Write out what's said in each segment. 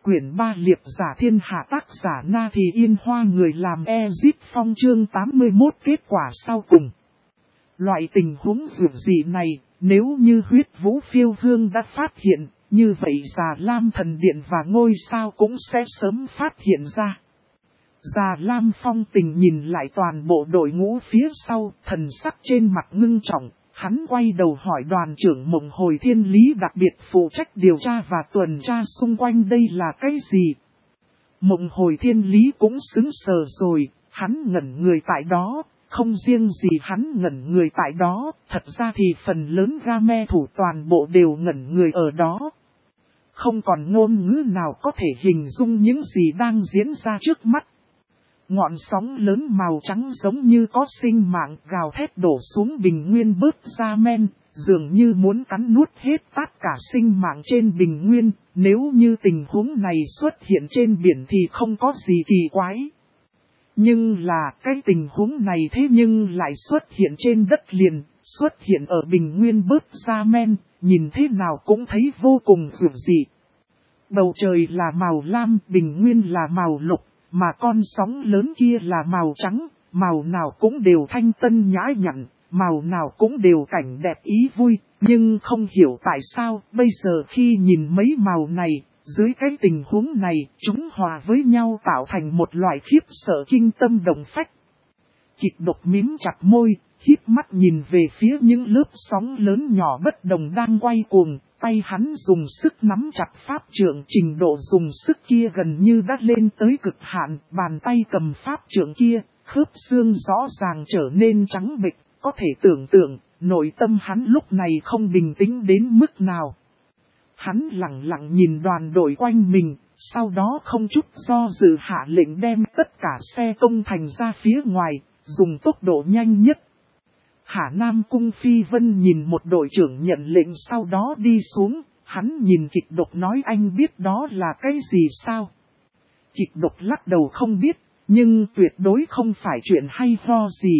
Quyển 3 Liệp giả thiên hạ tác giả Na Thì Yên Hoa người làm Ezit Phong chương 81 kết quả sau cùng. Loại tình huống dường dị này, nếu như huyết vũ phiêu hương đã phát hiện, như vậy Già Lam thần điện và ngôi sao cũng sẽ sớm phát hiện ra. Già Lam Phong tình nhìn lại toàn bộ đội ngũ phía sau, thần sắc trên mặt ngưng trọng. Hắn quay đầu hỏi đoàn trưởng Mộng Hồi Thiên Lý đặc biệt phụ trách điều tra và tuần tra xung quanh đây là cái gì. Mộng Hồi Thiên Lý cũng sững sờ rồi, hắn ngẩn người tại đó, không riêng gì hắn ngẩn người tại đó, thật ra thì phần lớn game thủ toàn bộ đều ngẩn người ở đó. Không còn ngôn ngữ nào có thể hình dung những gì đang diễn ra trước mắt. Ngọn sóng lớn màu trắng giống như có sinh mạng gào thét đổ xuống bình nguyên bớt ra men, dường như muốn cắn nuốt hết tất cả sinh mạng trên bình nguyên, nếu như tình huống này xuất hiện trên biển thì không có gì kỳ quái. Nhưng là cái tình huống này thế nhưng lại xuất hiện trên đất liền, xuất hiện ở bình nguyên bớt ra men, nhìn thế nào cũng thấy vô cùng dữ dị. Bầu trời là màu lam, bình nguyên là màu lục. Mà con sóng lớn kia là màu trắng, màu nào cũng đều thanh tân nhã nhặn, màu nào cũng đều cảnh đẹp ý vui, nhưng không hiểu tại sao bây giờ khi nhìn mấy màu này, dưới cái tình huống này, chúng hòa với nhau tạo thành một loại khiếp sợ kinh tâm động phách. Kịch độc mím chặt môi, híp mắt nhìn về phía những lớp sóng lớn nhỏ bất đồng đang quay cuồng. Tay hắn dùng sức nắm chặt pháp trượng, trình độ dùng sức kia gần như đã lên tới cực hạn, bàn tay cầm pháp trượng kia, khớp xương rõ ràng trở nên trắng bệch, có thể tưởng tượng, nội tâm hắn lúc này không bình tĩnh đến mức nào. Hắn lặng lặng nhìn đoàn đội quanh mình, sau đó không chút do dự hạ lệnh đem tất cả xe công thành ra phía ngoài, dùng tốc độ nhanh nhất. Hà Nam Cung Phi Vân nhìn một đội trưởng nhận lệnh sau đó đi xuống, hắn nhìn kịch độc nói anh biết đó là cái gì sao? Kịch độc lắc đầu không biết, nhưng tuyệt đối không phải chuyện hay ho gì.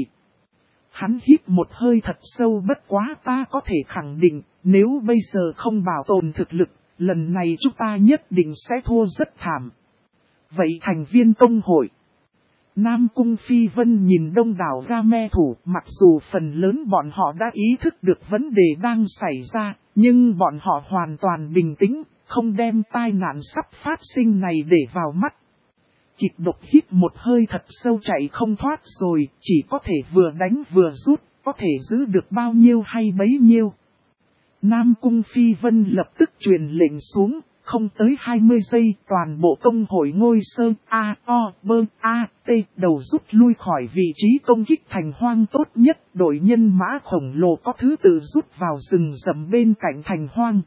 Hắn hít một hơi thật sâu bất quá ta có thể khẳng định, nếu bây giờ không bảo tồn thực lực, lần này chúng ta nhất định sẽ thua rất thảm. Vậy thành viên công hội. Nam Cung Phi Vân nhìn đông đảo game thủ, mặc dù phần lớn bọn họ đã ý thức được vấn đề đang xảy ra, nhưng bọn họ hoàn toàn bình tĩnh, không đem tai nạn sắp phát sinh này để vào mắt. Kịch độc hít một hơi thật sâu chạy không thoát rồi, chỉ có thể vừa đánh vừa rút, có thể giữ được bao nhiêu hay bấy nhiêu. Nam Cung Phi Vân lập tức truyền lệnh xuống. Không tới 20 giây, toàn bộ công hội ngôi sơn A, O, B, A, T đầu rút lui khỏi vị trí công kích thành hoang tốt nhất. Đội nhân mã khổng lồ có thứ tự rút vào rừng rậm bên cạnh thành hoang.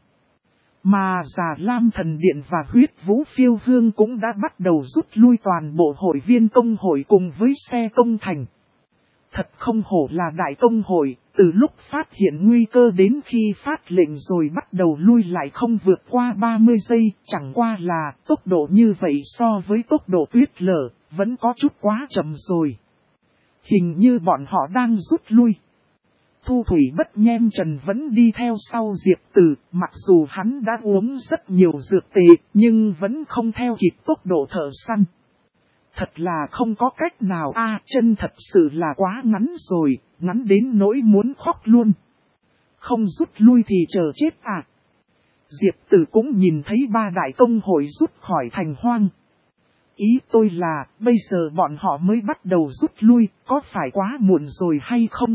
Mà Già Lam thần điện và huyết vũ phiêu hương cũng đã bắt đầu rút lui toàn bộ hội viên công hội cùng với xe công thành. Thật không hổ là đại công hội, từ lúc phát hiện nguy cơ đến khi phát lệnh rồi bắt đầu lui lại không vượt qua 30 giây, chẳng qua là tốc độ như vậy so với tốc độ tuyết lở, vẫn có chút quá chậm rồi. Hình như bọn họ đang rút lui. Thu Thủy Bất Nhem Trần vẫn đi theo sau Diệp Tử, mặc dù hắn đã uống rất nhiều dược tề, nhưng vẫn không theo kịp tốc độ thợ săn. Thật là không có cách nào chân thật sự là quá ngắn rồi, ngắn đến nỗi muốn khóc luôn. Không rút lui thì chờ chết à. Diệp Tử cũng nhìn thấy ba đại công hội rút khỏi thành hoang. Ý tôi là, bây giờ bọn họ mới bắt đầu rút lui, có phải quá muộn rồi hay không?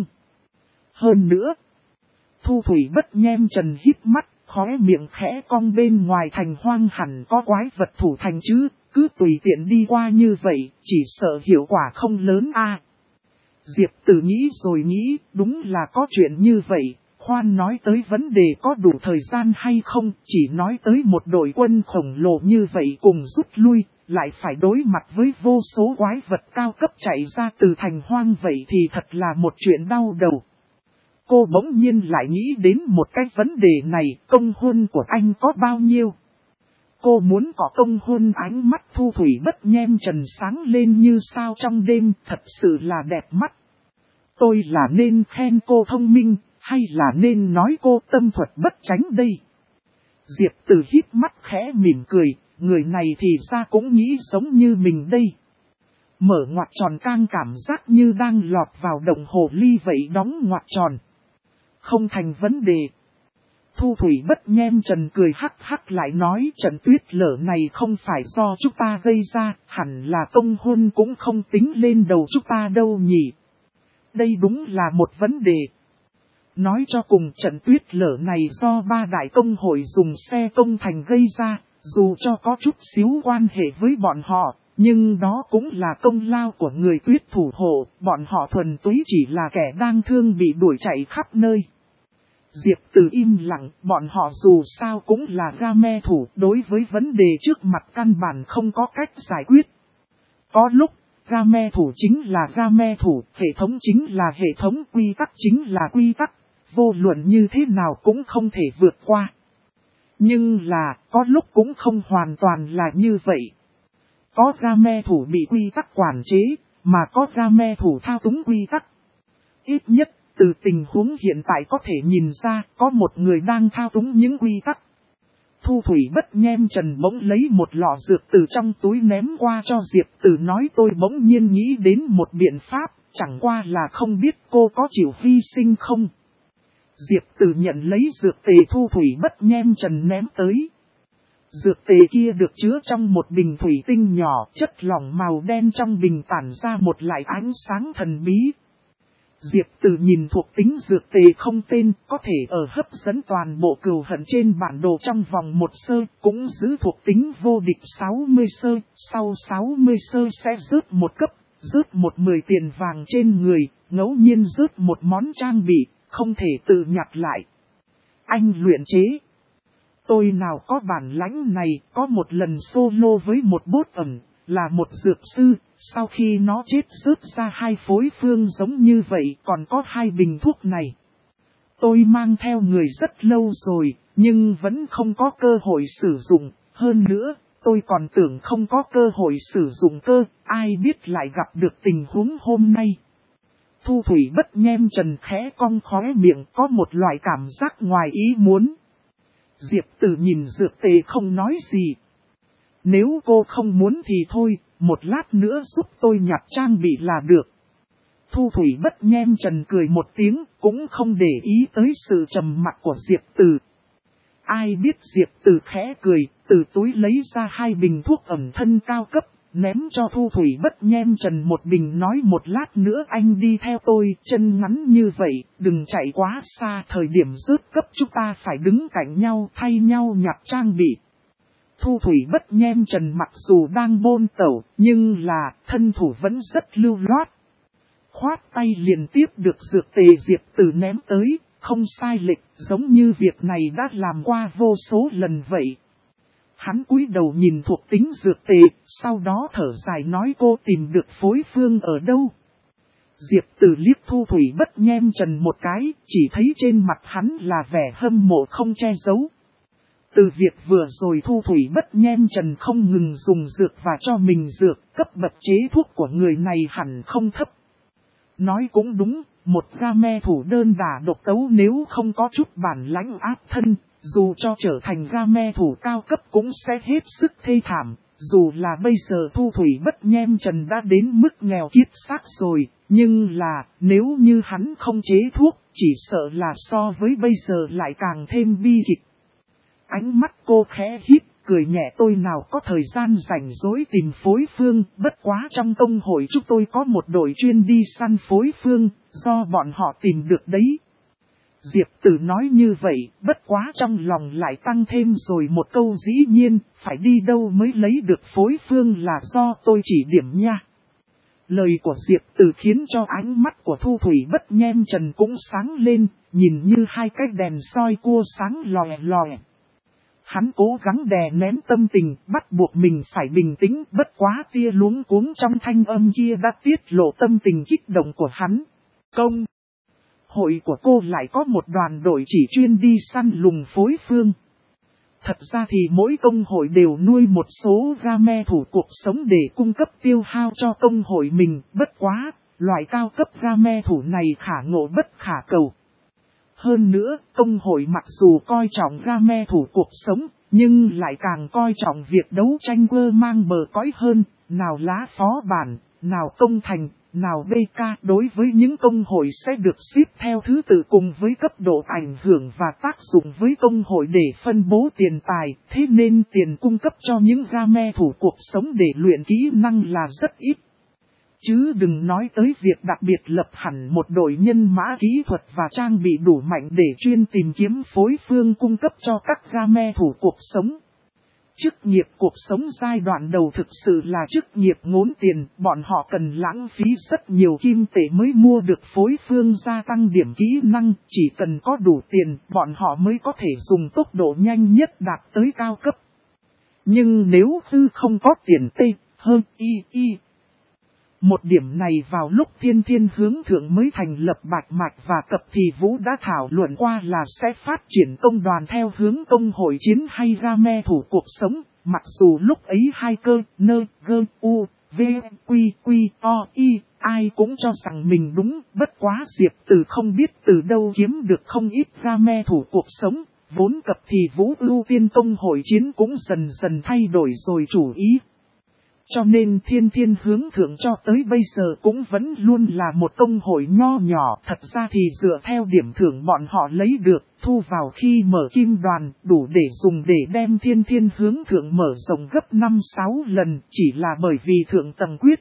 Hơn nữa, Thu Thủy Bất Nhem Trần híp mắt, khóe miệng khẽ cong bên ngoài thành hoang hẳn có quái vật thủ thành chứ. Cứ tùy tiện đi qua như vậy, chỉ sợ hiệu quả không lớn a. Diệp Tử nghĩ rồi nghĩ, đúng là có chuyện như vậy, khoan nói tới vấn đề có đủ thời gian hay không, chỉ nói tới một đội quân khổng lồ như vậy cùng rút lui, lại phải đối mặt với vô số quái vật cao cấp chạy ra từ thành hoang vậy thì thật là một chuyện đau đầu. Cô bỗng nhiên lại nghĩ đến một cái vấn đề này, công hôn của anh có bao nhiêu? Cô muốn có công hôn, ánh mắt Thu Thủy Bất Nhem Trần sáng lên như sao trong đêm, thật sự là đẹp mắt. Tôi là nên khen cô thông minh, hay là nên nói cô tâm thuật bất tránh đây? Diệp Tử híp mắt khẽ mỉm cười, người này thì ra cũng nghĩ giống như mình đây. Mở ngoặc tròn cang cảm giác như đang lọt vào đồng hồ ly vậy, đóng ngoặc tròn. Không thành vấn đề. Thu Thủy Bất Nhem Trần cười hắc hắc lại nói, trận tuyết lở này không phải do chúng ta gây ra, hẳn là công hôn cũng không tính lên đầu chúng ta đâu nhỉ. Đây đúng là một vấn đề. Nói cho cùng trận tuyết lở này do 3 đại công hội dùng xe công thành gây ra, dù cho có chút xíu quan hệ với bọn họ, nhưng đó cũng là công lao của người tuyết thủ hộ, bọn họ thuần túy chỉ là kẻ đang thương bị đuổi chạy khắp nơi. Diệp Từ im lặng, bọn họ dù sao cũng là game thủ, đối với vấn đề trước mặt căn bản không có cách giải quyết. Có lúc, game thủ chính là game thủ, hệ thống chính là hệ thống, quy tắc chính là quy tắc, vô luận như thế nào cũng không thể vượt qua. Nhưng là, có lúc cũng không hoàn toàn là như vậy. Có game thủ bị quy tắc quản chế, mà có game thủ thao túng quy tắc. Ít nhất, từ tình huống hiện tại có thể nhìn ra, có một người đang thao túng những quy tắc. Thu Thủy Bất Nhem Trần bỗng lấy một lọ dược từ trong túi ném qua cho Diệp Từ, nói tôi bỗng nhiên nghĩ đến một biện pháp, chẳng qua là không biết cô có chịu hy sinh không. Diệp Từ nhận lấy dược tề Thu Thủy Bất Nhem Trần ném tới. Dược tề kia được chứa trong một bình thủy tinh nhỏ, chất lỏng màu đen trong bình tản ra một loại ánh sáng thần bí. Diệp Từ nhìn thuộc tính dược tề không tên, có thể ở hấp dẫn toàn bộ cừu hận trên bản đồ trong vòng 1 sơ, cũng giữ thuộc tính vô địch 60 sơ, sau 60 sơ sẽ rớt 1 cấp, rớt 10 tiền vàng trên người, ngẫu nhiên rớt 1 món trang bị, không thể tự nhặt lại. Anh luyện chế. Tôi nào có bản lãnh này, có một lần solo với một bot ẩn, là một dược sư, sau khi nó chết rớt ra 2 phối phương giống như vậy, còn có 2 bình thuốc này. Tôi mang theo người rất lâu rồi, nhưng vẫn không có cơ hội sử dụng, hơn nữa, tôi còn tưởng không có cơ hội sử dụng cơ, ai biết lại gặp được tình huống hôm nay. Thu Thủy Bất Nhem Trần khẽ cong khóe miệng, có một loại cảm giác ngoài ý muốn. Diệp Từ nhìn dược tề không nói gì. Nếu cô không muốn thì thôi, một lát nữa giúp tôi nhặt trang bị là được. Thu Thủy Bất Nhem Trần cười một tiếng, cũng không để ý tới sự trầm mặc của Diệp Từ. Ai biết Diệp Từ khẽ cười, từ túi lấy ra 2 bình thuốc ẩm thân cao cấp, ném cho Thu Thủy Bất Nhem Trần một bình, nói một lát nữa anh đi theo tôi, chân ngắn như vậy, đừng chạy quá xa, thời điểm rớt cấp chúng ta phải đứng cạnh nhau thay nhau nhặt trang bị. Thu Thủy Bất Nhem Trần mặc dù đang bôn tẩu, nhưng là thân thủ vẫn rất lưu loát. Khoát tay liền tiếp được dược tề Diệp Từ ném tới, không sai lệch, giống như việc này đã làm qua vô số lần vậy. Hắn cúi đầu nhìn thuộc tính dược tề, sau đó thở dài nói cô tìm được phối phương ở đâu. Diệp Từ liếc Thu Thủy Bất Nhem Trần một cái, chỉ thấy trên mặt hắn là vẻ hâm mộ không che giấu. Từ việc vừa rồi Thu Thủy Bất Nhem Trần không ngừng dùng dược và cho mình dược, cấp bậc chế thuốc của người này hẳn không thấp. Nói cũng đúng, một game thủ đơn đả độc tấu nếu không có chút bản lãnh áp thân, dù cho trở thành game thủ cao cấp cũng sẽ hết sức thê thảm. Dù là bây giờ Thu Thủy Bất Nhem Trần đã đến mức nghèo kiết xác rồi, nhưng là nếu như hắn không chế thuốc, chỉ sợ là so với bây giờ lại càng thêm bi kịch. Ánh mắt cô khẽ hít, cười nhẹ, tôi nào có thời gian rảnh rỗi tìm phối phương, bất quá trong công hội chúng tôi có một đội chuyên đi săn phối phương, do bọn họ tìm được đấy. Diệp Từ nói như vậy, bất quá trong lòng lại tăng thêm rồi một câu, dĩ nhiên, phải đi đâu mới lấy được phối phương là do tôi chỉ điểm nha. Lời của Diệp Từ khiến cho ánh mắt của Thu Thủy Bất Nhem Trần cũng sáng lên, nhìn như 2 cái đèn soi cua sáng lòe lòe. Hắn cố gắng đè nén tâm tình, bắt buộc mình phải bình tĩnh, bất quá tia luống cuống trong thanh âm kia đã tiết lộ tâm tình kích động của hắn. Công hội của cô lại có một đoàn đội chỉ chuyên đi săn lùng phối phương. Thật ra thì mỗi công hội đều nuôi một số game thủ cuộc sống để cung cấp tiêu hao cho công hội mình, bất quá, loại cao cấp game thủ này khả ngộ bất khả cầu. hơn nữa, công hội mặc dù coi trọng game thủ cuộc sống, nhưng lại càng coi trọng việc đấu tranh quơ mang bờ cõi hơn, nào lá phó bản, nào công thành, nào BK. Đối với những công hội sẽ được xếp theo thứ tự cùng với cấp độ ảnh hưởng và tác dụng với công hội để phân bố tiền tài, thế nên tiền cung cấp cho những game thủ cuộc sống để luyện kỹ năng là rất ít. Chứ đừng nói tới việc đặc biệt lập hẳn một đội nhân mã kỹ thuật và trang bị đủ mạnh để chuyên tìm kiếm phối phương cung cấp cho các game thủ cuộc sống. Chức nghiệp cuộc sống giai đoạn đầu thực sự là chức nghiệp ngốn tiền, bọn họ cần lãng phí rất nhiều kim tệ mới mua được phối phương gia tăng điểm kỹ năng, chỉ cần có đủ tiền, bọn họ mới có thể dùng tốc độ nhanh nhất đạt tới cao cấp. Nhưng nếu tư không có tiền một điểm này vào lúc Thiên Thiên Hướng Thượng mới thành lập Bạch Mạch và Cập Thì Vũ đã thảo luận qua là sẽ phát triển công đoàn theo hướng công hội chiến hay game thủ cuộc sống, mặc dù lúc ấy hai cơ, ai cũng cho rằng mình đúng, bất quá Diệp Từ không biết từ đâu kiếm được không ít game thủ cuộc sống, vốn Cập Thì Vũ ưu tiên công hội chiến cũng dần dần thay đổi rồi chủ ý. Cho nên Thiên Thiên Hướng Thượng cho tới bây giờ cũng vẫn luôn là một công hội nho nhỏ. Thật ra thì dựa theo điểm thưởng bọn họ lấy được, thu vào khi mở kim đoàn, đủ để dùng để đem Thiên Thiên Hướng Thượng mở rộng gấp 5-6 lần. Chỉ là bởi vì thượng tầng quyết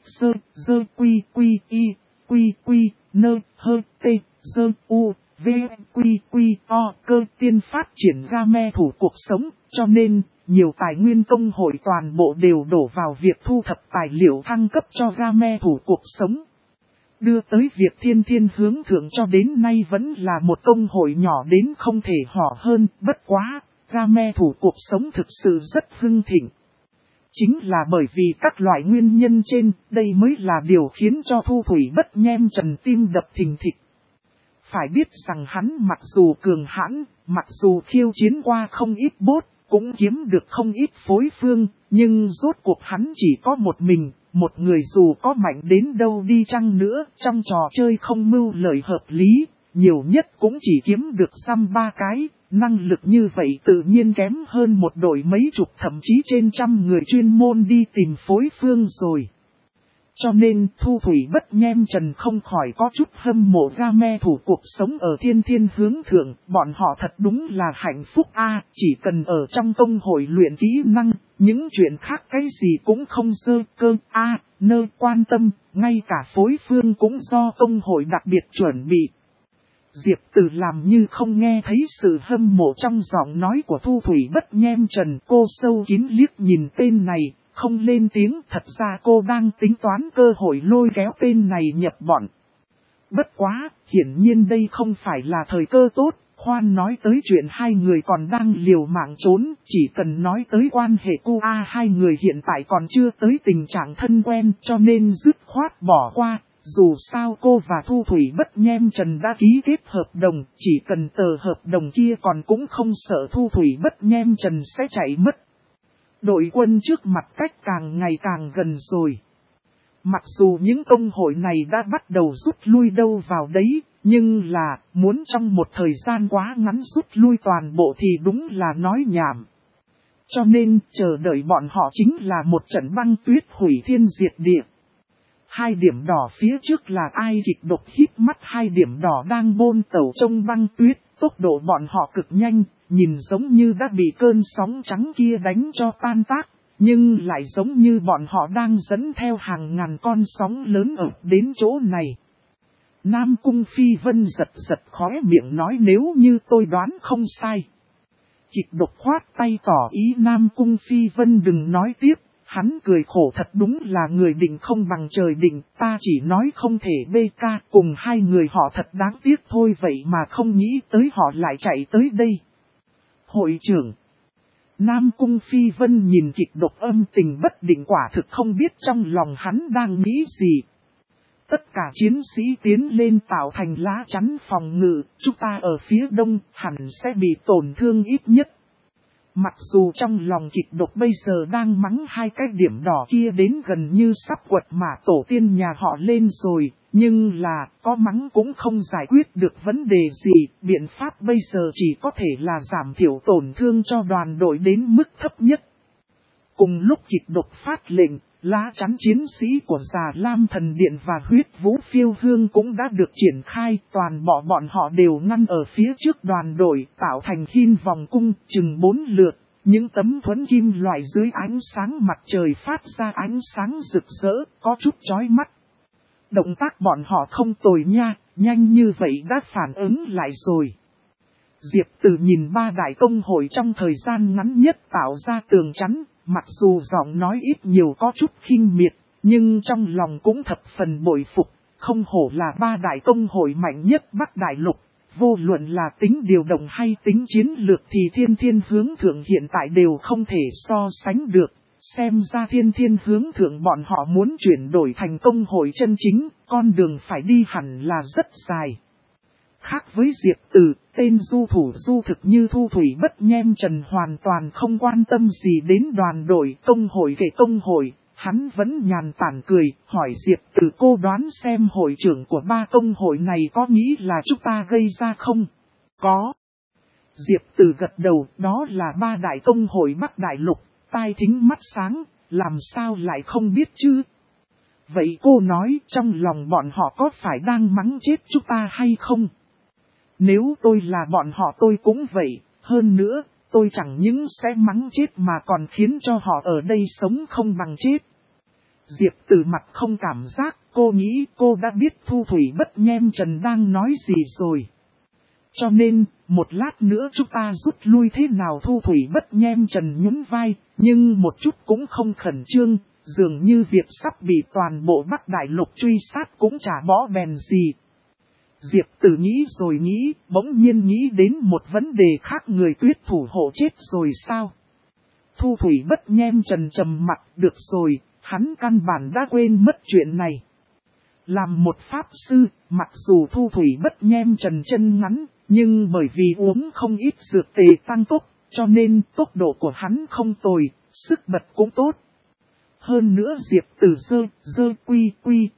cơ tiên phát triển game thủ cuộc sống, cho nên nhiều tài nguyên công hội toàn bộ đều đổ vào việc thu thập tài liệu thăng cấp cho game thủ cuộc sống. Đưa tới việc Thiên Thiên Hướng Thượng cho đến nay vẫn là một công hội nhỏ đến không thể hỏ hơn, bất quá, game thủ cuộc sống thực sự rất hưng thịnh. Chính là bởi vì các loại nguyên nhân trên, đây mới là điều khiến cho Thu Thủy Bất Nhem Trần tim đập thình thịch. Phải biết rằng hắn mặc dù cường hãn, mặc dù khiêu chiến qua không ít boss, cũng kiếm được không ít phối phương, nhưng rốt cuộc hắn chỉ có một mình, một người dù có mạnh đến đâu đi chăng nữa, trong trò chơi không mưu lợi hợp lý, nhiều nhất cũng chỉ kiếm được xăm 3 cái, năng lực như vậy tự nhiên kém hơn một đội mấy chục thậm chí trên trăm người chuyên môn đi tìm phối phương rồi. Cho nên Thu Thủy Bất Nhem Trần không khỏi có chút hâm mộ game thủ cuộc sống ở Thiên Thiên Hướng Thượng, bọn họ thật đúng là hạnh phúc chỉ cần ở trong công hội luyện kỹ năng, những chuyện khác cái gì cũng không quan tâm, ngay cả phối phương cũng do công hội đặc biệt chuẩn bị. Diệp Từ làm như không nghe thấy sự hâm mộ trong giọng nói của Thu Thủy Bất Nhem Trần, cô sâu kín liếc nhìn tên này. Không lên tiếng, thật ra cô đang tính toán cơ hội lôi kéo tên này nhập bọn. Bất quá, hiển nhiên đây không phải là thời cơ tốt, khoan nói tới chuyện hai người còn đang liều mạng trốn, chỉ cần nói tới quan hệ cô hai người hiện tại còn chưa tới tình trạng thân quen cho nên dứt khoát bỏ qua. Dù sao cô và Thu Thủy Bất Nhem Trần đã ký kết hợp đồng, chỉ cần tờ hợp đồng kia còn cũng không sợ Thu Thủy Bất Nhem Trần sẽ chạy mất. Đội quân trước mặt cách càng ngày càng gần rồi. Mặc dù những công hội này đã bắt đầu rút lui đâu vào đấy, nhưng là muốn trong một thời gian quá ngắn rút lui toàn bộ thì đúng là nói nhảm. Cho nên chờ đợi bọn họ chính là một trận băng tuyết hủy thiên diệt địa. 2 điểm đỏ phía trước là ai kịch độc hít mắt 2 điểm đỏ đang bôn tẩu trong băng tuyết, tốc độ bọn họ cực nhanh. Nhìn giống như đã bị cơn sóng trắng kia đánh cho tan tác, nhưng lại giống như bọn họ đang dẫn theo hàng ngàn con sóng lớn ập đến chỗ này. Nam Cung Phi Vân giật giật khóe miệng nói nếu như tôi đoán không sai. Kịch độc khoát tay tỏ ý Nam Cung Phi Vân đừng nói tiếp, hắn cười khổ thật đúng là người định không bằng trời định, ta chỉ nói không thể BK cùng hai người họ thật đáng tiếc thôi vậy mà không nghĩ tới họ lại chạy tới đây. Hội trưởng Nam Cung Phi Vân nhìn kịch độc âm tình bất định quả thực không biết trong lòng hắn đang nghĩ gì. Tất cả chiến sĩ tiến lên tạo thành lá chắn phòng ngự, chúng ta ở phía đông hẳn sẽ bị tổn thương ít nhất. Mặc dù trong lòng kịch độc bây giờ đang mắng 2 cái điểm đỏ kia đến gần như sắp quật mà tổ tiên nhà họ lên rồi, Nhưng là, có mắng cũng không giải quyết được vấn đề gì, biện pháp bây giờ chỉ có thể là giảm thiểu tổn thương cho đoàn đội đến mức thấp nhất. Cùng lúc kịch độc phát lệnh, lá chắn chiến sĩ của Già Lam Thần Điện và Huyết Vũ Phiêu Hương cũng đã được triển khai, toàn bộ bọn họ đều ngăn ở phía trước đoàn đội, tạo thành khiên vòng cung, chừng 4 lượt. Những tấm thuẫn kim loại dưới ánh sáng mặt trời phát ra ánh sáng rực rỡ, có chút chói mắt. Động tác bọn họ không tồi nha, nhanh như vậy đã phản ứng lại rồi. Diệp Tử nhìn 3 đại công hội trong thời gian ngắn nhất tạo ra tường chắn, mặc dù giọng nói ít nhiều có chút khinh miệt, nhưng trong lòng cũng thập phần bội phục, không hổ là 3 đại công hội mạnh nhất Bắc Đại Lục. Vô luận là tính điều động hay tính chiến lược thì thiên hướng thượng hiện tại đều không thể so sánh được. Xem ra thiên hướng thượng bọn họ muốn chuyển đổi thành công hội chân chính, con đường phải đi hẳn là rất dài. Khác với Diệp Tử, tên du thủ du thực như Thu Thủy Bất Nhem Trần hoàn toàn không quan tâm gì đến đoàn đội công hội kể công hội. Hắn vẫn nhàn tản cười, hỏi Diệp Tử cô đoán xem hội trưởng của 3 công hội này có nghĩ là chúng ta gây ra không? Có. Diệp Tử gật đầu, đó là 3 đại công hội Bắc Đại Lục, tai thính mắt sáng, làm sao lại không biết chứ? Vậy cô nói trong lòng bọn họ có phải đang mắng chết chúng ta hay không? Nếu tôi là bọn họ tôi cũng vậy, hơn nữa, tôi chẳng những sẽ mắng chết mà còn khiến cho họ ở đây sống không bằng chết. Diệp Tử mặt không cảm giác, cô nghĩ cô đã biết Thu Thủy Bất Nhem Trần đang nói gì rồi. Cho nên, một lát nữa chúng ta rút lui thế nào? Thu Thủy Bất Nhem Trần nhún vai, nhưng một chút cũng không khẩn trương, dường như việc sắp bị toàn bộ Bắc Đại Lục truy sát cũng chả bó bèn gì. Diệp Tử nghĩ rồi nghĩ, bỗng nhiên nghĩ đến một vấn đề khác, người Tuyết thủ hộ chết rồi sao? Thu Thủy Bất Nhem Trần trầm mặt, được rồi, hắn căn bản đã quên mất chuyện này. Làm một pháp sư, mặc dù Thu Thủy Bất Nhem Trần chân ngắn, nhưng bởi vì uống không ít dược tề tăng tốc, cho nên tốc độ của hắn không tồi, sức bật cũng tốt. Hơn nữa Diệp Tử dơ quy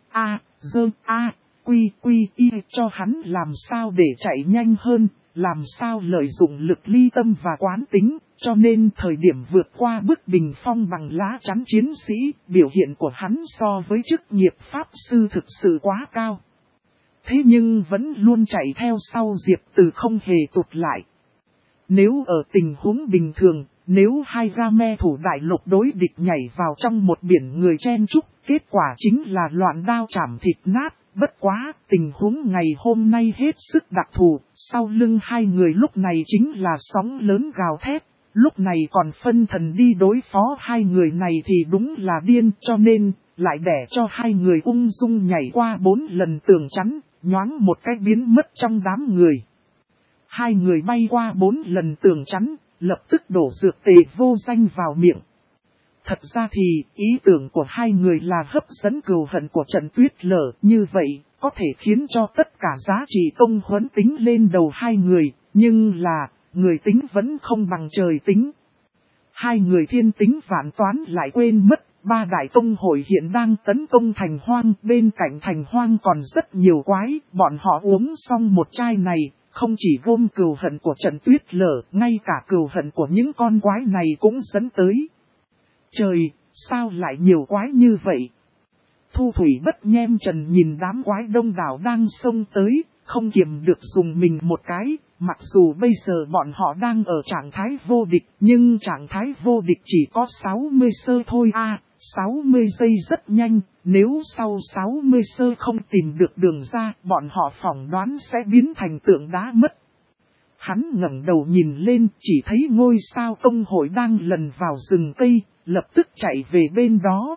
y cho hắn làm sao để chạy nhanh hơn, làm sao lợi dụng lực ly tâm và quán tính, cho nên thời điểm vượt qua bức bình phong bằng lá chắn chiến sĩ, biểu hiện của hắn so với chức nghiệp pháp sư thực sự quá cao. Thế nhưng vẫn luôn chạy theo sau Diệp Tử không hề tụt lại. Nếu ở tình huống bình thường, nếu 2 game thủ đại lục đối địch nhảy vào trong một biển người chen chúc, kết quả chính là loạn đao chảm thịt nát. Bất quá, tình huống ngày hôm nay hết sức đặc thù, sau lưng 2 người lúc này chính là sóng lớn gào thét, lúc này còn phân thần đi đối phó 2 người này thì đúng là điên, cho nên, lại để cho 2 người ung dung nhảy qua 4 lần tường chắn, nhoáng một cái biến mất trong đám người. 2 người bay qua 4 lần tường chắn, lập tức đổ dược tề vô danh vào miệng. Thật ra thì, ý tưởng của 2 người là hấp dẫn cừu hận của trận tuyết lở, như vậy, có thể khiến cho tất cả giá trị công huấn tính lên đầu 2 người, nhưng là, người tính vẫn không bằng trời tính. 2 người thiên tính vạn toán lại quên mất, 3 đại công hội hiện đang tấn công thành hoang, bên cạnh thành hoang còn rất nhiều quái, bọn họ uống xong một chai này, không chỉ gom cừu hận của trận tuyết lở, ngay cả cừu hận của những con quái này cũng dẫn tới. Trời, sao lại nhiều quái như vậy? Thu Thủy Bất Nhem Trần nhìn đám quái đông đảo đang xông tới, không kiềm được dùng mình một cái, mặc dù bây giờ bọn họ đang ở trạng thái vô địch, nhưng trạng thái vô địch chỉ có 60 sơ thôi 60 giây rất nhanh, nếu sau 60 sơ không tìm được đường ra, bọn họ phỏng đoán sẽ biến thành tượng đá mất. Hắn ngẩng đầu nhìn lên, chỉ thấy ngôi sao công hội đang lần vào rừng cây, lập tức chạy về bên đó.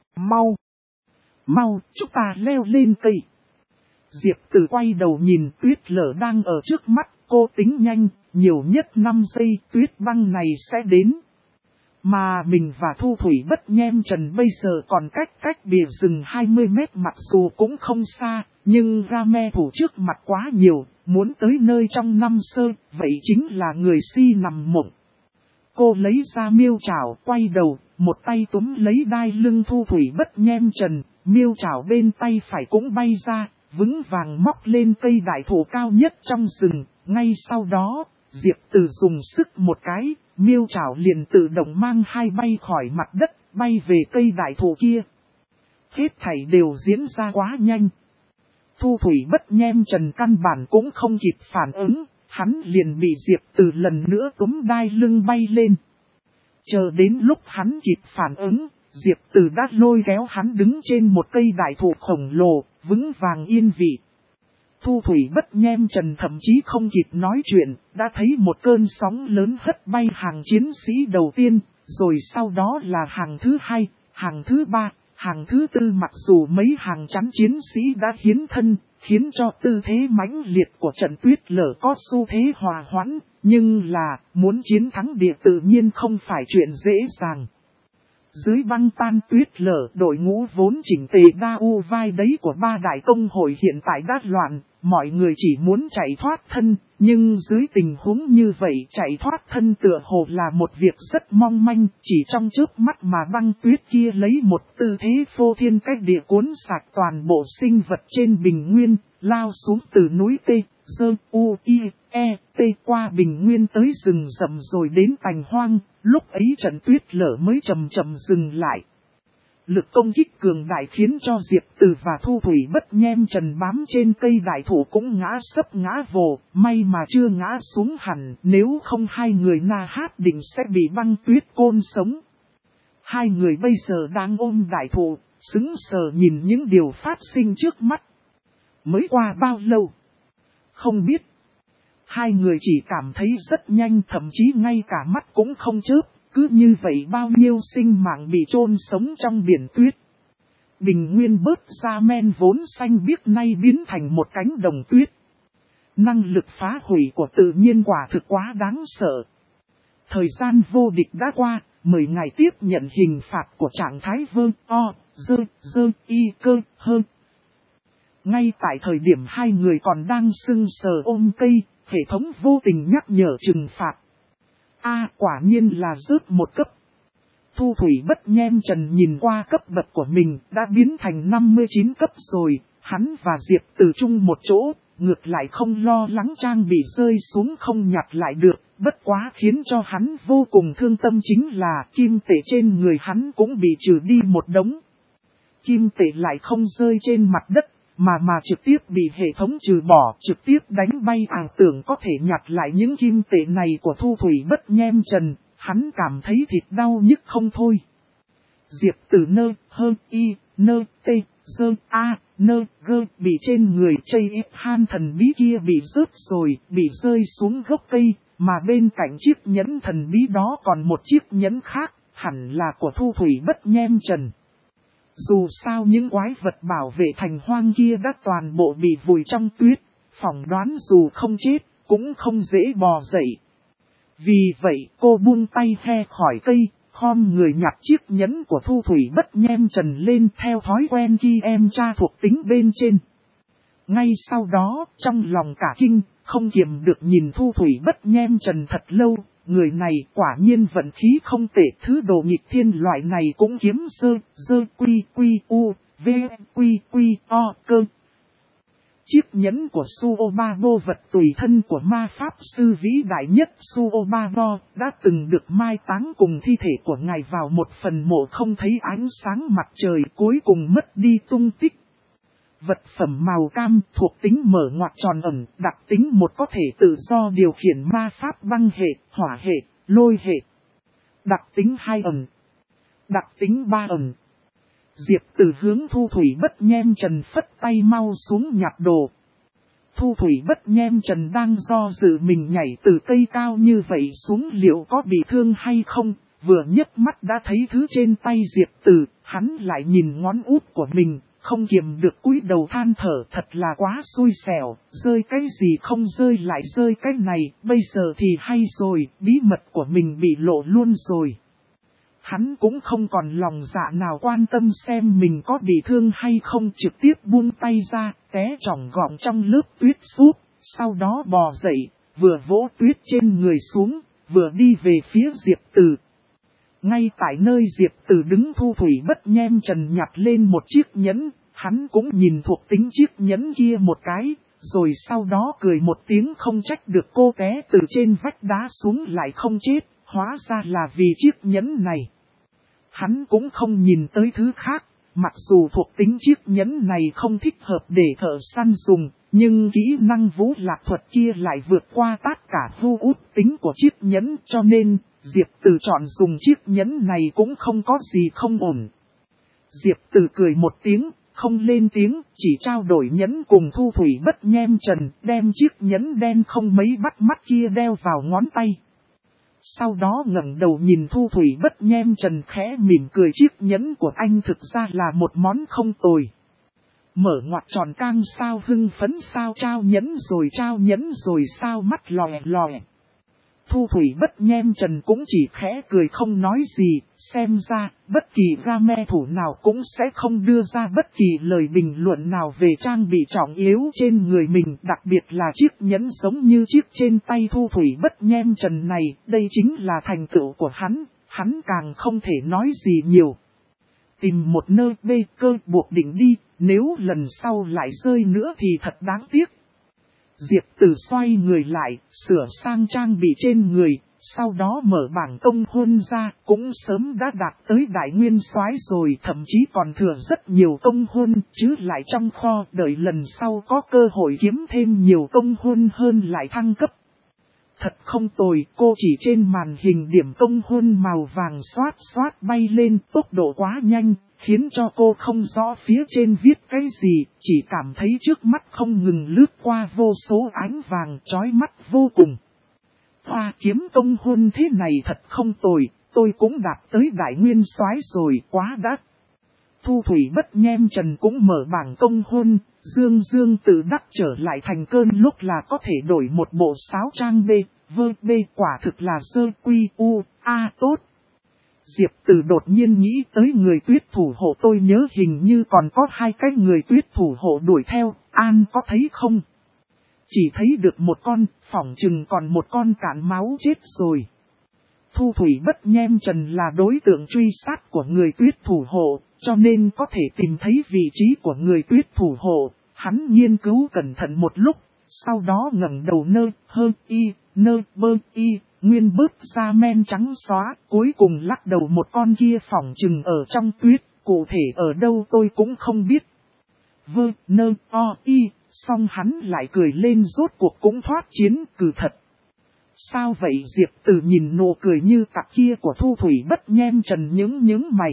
Mau, chúng ta leo lên cây. Diệp Tử quay đầu nhìn tuyết lở đang ở trước mắt, cô tính nhanh, nhiều nhất 5 giây tuyết băng này sẽ đến. Mà mình và Thu Thủy Bất Nhem Trần bây giờ còn cách bìa rừng 20 mét, mặc dù cũng không xa, nhưng game thủ trước mặt quá nhiều, muốn tới nơi trong 5 sơ, vậy chính là người si nằm mộng. Cô lấy ra miêu chảo, quay đầu, một tay túm lấy đai lưng Thu Thủy Bất Nhem Trần, miêu chảo bên tay phải cũng bay ra, vững vàng móc lên cây đại thụ cao nhất trong rừng. Ngay sau đó, Diệp Từ dùng sức một cái, miêu chảo liền tự động mang hai bay khỏi mặt đất, bay về cây đại thụ kia. Hết thảy đều diễn ra quá nhanh. Thu Thủy Bất Nhem Trần căn bản cũng không kịp phản ứng, hắn liền bị Diệp Từ lần nữa túm đai lưng bay lên. Chờ đến lúc hắn kịp phản ứng, Diệp Từ đã lôi kéo hắn đứng trên một cây đại thụ khổng lồ, vững vàng yên vị. Thu Thủy Bất Nhem Trần thậm chí không kịp nói chuyện, đã thấy một cơn sóng lớn hất bay hàng chiến sĩ đầu tiên, rồi sau đó là hàng thứ hai, hàng thứ ba, hàng thứ tư. Mặc dù mấy hàng chắn chiến sĩ đã hiến thân, khiến cho tư thế mãnh liệt của trận tuyết lở có xu thế hòa hoãn, nhưng là muốn chiến thắng địa tự nhiên không phải chuyện dễ dàng. Dưới băng tan tuyết lở, đội ngũ vốn chỉnh tề đa u vai đấy của ba đại công hội hiện tại đã loạn, mọi người chỉ muốn chạy thoát thân, nhưng dưới tình huống như vậy chạy thoát thân tựa hồ là một việc rất mong manh, chỉ trong chớp mắt mà băng tuyết kia lấy một tư thế phô thiên cách địa cuốn sạch toàn bộ sinh vật trên bình nguyên, lao xuống từ núi T, Dơ, U, I, E, T qua bình nguyên tới rừng rậm rồi đến tành hoang, lúc ấy trận tuyết lở mới chậm chậm dừng lại. Lực công kích cường đại khiến cho Diệp Từ và Thu Thủy Bất Nhem Trần bám trên cây đại thụ cũng ngã sấp ngã vồ, may mà chưa ngã xuống hẳn, nếu không hai người na hát định sẽ bị băng tuyết côn sống. Hai người bây giờ đang ôm đại thụ, sững sờ nhìn những điều phát sinh trước mắt. Mới qua bao lâu? Không biết. Hai người chỉ cảm thấy rất nhanh, thậm chí ngay cả mắt cũng không chớp. Cứ như vậy bao nhiêu sinh mạng bị chôn sống trong biển tuyết. Bình nguyên bớt ra men vốn xanh biếc nay biến thành một cánh đồng tuyết. Năng lực phá hủy của tự nhiên quả thực quá đáng sợ. Thời gian vô địch đã qua, 10 ngày tiếp nhận hình phạt của trạng thái vơ, o, dơ, y, cơ, hơn. Ngay tại thời điểm hai người còn đang sưng sờ ôm cây, hệ thống vô tình nhắc nhở trừng phạt. Quả nhiên là rớt một cấp. Thu Thủy Bất Nhem Trần nhìn qua cấp bậc của mình đã biến thành 59 cấp rồi, hắn và Diệp Từ chung một chỗ, ngược lại không lo lắng trang bị rơi xuống không nhặt lại được, bất quá khiến cho hắn vô cùng thương tâm chính là kim tệ trên người hắn cũng bị trừ đi một đống. Kim tệ lại không rơi trên mặt đất, mà trực tiếp bị hệ thống trừ bỏ, trực tiếp đánh bay. Tưởng có thể nhặt lại những kim tệ này của Thu Thủy Bất Nhem Trần, hắn cảm thấy thịt đau nhức không thôi. Diệp Từ nơ, hơ, y, nơ, tê, dơ, a, nơ, gơ, bị trên người chây ít han thần bí kia bị rớt rồi, bị rơi xuống gốc cây, mà bên cạnh chiếc nhẫn thần bí đó còn một chiếc nhẫn khác, hẳn là của Thu Thủy Bất Nhem Trần. Dù sao những quái vật bảo vệ thành hoang kia đã toàn bộ bị vùi trong tuyết, phỏng đoán dù không chết, cũng không dễ bò dậy. Vì vậy cô buông tay he khỏi cây, khom người nhặt chiếc nhẫn của Thu Thủy Bất Nhem Trần lên theo thói quen ghi em tra thuộc tính bên trên. Ngay sau đó, trong lòng cả kinh, không kiềm được nhìn Thu Thủy Bất Nhem Trần thật lâu. Người này quả nhiên vận khí không tệ, thứ đồ nghịch thiên loại này cũng kiếm dơ quy u, v quy o cơ. Chiếc nhẫn của Suobabo, vật tùy thân của ma pháp sư vĩ đại nhất Suobabo, đã từng được mai táng cùng thi thể của ngài vào một phần mộ không thấy ánh sáng mặt trời, cuối cùng mất đi tung tích. Vật phẩm màu cam thuộc tính mở ngoặc tròn ẩn, đặc tính một có thể tự do điều khiển ma pháp băng hệ, hỏa hệ, lôi hệ. Đặc tính 2 ẩn. Đặc tính 3 ẩn. Diệp Từ hướng Thu Thủy Bất Nhem Trần phất tay mau xuống nhặt đồ. Thu Thủy Bất Nhem Trần đang do dự mình nhảy từ cây cao như vậy xuống liệu có bị thương hay không, vừa nhấc mắt đã thấy thứ trên tay Diệp Từ, hắn lại nhìn ngón út của mình. Không kiềm được cúi đầu than thở, thật là quá xui xẻo, rơi cái gì không rơi lại rơi cái này, bây giờ thì hay rồi, bí mật của mình bị lộ luôn rồi. Hắn cũng không còn lòng dạ nào quan tâm xem mình có bị thương hay không, trực tiếp buông tay ra, té trỏng gọng trong lớp tuyết súp, sau đó bò dậy, vừa vỗ tuyết trên người xuống, vừa đi về phía Diệp Từ. Ngay tại nơi Diệp Từ đứng, Thu Thủy Bất Nhem Trần nhặt lên một chiếc nhẫn, hắn cũng nhìn thuộc tính chiếc nhẫn kia một cái, rồi sau đó cười một tiếng không trách được cô té từ trên vách đá xuống lại không chết, hóa ra là vì chiếc nhẫn này. Hắn cũng không nhìn tới thứ khác, mặc dù thuộc tính chiếc nhẫn này không thích hợp để thợ săn dùng, nhưng kỹ năng vũ lạc thuật kia lại vượt qua tất cả vô út tính của chiếc nhẫn, cho nên Diệp Tử chọn dùng chiếc nhẫn này cũng không có gì không ổn. Diệp Tử cười một tiếng, không lên tiếng, chỉ trao đổi nhẫn cùng Thu Thủy Bất Nhem Trần, đem chiếc nhẫn đen không mấy bắt mắt kia đeo vào ngón tay. Sau đó ngẩng đầu nhìn Thu Thủy Bất Nhem Trần khẽ mỉm cười, chiếc nhẫn của anh thực ra là một món không tồi. Mở ngoặc tròn cang sao hưng phấn sao trao nhẫn rồi sao mắt lòe lòe. Thu Thủy Bất Nhem Trần cũng chỉ khẽ cười không nói gì, xem ra bất kỳ game thủ nào cũng sẽ không đưa ra bất kỳ lời bình luận nào về trang bị trọng yếu trên người mình, đặc biệt là chiếc nhẫn giống như chiếc trên tay Thu Thủy Bất Nhem Trần này, đây chính là thành tựu của hắn càng không thể nói gì nhiều. Tìm một nơi bê cơ buộc đỉnh đi, nếu lần sau lại rơi nữa thì thật đáng tiếc. Diệp Tử xoay người lại, sửa sang trang bị trên người, sau đó mở bảng công huân ra, cũng sớm đã đạt tới đại nguyên soái rồi, thậm chí còn thừa rất nhiều công huân, chứ lại trong kho, đợi lần sau có cơ hội kiếm thêm nhiều công huân hơn lại thăng cấp. Thật không tồi, cô chỉ trên màn hình điểm công huân màu vàng xoát xoát bay lên, tốc độ quá nhanh, khiến cho cô không rõ phía trên viết cái gì, chỉ cảm thấy trước mắt không ngừng lướt qua vô số ánh vàng chói mắt vô cùng. Hoa kiếm công huân thế này thật không tồi, tôi cũng đạt tới đại nguyên soái rồi, quá đắt. Thu Thủy Bất Nhem Trần cũng mở bảng công huân, Dương tự đắc trở lại thành cơn lúc là có thể đổi một bộ sáo trang B, quả thực là sơ quy u, a tốt. Diệp Tử đột nhiên nghĩ tới người tuyết thủ hộ, tôi nhớ hình như còn có 2 cái người tuyết thủ hộ đuổi theo, An có thấy không? Chỉ thấy được một con, phỏng chừng còn một con cạn máu chết rồi. Thu Thủy Bất Nhem Trần là đối tượng truy sát của người tuyết thủ hộ, cho nên có thể tìm thấy vị trí của người tuyết thủ hộ. Hắn nghiên cứu cẩn thận một lúc, sau đó ngẩng đầu nguyên bước ra men trắng xóa, cuối cùng lắc đầu, một con kia phỏng chừng ở trong tuyết, cụ thể ở đâu tôi cũng không biết. Xong hắn lại cười lên, rốt cuộc cũng thoát chiến, cử thật. Sao vậy? Diệp Tử nhìn nụ cười như tặc kia của Thu Thủy Bất Nhem Trần những mày.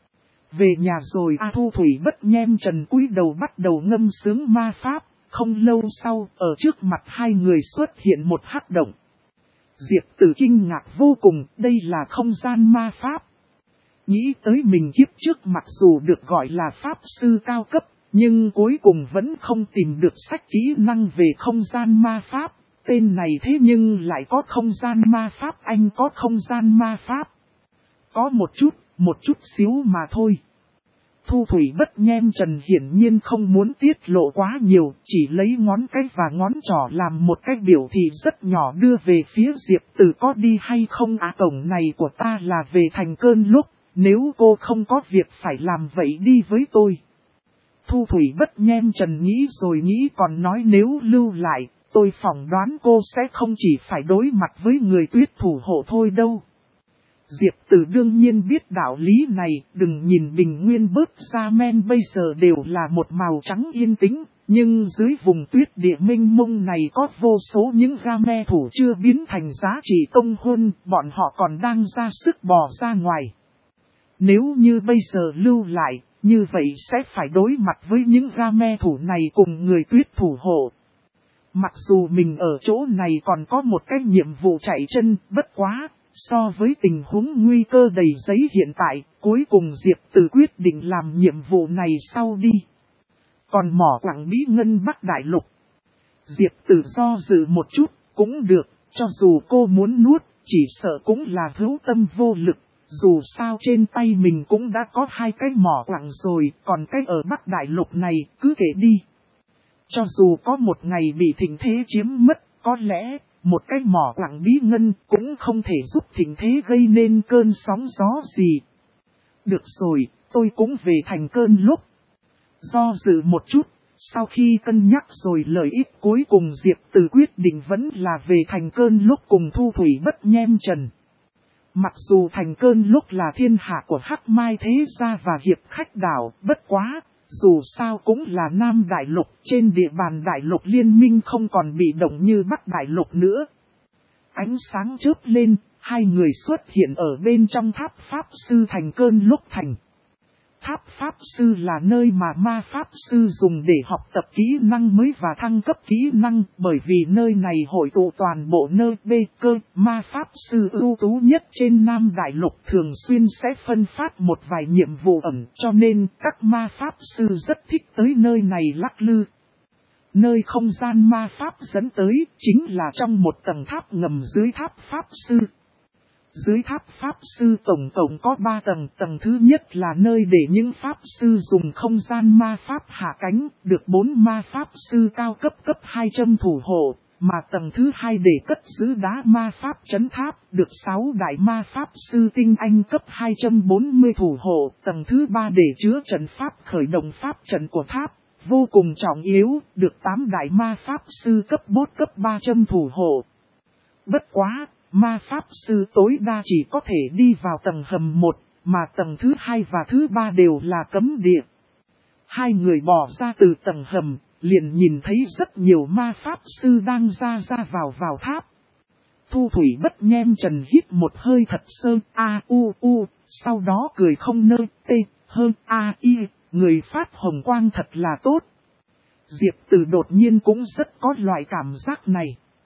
Về nhà rồi à? Thu Thủy Bất Nhem Trần cúi đầu bắt đầu ngâm sướng ma pháp, không lâu sau, ở trước mặt hai người xuất hiện một hắc động. Diệp Tử kinh ngạc vô cùng, đây là không gian ma pháp. Nghĩ tới mình kiếp trước mặc dù được gọi là pháp sư cao cấp, nhưng cuối cùng vẫn không tìm được sách kỹ năng về không gian ma pháp. Tên này thế nhưng lại có không gian ma pháp, anh có không gian ma pháp. Có một chút xíu mà thôi. Thu Thủy Bất Nhem Trần hiển nhiên không muốn tiết lộ quá nhiều, chỉ lấy ngón cái và ngón trỏ làm một cái biểu thị rất nhỏ đưa về phía Diệp Tử, có đi hay không à? Cổng này của ta là về thành cơn lúc, nếu cô không có việc phải làm vậy đi với tôi. Thu Thủy Bất Nhem Trần nghĩ rồi nghĩ còn nói nếu lưu lại, tôi phỏng đoán cô sẽ không chỉ phải đối mặt với người tuyết thủ hộ thôi đâu. Diệp Tử đương nhiên biết đạo lý này, đừng nhìn bình nguyên bớt ra men bây giờ đều là một màu trắng yên tĩnh, nhưng dưới vùng tuyết địa mênh mông này có vô số những game thủ chưa biến thành giá trị công huân, bọn họ còn đang ra sức bò ra ngoài. Nếu như bây giờ lưu lại, như vậy sẽ phải đối mặt với những game thủ này cùng người tuyết thủ hộ. Mặc dù mình ở chỗ này còn có một cái nhiệm vụ chạy chân, bất quá, so với tình huống nguy cơ đầy giấy hiện tại, cuối cùng Diệp Tử quyết định làm nhiệm vụ này sau đi. Còn mỏ quặng bí ngân Bắc Đại Lục. Diệp Tử do dự một chút, cũng được, cho dù cô muốn nuốt, chỉ sợ cũng là hữu tâm vô lực. Dù sao trên tay mình cũng đã có 2 cái mỏ quặng rồi, còn cái ở Bắc Đại Lục này, cứ kể đi. Cho dù có một ngày bị thịnh thế chiếm mất, có lẽ, một cái mỏ quặng bí ngân cũng không thể giúp thịnh thế gây nên cơn sóng gió gì. Được rồi, tôi cũng về thành cơn lúc. Do dự một chút, sau khi cân nhắc rồi lợi ích cuối cùng Diệp Từ quyết định vẫn là về Thành Cơn Lúc cùng Thu Thủy Bất Nhem Trần. Mặc dù Thành Cơn Lúc là thiên hạ của Hắc Mai Thế Gia và Hiệp Khách Đảo, bất quá, dù sao cũng là Nam Đại Lục, trên địa bàn Đại Lục Liên minh không còn bị động như Bắc Đại Lục nữa. Ánh sáng chớp lên, hai người xuất hiện ở bên trong tháp Pháp Sư Thành Cơn Lúc thành. Tháp Pháp Sư là nơi mà ma Pháp Sư dùng để học tập kỹ năng mới và thăng cấp kỹ năng, bởi vì nơi này hội tụ toàn bộ nơi cơ ma Pháp Sư ưu tú nhất trên Nam Đại Lục thường xuyên sẽ phân phát một vài nhiệm vụ ẩn, cho nên các ma Pháp Sư rất thích tới nơi này lắc lư. Nơi không gian ma Pháp dẫn tới chính là trong một tầng tháp ngầm dưới tháp Pháp Sư. Dưới tháp Pháp Sư tổng cộng có 3 tầng, tầng thứ nhất là nơi để những Pháp Sư dùng không gian ma Pháp hạ cánh, được 4 ma Pháp Sư cao cấp cấp 200 thủ hộ, mà tầng thứ hai để cất giữ đá ma Pháp trấn tháp, được 6 đại ma Pháp Sư tinh anh cấp 240 thủ hộ, tầng thứ ba để chứa trận Pháp khởi động Pháp trận của tháp, vô cùng trọng yếu, được 8 đại ma Pháp Sư cấp 4 cấp 300 thủ hộ. Bất quá! Ma Pháp Sư tối đa chỉ có thể đi vào tầng hầm 1, mà tầng thứ 2 và thứ 3 đều là cấm địa. Hai người bỏ ra từ tầng hầm, liền nhìn thấy rất nhiều ma Pháp Sư đang ra vào tháp. Thu Thủy Bất Nhem Trần hít một hơi thật sâu, sau đó cười không nơi, người phát hồng quang thật là tốt. Diệp Từ đột nhiên cũng rất có loại cảm giác này.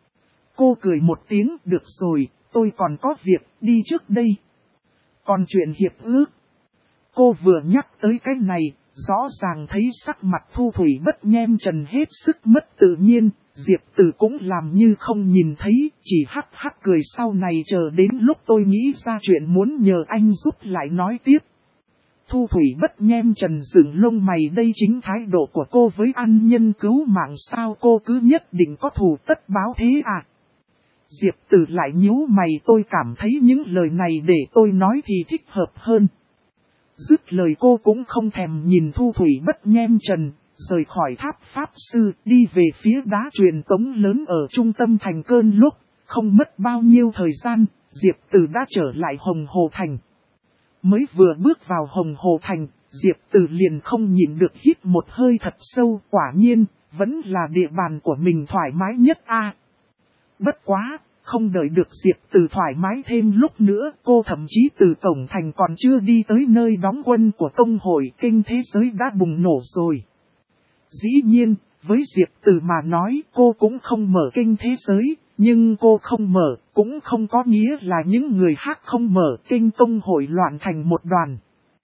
Cô cười một tiếng, được rồi, tôi còn có việc, đi trước đây. Còn chuyện hiệp ước. Cô vừa nhắc tới cái này, rõ ràng thấy sắc mặt Thu Thủy Bất Nhem Trần hết sức mất tự nhiên, Diệp Từ cũng làm như không nhìn thấy, chỉ hắc hắc cười sau này chờ đến lúc tôi nghĩ ra chuyện muốn nhờ anh giúp lại nói tiếp. Thu Thủy Bất Nhem Trần dựng lông mày, đây chính thái độ của cô với ân nhân cứu mạng sao, cô cứ nhất định có thù tất báo thế à? Diệp Từ lại nhíu mày, tôi cảm thấy những lời này để tôi nói thì thích hợp hơn. Dứt lời cô cũng không thèm nhìn Thu Thủy Bất Nhem Trần, rời khỏi tháp Pháp Sư, đi về phía đá truyền tống lớn ở trung tâm Thành Cơn Lúc. Không mất bao nhiêu thời gian, Diệp Từ đã trở lại Hồng Hồ Thành. Mới vừa bước vào Hồng Hồ Thành, Diệp Từ liền không nhịn được hít một hơi thật sâu, quả nhiên, vẫn là địa bàn của mình thoải mái nhất a. Bất quá, không đợi được Diệp Từ thoải mái thêm lúc nữa, cô thậm chí từ cổng thành còn chưa đi tới nơi đóng quân của công hội, kinh thế giới đã bùng nổ rồi. Dĩ nhiên, với Diệp Từ mà nói cô cũng không mở kinh thế giới, nhưng cô không mở cũng không có nghĩa là những người khác không mở, kinh công hội loạn thành một đoàn.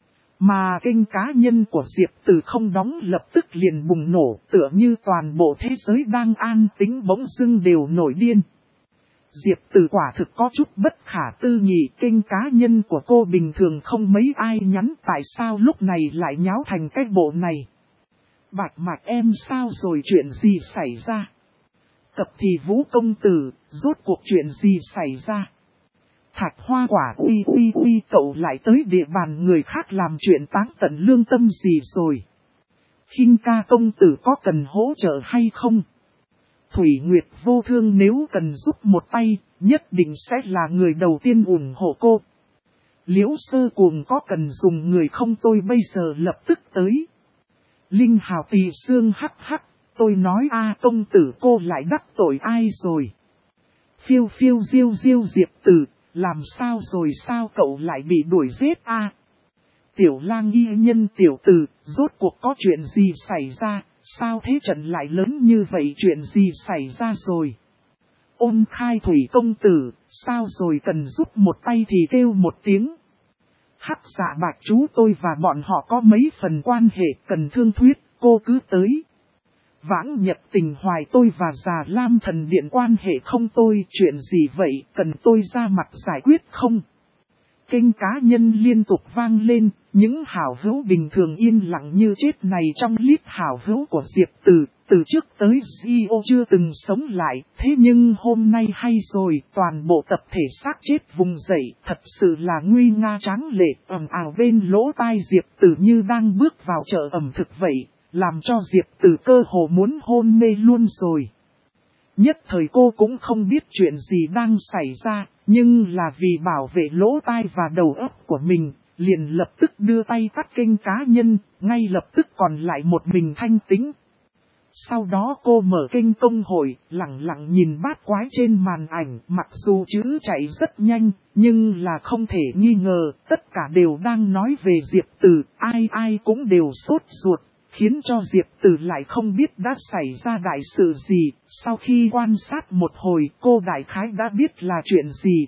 Mà kênh cá nhân của Diệp Từ không đóng lập tức liền bùng nổ, tựa như toàn bộ thế giới đang an tĩnh bỗng dưng đều nổi điên. Diệp Từ quả thực có chút bất khả tư nghị, kênh cá nhân của cô bình thường không mấy ai nhắn, tại sao lúc này lại nháo thành cái bộ này. Bạch Mạch em sao rồi, chuyện gì xảy ra? Cập thì Vũ công tử, rốt cuộc chuyện gì xảy ra? Thạch Hoa Quả uy cậu lại tới địa bàn người khác làm chuyện táng tận lương tâm gì rồi? Khinh Ca công tử có cần hỗ trợ hay không? Thủy Nguyệt Vô Thương nếu cần giúp một tay, nhất định sẽ là người đầu tiên ủng hộ cô. Liễu Sơ Cuồng có cần dùng người không, tôi bây giờ lập tức tới. Linh Hào Tỳ Xương hắc hắc, tôi nói công tử cô lại đắc tội ai rồi? Phiêu phiêu diêu diêu Diệp Từ, làm sao rồi, sao cậu lại bị đuổi giết Tiểu Lang y nhân tiểu tử, rốt cuộc có chuyện gì xảy ra, sao thế trận lại lớn như vậy, chuyện gì xảy ra rồi? Ôn Khai Thủy công tử, sao rồi, cần giúp một tay thì kêu một tiếng. Hắc Dạ Bạch chú tôi và bọn họ có mấy phần quan hệ cần thương thuyết, cô cứ tới. Vãng Nhật Tình Hoài tôi và Già Lam Thần Điện quan hệ không, tôi chuyện gì vậy, cần tôi ra mặt giải quyết không? Kênh cá nhân liên tục vang lên, những hảo hữu bình thường yên lặng như chết này trong list hảo hữu của Diệp từ trước tới CEO chưa từng sống lại, thế nhưng hôm nay hay rồi, toàn bộ tập thể xác chết vùng dậy, thật sự là nguy nga tráng lệ, ầm ào bên lỗ tai Diệp Từ như đang bước vào chợ ẩm thực vậy. làm cho Diệp Tử cơ hồ muốn hôn mê luôn rồi. Nhất thời cô cũng không biết chuyện gì đang xảy ra, nhưng là vì bảo vệ lỗ tai và đầu óc của mình, liền lập tức đưa tay tắt kênh cá nhân, ngay lập tức còn lại một mình thanh tĩnh. Sau đó cô mở kênh công hội, lặng lặng nhìn bát quái trên màn ảnh, mặc dù chữ chạy rất nhanh, nhưng là không thể nghi ngờ, tất cả đều đang nói về Diệp Tử, ai ai cũng đều sốt ruột, khiến cho Diệp Tử lại không biết đã xảy ra đại sự gì. Sau khi quan sát một hồi, cô đại khái đã biết là chuyện gì.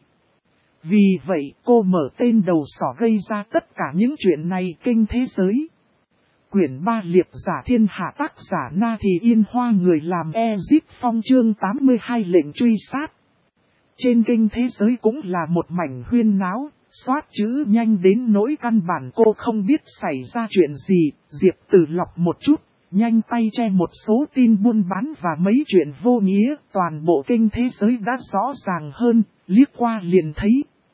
Vì vậy, cô mở tên đầu sỏ gây ra tất cả những chuyện này kênh thế giới. Quyển 3 liệp giả thiên hạ tác giả Na Thì Yên Hoa người làm Ezip Phong chương 82 lệnh truy sát. Trên kênh thế giới cũng là một mảnh huyên náo, soát chữ nhanh đến nỗi căn bản cô không biết xảy ra chuyện gì. Diệp Tử lọc một chút, nhanh tay che một số tin buôn bán và mấy chuyện vô nghĩa. Toàn bộ kênh thế giới đã rõ ràng hơn, liếc qua liền thấy.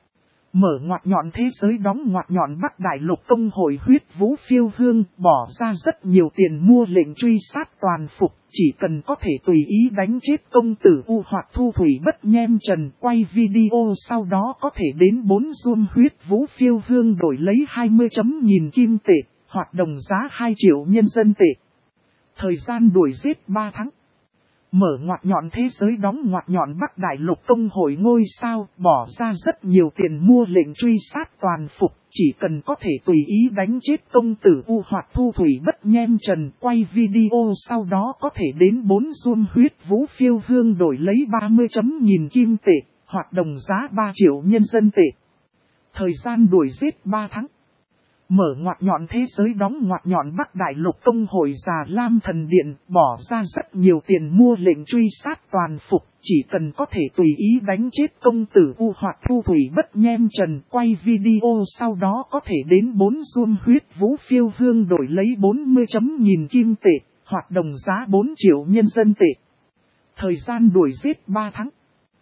Mở ngoặc nhọn thế giới đóng ngoặc nhọn Bắc Đại Lục công hội huyết vũ phiêu hương, bỏ ra rất nhiều tiền mua lệnh truy sát toàn phục, chỉ cần có thể tùy ý đánh chết công tử U hoặc thu thủy bất nhem trần, quay video sau đó có thể đến 4 zoom huyết vũ phiêu hương đổi lấy 20.000 kim tệ, hoặc đồng giá 2 triệu nhân dân tệ. Thời gian đuổi giết 3 tháng. Mở ngoặc nhọn thế giới đóng ngoặc nhọn Bắc Đại Lục công hội ngôi sao, bỏ ra rất nhiều tiền mua lệnh truy sát toàn phục, chỉ cần có thể tùy ý đánh chết công tử U hoặc thu thủy bất nhem trần, quay video sau đó có thể đến 4 zoom huyết vũ phiêu hương đổi lấy 30.000 kim tệ, hoặc đồng giá 3 triệu nhân dân tệ. Thời gian đuổi giết 3 tháng. Mở ngoặc nhọn thế giới đóng ngoặc nhọn Bắc Đại Lục công hội Già Lam Thần Điện, bỏ ra rất nhiều tiền mua lệnh truy sát toàn phục, chỉ cần có thể tùy ý đánh chết công tử U hoặc thu thủy bất nhem trần, quay video sau đó có thể đến 4 zoom huyết vũ phiêu hương đổi lấy 40.000 kim tệ, hoặc đồng giá 4 triệu nhân dân tệ. Thời gian đuổi giết 3 tháng.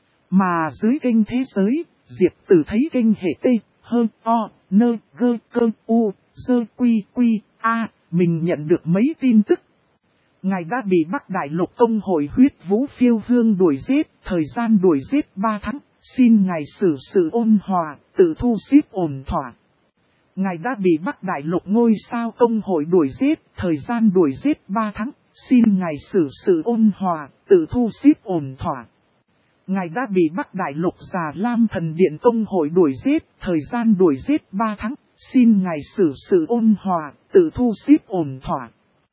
Mà dưới kênh thế giới, Diệp Tử thấy kênh hệ T, hơn O, nơ, gơ, cơ, u, dơ, quy, quy, a, mình nhận được mấy tin tức. Ngài đã bị Bắc Đại Lục công hội huyết vũ phiêu hương đuổi giết, thời gian đuổi giết 3 tháng, xin ngài xử sự ôn hòa, tự thu xếp ổn thỏa. Ngài đã bị Bắc Đại Lục ngôi sao công hội đuổi giết, thời gian đuổi giết 3 tháng, xin ngài xử sự ôn hòa, tự thu xếp ổn thỏa. Ngài đã bị Bắc Đại Lục Già Lam Thần Điện công hội đuổi giết, thời gian đuổi giết 3 tháng, xin ngài xử sự ôn hòa, tự thu xếp ổn thỏa.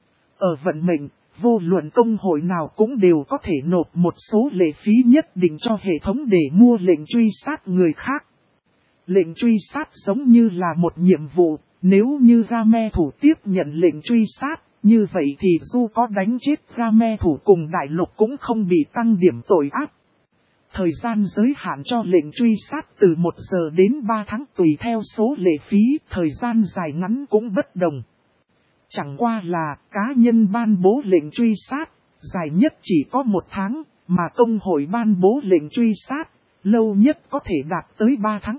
Ở vận mệnh, vô luận công hội nào cũng đều có thể nộp một số lệ phí nhất định cho hệ thống để mua lệnh truy sát người khác. Lệnh truy sát giống như là một nhiệm vụ, nếu như Game thủ tiếp nhận lệnh truy sát, như vậy thì dù có đánh chết Game thủ cùng đại lục cũng không bị tăng điểm tội ác. Thời gian giới hạn cho lệnh truy sát từ 1 giờ đến 3 tháng tùy theo số lệ phí, thời gian dài ngắn cũng bất đồng. Chẳng qua là cá nhân ban bố lệnh truy sát, dài nhất chỉ có 1 tháng, mà công hội ban bố lệnh truy sát, lâu nhất có thể đạt tới 3 tháng.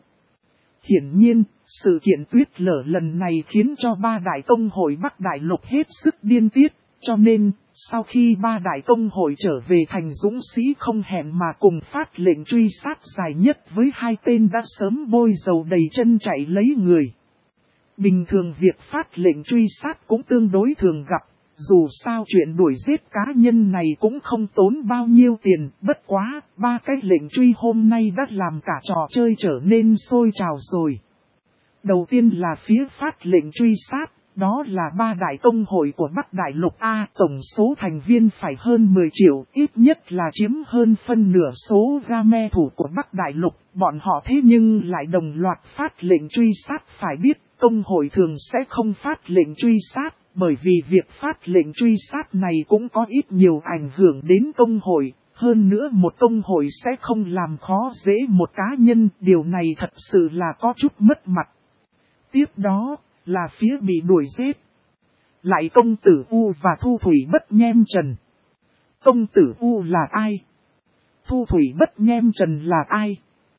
Hiển nhiên, sự kiện tuyết lở lần này khiến cho 3 đại công hội Bắc Đại Lục hết sức điên tiết, cho nên, sau khi 3 đại công hội trở về thành dũng sĩ không hẹn mà cùng phát lệnh truy sát dài nhất với 2 tên đã sớm bôi dầu đầy chân chạy lấy người. Bình thường việc phát lệnh truy sát cũng tương đối thường gặp, dù sao chuyện đuổi giết cá nhân này cũng không tốn bao nhiêu tiền, bất quá, 3 cái lệnh truy hôm nay đã làm cả trò chơi trở nên sôi trào rồi. Đầu tiên là phía phát lệnh truy sát, đó là 3 đại công hội của Bắc Đại Lục A, tổng số thành viên phải hơn 10 triệu, ít nhất là chiếm hơn phân nửa số Game thủ của Bắc Đại Lục, bọn họ thế nhưng lại đồng loạt phát lệnh truy sát. Phải biết, công hội thường sẽ không phát lệnh truy sát, bởi vì việc phát lệnh truy sát này cũng có ít nhiều ảnh hưởng đến công hội. Hơn nữa một công hội sẽ không làm khó dễ một cá nhân, điều này thật sự là có chút mất mặt. Tiếp đó là phía bị đuổi giết. Lại công tử U và thu thủy bất nhem trần. Công tử U là ai? Thu thủy bất nhem trần là ai?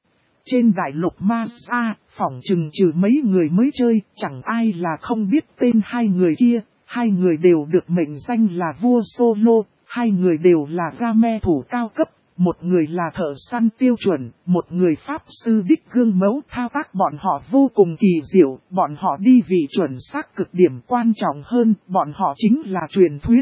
Trên đại lục Ma Sa, phỏng chừng trừ mấy người mới chơi, chẳng ai là không biết tên 2 người kia. Hai người đều được mệnh danh là vua solo, hai người đều là game thủ cao cấp, một người là thợ săn tiêu chuẩn, một người pháp sư đích gương mẫu. Thao tác bọn họ vô cùng kỳ diệu, bọn họ đi vị chuẩn xác cực điểm, quan trọng hơn, bọn họ chính là truyền thuyết.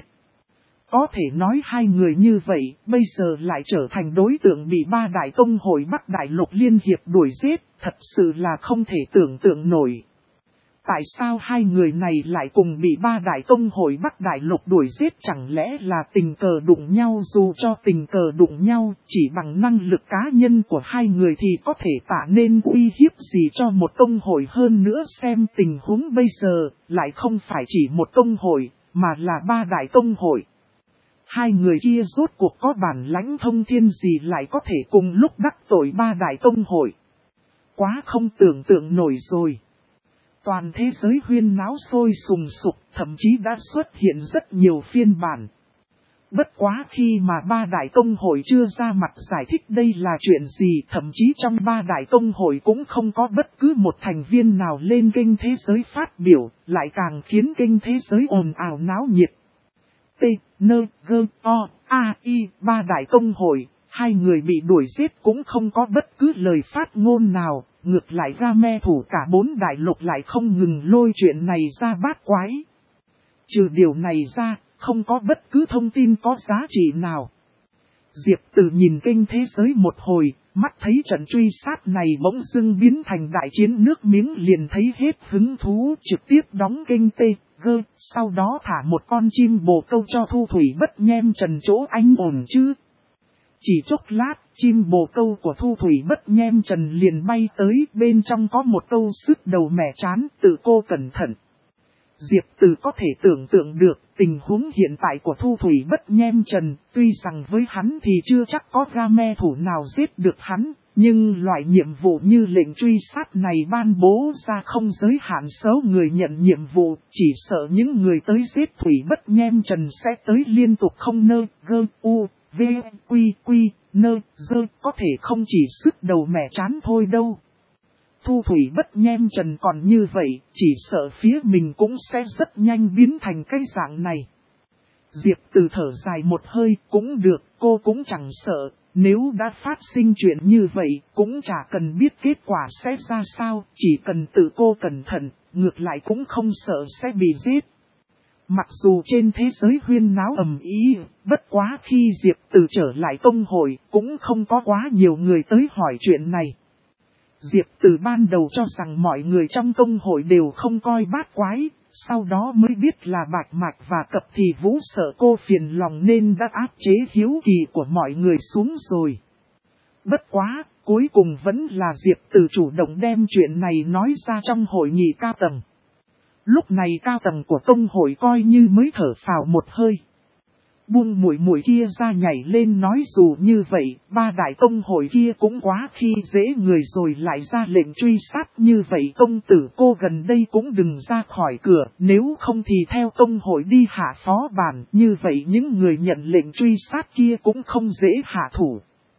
Có thể nói hai người như vậy, bây giờ lại trở thành đối tượng bị ba đại tông hội Bắc Đại Lục liên hiệp đuổi giết, thật sự là không thể tưởng tượng nổi. Tại sao hai người này lại cùng bị ba đại tông hội Bắc Đại Lục đuổi giết, chẳng lẽ là tình cờ đụng nhau? Dù cho tình cờ đụng nhau, chỉ bằng năng lực cá nhân của hai người thì có thể tạo nên uy hiếp gì cho một tông hội. Hơn nữa xem tình huống bây giờ, lại không phải chỉ một tông hội, mà là ba đại tông hội. Hai người kia rốt cuộc có bản lãnh thông thiên gì lại có thể cùng lúc đắc tội ba đại tông hội? Quá không tưởng tượng nổi rồi. Toàn thế giới huyên náo sôi sùng sục, thậm chí đã xuất hiện rất nhiều phiên bản. Bất quá khi mà ba đại tông hội chưa ra mặt giải thích đây là chuyện gì, thậm chí trong ba đại tông hội cũng không có bất cứ một thành viên nào lên kênh thế giới phát biểu, lại càng khiến kênh thế giới ồn ào náo nhiệt. T, N, G, O, A, I, ba đại tông hội, hai người bị đuổi giết cũng không có bất cứ lời phát ngôn nào, ngược lại game thủ cả bốn đại lục lại không ngừng lôi chuyện này ra bát quái. Trừ điều này ra, không có bất cứ thông tin có giá trị nào. Diệp Tử nhìn kênh thế giới một hồi, mắt thấy trận truy sát này bỗng dưng biến thành đại chiến nước miếng, liền thấy hết hứng thú, trực tiếp đóng kênh T, G, sau đó thả một con chim bồ câu cho Thu Thủy Bất Nhem Trần chỗ anh ổn chứ. Chỉ chốc lát, chim bồ câu của Thu Thủy Bất Nhem Trần liền bay tới, bên trong có một câu sức đầu mẻ chán, tự cô cẩn thận. Diệp Tử có thể tưởng tượng được tình huống hiện tại của Thu Thủy Bất Nhem Trần, tuy rằng với hắn thì chưa chắc có game thủ nào giết được hắn, nhưng loại nhiệm vụ như lệnh truy sát này ban bố ra không giới hạn số người nhận nhiệm vụ, chỉ sợ những người tới giết Thủy Bất Nhem Trần sẽ tới liên tục không nơ, gơ, u, v, quy, quy, nơ, dơ, có thể không chỉ sức đầu mẻ chán thôi đâu. Thu Thủy Bất Nhem Trần còn như vậy, chỉ sợ phía mình cũng sẽ rất nhanh biến thành cái dạng này. Diệp Tử thở dài một hơi, cũng được, cô cũng chẳng sợ, nếu đã phát sinh chuyện như vậy, cũng chả cần biết kết quả sẽ ra sao, chỉ cần tự cô cẩn thận, ngược lại cũng không sợ sẽ bị giết. Mặc dù trên thế giới huyên náo ầm ĩ, bất quá khi Diệp Tử trở lại tông hội, cũng không có quá nhiều người tới hỏi chuyện này. Diệp Tử ban đầu cho rằng mọi người trong tông hội đều không coi bát quái, sau đó mới biết là Bạch Mạch và Cập Thì Vũ sợ cô phiền lòng nên đã áp chế hiếu kỳ của mọi người xuống rồi. Bất quá, cuối cùng vẫn là Diệp Tử chủ động đem chuyện này nói ra trong hội nghị cao tầng. Lúc này cao tầng của tông hội coi như mới thở phào một hơi. Buông muội muội kia ra nhảy lên nói dù như vậy, ba đại tông hội kia cũng quá khi dễ người rồi lại ra lệnh truy sát như vậy. Công tử cô gần đây cũng đừng ra khỏi cửa, nếu không thì theo tông hội đi hạ phó bản, như vậy những người nhận lệnh truy sát kia cũng không dễ hạ thủ.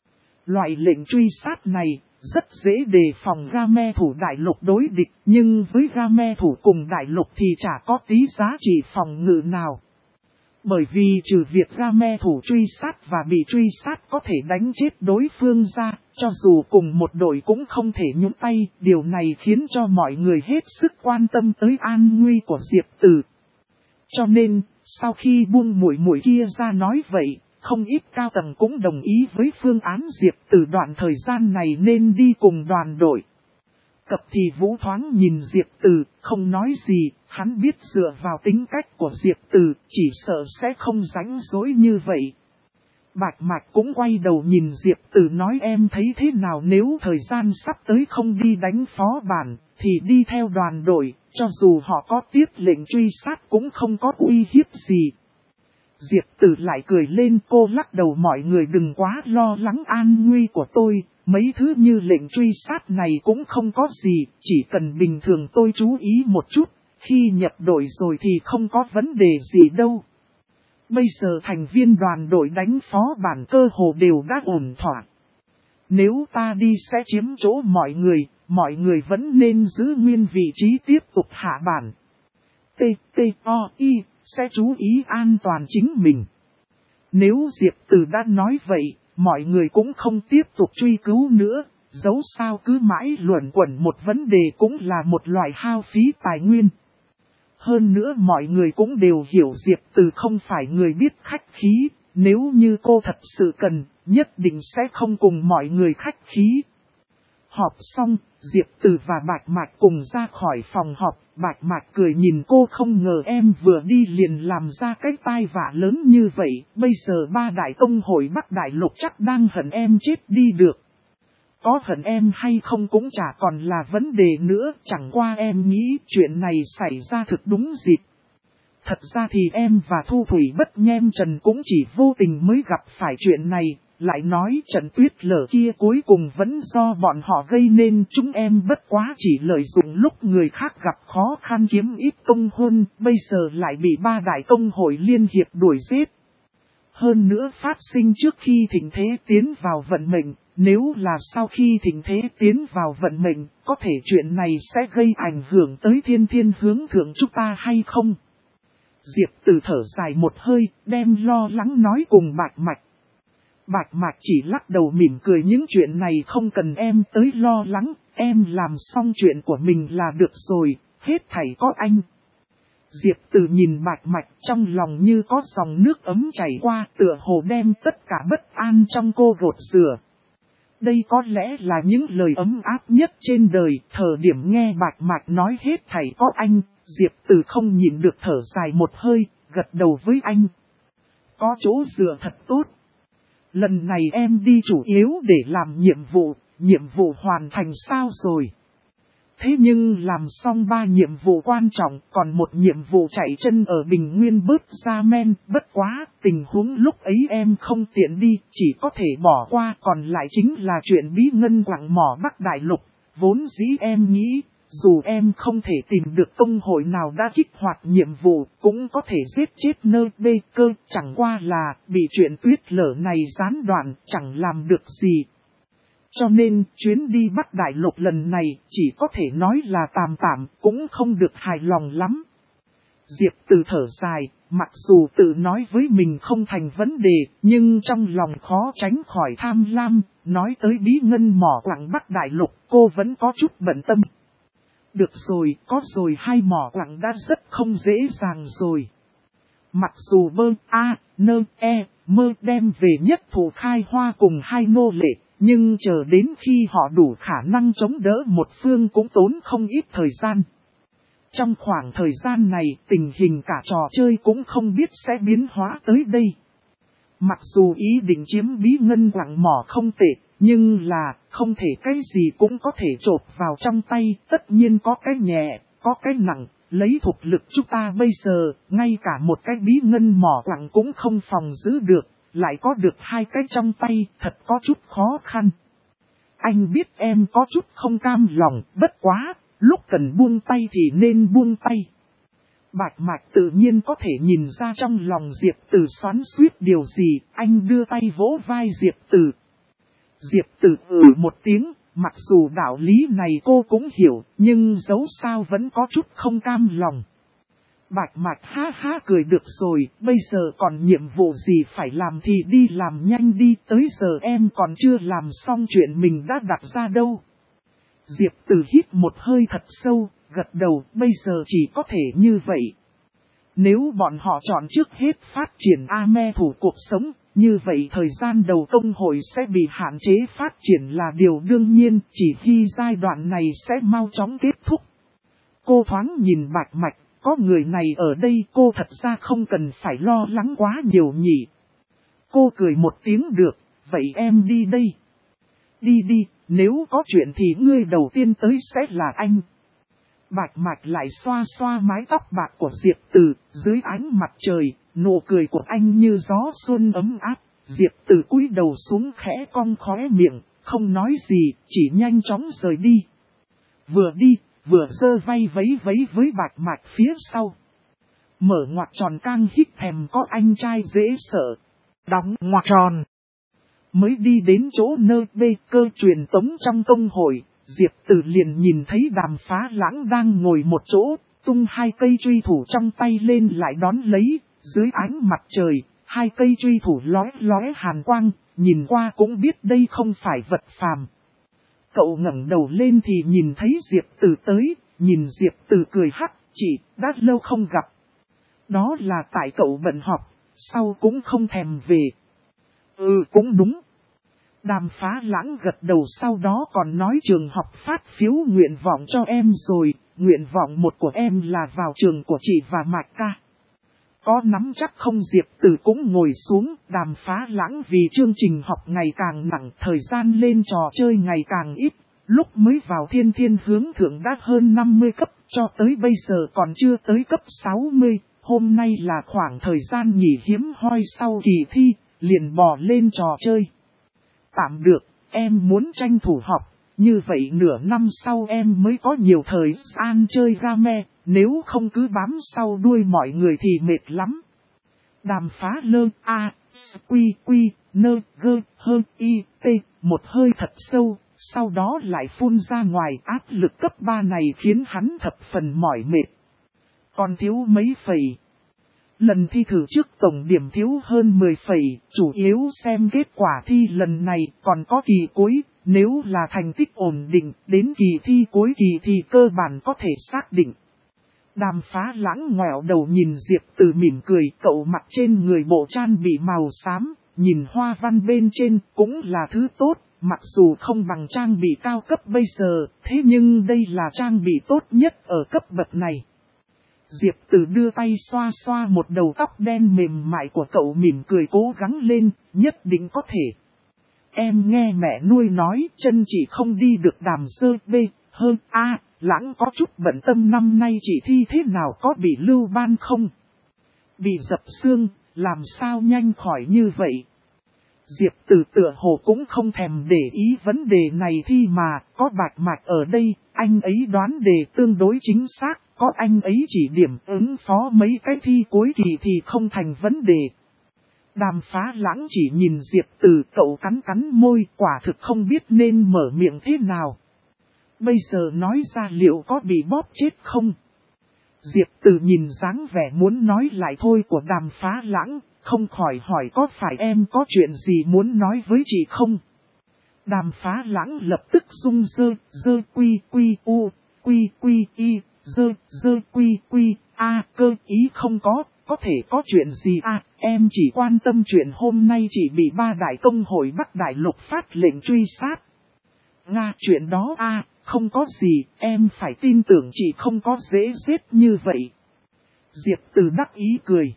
Loại lệnh truy sát này rất dễ đề phòng game thủ đại lục đối địch, nhưng với game thủ cùng đại lục thì chả có tí giá trị phòng ngự nào. Bởi vì trừ việc game thủ truy sát và bị truy sát có thể đánh chết đối phương ra, cho dù cùng một đội cũng không thể nhúng tay, điều này khiến cho mọi người hết sức quan tâm tới an nguy của Diệp Tử. Cho nên, sau khi buông muội muội kia ra nói vậy, không ít cao tầng cũng đồng ý với phương án Diệp Tử đoạn thời gian này nên đi cùng đoàn đội. Cập Thì Vũ thoáng nhìn Diệp Tử, không nói gì, hắn biết dựa vào tính cách của Diệp Tử, chỉ sợ sẽ không rảnh rỗi như vậy. Bạch Mạch cũng quay đầu nhìn Diệp Tử nói em thấy thế nào nếu thời gian sắp tới không đi đánh phó bản, thì đi theo đoàn đội, cho dù họ có tiếp lệnh truy sát cũng không có uy hiếp gì. Diệp Tử lại cười lên, cô lắc đầu mọi người đừng quá lo lắng an nguy của tôi, mấy thứ như lệnh truy sát này cũng không có gì, chỉ cần bình thường tôi chú ý một chút, khi nhập đội rồi thì không có vấn đề gì đâu. Bây giờ thành viên đoàn đội đánh phó bản cơ hồ đều đã ổn thỏa. Nếu ta đi sẽ chiếm chỗ mọi người vẫn nên giữ nguyên vị trí tiếp tục hạ bản. T, T, O, I, sẽ chú ý an toàn chính mình. Nếu Diệp Từ đã nói vậy, mọi người cũng không tiếp tục truy cứu nữa, dẫu sao cứ mãi luẩn quẩn một vấn đề cũng là một loại hao phí tài nguyên. Hơn nữa mọi người cũng đều hiểu Diệp Từ không phải người biết khách khí, nếu như cô thật sự cần, nhất định sẽ không cùng mọi người khách khí. Họp xong, Diệp Từ và Bạch Mạch cùng ra khỏi phòng họp, Bạch Mạch cười nhìn cô, không ngờ em vừa đi liền làm ra cái tai vạ lớn như vậy, bây giờ ba đại tông hội Bắc Đại Lục chắc đang hận em chết đi được. Có hận em hay không cũng chả còn là vấn đề nữa, chẳng qua em nghĩ chuyện này xảy ra thực đúng dịp. Thật ra thì em và Thu Thủy Bất Nhem Trần cũng chỉ vô tình mới gặp phải chuyện này, lại nói trận tuyết lở kia cuối cùng vẫn do bọn họ gây nên, chúng em bất quá chỉ lợi dụng lúc người khác gặp khó khăn kiếm ít công hơn, bây giờ lại bị ba đại tông hội liên hiệp đuổi giết. Hơn nữa phát sinh trước khi thịnh thế tiến vào vận mệnh, nếu là sau khi thịnh thế tiến vào vận mệnh, có thể chuyện này sẽ gây ảnh hưởng tới thiên thiên hướng thượng chúng ta hay không? Diệp Từ thở dài một hơi, đem lo lắng nói cùng Bạch Mạch. Bạch Mạch chỉ lắc đầu mỉm cười, những chuyện này không cần em tới lo lắng, em làm xong chuyện của mình là được rồi, hết thảy có anh. Diệp Từ nhìn Bạch Mạch, trong lòng như có dòng nước ấm chảy qua, tựa hồ đem tất cả bất an trong cô gột rửa. Đây có lẽ là những lời ấm áp nhất trên đời, thời điểm nghe Bạch Mạch nói hết thảy có anh, Diệp Từ không nhịn được thở dài một hơi, gật đầu với anh. Có chỗ dựa thật tốt. Lần này em đi chủ yếu để làm nhiệm vụ hoàn thành sao rồi? Thế nhưng làm xong 3 nhiệm vụ quan trọng, còn một nhiệm vụ chạy chân ở Bình Nguyên bớt ra men, bất quá, tình huống lúc ấy em không tiện đi, chỉ có thể bỏ qua, còn lại chính là chuyện bí ngân quặng mỏ Bắc Đại Lục, vốn dĩ em nghĩ, dù em không thể tìm được tông hội nào đã kích hoạt nhiệm vụ, cũng có thể giết chết nơi bê cơ, chẳng qua là, bị chuyện tuyết lở này gián đoạn, chẳng làm được gì. Cho nên, chuyến đi Bắc Đại Lục lần này, chỉ có thể nói là tạm tạm, cũng không được hài lòng lắm. Diệp Từ thở dài, mặc dù tự nói với mình không thành vấn đề, nhưng trong lòng khó tránh khỏi tham lam, nói tới bí ngân mỏ quặng Bắc Đại Lục, cô vẫn có chút bận tâm. Được rồi, có rồi 2 mỏ quặng đã rất không dễ dàng rồi. Mặc dù mơ đem về nhất thủ khai hoa cùng 2 nô lệ, nhưng chờ đến khi họ đủ khả năng chống đỡ một phương cũng tốn không ít thời gian. Trong khoảng thời gian này, tình hình cả trò chơi cũng không biết sẽ biến hóa tới đây. Mặc dù ý định chiếm bí ngân quặng mỏ không tệ, nhưng là không thể cái gì cũng có thể chộp vào trong tay, tất nhiên có cái nhẹ, có cái nặng. Lấy thực lực chúng ta bây giờ, ngay cả một cái bí ngân mỏ quặng cũng không phòng giữ được, lại có được 2 cái trong tay, thật có chút khó khăn. Anh biết em có chút không cam lòng, bất quá, lúc cần buông tay thì nên buông tay. Bạch Mạch tự nhiên có thể nhìn ra trong lòng Diệp Từ xoắn xuýt điều gì, anh đưa tay vỗ vai Diệp Từ. Diệp Từ một tiếng, mặc dù đạo lý này cô cũng hiểu, nhưng dẫu sao vẫn có chút không cam lòng. Bạch Mạch ha ha cười, được rồi, bây giờ còn nhiệm vụ gì phải làm thì đi làm nhanh đi, tới giờ em còn chưa làm xong chuyện mình đã đặt ra đâu. Diệp Từ hít một hơi thật sâu, gật đầu, bây giờ chỉ có thể như vậy. Nếu bọn họ chọn trước hết phát triển Ame thủ cuộc sống, như vậy thời gian đầu công hội sẽ bị hạn chế phát triển là điều đương nhiên, chỉ khi giai đoạn này sẽ mau chóng kết thúc. Cô thoáng nhìn Bạch Mạch, có người này ở đây cô thật ra không cần phải lo lắng quá nhiều nhỉ. Cô cười một tiếng, được, vậy em đi đây. Đi đi, nếu có chuyện thì ngươi đầu tiên tới sẽ là anh. Bạch Mạch lại xoa xoa mái tóc bạc của Diệp Từ, dưới ánh mặt trời, nụ cười của anh như gió xuân ấm áp. Diệp Từ cúi đầu xuống khẽ cong khóe miệng, không nói gì, chỉ nhanh chóng rời đi. Vừa đi, vừa giơ vai vấy với Bạch Mạch phía sau. Mở ngoặc tròn cang hít thèm có anh trai dễ sợ. Đóng ngoặc tròn. Mới đi đến chỗ nơi bê cơ truyền tống trong công hội, Diệp Từ liền nhìn thấy Đàm Phá Lãng đang ngồi một chỗ, tung hai cây truy thủ trong tay lên lại đón lấy, dưới ánh mặt trời, hai cây truy thủ lóe lóe hàn quang, nhìn qua cũng biết đây không phải vật phàm. Cậu ngẩng đầu lên thì nhìn thấy Diệp Từ tới, nhìn Diệp Từ cười hắc, chị, đã lâu không gặp. Đó là tại cậu bận họp, sau cũng không thèm về. Ừ cũng đúng. Đàm Phá Lãng gật đầu, sau đó còn nói trường học phát phiếu nguyện vọng cho em rồi, nguyện vọng một của em là vào trường của chị và Mạch ca. Có nắm chắc không? Diệp Từ cũng ngồi xuống. Đàm Phá Lãng vì chương trình học ngày càng nặng, thời gian lên trò chơi ngày càng ít. Lúc mới vào Thiên Thiên Hướng Thượng đã hơn 50 cấp, cho tới bây giờ còn chưa tới cấp 60. Hôm nay là khoảng thời gian nghỉ hiếm hoi sau kỳ thi, liền bò lên trò chơi. Tạm được, em muốn tranh thủ học, như vậy nửa năm sau em mới có nhiều thời gian chơi game, nếu không cứ bám sau đuôi mọi người thì mệt lắm. Đàm Phá Lơ A, Quy Quy, Nơ Gơ Hơ Y T, một hơi thật sâu, sau đó lại phun ra ngoài. Áp lực cấp 3 này khiến hắn thập phần mỏi mệt. Còn thiếu mấy phẩy. Lần thi thử trước tổng điểm thiếu hơn 10 phẩy, chủ yếu xem kết quả thi lần này, còn có kỳ cuối, nếu là thành tích ổn định, đến kỳ thi cuối kỳ thì cơ bản có thể xác định. Đàm Phá Lãng ngoẹo đầu nhìn Diệp Từ mỉm cười, cậu mặc trên người bộ trang bị màu xám, nhìn hoa văn bên trên cũng là thứ tốt, mặc dù không bằng trang bị cao cấp bây giờ, thế nhưng đây là trang bị tốt nhất ở cấp bậc này. Diệp Từ đưa tay xoa xoa một đầu tóc đen mềm mại của cậu, mỉm cười cố gắng lên, nhất định có thể. Em nghe mẹ nuôi nói chân chị không đi được. Đàm Sơ B, hơn A, Lãng có chút bận tâm, năm nay chị thi thế nào, có bị lưu ban không? Bị dập xương, làm sao nhanh khỏi như vậy? Diệp Từ tựa hồ cũng không thèm để ý vấn đề này thi mà, có Bạch Mạch ở đây, anh ấy đoán đề tương đối chính xác, có anh ấy chỉ điểm ứng phó mấy cái thi cuối kỳ thì không thành vấn đề. Đàm Phá Lãng chỉ nhìn Diệp Từ, cậu cắn cắn môi, quả thực không biết nên mở miệng thế nào. Bây giờ nói ra liệu có bị bóp chết không? Diệp Từ nhìn dáng vẻ muốn nói lại thôi của Đàm Phá Lãng, không khỏi hỏi có phải em có chuyện gì muốn nói với chị không? Đàm Phá Lãng lập tức rung dơ quy quy u, quy quy y, dơ quy quy a, cơ ý không có thể có chuyện gì à, em chỉ quan tâm chuyện hôm nay chị bị 3 đại công hội Bắc Đại Lục phát lệnh truy sát. Nga, chuyện đó à, không có gì, em phải tin tưởng chị không có dễ giết như vậy. Diệp Từ đắc ý cười.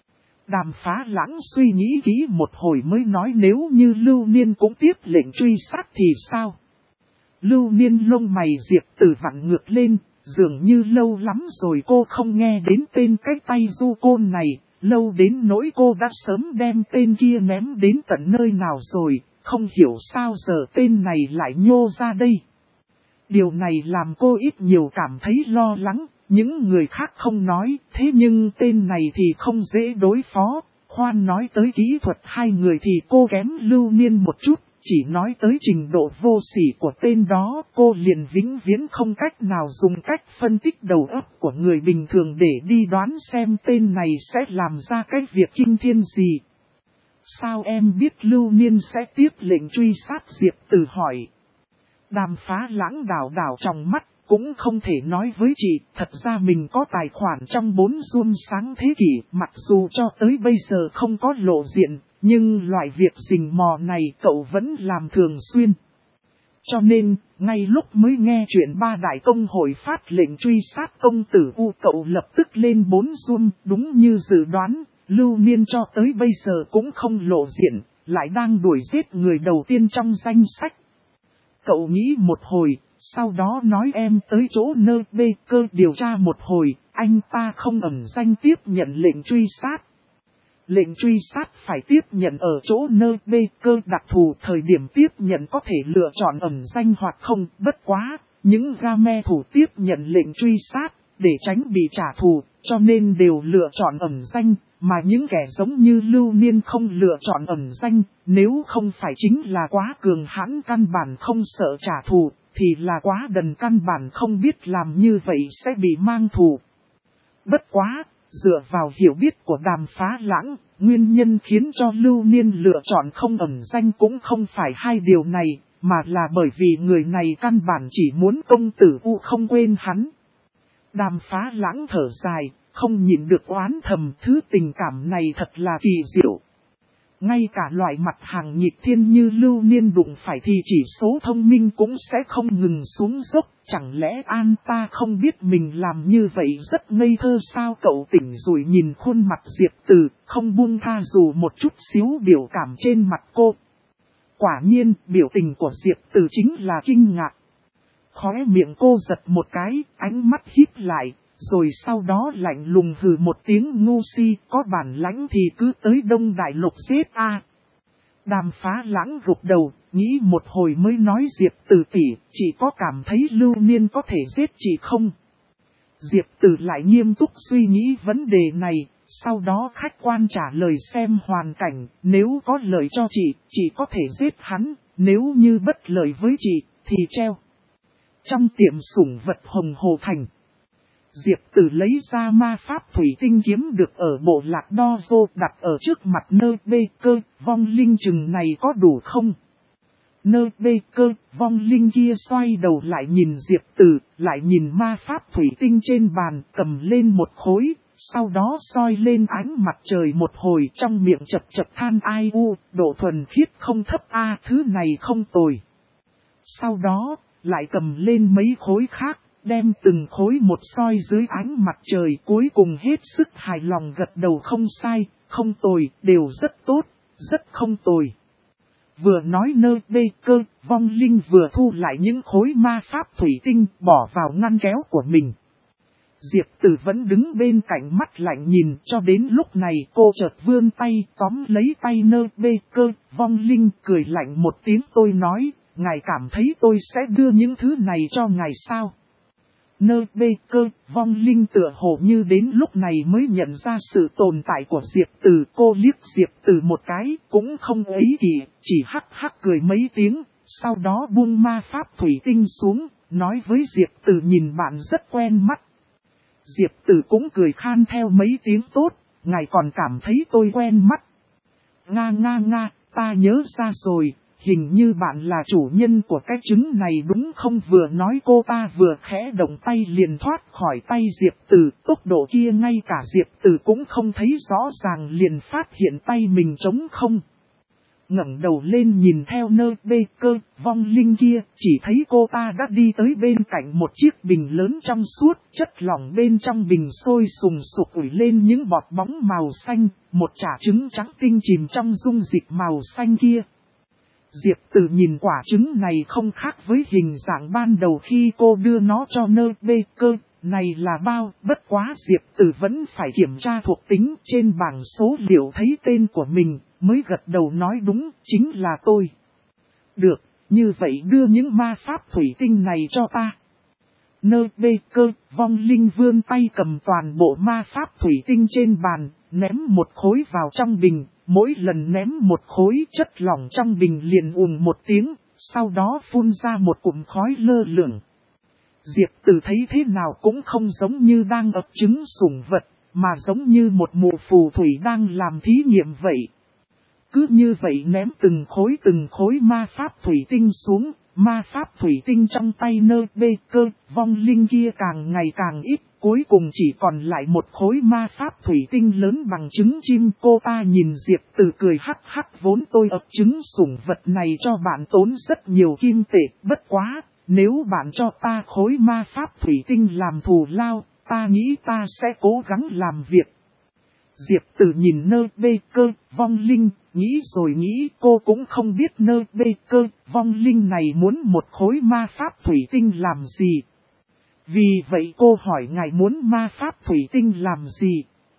Đàm Phá Lãng suy nghĩ kỹ một hồi mới nói, nếu như Lưu Niên cũng tiếp lệnh truy sát thì sao? Lưu Niên lông mày Diệp Từ vặn ngược lên, dường như lâu lắm rồi cô không nghe đến tên cái tay du côn này, lâu đến nỗi cô đã sớm đem tên kia ném đến tận nơi nào rồi, không hiểu sao giờ tên này lại nhô ra đây. Điều này làm cô ít nhiều cảm thấy lo lắng, những người khác không nói, thế nhưng tên này thì không dễ đối phó. Khoan nói tới kỹ thuật hai người thì cô kém Lưu Niên một chút, chỉ nói tới trình độ vô sỉ của tên đó, cô liền vĩnh viễn không cách nào dùng cách phân tích đầu óc của người bình thường để đi đoán xem tên này sẽ làm ra cái việc kinh thiên gì. Sao em biết Lưu Niên sẽ tiếp lệnh truy sát? Diệp Từ hỏi. Đàm Phá Lãng đảo đảo trong mắt, cũng không thể nói với chị, thật ra mình có tài khoản trong 4 Zoom sáng thế kỷ, mặc dù cho tới bây giờ không có lộ diện, nhưng loại việc rình mò này cậu vẫn làm thường xuyên. Cho nên, ngay lúc mới nghe chuyện 3 đại công hội phát lệnh truy sát công tử U, cậu lập tức lên 4 Zoom, đúng như dự đoán, Lưu Niên cho tới bây giờ cũng không lộ diện, lại đang đuổi giết người đầu tiên trong danh sách. Cậu nghĩ một hồi, sau đó nói em tới chỗ Nơ Bê Cơ điều tra một hồi, anh ta không ẩn danh tiếp nhận lệnh truy sát. Lệnh truy sát phải tiếp nhận ở chỗ Nơ Bê Cơ đặc thù, thời điểm tiếp nhận có thể lựa chọn ẩn danh hoặc không, bất quá, những game thủ tiếp nhận lệnh truy sát, để tránh bị trả thù, cho nên đều lựa chọn ẩn danh. Mà những kẻ giống như Lưu Niên không lựa chọn ẩn danh, nếu không phải chính là quá cường hãn căn bản không sợ trả thù, thì là quá đần căn bản không biết làm như vậy sẽ bị mang thù. Bất quá, dựa vào hiểu biết của Đàm Phá Lãng, nguyên nhân khiến cho Lưu Niên lựa chọn không ẩn danh cũng không phải hai điều này, mà là bởi vì người này căn bản chỉ muốn công tử U không quên hắn. Đàm Phá Lãng thở dài, không nhịn được oán thầm, thứ tình cảm này thật là kỳ diệu. Ngay cả loại mặt hàng nghịch thiên như Lưu Niên đụng phải thì chỉ số thông minh cũng sẽ không ngừng xuống dốc. Chẳng lẽ an ta không biết mình làm như vậy rất ngây thơ sao? Cậu tỉnh rồi nhìn khuôn mặt Diệp Từ, không buông tha dù một chút xíu biểu cảm trên mặt cô. Quả nhiên, biểu tình của Diệp Từ chính là kinh ngạc. Khóe miệng cô giật một cái, ánh mắt híp lại, rồi sau đó lạnh lùng hừ một tiếng, ngu si, có bản lãnh thì cứ tới Đông Đại Lục giết a. Đàm Phá Lãng gục đầu, nghĩ một hồi mới nói Diệp Từ tỷ, chị có cảm thấy Lưu Niên có thể giết chị không? Diệp Từ lại nghiêm túc suy nghĩ vấn đề này, sau đó khách quan trả lời xem hoàn cảnh, nếu có lợi cho chị có thể giết hắn, nếu như bất lợi với chị, thì treo. Trong tiệm sủng vật Hồng Hồ Thành, Diệp Từ lấy ra ma pháp thủy tinh kiếm được ở bộ lạc Đo Dô đặt ở trước mặt Nơ Bê Cơ, vong linh chừng này có đủ không? Nơ Bê Cơ, vong linh kia xoay đầu lại nhìn Diệp Từ, lại nhìn ma pháp thủy tinh trên bàn, cầm lên một khối, sau đó soi lên ánh mặt trời một hồi, trong miệng chập chập than ai u, độ thuần khiết không thấp a, thứ này không tồi. Sau đó, lại cầm lên mấy khối khác, đem từng khối một soi dưới ánh mặt trời, cuối cùng hết sức hài lòng gật đầu không sai, không tồi, đều rất tốt, rất không tồi. Vừa nói Nơ Bê Cơ, vong linh vừa thu lại những khối ma pháp thủy tinh bỏ vào ngăn kéo của mình. Diệp Từ vẫn đứng bên cạnh mắt lạnh nhìn, cho đến lúc này cô chợt vươn tay tóm lấy tay Nơ Bê Cơ, vong linh cười lạnh một tiếng, tôi nói, ngài cảm thấy tôi sẽ đưa những thứ này cho ngài sao? Nơ Bê Cơ, vong linh tựa hồ như đến lúc này mới nhận ra sự tồn tại của Diệp Từ. Cô liếc Diệp Từ một cái, cũng không ấy kỳ, chỉ hắc hắc cười mấy tiếng, sau đó buông ma pháp thủy tinh xuống, nói với Diệp Từ, nhìn bạn rất quen mắt. Diệp Từ cũng cười khan theo mấy tiếng, tốt, ngài còn cảm thấy tôi quen mắt. Nga, ta nhớ ra rồi. Hình như bạn là chủ nhân của cái trứng này đúng không? Vừa nói cô ta vừa khẽ động tay liền thoát khỏi tay Diệp Từ, tốc độ kia ngay cả Diệp Từ cũng không thấy rõ ràng, liền phát hiện tay mình trống không. Ngẩng đầu lên nhìn theo Nơ Bê Cơ, vong linh kia, chỉ thấy cô ta đã đi tới bên cạnh một chiếc bình lớn trong suốt, chất lỏng bên trong bình sôi sùng sục ủi lên những bọt bóng màu xanh, một chả trứng trắng tinh chìm trong dung dịch màu xanh kia. Diệp Từ nhìn quả trứng này không khác với hình dạng ban đầu khi cô đưa nó cho Nơ Bê Cơ, này là bao, bất quá Diệp Từ vẫn phải kiểm tra thuộc tính, trên bảng số liệu thấy tên của mình, mới gật đầu nói đúng, chính là tôi. Được, như vậy đưa những ma pháp thủy tinh này cho ta. Nơ Bê Cơ, vong linh vươn tay cầm toàn bộ ma pháp thủy tinh trên bàn, ném một khối vào trong bình. Mỗi lần ném một khối, chất lỏng trong bình liền ùm một tiếng, sau đó phun ra một cụm khói lơ lửng. Diệp Từ thấy thế nào cũng không giống như đang ấp trứng sủng vật, mà giống như một mụ phù thủy đang làm thí nghiệm vậy. Cứ như vậy ném từng khối ma pháp thủy tinh xuống, ma pháp thủy tinh trong tay Nơ Bê Cơ, vong linh kia càng ngày càng ít. Cuối cùng chỉ còn lại một khối ma pháp thủy tinh lớn bằng trứng chim. Cô ta nhìn Diệp Từ cười hắc hắc, vốn tôi ấp trứng sủng vật này cho bạn tốn rất nhiều kim tệ, bất quá, nếu bạn cho ta khối ma pháp thủy tinh làm thù lao, ta nghĩ ta sẽ cố gắng làm việc. Diệp Từ nhìn Nơ Bê Cơ, vong linh, nghĩ rồi nghĩ, cô cũng không biết Nơ Bê Cơ, vong linh này muốn một khối ma pháp thủy tinh làm gì. Vì vậy cô hỏi ngài muốn ma pháp thủy tinh làm gì?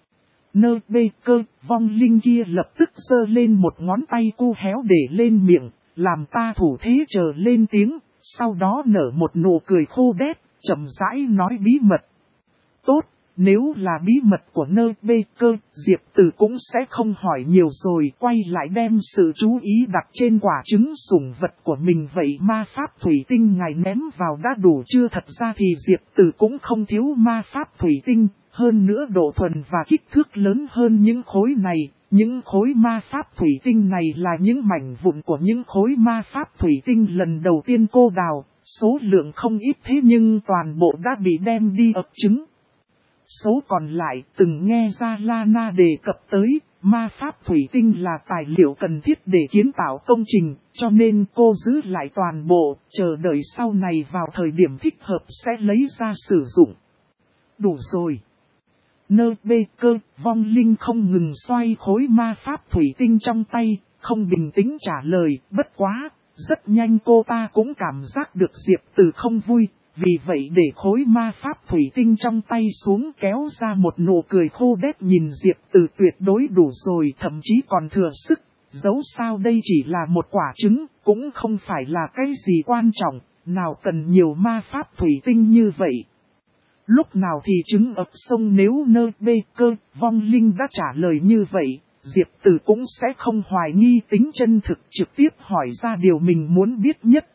Nơ Bê Cơ, vong linh kia lập tức giơ lên một ngón tay cu héo để lên miệng, làm ta thủ thế chờ lên tiếng, sau đó nở một nụ cười khô đét, chậm rãi nói bí mật. Tốt, nếu là bí mật của Nơ Bê Cơ, Diệp Từ cũng sẽ không hỏi nhiều rồi, quay lại đem sự chú ý đặt trên quả trứng sủng vật của mình. Vậy ma pháp thủy tinh ngài ném vào đã đủ chưa? Thật ra thì Diệp Từ cũng không thiếu ma pháp thủy tinh, Hơn nữa độ thuần và kích thước lớn hơn những khối này. Những khối ma pháp thủy tinh này là những mảnh vụn của những khối ma pháp thủy tinh lần đầu tiên cô đào. Số lượng không ít thế nhưng toàn bộ đã bị đem đi ấp trứng. Số còn lại từng nghe ra Lana đề cập tới, ma pháp thủy tinh là tài liệu cần thiết để kiến tạo công trình, cho nên cô giữ lại toàn bộ, chờ đợi sau này vào thời điểm thích hợp sẽ lấy ra sử dụng. Đủ rồi. Nơ bê cơ, vong linh không ngừng xoay khối ma pháp thủy tinh trong tay, không bình tĩnh trả lời, bất quá, rất nhanh cô ta cũng cảm giác được Diệp Từ không vui, vì vậy để khối ma pháp thủy tinh trong tay xuống kéo ra một nụ cười khô đét nhìn Diệp Từ tuyệt đối đủ rồi thậm chí còn thừa sức, dẫu sao đây chỉ là một quả trứng, cũng không phải là cái gì quan trọng, nào cần nhiều ma pháp thủy tinh như vậy. Lúc nào thì trứng ập sông nếu Nơ bê cơ, vong linh đã trả lời như vậy, Diệp Từ cũng sẽ không hoài nghi tính chân thực trực tiếp hỏi ra điều mình muốn biết nhất.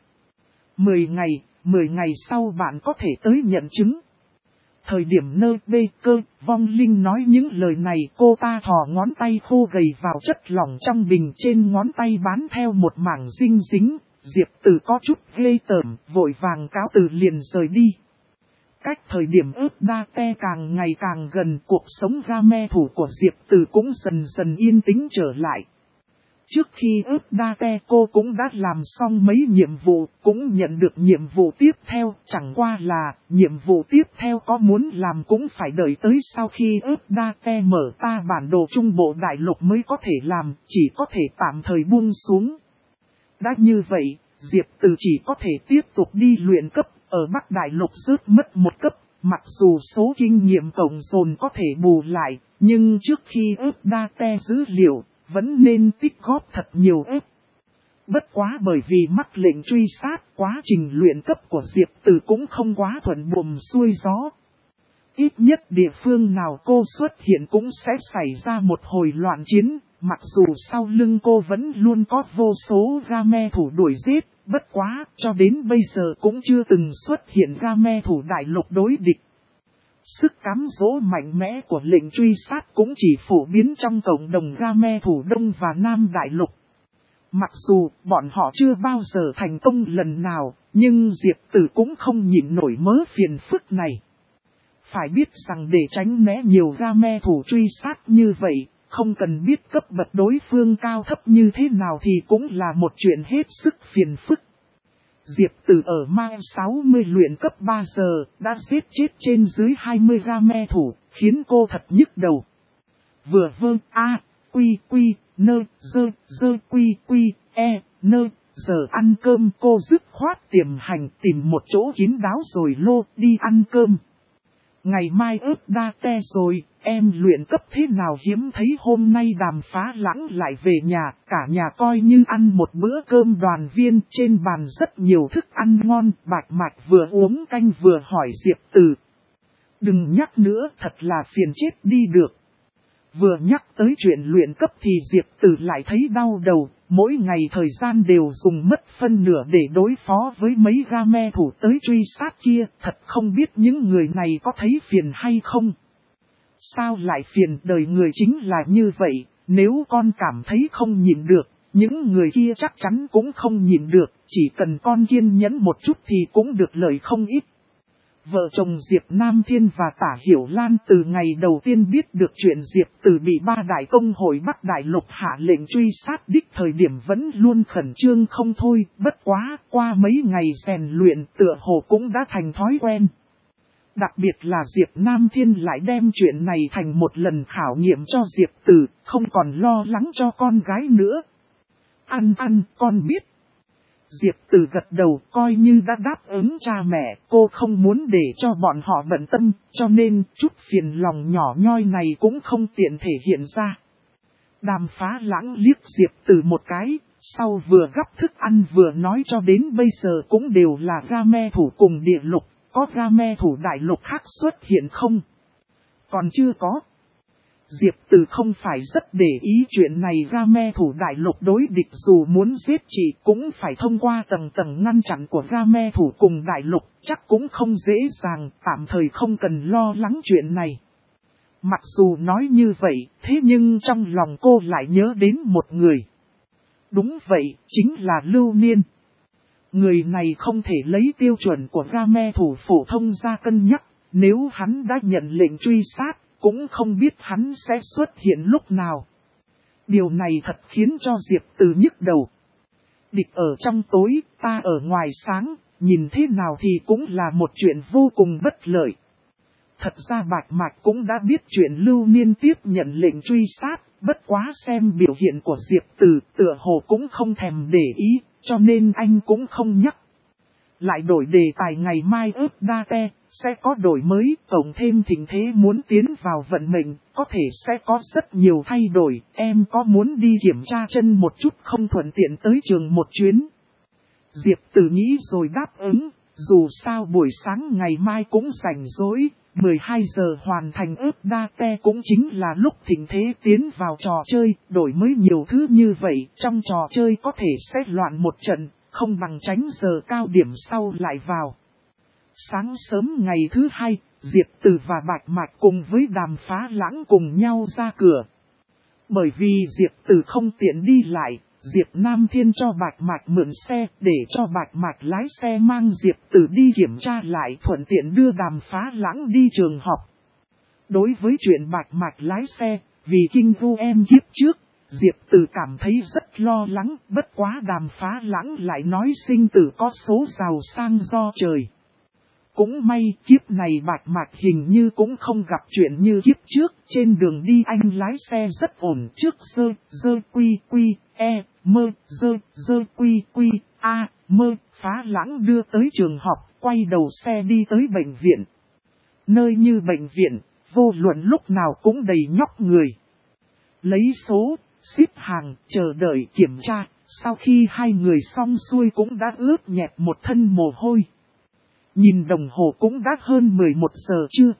10 ngày sau bạn có thể tới nhận chứng. Thời điểm Nơ bê cơ, vong linh nói những lời này cô ta thò ngón tay khô gầy vào chất lỏng trong bình trên ngón tay bán theo một mảng dinh dính, Diệp Từ có chút ghê tởm, vội vàng cáo từ liền rời đi. Cách thời điểm Ướpdate càng ngày càng gần, cuộc sống game thủ của Diệp Từ cũng dần dần yên tĩnh trở lại. Trước khi Ướpdate cô cũng đã làm xong mấy nhiệm vụ, cũng nhận được nhiệm vụ tiếp theo, chẳng qua là nhiệm vụ tiếp theo có muốn làm cũng phải đợi tới sau khi Ướpdate mở ta bản đồ trung bộ đại lục mới có thể làm, chỉ có thể tạm thời buông xuống. Đã như vậy, Diệp Từ chỉ có thể tiếp tục đi luyện cấp. Ở Bắc Đại Lục rớt mất một cấp, mặc dù số kinh nghiệm cộng dồn có thể bù lại, nhưng trước khi Ướpdate dữ liệu, vẫn nên tích góp thật nhiều ếp. Bất quá bởi vì mắc lệnh truy sát, quá trình luyện cấp của Diệp Từ cũng không quá thuận buồm xuôi gió. Ít nhất địa phương nào cô xuất hiện cũng sẽ xảy ra một hồi loạn chiến, mặc dù sau lưng cô vẫn luôn có vô số game thủ đuổi giết. Bất quá, cho đến bây giờ cũng chưa từng xuất hiện game thủ đại lục đối địch. Sức cám dỗ mạnh mẽ của lệnh truy sát cũng chỉ phổ biến trong cộng đồng game thủ Đông và Nam đại lục. Mặc dù bọn họ chưa bao giờ thành công lần nào, nhưng Diệp Từ cũng không nhịn nổi mớ phiền phức này. Phải biết rằng để tránh né nhiều game thủ truy sát như vậy, không cần biết cấp bậc đối phương cao thấp như thế nào thì cũng là một chuyện hết sức phiền phức. Diệp Từ ở Mai 60 luyện cấp 3 giờ, đã giết chết trên dưới 20 game thủ, khiến cô thật nhức đầu. Vừa vơ quy, nơ, dơ quy, nơ, giờ ăn cơm cô dứt khoát tiềm hành tìm một chỗ kín đáo rồi lô đi ăn cơm. Ngày mai Ướpdate rồi, em luyện cấp thế nào hiếm thấy hôm nay Đàm Phá Lãng lại về nhà, cả nhà coi như ăn một bữa cơm đoàn viên, trên bàn rất nhiều thức ăn ngon, Bạch Mạch vừa uống canh vừa hỏi Diệp Từ. Đừng nhắc nữa, thật là phiền chết đi được. Vừa nhắc tới chuyện luyện cấp thì Diệp Từ lại thấy đau đầu, mỗi ngày thời gian đều dùng mất phân nửa để đối phó với mấy game thủ tới truy sát kia, thật không biết những người này có thấy phiền hay không. Sao lại phiền, đời người chính là như vậy, nếu con cảm thấy không nhịn được, những người kia chắc chắn cũng không nhịn được, chỉ cần con kiên nhẫn một chút thì cũng được lợi không ít. Vợ chồng Diệp Nam Thiên và Tả Hiểu Lan từ ngày đầu tiên biết được chuyện Diệp Từ bị ba đại công hội Bắc Đại Lục hạ lệnh truy sát đích thời điểm vẫn luôn khẩn trương không thôi, bất quá, qua mấy ngày rèn luyện tựa hồ cũng đã thành thói quen. Đặc biệt là Diệp Nam Thiên lại đem chuyện này thành một lần khảo nghiệm cho Diệp Từ, không còn lo lắng cho con gái nữa. Ăn, con biết. Diệp Từ gật đầu coi như đã đáp ứng cha mẹ, cô không muốn để cho bọn họ bận tâm, cho nên chút phiền lòng nhỏ nhoi này cũng không tiện thể hiện ra. Đàm Phá Lãng liếc Diệp Từ một cái, sau vừa gắp thức ăn vừa nói cho đến bây giờ cũng đều là game thủ cùng địa lục, có game thủ đại lục khác xuất hiện không? Còn chưa có. Diệp Từ không phải rất để ý chuyện này, game thủ đại lục đối địch dù muốn giết chị cũng phải thông qua tầng tầng ngăn chặn của game thủ cùng đại lục, chắc cũng không dễ dàng, tạm thời không cần lo lắng chuyện này. Mặc dù nói như vậy, thế nhưng trong lòng cô lại nhớ đến một người. Đúng vậy, chính là Lưu Niên. Người này không thể lấy tiêu chuẩn của game thủ phổ thông ra cân nhắc, nếu hắn đã nhận lệnh truy sát, cũng không biết hắn sẽ xuất hiện lúc nào. Điều này thật khiến cho Diệp Từ nhức đầu. Địch ở trong tối, ta ở ngoài sáng, nhìn thế nào thì cũng là một chuyện vô cùng bất lợi. Thật ra Bạch Mạch cũng đã biết chuyện Lưu Niên tiếp nhận lệnh truy sát, bất quá xem biểu hiện của Diệp Từ tựa hồ cũng không thèm để ý, cho nên anh cũng không nhắc. Lại đổi đề tài ngày mai update, sẽ có đổi mới, cộng thêm tình thế muốn tiến vào vận mệnh, có thể sẽ có rất nhiều thay đổi, em có muốn đi kiểm tra chân một chút không, thuận tiện tới trường một chuyến. Diệp Từ nghĩ rồi đáp ứng, dù sao buổi sáng ngày mai cũng rảnh rỗi, 12 giờ hoàn thành update cũng chính là lúc tình thế tiến vào trò chơi, đổi mới nhiều thứ như vậy, trong trò chơi có thể sẽ loạn một trận, không bằng tránh giờ cao điểm sau lại vào. Sáng sớm ngày thứ hai, Diệp Từ và Bạch Mạch cùng với Đàm Phá Lãng cùng nhau ra cửa. Bởi vì Diệp Từ không tiện đi lại, Diệp Nam Thiên cho Bạch Mạch mượn xe để cho Bạch Mạch lái xe mang Diệp Từ đi kiểm tra lại, thuận tiện đưa Đàm Phá Lãng đi trường học. Đối với chuyện Bạch Mạch lái xe, vì kinh vu em kiếp trước, Diệp Từ cảm thấy rất lo lắng, bất quá Đàm Phá Lãng lại nói sinh tử có số giàu sang do trời. Cũng may kiếp này Bạch Mạch hình như cũng không gặp chuyện như kiếp trước, trên đường đi anh lái xe rất ổn, trước dơ quy quy e mơ dơ quy quy a mơ. Phá Lãng đưa tới trường học, quay đầu xe đi tới bệnh viện. Nơi như bệnh viện, vô luận lúc nào cũng đầy nhóc người. Lấy số, xếp hàng, chờ đợi kiểm tra, sau khi hai người xong xuôi cũng đã ướt nhẹp một thân mồ hôi. Nhìn đồng hồ cũng đã hơn 11 giờ trưa.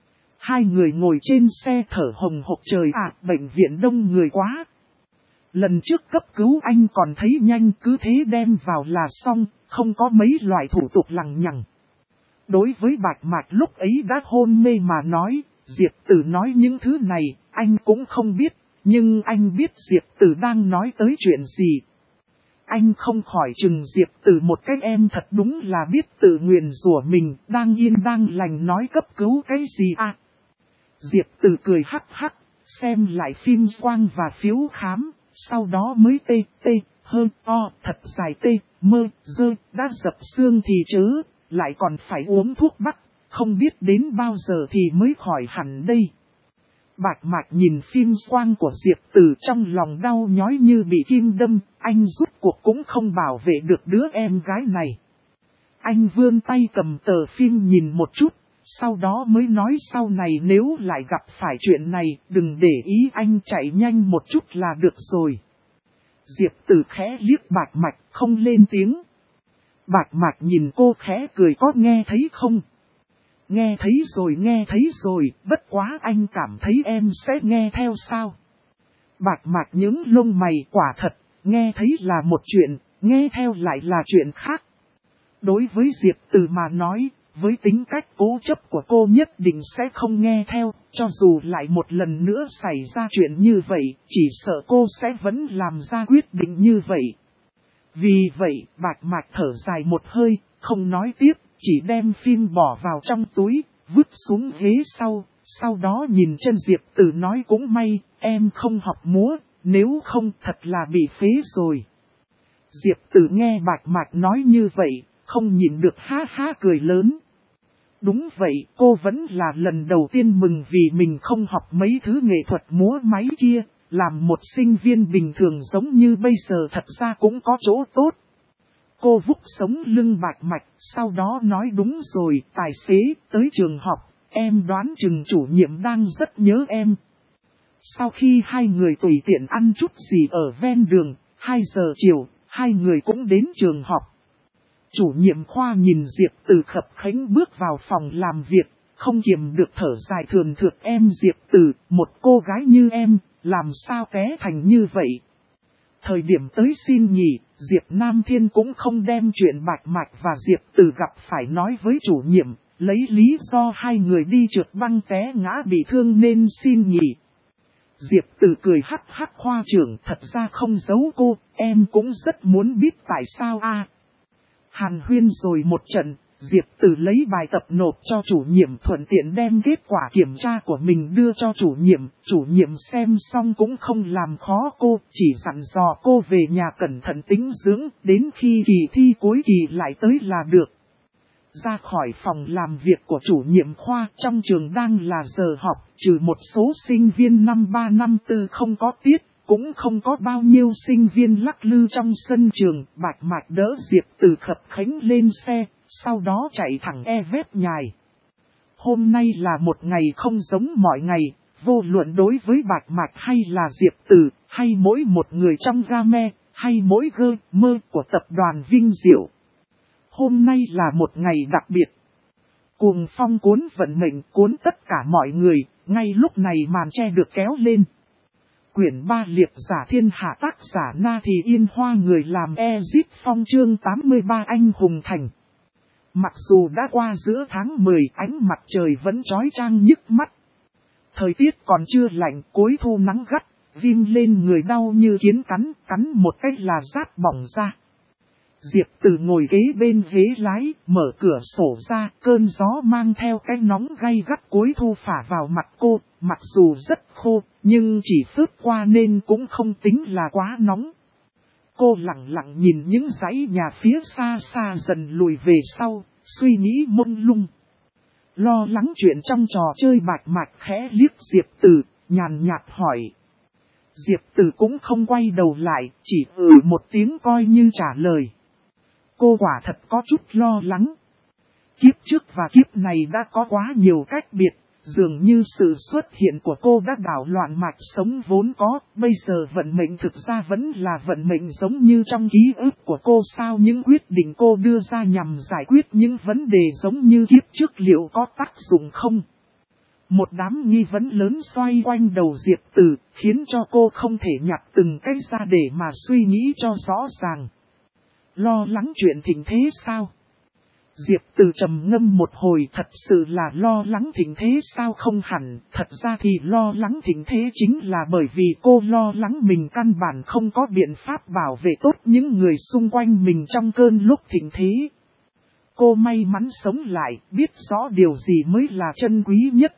Hai người ngồi trên xe thở hồng hộc, trời ạ, bệnh viện đông người quá. Lần trước cấp cứu anh còn thấy nhanh, cứ thế đem vào là xong, không có mấy loại thủ tục lằng nhằng. Đối với Bạch Mạch lúc ấy đã hôn mê mà nói, Diệp Từ nói những thứ này, anh cũng không biết, nhưng anh biết Diệp Từ đang nói tới chuyện gì. Anh không khỏi chừng Diệp Từ một cách, em thật đúng là biết tự nguyền rủa mình, đang yên đang lành nói cấp cứu cái gì à. Diệp Từ cười hắc hắc, xem lại phim quang và phiếu khám, sau đó mới thật dài đã dập xương thì chớ, lại còn phải uống thuốc bắc, không biết đến bao giờ thì mới khỏi hẳn đây. Bạch Mạch nhìn phim quang của Diệp Từ trong lòng đau nhói như bị kim đâm, anh rút cuộc cũng không bảo vệ được đứa em gái này. Anh vươn tay cầm tờ phim nhìn một chút, sau đó mới nói sau này nếu lại gặp phải chuyện này, đừng để ý, anh chạy nhanh một chút là được rồi. Diệp Từ khẽ liếc Bạch Mạch, không lên tiếng. Bạch Mạch nhìn cô khẽ cười, có nghe thấy không? Nghe thấy rồi, bất quá anh cảm thấy em sẽ nghe theo sao? Bạch Mạch những lông mày, quả thật, nghe thấy là một chuyện, nghe theo lại là chuyện khác. Đối với Diệp Từ mà nói, với tính cách cố chấp của cô nhất định sẽ không nghe theo, cho dù lại một lần nữa xảy ra chuyện như vậy, chỉ sợ cô sẽ vẫn làm ra quyết định như vậy. Vì vậy, Bạch Mạch thở dài một hơi, không nói tiếp, chỉ đem phim bỏ vào trong túi, vứt xuống ghế sau đó nhìn chân Diệp Từ nói cũng may, em không học múa, nếu không thật là bị phế rồi. Diệp Từ nghe Bạch Mạch nói như vậy, không nhịn được ha ha cười lớn. Đúng vậy, cô vẫn là lần đầu tiên mừng vì mình không học mấy thứ nghệ thuật múa máy kia, làm một sinh viên bình thường giống như bây giờ thật ra cũng có chỗ tốt. Cô vúc sống lưng Bạch Mạch, sau đó nói đúng rồi, tài xế, tới trường học, em đoán chừng chủ nhiệm đang rất nhớ em. Sau khi hai người tùy tiện ăn chút gì ở ven đường, 2 giờ chiều, hai người cũng đến trường học. Chủ nhiệm khoa nhìn Diệp Từ khập khẽnh bước vào phòng làm việc, không kiềm được thở dài thườn thượt, em Diệp Từ, một cô gái như em, làm sao té thành như vậy. Thời điểm tới xin nghỉ, Diệp Nam Thiên cũng không đem chuyện Bạch Mạch và Diệp Từ gặp phải nói với chủ nhiệm, lấy lý do hai người đi trượt băng té ngã bị thương nên xin nghỉ. Diệp Tử cười hắc hắc khoa trưởng, thật ra không giấu cô, em cũng rất muốn biết tại sao a. Hàn huyên rồi một trận, Diệp Tử lấy bài tập nộp cho chủ nhiệm, thuận tiện đem kết quả kiểm tra của mình đưa cho chủ nhiệm xem xong cũng không làm khó cô, chỉ dặn dò cô về nhà cẩn thận tĩnh dưỡng, đến khi kỳ thi cuối kỳ lại tới là được. Ra khỏi phòng làm việc của chủ nhiệm khoa, trong trường đang là giờ học, trừ một số sinh viên năm 3 năm 4 không có tiết, cũng không có bao nhiêu sinh viên lắc lư trong sân trường. Bạch Mạch đỡ Diệp Tử khập khánh lên xe, sau đó chạy thẳng vét nhài. Hôm nay là một ngày không giống mọi ngày, vô luận đối với Bạch Mạch hay là Diệp Tử, hay mỗi một người trong game, hay mỗi gơ mơ của tập đoàn Vinh Diệu. Hôm nay là một ngày đặc biệt. Cuồng phong cuốn vận mệnh, cuốn tất cả mọi người, ngay lúc này màn che được kéo lên. Quyển 3 liệt giả thiên hạ, tác giả Na Thì Yên Hoa, người làm Ezit Phong, chương 83 anh hùng thành. Mặc dù đã qua giữa tháng 10, ánh mặt trời vẫn chói chang nhức mắt. Thời tiết còn chưa lạnh, cuối thu nắng gắt, ghim lên người đau như kiến cắn một cách là rát bỏng ra. Diệp Tử ngồi ghế bên ghế lái, mở cửa sổ ra, cơn gió mang theo cái nóng gay gắt cuối thu phả vào mặt cô, mặc dù rất khô, nhưng chỉ phớt qua nên cũng không tính là quá nóng. Cô lặng lặng nhìn những dãy nhà phía xa xa dần lùi về sau, suy nghĩ mông lung. Lo lắng chuyện trong trò chơi. Bạch Mạch khẽ liếc Diệp Tử, nhàn nhạt hỏi. Diệp Tử cũng không quay đầu lại, chỉ một tiếng coi như trả lời. Cô quả thật có chút lo lắng. Kiếp trước và kiếp này đã có quá nhiều cách biệt, dường như sự xuất hiện của cô đã đảo loạn mạch sống vốn có, bây giờ vận mệnh thực ra vẫn là vận mệnh giống như trong ký ức của cô. Sao những quyết định cô đưa ra nhằm giải quyết những vấn đề giống như kiếp trước liệu có tác dụng không? Một đám nghi vấn lớn xoay quanh đầu Diệp Tử, khiến cho cô không thể nhặt từng cái ra để mà suy nghĩ cho rõ ràng. Lo lắng chuyện thịnh thế sao? Diệp Tử trầm ngâm một hồi, thật sự là lo lắng thịnh thế sao? Không hẳn, thật ra thì lo lắng thịnh thế chính là bởi vì cô lo lắng mình căn bản không có biện pháp bảo vệ tốt những người xung quanh mình trong cơn lúc thịnh thế. Cô may mắn sống lại, biết rõ điều gì mới là chân quý nhất.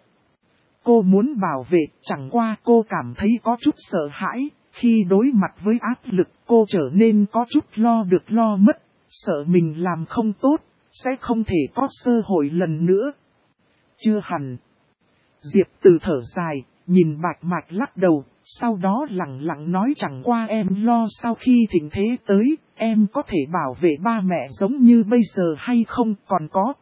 Cô muốn bảo vệ, chẳng qua cô cảm thấy có chút sợ hãi. Khi đối mặt với áp lực, cô trở nên có chút lo được lo mất, sợ mình làm không tốt, sẽ không thể có cơ hội lần nữa. Chưa hẳn. Diệp Tử thở dài, nhìn Bạch Mạch lắc đầu, sau đó lặng lặng nói, chẳng qua em lo sau khi thịnh thế tới, em có thể bảo vệ ba mẹ giống như bây giờ hay không? Còn có.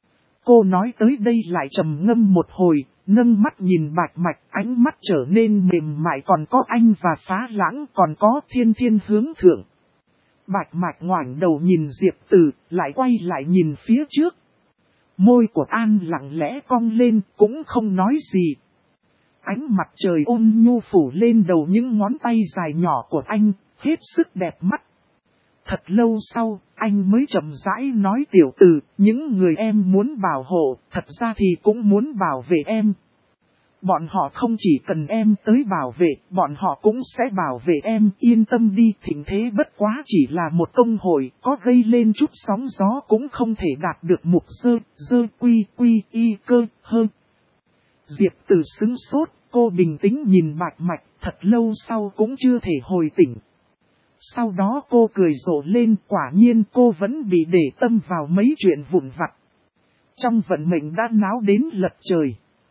Cô nói tới đây lại trầm ngâm một hồi, nâng mắt nhìn Bạch Mạch, ánh mắt trở nên mềm mại. Còn có anh và Phá Lãng, còn có Thiên Thiên hướng thượng. Bạch Mạch ngoảnh đầu nhìn Diệp Tử, lại quay lại nhìn phía trước. Môi của An lặng lẽ cong lên, cũng không nói gì. Ánh mặt trời ôn nhu phủ lên đầu những ngón tay dài nhỏ của anh, hết sức đẹp mắt. Thật lâu sau, anh mới chậm rãi nói, tiểu tử, những người em muốn bảo hộ, thật ra thì cũng muốn bảo vệ em. Bọn họ không chỉ cần em tới bảo vệ, bọn họ cũng sẽ bảo vệ em, yên tâm đi. Thịnh thế bất quá chỉ là một công hội, có gây lên chút sóng gió cũng không thể đạt được mục quy y cơ hơn. Diệp Tử sững sốt, cô bình tĩnh nhìn Bạch Mạch, thật lâu sau cũng chưa thể hồi tỉnh. Sau đó cô cười rộ lên, quả nhiên cô vẫn bị để tâm vào mấy chuyện vụn vặt. Trong vận mệnh đã náo đến lật trời.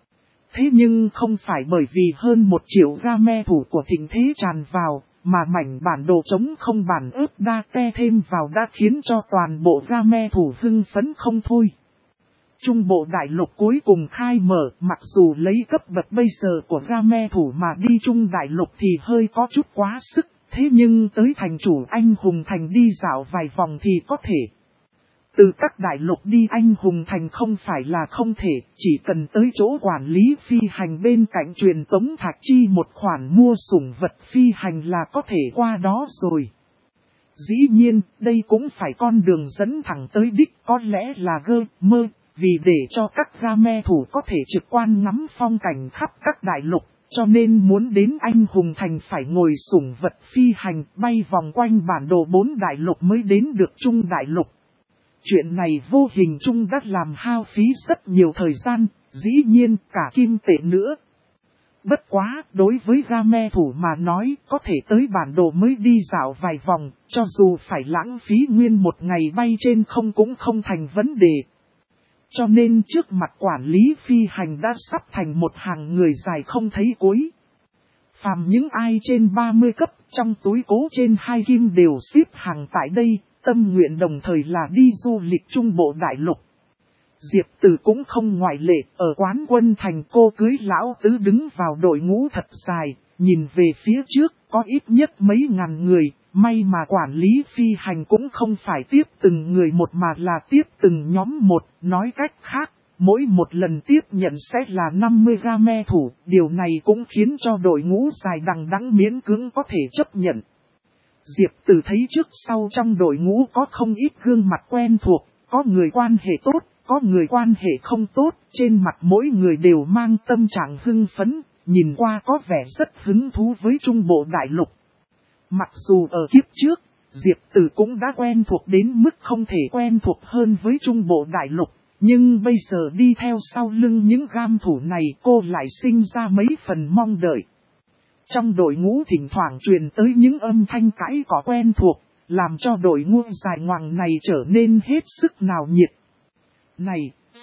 Thế nhưng không phải bởi vì hơn 1 triệu game thủ của thịnh thế tràn vào, mà mảnh bản đồ trống không bản ướp đa te thêm vào đã khiến cho toàn bộ game thủ hưng phấn không thôi. Trung bộ đại lục cuối cùng khai mở, mặc dù lấy cấp bậc bây giờ của game thủ mà đi Trung đại lục thì hơi có chút quá sức, thế nhưng tới thành chủ anh hùng thành đi dạo vài vòng thì có thể. Từ các đại lục đi anh hùng thành không phải là không thể, chỉ cần tới chỗ quản lý phi hành bên cạnh truyền tống thạch chi một khoản mua sủng vật phi hành là có thể qua đó rồi. Dĩ nhiên, đây cũng phải con đường dẫn thẳng tới đích, có lẽ là vì để cho các game thủ có thể trực quan ngắm phong cảnh khắp các đại lục, cho nên muốn đến Anh Hùng Thành phải ngồi sủng vật phi hành bay vòng quanh bản đồ 4 đại lục mới đến được Trung đại lục. Chuyện này vô hình chung đã làm hao phí rất nhiều thời gian, dĩ nhiên cả kim tệ nữa. Bất quá, đối với game thủ mà nói có thể tới bản đồ mới đi dạo vài vòng, cho dù phải lãng phí nguyên một ngày bay trên không cũng không thành vấn đề. Cho nên trước mặt quản lý phi hành đã sắp thành một hàng người dài không thấy cuối. Phàm những ai trên 30 cấp trong túi cố trên 2 kim đều xếp hàng tại đây, tâm nguyện đồng thời là đi du lịch Trung Bộ Đại Lục. Diệp Tử cũng không ngoại lệ, ở quán Quân Thành cô cưới lão tứ đứng vào đội ngũ thật dài, nhìn về phía trước có ít nhất mấy ngàn người, may mà quản lý phi hành cũng không phải tiếp từng người một mà là tiếp từng nhóm một, nói cách khác, mỗi một lần tiếp nhận sẽ là 50 game thủ, điều này cũng khiến cho đội ngũ dài đằng đẵng miễn cưỡng có thể chấp nhận. Diệp Tử thấy trước sau trong đội ngũ có không ít gương mặt quen thuộc, có người quan hệ tốt, có người quan hệ không tốt, trên mặt mỗi người đều mang tâm trạng hưng phấn, nhìn qua có vẻ rất hứng thú với Trung Bộ Đại Lục. Mặc dù ở kiếp trước, Diệp Tử cũng đã quen thuộc đến mức không thể quen thuộc hơn với Trung Bộ Đại Lục, nhưng bây giờ đi theo sau lưng những game thủ này cô lại sinh ra mấy phần mong đợi. Trong đội ngũ thỉnh thoảng truyền tới những âm thanh cãi cọ quen thuộc, làm cho đội ngũ dài ngoằng này trở nên hết sức náo nhiệt. Này,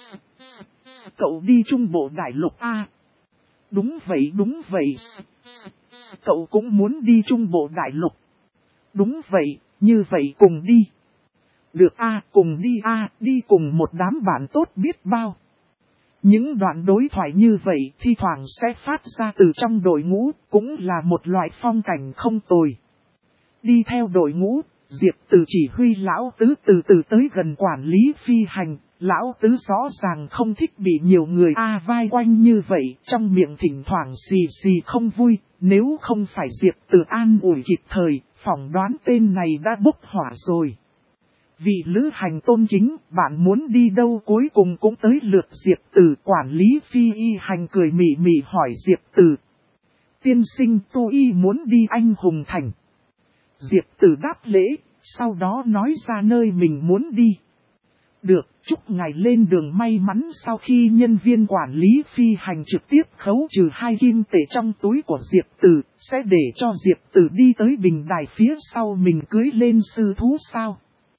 cậu đi Trung Bộ Đại Lục à? Đúng vậy. Cậu cũng muốn đi Trung Bộ Đại Lục. Đúng vậy, như vậy cùng đi. Được cùng đi cùng một đám bạn tốt biết bao. Những đoạn đối thoại như vậy thi thoảng sẽ phát ra từ trong đội ngũ, cũng là một loại phong cảnh không tồi. Đi theo đội ngũ, Diệp Tử chỉ huy lão tứ từ từ tới gần quản lý phi hành. Lão tứ rõ ràng không thích bị nhiều người vai quanh như vậy, trong miệng thỉnh thoảng xì xì không vui, nếu không phải Diệp Tử an ủi kịp thời, phỏng đoán tên này đã bốc hỏa rồi. Vị lữ hành tôn kính, bạn muốn đi đâu cuối cùng cũng tới lượt Diệp Tử. Quản lý phi y hành cười mị mị hỏi Diệp Tử. Tiên sinh tu y muốn đi Anh Hùng Thành. Diệp Tử đáp lễ, sau đó nói ra nơi mình muốn đi. Được, chúc ngài lên đường may mắn. Sau khi nhân viên quản lý phi hành trực tiếp khấu trừ 2 kim tệ trong túi của Diệp Tử, sẽ để cho Diệp Tử đi tới bình đài phía sau mình cưới lên sư thú sao.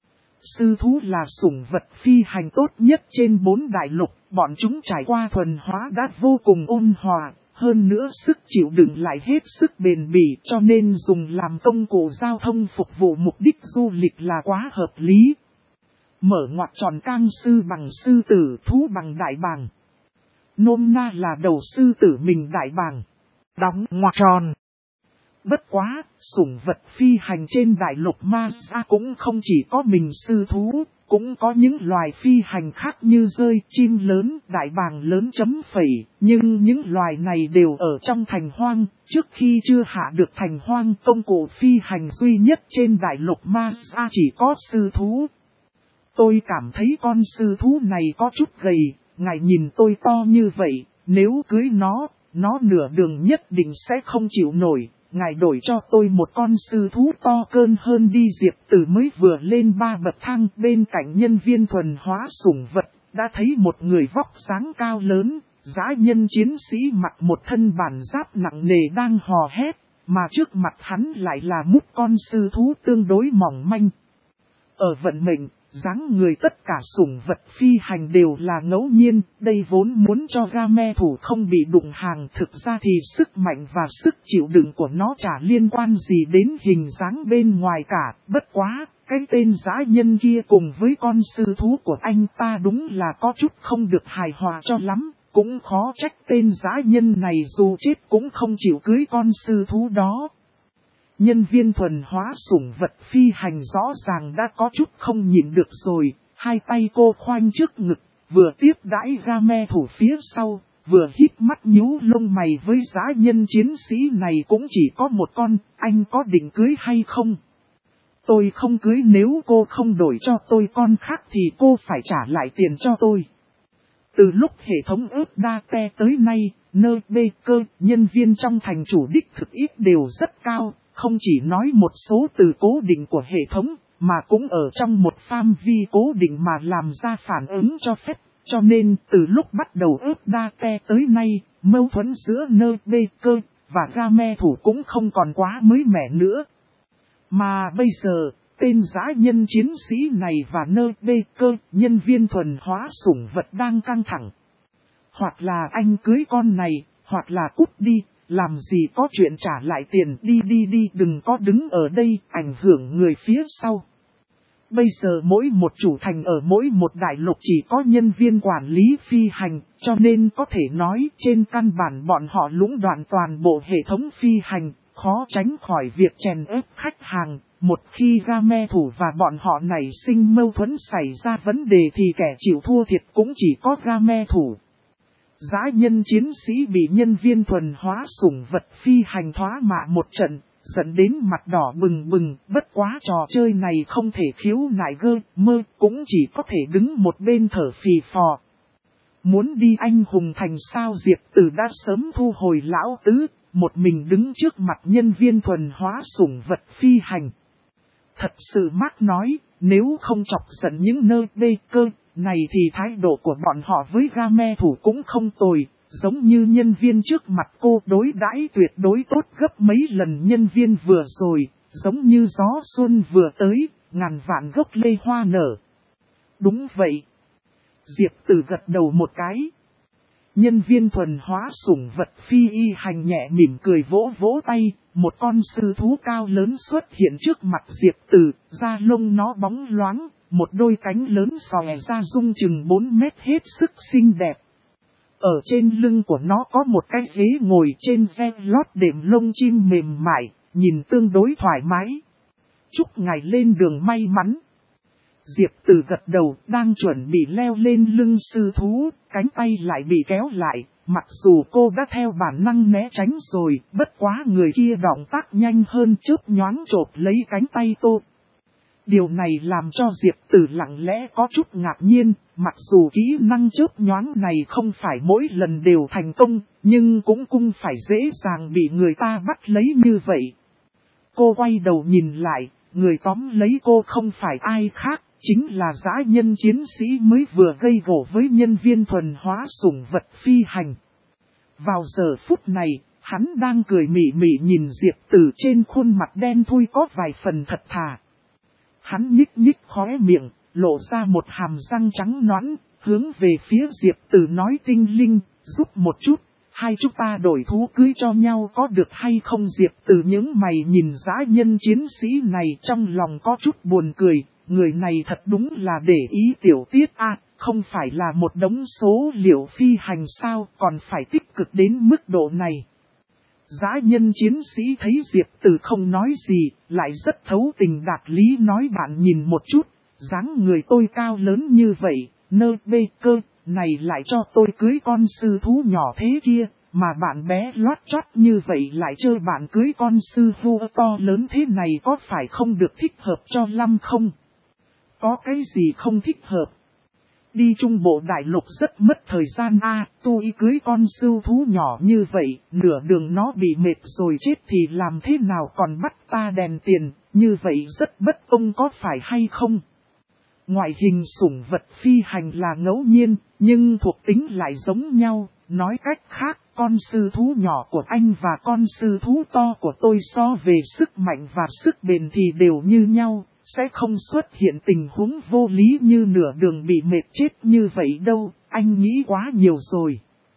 Sư thú là sủng vật phi hành tốt nhất trên 4 đại lục, bọn chúng trải qua thuần hóa đã vô cùng ôn hòa, hơn nữa sức chịu đựng lại hết sức bền bỉ, cho nên dùng làm công cụ giao thông phục vụ mục đích du lịch là quá hợp lý. Mở ngoặc tròn cang sư bằng sư tử, thú bằng đại bàng. Nôm na là đầu sư tử mình đại bàng. Đóng ngoặc tròn. Bất quá, sủng vật phi hành trên đại lục Ma Sa cũng không chỉ có mình sư thú, cũng có những loài phi hành khác như rơi, chim lớn, đại bàng lớn chấm phẩy, nhưng những loài này đều ở trong thành hoang, trước khi chưa hạ được thành hoang công cụ phi hành duy nhất trên đại lục Ma Sa chỉ có sư thú. Tôi cảm thấy con sư thú này có chút gầy, ngài nhìn tôi to như vậy, nếu cưới nó nửa đường nhất định sẽ không chịu nổi. Ngài đổi cho tôi một con sư thú to cơn hơn đi. Diệp Tử mới vừa lên 3 bậc thang, bên cạnh nhân viên thuần hóa sủng vật, đã thấy một người vóc dáng cao lớn, dã nhân chiến sĩ mặc một thân bản giáp nặng nề đang hò hét, mà trước mặt hắn lại là một con sư thú tương đối mỏng manh. Ở vận mệnh, dáng người tất cả sủng vật phi hành đều là ngẫu nhiên, đây vốn muốn cho game thủ không bị đụng hàng, thực ra thì sức mạnh và sức chịu đựng của nó chả liên quan gì đến hình dáng bên ngoài cả, bất quá, cái tên dã nhân kia cùng với con sư thú của anh ta đúng là có chút không được hài hòa cho lắm, cũng khó trách tên dã nhân này dù chết cũng không chịu cưới con sư thú đó. Nhân viên thuần hóa sủng vật phi hành rõ ràng đã có chút không nhịn được rồi, hai tay cô khoanh trước ngực, vừa tiếp đãi game thủ phía sau, vừa hít mắt nhíu lông mày với dã nhân chiến sĩ này cũng chỉ có một con, anh có định cưới hay không? Tôi không cưới, nếu cô không đổi cho tôi con khác thì cô phải trả lại tiền cho tôi. Từ lúc hệ thống ướp data tới nay, NBK nhân viên trong thành chủ đích thực ít đều rất cao, không chỉ nói một số từ cố định của hệ thống, mà cũng ở trong một phạm vi cố định mà làm ra phản ứng cho phép. Cho nên từ lúc bắt đầu ướp data tới nay, mâu thuẫn giữa NBK và game thủ cũng không còn quá mới mẻ nữa. Mà bây giờ, tên dã nhân chiến sĩ này và NBK nhân viên thuần hóa sủng vật đang căng thẳng. Hoặc là anh cưới con này, hoặc là cút đi, làm gì có chuyện trả lại tiền, đi đừng có đứng ở đây ảnh hưởng người phía sau. Bây giờ mỗi một chủ thành ở mỗi một đại lục chỉ có nhân viên quản lý phi hành, cho nên có thể nói trên căn bản bọn họ lũng đoạn toàn bộ hệ thống phi hành, khó tránh khỏi việc chèn ép khách hàng. Một khi game thủ và bọn họ nảy sinh mâu thuẫn xảy ra vấn đề thì kẻ chịu thua thiệt cũng chỉ có game thủ. Dã nhân chiến sĩ bị nhân viên thuần hóa sủng vật phi hành thoá mạ một trận, dẫn đến mặt đỏ bừng bừng, bất quá trò chơi này không thể khiếu nại gơ, mơ, cũng chỉ có thể đứng một bên thở phì phò. Muốn đi anh hùng thành sao Diệp Tử đã sớm thu hồi lão tứ, một mình đứng trước mặt nhân viên thuần hóa sủng vật phi hành. Thật sự Mark nói, nếu không chọc giận những nơi bê cơ này thì thái độ của bọn họ với game thủ cũng không tồi, giống như nhân viên trước mặt cô đối đãi tuyệt đối tốt gấp mấy lần nhân viên vừa rồi, giống như gió xuân vừa tới, ngàn vạn gốc lê hoa nở. Đúng vậy. Diệp Tử gật đầu một cái. Nhân viên thuần hóa sủng vật phi y hành nhẹ mỉm cười vỗ vỗ tay, một con sư thú cao lớn xuất hiện trước mặt Diệp Tử, da lông nó bóng loáng, một đôi cánh lớn xòe ra rung chừng 4 mét hết sức xinh đẹp. Ở trên lưng của nó có một cái ghế ngồi trên ve lót đệm lông chim mềm mại, nhìn tương đối thoải mái. Chúc ngài lên đường may mắn. Diệp Tử gật đầu, đang chuẩn bị leo lên lưng sư thú, cánh tay lại bị kéo lại, mặc dù cô đã theo bản năng né tránh rồi, bất quá người kia động tác nhanh hơn chớp nhoáng chộp lấy cánh tay cô. Điều này làm cho Diệp Tử lặng lẽ có chút ngạc nhiên, mặc dù kỹ năng chớp nhoáng này không phải mỗi lần đều thành công, nhưng cũng phải dễ dàng bị người ta bắt lấy như vậy. Cô quay đầu nhìn lại, người tóm lấy cô không phải ai khác, chính là dã nhân chiến sĩ mới vừa gây gổ với nhân viên thuần hóa sủng vật phi hành. Vào giờ phút này, hắn đang cười mỉ mỉ nhìn Diệp Tử, trên khuôn mặt đen thui có vài phần thật thà. Hắn nhích nhích khóe miệng, lộ ra một hàm răng trắng nõn, hướng về phía Diệp Tử nói tinh linh, giúp một chút, hai chúng ta đổi thú cưới cho nhau có được hay không? Diệp Tử những mày nhìn dã nhân chiến sĩ này trong lòng có chút buồn cười, người này thật đúng là để ý tiểu tiết không phải là một đống số liệu phi hành sao, còn phải tích cực đến mức độ này. Dã nhân chiến sĩ thấy Diệp Tử không nói gì, lại rất thấu tình đạt lý nói bạn nhìn một chút, dáng người tôi cao lớn như vậy, nơ bê cơ, này lại cho tôi cưới con sư thú nhỏ thế kia, mà bạn bé lót chót như vậy lại chơi bạn cưới con sư thú to lớn thế này có phải không được thích hợp cho lắm không? Có cái gì không thích hợp? Đi trung bộ đại lục rất mất thời gian tôi cưới con sưu thú nhỏ như vậy, nửa đường nó bị mệt rồi chết thì làm thế nào còn bắt ta đèn tiền, như vậy rất bất công có phải hay không? Ngoại hình sủng vật phi hành là ngẫu nhiên, nhưng thuộc tính lại giống nhau, nói cách khác, con sư thú nhỏ của anh và con sư thú to của tôi so về sức mạnh và sức bền thì đều như nhau. Sẽ không xuất hiện tình huống vô lý như nửa đường bị mệt chết như vậy đâu, anh nghĩ quá nhiều rồi.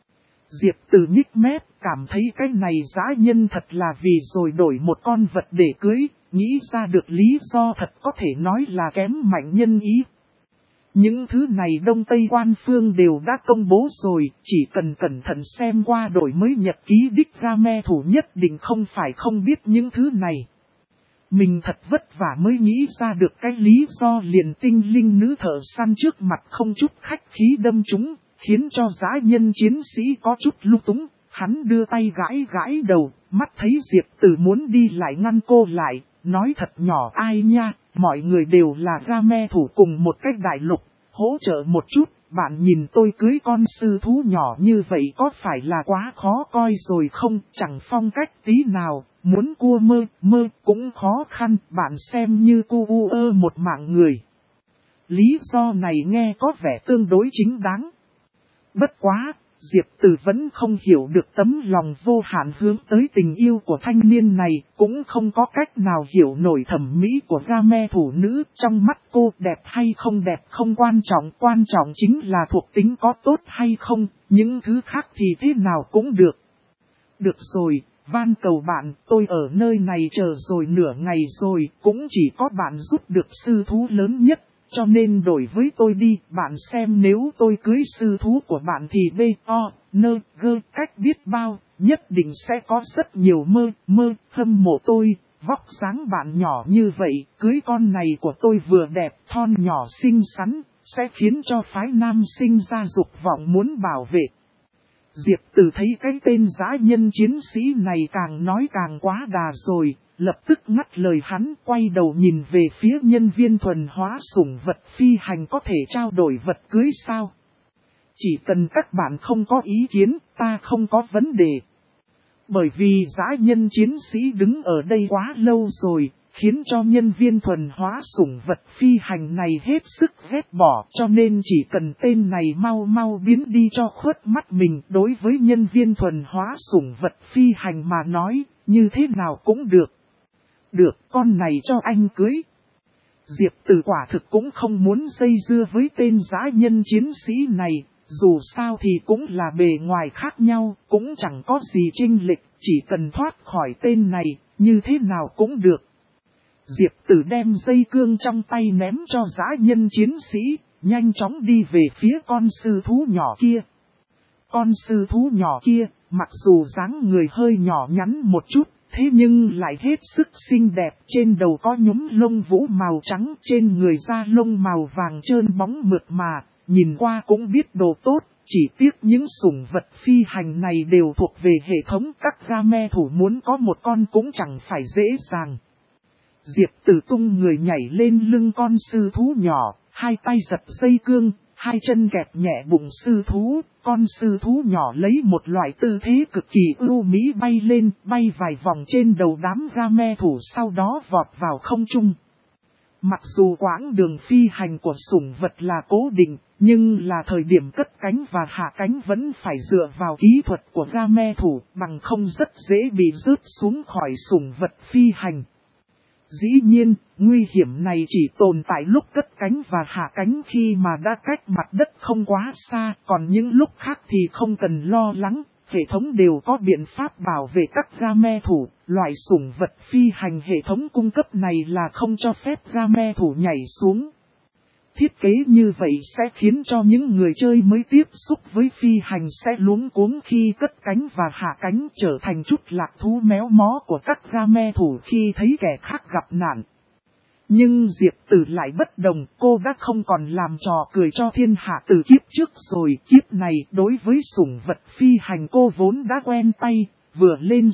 Diệp Tử nhích mép, cảm thấy cái này dã nhân thật là vì rồi đổi một con vật để cưới, nghĩ ra được lý do thật có thể nói là kém mạnh nhân ý. Những thứ này Đông Tây quan phương đều đã công bố rồi, chỉ cần cẩn thận xem qua đổi mới nhật ký đích game thủ nhất định không phải không biết những thứ này. Mình thật vất vả mới nghĩ ra được cái lý do liền tinh linh nữ thợ săn trước mặt không chút khách khí đâm chúng, khiến cho dã nhân chiến sĩ có chút lung túng. Hắn đưa tay gãi gãi đầu, mắt thấy Diệp Tử muốn đi lại ngăn cô lại, nói thật nhỏ ai nha, mọi người đều là game thủ cùng một cách đại lục, hỗ trợ một chút, bạn nhìn tôi cưới con sư thú nhỏ như vậy có phải là quá khó coi rồi không? Chẳng phong cách tí nào, muốn cua mơ cũng khó khăn, bạn xem như cu một mạng người. Lý do này nghe có vẻ tương đối chính đáng. Bất quá, Diệp Từ vẫn không hiểu được tấm lòng vô hạn hướng tới tình yêu của thanh niên này, cũng không có cách nào hiểu nổi thẩm mỹ của game thủ nữ. Trong mắt cô đẹp hay không đẹp không quan trọng chính là thuộc tính có tốt hay không, những thứ khác thì thế nào cũng được. Được rồi, van cầu bạn, tôi ở nơi này chờ rồi nửa ngày rồi, cũng chỉ có bạn giúp được sư thú lớn nhất. Cho nên đổi với tôi đi, bạn xem nếu tôi cưới sư thú của bạn thì cách biết bao, nhất định sẽ có rất nhiều hâm mộ tôi. Vóc dáng bạn nhỏ như vậy, cưới con này của tôi vừa đẹp, thon nhỏ xinh xắn, sẽ khiến cho phái nam sinh ra dục vọng muốn bảo vệ. Diệp Từ thấy cái tên dã nhân chiến sĩ này càng nói càng quá đà rồi, lập tức ngắt lời hắn, quay đầu nhìn về phía nhân viên thuần hóa sủng vật phi hành có thể trao đổi vật cưới sao. Chỉ cần các bạn không có ý kiến, ta không có vấn đề. Bởi vì dã nhân chiến sĩ đứng ở đây quá lâu rồi, khiến cho nhân viên thuần hóa sủng vật phi hành này hết sức ghét bỏ, cho nên chỉ cần tên này mau biến đi cho khuất mắt mình. Đối với nhân viên thuần hóa sủng vật phi hành mà nói, như thế nào cũng được. Được, con này cho anh cưới. Diệp Từ quả thực cũng không muốn dây dưa với tên dã nhân chiến sĩ này, dù sao thì cũng là bề ngoài khác nhau, cũng chẳng có gì chênh lệch, chỉ cần thoát khỏi tên này, như thế nào cũng được. Diệp Tử đem dây cương trong tay ném cho dã nhân chiến sĩ, nhanh chóng đi về phía con sư thú nhỏ kia. Con sư thú nhỏ kia, mặc dù dáng người hơi nhỏ nhắn một chút, thế nhưng lại hết sức xinh đẹp, trên đầu có nhúm lông vũ màu trắng, trên người da lông màu vàng trơn bóng mượt mà, nhìn qua cũng biết đồ tốt, chỉ tiếc những sủng vật phi hành này đều thuộc về hệ thống các game thủ muốn có một con cũng chẳng phải dễ dàng. Diệp Tử tung người nhảy lên lưng con sư thú nhỏ, hai tay giật dây cương, hai chân kẹp nhẹ bụng sư thú, con sư thú nhỏ lấy một loại tư thế cực kỳ ưu mỹ bay lên, bay vài vòng trên đầu đám game thủ sau đó vọt vào không trung. Mặc dù quãng đường phi hành của sủng vật là cố định, nhưng là thời điểm cất cánh và hạ cánh vẫn phải dựa vào kỹ thuật của game thủ, bằng không rất dễ bị rớt xuống khỏi sủng vật phi hành. Dĩ nhiên, nguy hiểm này chỉ tồn tại lúc cất cánh và hạ cánh khi mà đã cách mặt đất không quá xa, còn những lúc khác thì không cần lo lắng, hệ thống đều có biện pháp bảo vệ các game thủ. Loại sủng vật phi hành hệ thống cung cấp này là không cho phép game thủ nhảy xuống. Thiết kế như vậy sẽ khiến cho những người chơi mới tiếp xúc với phi hành sẽ luống cuống khi cất cánh và hạ cánh, trở thành chút lạc thú méo mó của các game thủ khi thấy kẻ khác gặp nạn. Nhưng Diệp Tử lại bất đồng, cô đã không còn làm trò cười cho thiên hạ từ kiếp trước rồi. Kiếp này đối với sủng vật phi hành cô vốn đã quen tay, vừa lên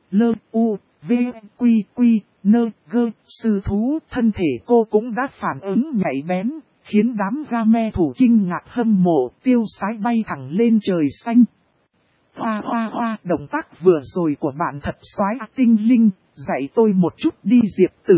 sư thú, thân thể cô cũng đã phản ứng nhạy bén, khiến đám game thủ kinh ngạc hâm mộ, tiêu sái bay thẳng lên trời xanh. Hoa, động tác vừa rồi của bạn thật xoái tinh linh, dạy tôi một chút đi. Diệp Tử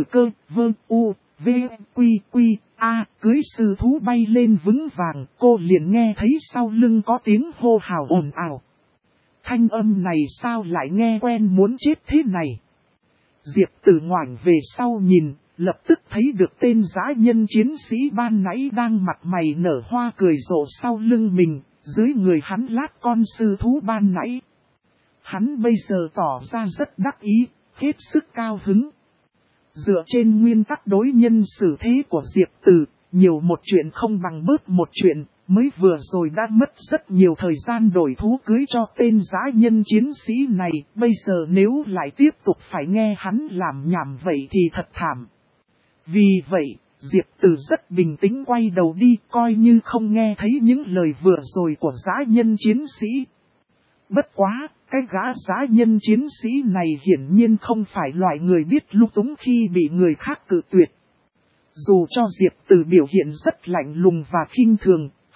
cưới sư thú bay lên vững vàng, cô liền nghe thấy sau lưng có tiếng hô hào ồn ào. Thanh âm này sao lại nghe quen muốn chết thế này? Diệp Tử ngoảnh về sau nhìn, lập tức thấy được tên dã nhân chiến sĩ ban nãy đang mặt mày nở hoa cười rộ sau lưng mình, dưới người hắn lát con sư thú ban nãy. Hắn bây giờ tỏ ra rất đắc ý, hết sức cao hứng. Dựa trên nguyên tắc đối nhân xử thế của Diệp Tử, nhiều một chuyện không bằng bớt một chuyện, mới vừa rồi đã mất rất nhiều thời gian đổi thú cưới cho tên dã nhân chiến sĩ này, bây giờ nếu lại tiếp tục phải nghe hắn làm nhảm vậy thì thật thảm. Vì vậy, Diệp Tử rất bình tĩnh quay đầu đi, coi như không nghe thấy những lời vừa rồi của dã nhân chiến sĩ. Bất quá, cái gã dã nhân chiến sĩ này hiển nhiên không phải loại người biết lung túng khi bị người khác cự tuyệt. Dù cho Diệp Tử biểu hiện rất lạnh lùng và khinh thường,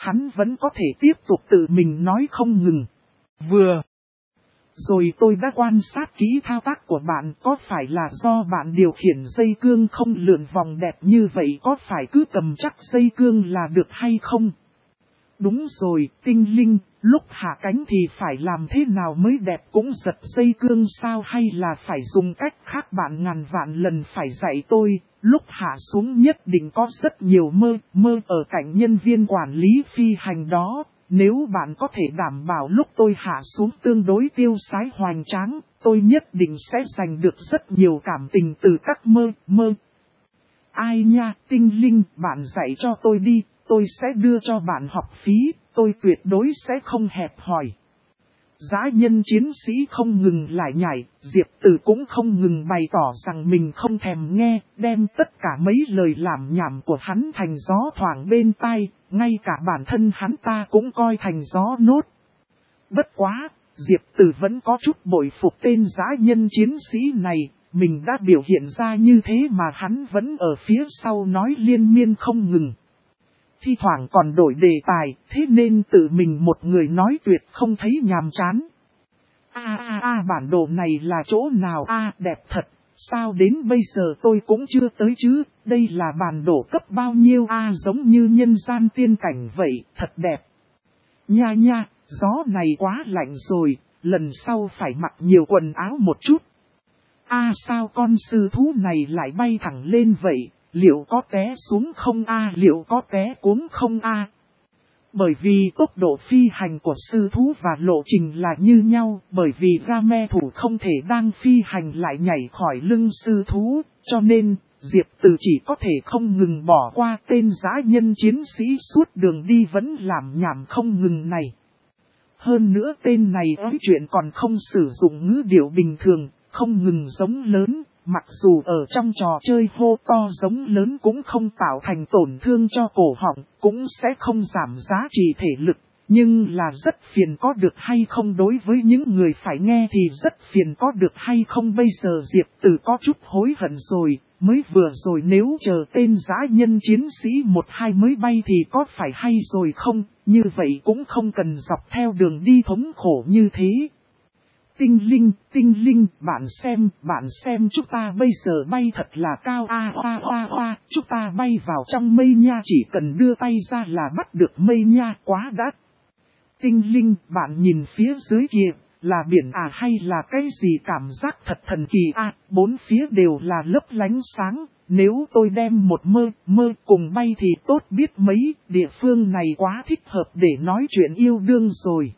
hắn vẫn có thể tiếp tục tự mình nói không ngừng. Vừa rồi tôi đã quan sát kỹ thao tác của bạn, có phải là do bạn điều khiển dây cương không lượn vòng đẹp như vậy, có phải cứ cầm chắc dây cương là được hay không? Đúng rồi, Tinh Linh, lúc hạ cánh thì phải làm thế nào mới đẹp, cũng giật dây cương sao hay là phải dùng cách khác, bạn ngàn vạn lần phải dạy tôi. Lúc hạ xuống nhất định có rất nhiều mơ ở cạnh nhân viên quản lý phi hành đó. Nếu bạn có thể đảm bảo lúc tôi hạ xuống tương đối tiêu sái hoành tráng, tôi nhất định sẽ giành được rất nhiều cảm tình từ các mơ. Ai nha, Tinh Linh, bạn dạy cho tôi đi, tôi sẽ đưa cho bạn học phí, tôi tuyệt đối sẽ không hẹp hòi. Dã nhân chiến sĩ không ngừng lại nhảy, Diệp Tử cũng không ngừng bày tỏ rằng mình không thèm nghe, đem tất cả mấy lời lảm nhảm của hắn thành gió thoảng bên tai, ngay cả bản thân hắn ta cũng coi thành gió nốt. Bất quá, Diệp Tử vẫn có chút bội phục tên dã nhân chiến sĩ này, mình đã biểu hiện ra như thế mà hắn vẫn ở phía sau nói liên miên không ngừng. Thi thoảng còn đổi đề tài, thế nên tự mình một người nói tuyệt không thấy nhàm chán. Bản đồ này là chỗ nào đẹp thật, sao đến bây giờ tôi cũng chưa tới chứ, đây là bản đồ cấp bao nhiêu giống như nhân gian tiên cảnh vậy, thật đẹp. Nha, gió này quá lạnh rồi, lần sau phải mặc nhiều quần áo một chút. Sao con sư thú này lại bay thẳng lên vậy? Liệu có té xuống không liệu có té cuống không Bởi vì tốc độ phi hành của sư thú và lộ trình là như nhau, bởi vì Game thủ không thể đang phi hành lại nhảy khỏi lưng sư thú, cho nên Diệp Tử chỉ có thể không ngừng bỏ qua tên dã nhân chiến sĩ suốt đường đi vẫn làm nhảm không ngừng này. Hơn nữa tên này nói chuyện còn không sử dụng ngữ điệu bình thường, không ngừng giống lớn. Mặc dù ở trong trò chơi hô to giống lớn cũng không tạo thành tổn thương cho cổ họng, cũng sẽ không giảm giá trị thể lực, nhưng là rất phiền có được hay không, đối với những người phải nghe thì rất phiền có được hay không. Bây giờ Diệp Tử có chút hối hận rồi, mới vừa rồi nếu chờ tên dã nhân chiến sĩ 1-2 mới bay thì có phải hay rồi không, như vậy cũng không cần dọc theo đường đi thống khổ như thế. Tinh Linh, bạn xem chúng ta bây giờ bay thật là cao chúng ta bay vào trong mây nha, chỉ cần đưa tay ra là bắt được mây nha, quá đắt. Tinh Linh, bạn nhìn phía dưới kia, là biển hay là cái gì, cảm giác thật thần kỳ bốn phía đều là lấp lánh sáng, nếu tôi đem một mơ cùng bay thì tốt biết mấy, địa phương này quá thích hợp để nói chuyện yêu đương rồi.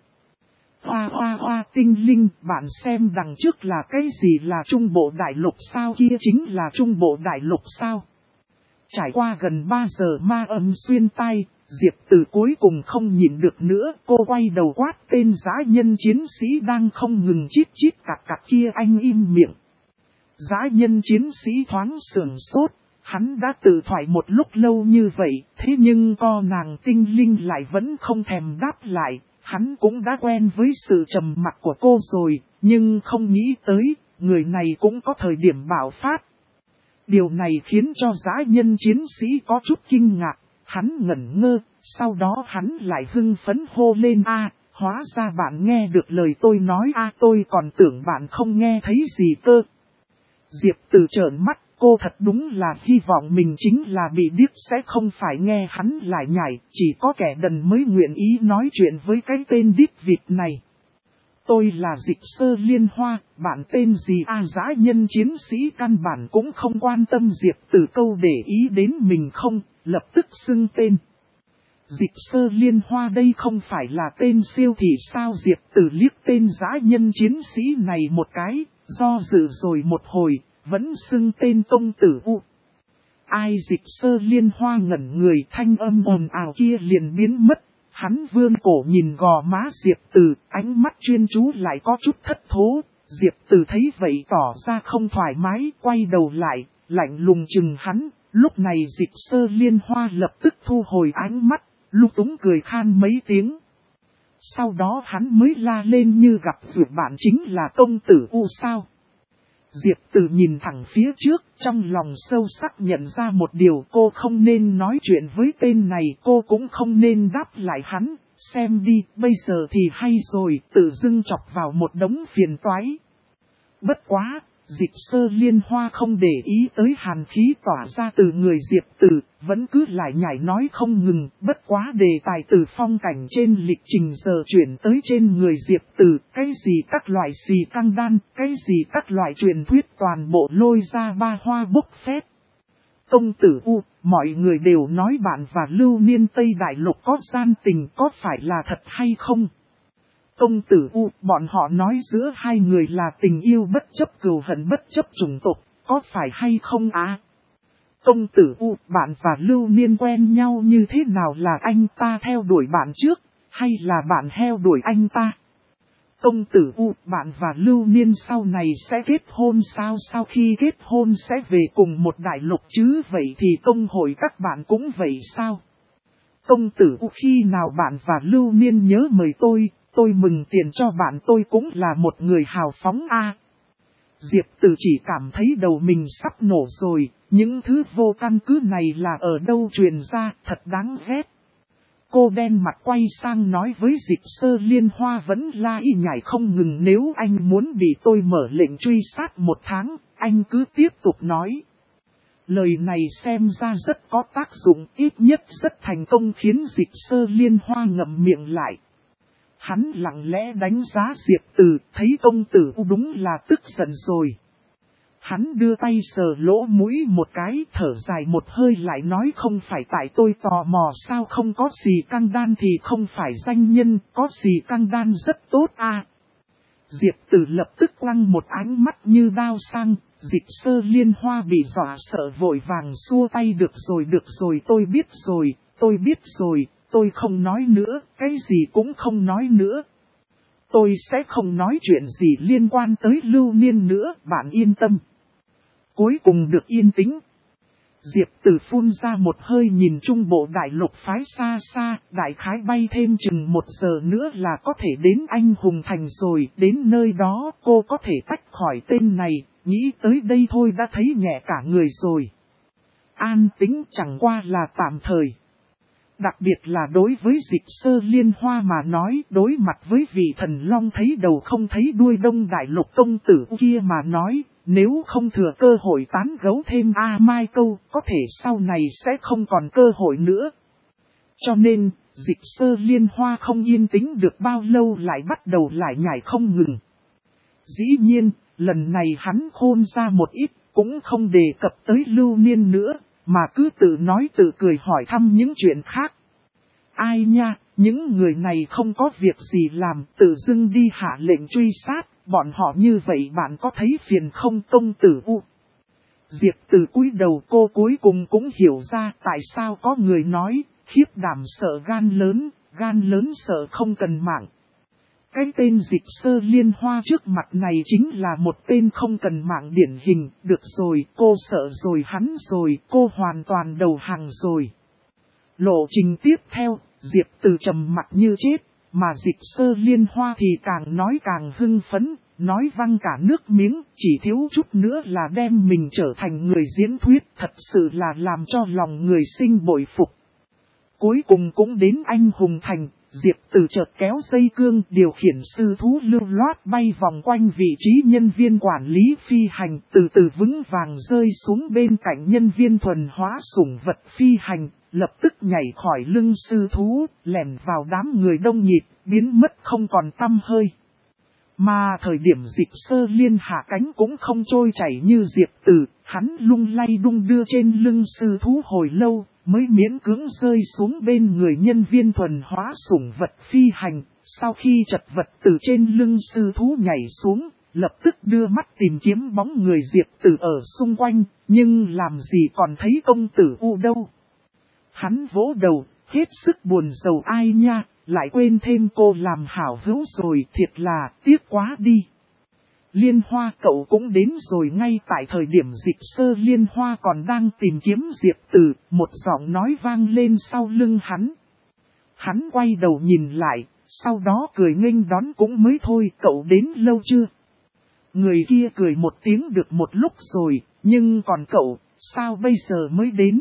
Tinh Linh, bạn xem đằng trước là cái gì, là Trung Bộ Đại Lục sao, kia chính là Trung Bộ Đại Lục sao? Trải qua gần 3 giờ ma âm xuyên tai, Diệp Tử cuối cùng không nhịn được nữa, cô quay đầu quát tên dã nhân chiến sĩ đang không ngừng chít cặc kia, anh im miệng. Dã nhân chiến sĩ thoáng sườn sốt, hắn đã tự thoại một lúc lâu như vậy, thế nhưng nàng Tinh Linh lại vẫn không thèm đáp lại. Hắn cũng đã quen với sự trầm mặc của cô rồi, nhưng không nghĩ tới, người này cũng có thời điểm bạo phát. Điều này khiến cho dã nhân chiến sĩ có chút kinh ngạc, hắn ngẩn ngơ, sau đó hắn lại hưng phấn hô lên hóa ra bạn nghe được lời tôi nói tôi còn tưởng bạn không nghe thấy gì cơ. Diệp Tử trợn mắt, cô thật đúng là hy vọng mình chính là bị điếc sẽ không phải nghe hắn lại nhảy, chỉ có kẻ đần mới nguyện ý nói chuyện với cái tên đít vịt này. Tôi là Dịch Sơ Liên Hoa, bạn tên gì dã nhân chiến sĩ căn bản cũng không quan tâm Diệp Tử câu để ý đến mình không, lập tức xưng tên. Dịch Sơ Liên Hoa đây không phải là tên siêu thì sao, Diệp Tử liếc tên dã nhân chiến sĩ này một cái, do dự rồi một hồi, vẫn xưng tên công tử U. Dịch Sơ Liên Hoa ngẩn người, thanh âm ồn ào kia liền biến mất. Hắn vươn cổ nhìn gò má Diệp Tử, ánh mắt chuyên chú lại có chút thất thố. Diệp Tử thấy vậy tỏ ra không thoải mái, quay đầu lại, lạnh lùng chừng hắn. Lúc này Dịch Sơ Liên Hoa lập tức thu hồi ánh mắt, lúng túng cười khan mấy tiếng. Sau đó hắn mới la lên như gặp duyệt, bạn chính là công tử U sao? Diệp Từ nhìn thẳng phía trước, trong lòng sâu sắc nhận ra một điều, cô không nên nói chuyện với tên này, cô cũng không nên đáp lại hắn. Xem đi, bây giờ thì hay rồi, tự dưng chọc vào một đống phiền toái. Bất quá, Dịch Sơ Liên Hoa không để ý tới hàn khí tỏa ra từ người Diệp Từ, vẫn cứ lại nhảy nói không ngừng. Bất quá đề tài từ phong cảnh trên lịch trình giờ chuyển tới trên người Diệp Từ, cái gì các loại xì căng đan, cái gì các loại truyền thuyết toàn bộ lôi ra ba hoa bốc phét. Công tử U, mọi người đều nói bạn và Lưu Niên Tây Đại Lục có gian tình, có phải là thật hay không? Công tử U, bọn họ nói giữa hai người là tình yêu bất chấp cừu hận bất chấp chủng tộc, có phải hay không á? Công tử U, bạn và Lưu Niên quen nhau như thế nào, là anh ta theo đuổi bạn trước, hay là bạn theo đuổi anh ta? Công tử U, bạn và Lưu Niên sau này sẽ kết hôn sao? Sau khi kết hôn sẽ về cùng một đại lục chứ, vậy thì công hội các bạn cũng vậy sao? Công tử U, khi nào bạn và Lưu Niên nhớ mời tôi mừng tiền cho bạn, tôi cũng là một người hào phóng a. Diệp Từ chỉ cảm thấy đầu mình sắp nổ rồi, những thứ vô căn cứ này là ở đâu truyền ra, thật đáng ghét. Cô đen mặt quay sang nói với Dịch Sơ Liên Hoa vẫn la y nhảy không ngừng, nếu anh muốn bị tôi mở lệnh truy sát 1 tháng, anh cứ tiếp tục nói. Lời này xem ra rất có tác dụng, ít nhất rất thành công, khiến Dịch Sơ Liên Hoa ngậm miệng lại. Hắn lặng lẽ đánh giá Diệp Từ, thấy công tử U đúng là tức giận rồi. Hắn đưa tay sờ lỗ mũi một cái, thở dài một hơi lại nói, không phải tại tôi tò mò sao, không có xì căng đan thì không phải danh nhân, có xì căng đan rất tốt a. Diệp Từ lập tức quăng một ánh mắt như đao sang. Dịch Sơ Liên Hoa bị dọa sợ vội vàng xua tay, được rồi, tôi biết rồi, tôi không nói nữa, cái gì cũng không nói nữa. Tôi sẽ không nói chuyện gì liên quan tới Lưu Niên nữa, bạn yên tâm. Cuối cùng được yên tĩnh. Diệp Từ phun ra một hơi, nhìn trung bộ đại lục phái xa xa, đại khái bay thêm chừng 1 giờ nữa là có thể đến Anh Hùng Thành rồi, đến nơi đó cô có thể tách khỏi tên này, nghĩ tới đây thôi đã thấy nhẹ cả người rồi. An tĩnh chẳng qua là tạm thời. Đặc biệt là đối với Dịch Sơ Liên Hoa mà nói, đối mặt với vị thần long thấy đầu không thấy đuôi Đông Đại Lục công tử kia mà nói, nếu không thừa cơ hội tán gẫu thêm mai câu, có thể sau này sẽ không còn cơ hội nữa. Cho nên, Dịch Sơ Liên Hoa không yên tĩnh được bao lâu lại bắt đầu lại nhảy không ngừng. Dĩ nhiên, lần này hắn khôn ra một ít, cũng không đề cập tới Lưu Niên nữa, mà cứ tự nói tự cười hỏi thăm những chuyện khác. Ai nha, những người này không có việc gì làm, tự dưng đi hạ lệnh truy sát, bọn họ như vậy bạn có thấy phiền không công tử U? Diệp Từ cúi đầu, cô cuối cùng cũng hiểu ra tại sao có người nói, khiếp đảm sợ gan lớn sợ không cần mạng. Cái tên Dịch Sơ Liên Hoa trước mặt này chính là một tên không cần mạng điển hình. Được rồi, cô sợ rồi hắn rồi, cô hoàn toàn đầu hàng rồi. Lộ trình tiếp theo, Diệp Từ trầm mặt như chết, mà Dịch Sơ Liên Hoa thì càng nói càng hưng phấn, nói văng cả nước miếng, chỉ thiếu chút nữa là đem mình trở thành người diễn thuyết, thật sự là làm cho lòng người sinh bội phục. Cuối cùng cũng đến Anh Hùng Thành, Diệp Từ chợt kéo dây cương, điều khiển sư thú lưu loát bay vòng quanh vị trí nhân viên quản lý phi hành, từ từ vững vàng rơi xuống bên cạnh nhân viên thuần hóa sủng vật phi hành, lập tức nhảy khỏi lưng sư thú, lẻn vào đám người đông nhịp, biến mất không còn tăm hơi. Mà thời điểm Dịch Sơ Liên hạ cánh cũng không trôi chảy như Diệp Từ, hắn lung lay đung đưa trên lưng sư thú hồi lâu, mới miễn cưỡng rơi xuống bên người nhân viên thuần hóa sủng vật phi hành. Sau khi chật vật từ trên lưng sư thú nhảy xuống, lập tức đưa mắt tìm kiếm bóng người Diệp Từ ở xung quanh, nhưng làm gì còn thấy công tử U đâu. Hắn vỗ đầu, hết sức buồn rầu, ai nha, lại quên thêm cô làm hảo hữu rồi, thiệt là tiếc quá đi. Liên Hoa cậu cũng đến rồi. Ngay tại thời điểm Dịch Sơ Liên Hoa còn đang tìm kiếm Diệp Từ, một giọng nói vang lên sau lưng hắn. Hắn quay đầu nhìn lại, sau đó cười nghênh đón, cũng mới thôi, cậu đến lâu chưa? Người kia cười một tiếng được một lúc rồi, nhưng còn cậu, sao bây giờ mới đến?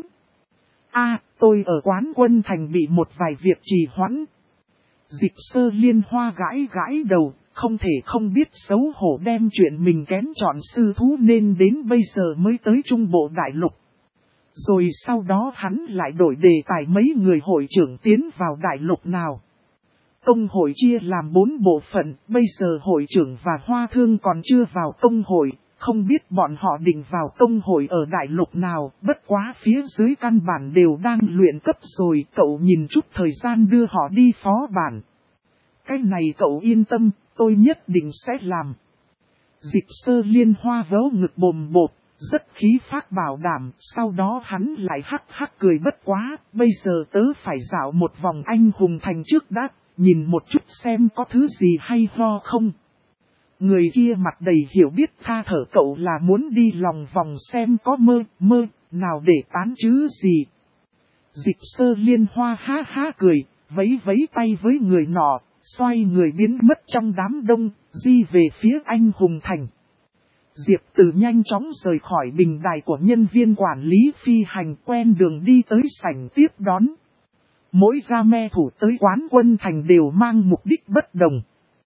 Tôi ở quán Quân Thành bị một vài việc trì hoãn. Dịch Sơ Liên Hoa gãi gãi đầu, không thể không biết xấu hổ đem chuyện mình kén chọn sư thú nên đến bây giờ mới tới Trung Bộ Đại Lục. Rồi sau đó hắn lại đổi đề tài mấy người hội trưởng tiến vào Đại Lục nào. Công hội chia làm 4 bộ phận, bây giờ hội trưởng và Hoa Thương còn chưa vào công hội, không biết bọn họ định vào công hội ở Đại Lục nào, bất quá phía dưới căn bản đều đang luyện cấp rồi, cậu nhìn chút thời gian đưa họ đi phó bản. Cái này cậu yên tâm, tôi nhất định sẽ làm. Dịch Sơ Liên Hoa vớ ngực bồm bột, rất khí phách bảo đảm, sau đó hắn lại hắc hắc cười bất quá, bây giờ tớ phải dạo một vòng anh hùng thành trước đã, nhìn một chút xem có thứ gì hay ho không. Người kia mặt đầy hiểu biết tha thở cậu là muốn đi lòng vòng xem có mơ nào để tán chứ gì. Dịch Sơ Liên Hoa ha ha cười, vẫy vẫy tay với người nọ, xoay người biến mất trong đám đông, di về phía anh hùng thành. Diệp Từ nhanh chóng rời khỏi bình đài của nhân viên quản lý phi hành quen đường đi tới sảnh tiếp đón. Mỗi game thủ tới quán Quân Thành đều mang mục đích bất đồng.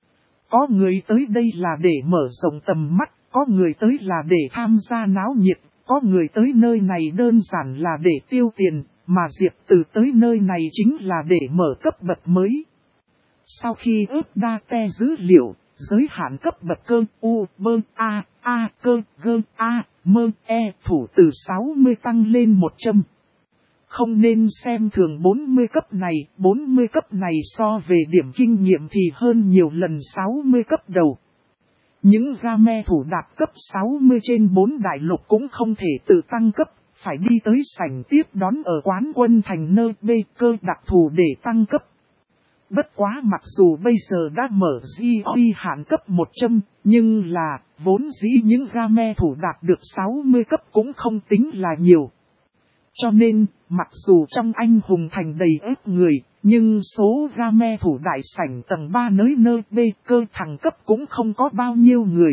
Có người tới đây là để mở rộng tầm mắt, có người tới là để tham gia náo nhiệt, có người tới nơi này đơn giản là để tiêu tiền, mà Diệp Từ tới nơi này chính là để mở cấp bậc mới. Sau khi ướp data dữ liệu, giới hạn cấp bậc cơ U, B, A, cơ, G, A, mơ, E thủ từ 60 tăng lên 100. Không nên xem thường 40 cấp này so về điểm kinh nghiệm thì hơn nhiều lần 60 cấp đầu. Những game thủ đạt cấp 60 trên 4 đại lục cũng không thể tự tăng cấp, phải đi tới sảnh tiếp đón ở quán Quân Thành nơi cơ đặc thù để tăng cấp. Bất quá mặc dù bây giờ đã mở GOE hạn cấp 100, nhưng là, vốn dĩ những game thủ đạt được 60 cấp cũng không tính là nhiều. Cho nên, mặc dù trong anh hùng thành đầy ép người, nhưng số game thủ đại sảnh tầng 3 nơi cơ thằng cấp cũng không có bao nhiêu người.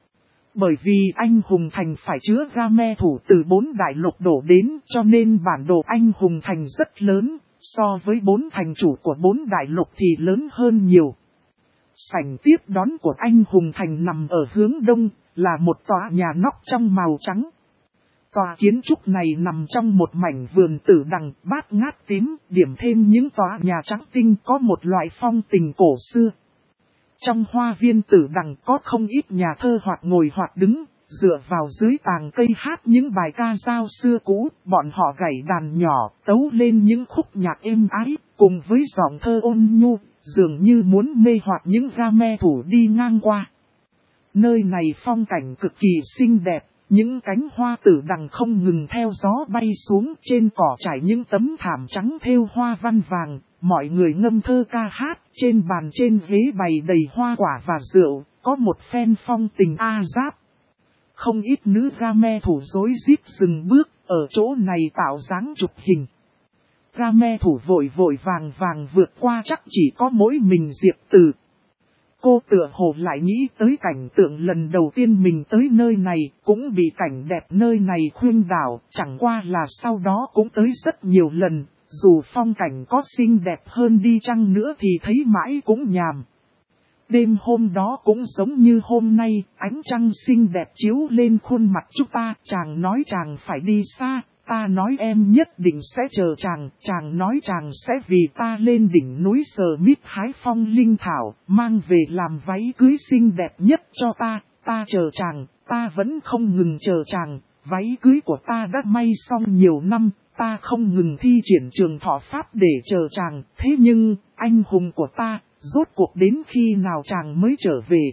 Bởi vì anh hùng thành phải chứa game thủ từ 4 đại lục đổ đến cho nên bản đồ anh hùng thành rất lớn. So với 4 thành chủ của 4 đại lục thì lớn hơn nhiều. Sảnh tiếp đón của anh hùng thành nằm ở hướng đông, là một tòa nhà nóc trong màu trắng. Tòa kiến trúc này nằm trong một mảnh vườn tử đằng bát ngát tím, điểm thêm những tòa nhà trắng tinh có một loại phong tình cổ xưa. Trong hoa viên tử đằng có không ít nhà thơ hoặc ngồi hoặc đứng, dựa vào dưới tàng cây hát những bài ca dao xưa cũ, bọn họ gảy đàn nhỏ, tấu lên những khúc nhạc êm ái, cùng với giọng thơ ôn nhu, dường như muốn mê hoặc những game thủ đi ngang qua. Nơi này phong cảnh cực kỳ xinh đẹp, những cánh hoa tử đằng không ngừng theo gió bay xuống, trên cỏ trải những tấm thảm trắng thêu hoa văn vàng, mọi người ngâm thơ ca hát, trên bàn trên ghế bày đầy hoa quả và rượu, có một phen phong tình giáp. Không ít nữ game thủ rối rít dừng bước, ở chỗ này tạo dáng chụp hình. Game thủ vội vàng vượt qua chắc chỉ có mỗi mình Diệp Từ. Cô tựa hồ lại nghĩ tới cảnh tượng lần đầu tiên mình tới nơi này, cũng bị cảnh đẹp nơi này khuyên đảo, chẳng qua là sau đó cũng tới rất nhiều lần, dù phong cảnh có xinh đẹp hơn đi chăng nữa thì thấy mãi cũng nhàm. Đêm hôm đó cũng giống như hôm nay, ánh trăng xinh đẹp chiếu lên khuôn mặt chúng ta, chàng nói chàng phải đi xa, ta nói em nhất định sẽ chờ chàng, chàng nói chàng sẽ vì ta lên đỉnh núi Sờ Mít hái phong linh thảo, mang về làm váy cưới xinh đẹp nhất cho ta chờ chàng, ta vẫn không ngừng chờ chàng, váy cưới của ta đã may xong nhiều năm, ta không ngừng thi triển trường thọ pháp để chờ chàng, thế nhưng, anh hùng của ta, rốt cuộc đến khi nào chàng mới trở về.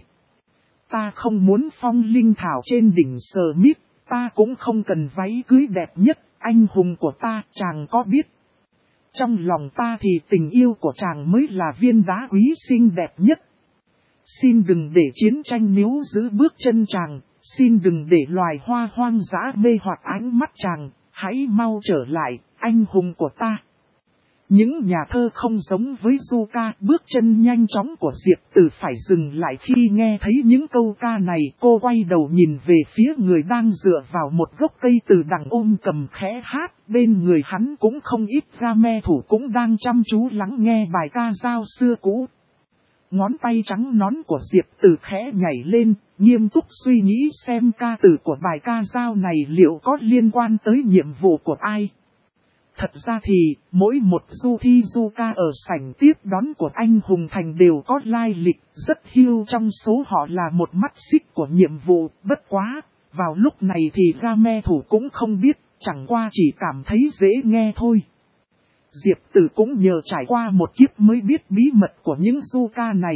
Ta không muốn phong linh thảo trên đỉnh Sờ Mít, ta cũng không cần váy cưới đẹp nhất, anh hùng của ta, chàng có biết. Trong lòng ta thì tình yêu của chàng mới là viên đá quý xinh đẹp nhất. Xin đừng để chiến tranh níu giữ bước chân chàng, xin đừng để loài hoa hoang dã mê hoặc ánh mắt chàng, hãy mau trở lại, anh hùng của ta. Những nhà thơ không giống với du ca, bước chân nhanh chóng của Diệp Tử phải dừng lại khi nghe thấy những câu ca này. Cô quay đầu nhìn về phía người đang dựa vào một gốc cây từ đằng ôm cầm khẽ hát. Bên người hắn cũng không ít game thủ cũng đang chăm chú lắng nghe bài ca dao xưa cũ. Ngón tay trắng nón của Diệp Tử khẽ nhảy lên, nghiêm túc suy nghĩ xem ca từ của bài ca dao này liệu có liên quan tới nhiệm vụ của ai. Thật ra thì, mỗi một du thi du ca ở sảnh tiếp đón của anh Hùng Thành đều có lai lịch, rất hiu trong số họ là một mắt xích của nhiệm vụ, bất quá. Vào lúc này thì game thủ cũng không biết, chẳng qua chỉ cảm thấy dễ nghe thôi. Diệp Tử cũng nhờ trải qua một kiếp mới biết bí mật của những du ca này.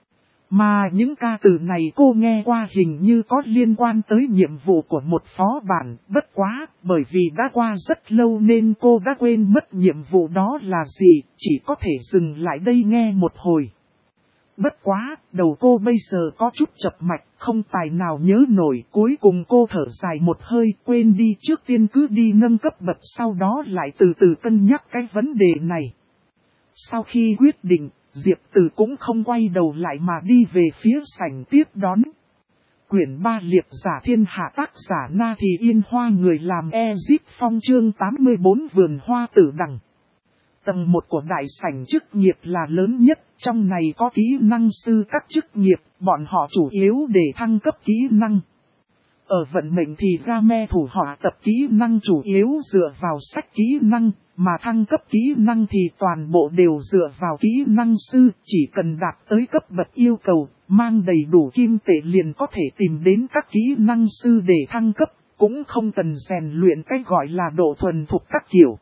Mà những ca từ này cô nghe qua hình như có liên quan tới nhiệm vụ của một phó bản, bất quá, bởi vì đã qua rất lâu nên cô đã quên mất nhiệm vụ đó là gì, chỉ có thể dừng lại đây nghe một hồi. Bất quá, đầu cô bây giờ có chút chập mạch, không tài nào nhớ nổi, cuối cùng cô thở dài một hơi, quên đi, trước tiên cứ đi nâng cấp bậc, sau đó lại từ từ cân nhắc cái vấn đề này. Sau khi quyết định, Diệp Tử cũng không quay đầu lại mà đi về phía sảnh tiếp đón. Quyển 3 Liệp giả thiên hạ, tác giả Na Thì Yên Hoa, người làm Ezip Phong, chương 84 vườn hoa tử đằng. Tầng 1 của đại sảnh chức nghiệp là lớn nhất, trong này có kỹ năng sư các chức nghiệp, bọn họ chủ yếu để thăng cấp kỹ năng. Ở vận mệnh thì game thủ họ tập kỹ năng chủ yếu dựa vào sách kỹ năng, mà thăng cấp kỹ năng thì toàn bộ đều dựa vào kỹ năng sư, chỉ cần đạt tới cấp bậc yêu cầu, mang đầy đủ kim tệ liền có thể tìm đến các kỹ năng sư để thăng cấp, cũng không cần rèn luyện cách gọi là độ thuần thục các kiểu.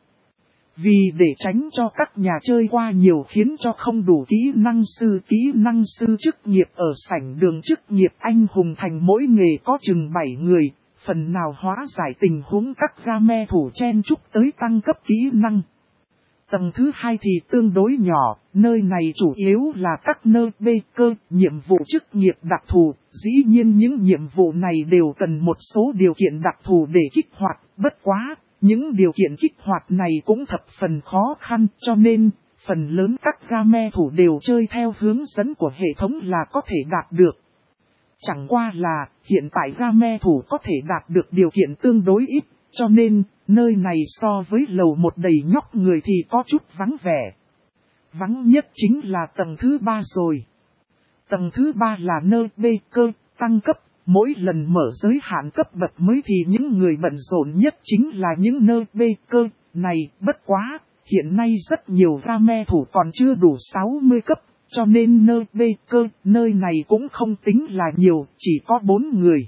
Vì để tránh cho các nhà chơi qua nhiều khiến cho không đủ kỹ năng sư chức nghiệp ở sảnh đường chức nghiệp anh Hùng Thành mỗi nghề có chừng 7 người, phần nào hóa giải tình huống các game thủ chen chúc tới tăng cấp kỹ năng. Tầng thứ 2 thì tương đối nhỏ, nơi này chủ yếu là các nơi bê cơ, nhiệm vụ chức nghiệp đặc thù, dĩ nhiên những nhiệm vụ này đều cần một số điều kiện đặc thù để kích hoạt, bất quá. Những điều kiện kích hoạt này cũng thập phần khó khăn cho nên, phần lớn các game thủ đều chơi theo hướng dẫn của hệ thống là có thể đạt được. Chẳng qua là, hiện tại game thủ có thể đạt được điều kiện tương đối ít, cho nên, nơi này so với lầu một đầy nhóc người thì có chút vắng vẻ. Vắng nhất chính là tầng thứ 3 rồi. Tầng thứ 3 là nơi bê cơ, tăng cấp. Mỗi lần mở giới hạn cấp bậc mới thì những người bận rộn nhất chính là những nơi bê cơ này, bất quá, hiện nay rất nhiều game thủ còn chưa đủ 60 cấp, cho nên nơi bê cơ, nơi này cũng không tính là nhiều, chỉ có 4 người.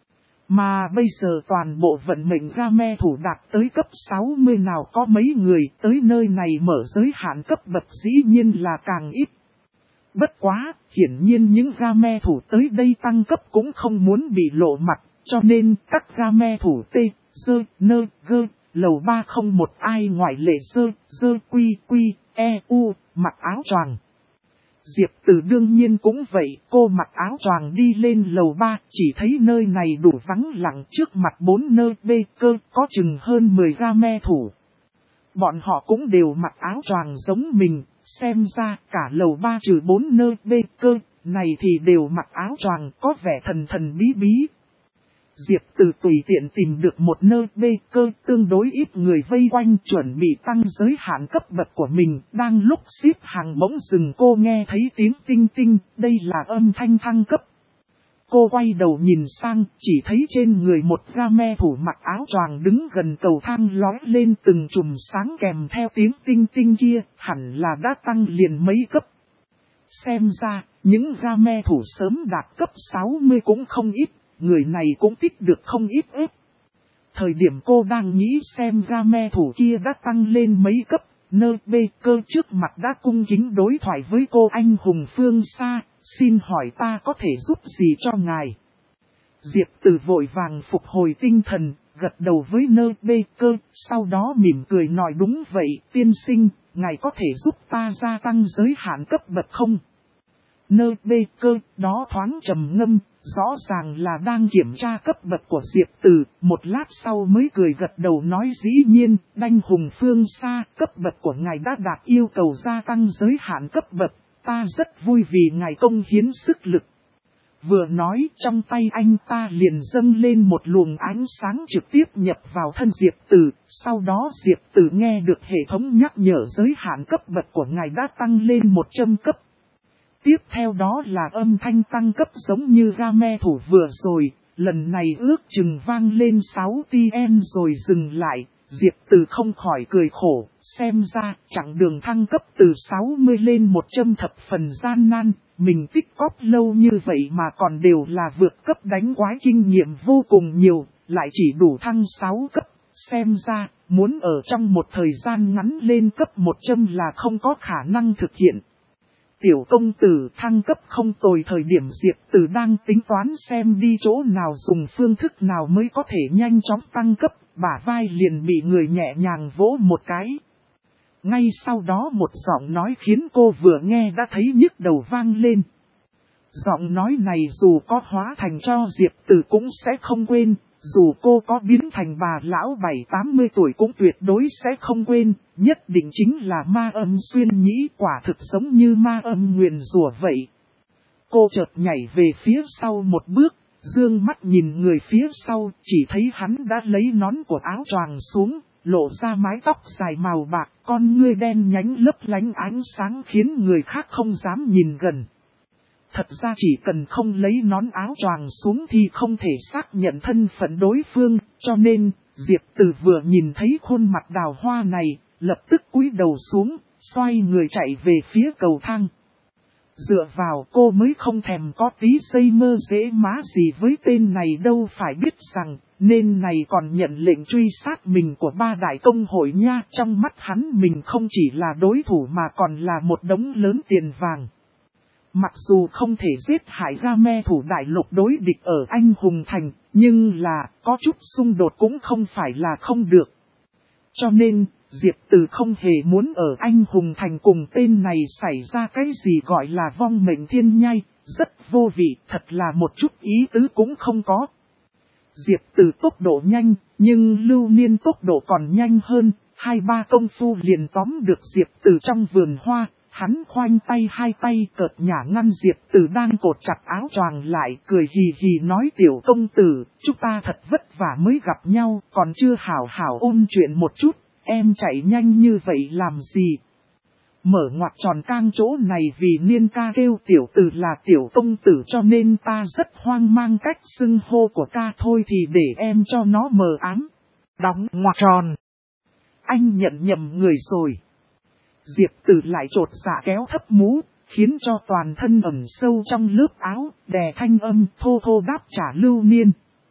Mà bây giờ toàn bộ vận mệnh game thủ đạt tới cấp 60 nào có mấy người, tới nơi này mở giới hạn cấp bậc dĩ nhiên là càng ít. Bất quá, hiển nhiên những game thủ tới đây tăng cấp cũng không muốn bị lộ mặt, cho nên các game thủ T, Dơ, Nơ, Gơ, lầu 301 ai ngoại lệ Dơ, Quy, U, mặc áo choàng. Diệp Tử đương nhiên cũng vậy, cô mặc áo choàng đi lên lầu 3, chỉ thấy nơi này đủ vắng lặng, trước mặt 4 nơi bê cơ có chừng hơn 10 game thủ. Bọn họ cũng đều mặc áo choàng giống mình. Xem ra cả lầu 3 trừ 4 nơi bê cơ này thì đều mặc áo choàng có vẻ thần bí bí. Diệp Tử tùy tiện tìm được một nơi bê cơ tương đối ít người vây quanh chuẩn bị tăng giới hạn cấp bậc của mình. Đang lúc xếp hàng bỗng dừng cô nghe thấy tiếng tinh tinh, đây là âm thanh thăng cấp. Cô quay đầu nhìn sang, chỉ thấy trên người một game thủ mặc áo choàng đứng gần cầu thang lói lên từng chùm sáng kèm theo tiếng tinh tinh kia, hẳn là đã tăng liền mấy cấp. Xem ra, những game thủ sớm đạt cấp 60 cũng không ít, người này cũng tích được không ít ếp. Thời điểm cô đang nghĩ xem game thủ kia đã tăng lên mấy cấp, nơi bê cơ trước mặt đã cung kính đối thoại với cô anh hùng phương xa. Xin hỏi ta có thể giúp gì cho ngài? Diệp Tử vội vàng phục hồi tinh thần, gật đầu với nơ bê cơ, sau đó mỉm cười nói đúng vậy, tiên sinh, ngài có thể giúp ta gia tăng giới hạn cấp bậc không? Nơ bê cơ đó thoáng trầm ngâm, rõ ràng là đang kiểm tra cấp bậc của Diệp Từ, một lát sau mới cười gật đầu nói dĩ nhiên, Đanh Hùng phương xa, cấp bậc của ngài đã đạt yêu cầu gia tăng giới hạn cấp bậc, ta rất vui vì ngài công hiến sức lực. Vừa nói trong tay anh ta liền dâng lên một luồng ánh sáng trực tiếp nhập vào thân Diệp Từ, sau đó Diệp Từ nghe được hệ thống nhắc nhở giới hạn cấp bậc của ngài đã tăng lên 100 cấp. Tiếp theo đó là âm thanh tăng cấp giống như game thủ vừa rồi, lần này ước chừng vang lên 6 TN rồi dừng lại, Diệp Từ không khỏi cười khổ, xem ra chặng đường thăng cấp từ 60 lên 100 thập phần gian nan, mình tích cóp lâu như vậy mà còn đều là vượt cấp đánh quái kinh nghiệm vô cùng nhiều, lại chỉ đủ thăng 6 cấp, xem ra muốn ở trong một thời gian ngắn lên cấp 100 là không có khả năng thực hiện. Tiểu công tử thăng cấp không tồi, thời điểm Diệp Từ đang tính toán xem đi chỗ nào dùng phương thức nào mới có thể nhanh chóng tăng cấp, bả vai liền bị người nhẹ nhàng vỗ một cái. Ngay sau đó một giọng nói khiến cô vừa nghe đã thấy nhức đầu vang lên. Giọng nói này dù có hóa thành cho Diệp Từ cũng sẽ không quên, dù cô có biến thành bà lão 70-80 tuổi cũng tuyệt đối sẽ không quên, nhất định chính là ma âm xuyên nhĩ, quả thực giống như ma âm nguyền rủa vậy. Cô chợt nhảy về phía sau một bước, dương mắt nhìn người phía sau, chỉ thấy hắn đã lấy nón của áo choàng xuống, lộ ra mái tóc dài màu bạc, con ngươi đen nhánh lấp lánh ánh sáng khiến người khác không dám nhìn gần. Thật ra chỉ cần không lấy nón áo choàng xuống thì không thể xác nhận thân phận đối phương, cho nên Diệp Từ vừa nhìn thấy khuôn mặt đào hoa này, lập tức cúi đầu xuống, xoay người chạy về phía cầu thang. Dựa vào cô mới không thèm có tí dây mơ dễ má gì với tên này đâu, phải biết rằng, nên này còn nhận lệnh truy sát mình của 3 đại công hội nha. Trong mắt hắn mình không chỉ là đối thủ mà còn là một đống lớn tiền vàng. Mặc dù không thể giết hại game thủ đại lục đối địch ở Anh Hùng Thành, nhưng là có chút xung đột cũng không phải là không được. Cho nên, Diệp Từ không hề muốn ở Anh Hùng Thành cùng tên này xảy ra cái gì gọi là vong mệnh thiên nhai, rất vô vị, thật là một chút ý tứ cũng không có. Diệp Từ tốc độ nhanh, nhưng Lưu Niên tốc độ còn nhanh hơn, 2-3 công phu liền tóm được Diệp Từ trong vườn hoa. Hắn khoanh tay hai tay cợt nhả ngăn Diệp Từ đang cột chặt áo choàng lại, cười hì hì nói tiểu công tử, chúng ta thật vất vả mới gặp nhau, còn chưa hảo hảo ôn chuyện một chút, em chạy nhanh như vậy làm gì? Mở ngoặc tròn cang chỗ này vì Niên ca kêu tiểu tử là tiểu công tử cho nên ta rất hoang mang cách xưng hô của ca thôi thì để em cho nó mờ ám. Đóng ngoặc tròn. Anh nhận nhầm người rồi. Diệp Từ lại trột dạ kéo thấp mũ, khiến cho toàn thân ẩn sâu trong lớp áo, đè thanh âm thô thô đáp trả Lưu Niên.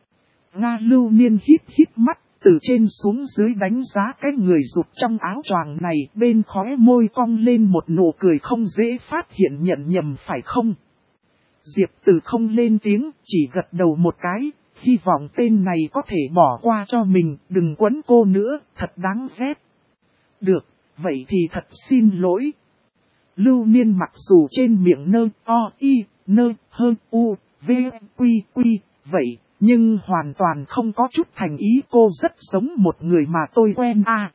Nga Lưu Niên hít mắt, từ trên xuống dưới đánh giá cái người rụt trong áo choàng này, bên khóe môi cong lên một nụ cười không dễ phát hiện nhận nhầm phải không? Diệp Từ không lên tiếng, chỉ gật đầu một cái, hy vọng tên này có thể bỏ qua cho mình, đừng quấn cô nữa, thật đáng ghét. Được. Vậy thì thật xin lỗi. Lưu Niên mặc dù trên miệng nơ, o, y, nơ, hơn, u, v, quy, vậy, nhưng hoàn toàn không có chút thành ý, cô rất giống một người mà tôi quen à.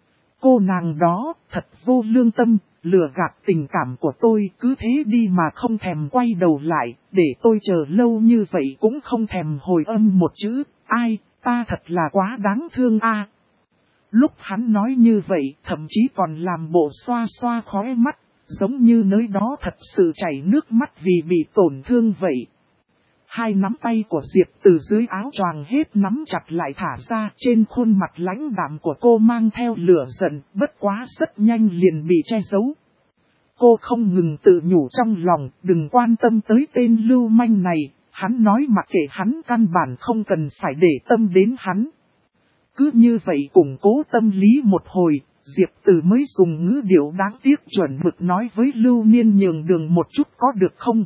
Cô nàng đó, thật vô lương tâm, lừa gạt tình cảm của tôi, cứ thế đi mà không thèm quay đầu lại, để tôi chờ lâu như vậy cũng không thèm hồi âm một chữ, ai, ta thật là quá đáng thương à. Lúc hắn nói như vậy, thậm chí còn làm bộ xoa xoa khóe mắt, giống như nơi đó thật sự chảy nước mắt vì bị tổn thương vậy. Hai nắm tay của Diệp từ dưới áo choàng hết nắm chặt lại thả ra, trên khuôn mặt lãnh đạm của cô mang theo lửa giận, bất quá rất nhanh liền bị che giấu. Cô không ngừng tự nhủ trong lòng, đừng quan tâm tới tên lưu manh này, hắn nói mặc kệ hắn căn bản không cần phải để tâm đến hắn. Cứ như vậy củng cố tâm lý một hồi, Diệp Từ mới dùng ngữ điệu đáng tiếc chuẩn mực nói với Lưu Niên nhường đường một chút có được không?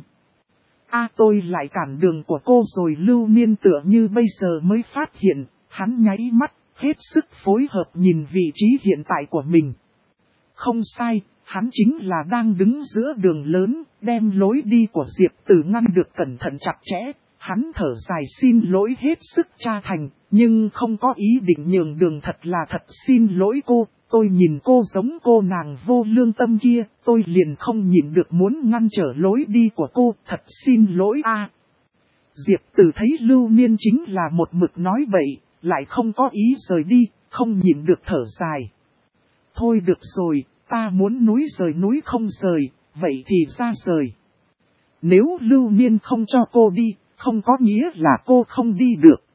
Tôi lại cản đường của cô rồi. Lưu Niên tựa như bây giờ mới phát hiện, hắn nháy mắt, hết sức phối hợp nhìn vị trí hiện tại của mình. Không sai, hắn chính là đang đứng giữa đường lớn, đem lối đi của Diệp Từ ngăn được cẩn thận chặt chẽ. Hắn thở dài xin lỗi hết sức cha thành, nhưng không có ý định nhường đường, thật là thật xin lỗi cô. Tôi nhìn cô giống cô nàng vô lương tâm kia, tôi liền không nhịn được muốn ngăn trở lối đi của cô, thật xin lỗi a. Diệp Tử thấy Lưu Niên chính là một mực nói bậy, lại không có ý rời đi, không nhịn được thở dài. Thôi được rồi, ta muốn núi rời núi không rời, vậy thì ra rời. Nếu Lưu Niên không cho cô đi, không có nghĩa là cô không đi được.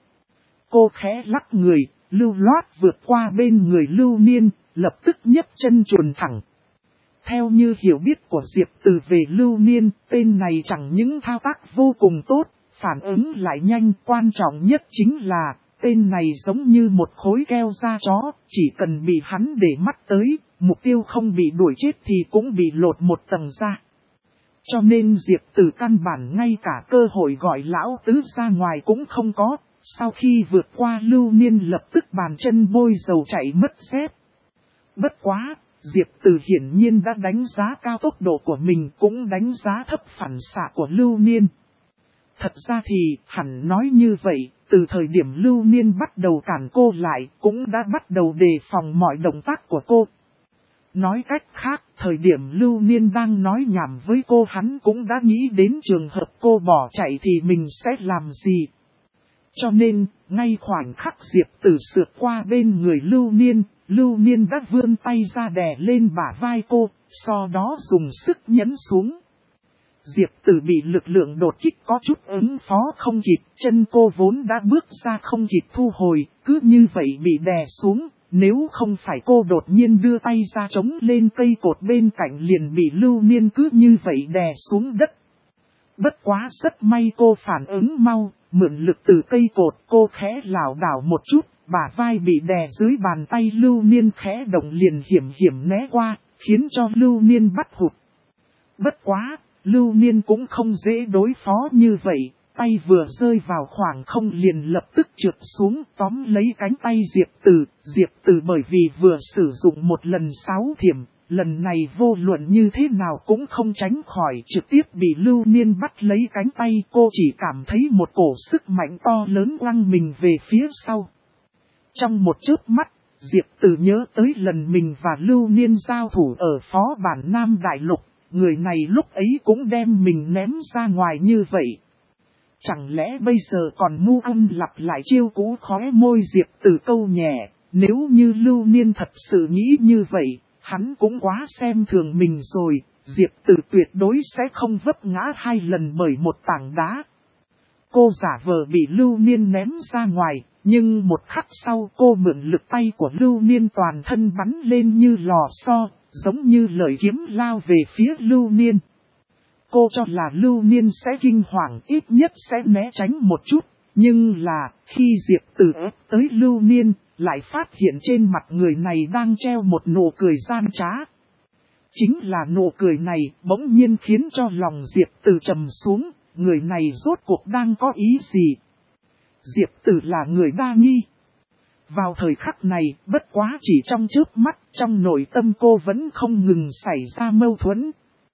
Cô khẽ lắc người, lưu loát vượt qua bên người Lưu Niên, lập tức nhấc chân chuồn thẳng. Theo như hiểu biết của Diệp Từ về Lưu Niên, tên này chẳng những thao tác vô cùng tốt, phản ứng lại nhanh, quan trọng nhất chính là, tên này giống như một khối keo da chó, chỉ cần bị hắn để mắt tới, mục tiêu không bị đuổi chết thì cũng bị lột một tầng da. Cho nên Diệp Tử căn bản ngay cả cơ hội gọi lão tứ ra ngoài cũng không có, sau khi vượt qua Lưu Niên lập tức bàn chân bôi dầu chạy mất dép. Bất quá, Diệp Tử hiển nhiên đã đánh giá cao tốc độ của mình, cũng đánh giá thấp phản xạ của Lưu Niên. Thật ra thì, hẳn nói như vậy, từ thời điểm Lưu Niên bắt đầu cản cô lại, cũng đã bắt đầu đề phòng mọi động tác của cô. Nói cách khác, thời điểm Lưu Niên đang nói nhảm với cô, hắn cũng đã nghĩ đến trường hợp cô bỏ chạy thì mình sẽ làm gì. Cho nên, ngay khoảnh khắc Diệp Tử sượt qua bên người Lưu Niên đã vươn tay ra đè lên bả vai cô, sau đó dùng sức nhấn xuống. Diệp Tử bị lực lượng đột kích có chút ứng phó không kịp, chân cô vốn đã bước ra không kịp thu hồi, cứ như vậy bị đè xuống. Nếu không phải cô đột nhiên đưa tay ra chống lên cây cột bên cạnh liền bị Lưu Niên cứ như vậy đè xuống đất. Bất quá rất may cô phản ứng mau, mượn lực từ cây cột, cô khẽ lảo đảo một chút, bả vai bị đè dưới bàn tay Lưu Niên khẽ động liền hiểm né qua, khiến cho Lưu Niên bắt hụt. Bất quá, Lưu Niên cũng không dễ đối phó như vậy. Tay vừa rơi vào khoảng không liền lập tức trượt xuống tóm lấy cánh tay Diệp Tử bởi vì vừa sử dụng một lần 6 thiểm, lần này vô luận như thế nào cũng không tránh khỏi trực tiếp bị Lưu Niên bắt lấy cánh tay. Cô chỉ cảm thấy một cổ sức mạnh to lớn quăng mình về phía sau. Trong một chớp mắt, Diệp Tử nhớ tới lần mình và Lưu Niên giao thủ ở Phó Bản Nam Đại Lục, người này lúc ấy cũng đem mình ném ra ngoài như vậy. Chẳng lẽ bây giờ còn ngu ăn lặp lại chiêu cũ, khóe môi Diệp Tử câu nhẹ, nếu như Lưu Niên thật sự nghĩ như vậy, hắn cũng quá xem thường mình rồi, Diệp Tử tuyệt đối sẽ không vấp ngã 2 lần bởi một tảng đá. Cô giả vờ bị Lưu Niên ném ra ngoài, nhưng một khắc sau cô mượn lực tay của Lưu Niên toàn thân bắn lên như lò xo, giống như lợi kiếm lao về phía Lưu Niên. Cô cho là Lưu Niên sẽ kinh hoàng, ít nhất sẽ né tránh một chút, nhưng là khi Diệp Tử ép tới Lưu Niên, lại phát hiện trên mặt người này đang treo một nụ cười gian trá. Chính là nụ cười này bỗng nhiên khiến cho lòng Diệp Tử trầm xuống, người này rốt cuộc đang có ý gì? Diệp Tử là người đa nghi. Vào thời khắc này, bất quá chỉ trong chớp mắt, trong nội tâm cô vẫn không ngừng xảy ra mâu thuẫn.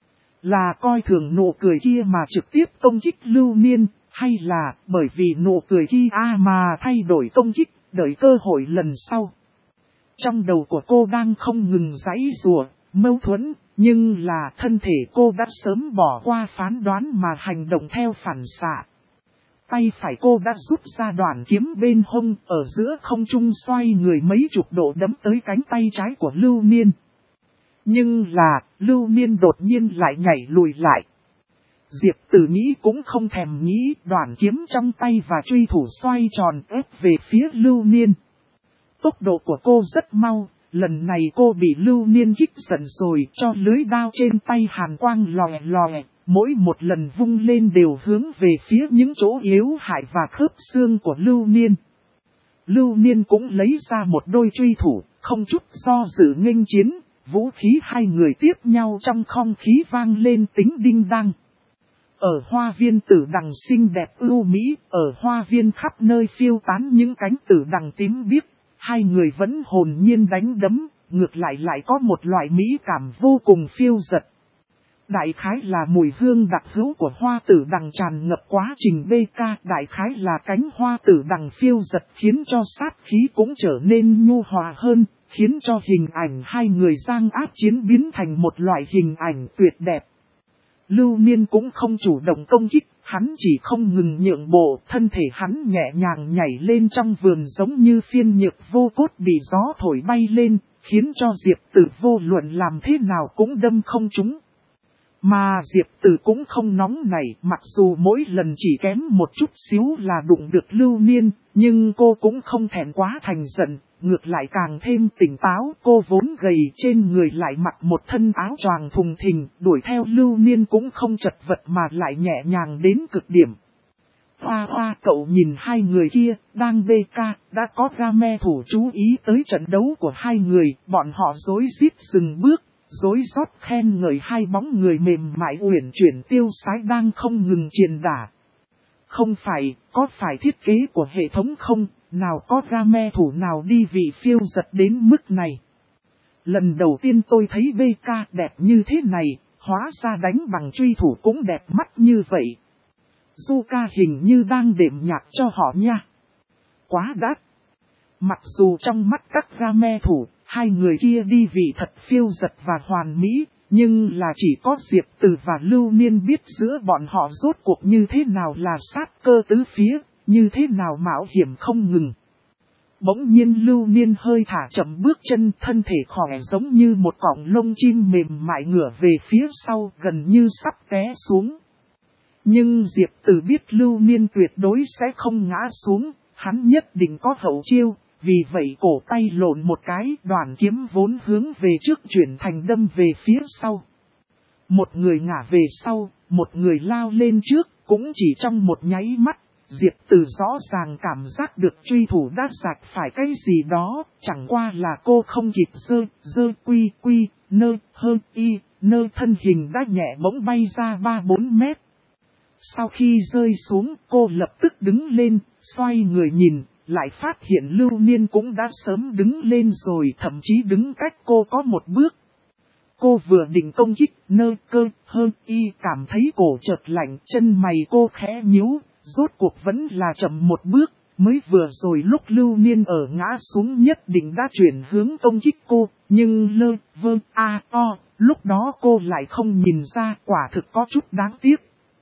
Là coi thường nụ cười kia mà trực tiếp công kích Lưu Niên, hay là bởi vì nụ cười kia mà thay đổi công kích, đợi cơ hội lần sau. Trong đầu của cô đang không ngừng giãy giụa, mâu thuẫn, nhưng là thân thể cô đã sớm bỏ qua phán đoán mà hành động theo phản xạ. Tay phải cô đã rút ra đoạn kiếm bên hông, ở giữa không trung xoay người mấy chục độ đấm tới cánh tay trái của Lưu Niên. Nhưng là, Lưu Niên đột nhiên lại nhảy lùi lại. Diệp Tử nghĩ cũng không thèm nghĩ, đoạn kiếm trong tay và truy thủ xoay tròn ép về phía Lưu Niên. Tốc độ của cô rất mau, lần này cô bị Lưu Niên kích giận rồi, cho lưới đao trên tay hàn quang lòe lòe, mỗi một lần vung lên đều hướng về phía những chỗ yếu hại và khớp xương của Lưu Niên. Lưu Niên cũng lấy ra một đôi truy thủ, không chút do dự nghênh chiến. Vũ khí hai người tiếp nhau trong không khí vang lên tiếng đinh đăng. Ở hoa viên tử đằng xinh đẹp ưu mỹ, ở hoa viên khắp nơi phiêu tán những cánh tử đằng tím biếc, hai người vẫn hồn nhiên đánh đấm, ngược lại lại có một loại mỹ cảm vô cùng phiêu dật. Đại khái là mùi hương đặc hữu của hoa tử đằng tràn ngập quá trình BK. Đại khái là cánh hoa tử đằng phiêu giật khiến cho sát khí cũng trở nên nhu hòa hơn, khiến cho hình ảnh hai người giang áp chiến biến thành một loại hình ảnh tuyệt đẹp. Lưu Niên cũng không chủ động công kích, hắn chỉ không ngừng nhượng bộ, thân thể hắn nhẹ nhàng nhảy lên trong vườn giống như phiên nhược vô cốt bị gió thổi bay lên, khiến cho Diệp Tử vô luận làm thế nào cũng đâm không trúng. Mà Diệp Tử cũng không nóng nảy, mặc dù mỗi lần chỉ kém một chút xíu là đụng được Lưu Niên, nhưng cô cũng không thẹn quá thành giận, ngược lại càng thêm tỉnh táo. Cô vốn gầy trên người lại mặc một thân áo choàng thùng thình, đuổi theo Lưu Niên cũng không chật vật mà lại nhẹ nhàng đến cực điểm. Hoa Hoa cậu nhìn hai người kia, đang BK, đã có game thủ chú ý tới trận đấu của hai người, bọn họ rối rít dừng bước. Dối rót khen ngợi hai bóng người mềm mại uyển chuyển tiêu sái đang không ngừng truyền đả. Không phải, có phải thiết kế của hệ thống không, nào có game thủ nào đi vị phiêu giật đến mức này. Lần đầu tiên tôi thấy BK đẹp như thế này, hóa ra đánh bằng truy thủ cũng đẹp mắt như vậy. Zuka hình như đang đệm nhạc cho họ nha. Quá đắt. Mặc dù trong mắt các game thủ, hai người kia đi vị thật phiêu giật và hoàn mỹ, nhưng là chỉ có Diệp Tử và Lưu Niên biết giữa bọn họ rốt cuộc như thế nào là sát cơ tứ phía, như thế nào mạo hiểm không ngừng. Bỗng nhiên Lưu Niên hơi thả chậm bước chân, thân thể khỏe giống như một cọng lông chim mềm mại ngửa về phía sau, gần như sắp té xuống. Nhưng Diệp Tử biết Lưu Niên tuyệt đối sẽ không ngã xuống, hắn nhất định có hậu chiêu. Vì vậy cổ tay lộn một cái, đoàn kiếm vốn hướng về trước chuyển thành đâm về phía sau. Một người ngả về sau, một người lao lên trước, cũng chỉ trong một nháy mắt, Diệp Tử rõ ràng cảm giác được truy thủ đã sạch phải cái gì đó, chẳng qua là cô không kịp dơ quy, nơ, hơn y, nơ thân hình đã nhẹ bỗng bay ra 3-4 mét. Sau khi rơi xuống, cô lập tức đứng lên, xoay người nhìn. Lại phát hiện Lưu Niên cũng đã sớm đứng lên rồi, thậm chí đứng cách cô có một bước. Cô vừa định công kích, nơ cơ, hơn y cảm thấy cổ chợt lạnh, chân mày cô khẽ nhíu, rốt cuộc vẫn là chậm một bước, mới vừa rồi lúc Lưu Niên ở ngã xuống nhất định đã chuyển hướng công kích cô, nhưng lúc đó cô lại không nhìn ra, quả thực có chút đáng tiếc.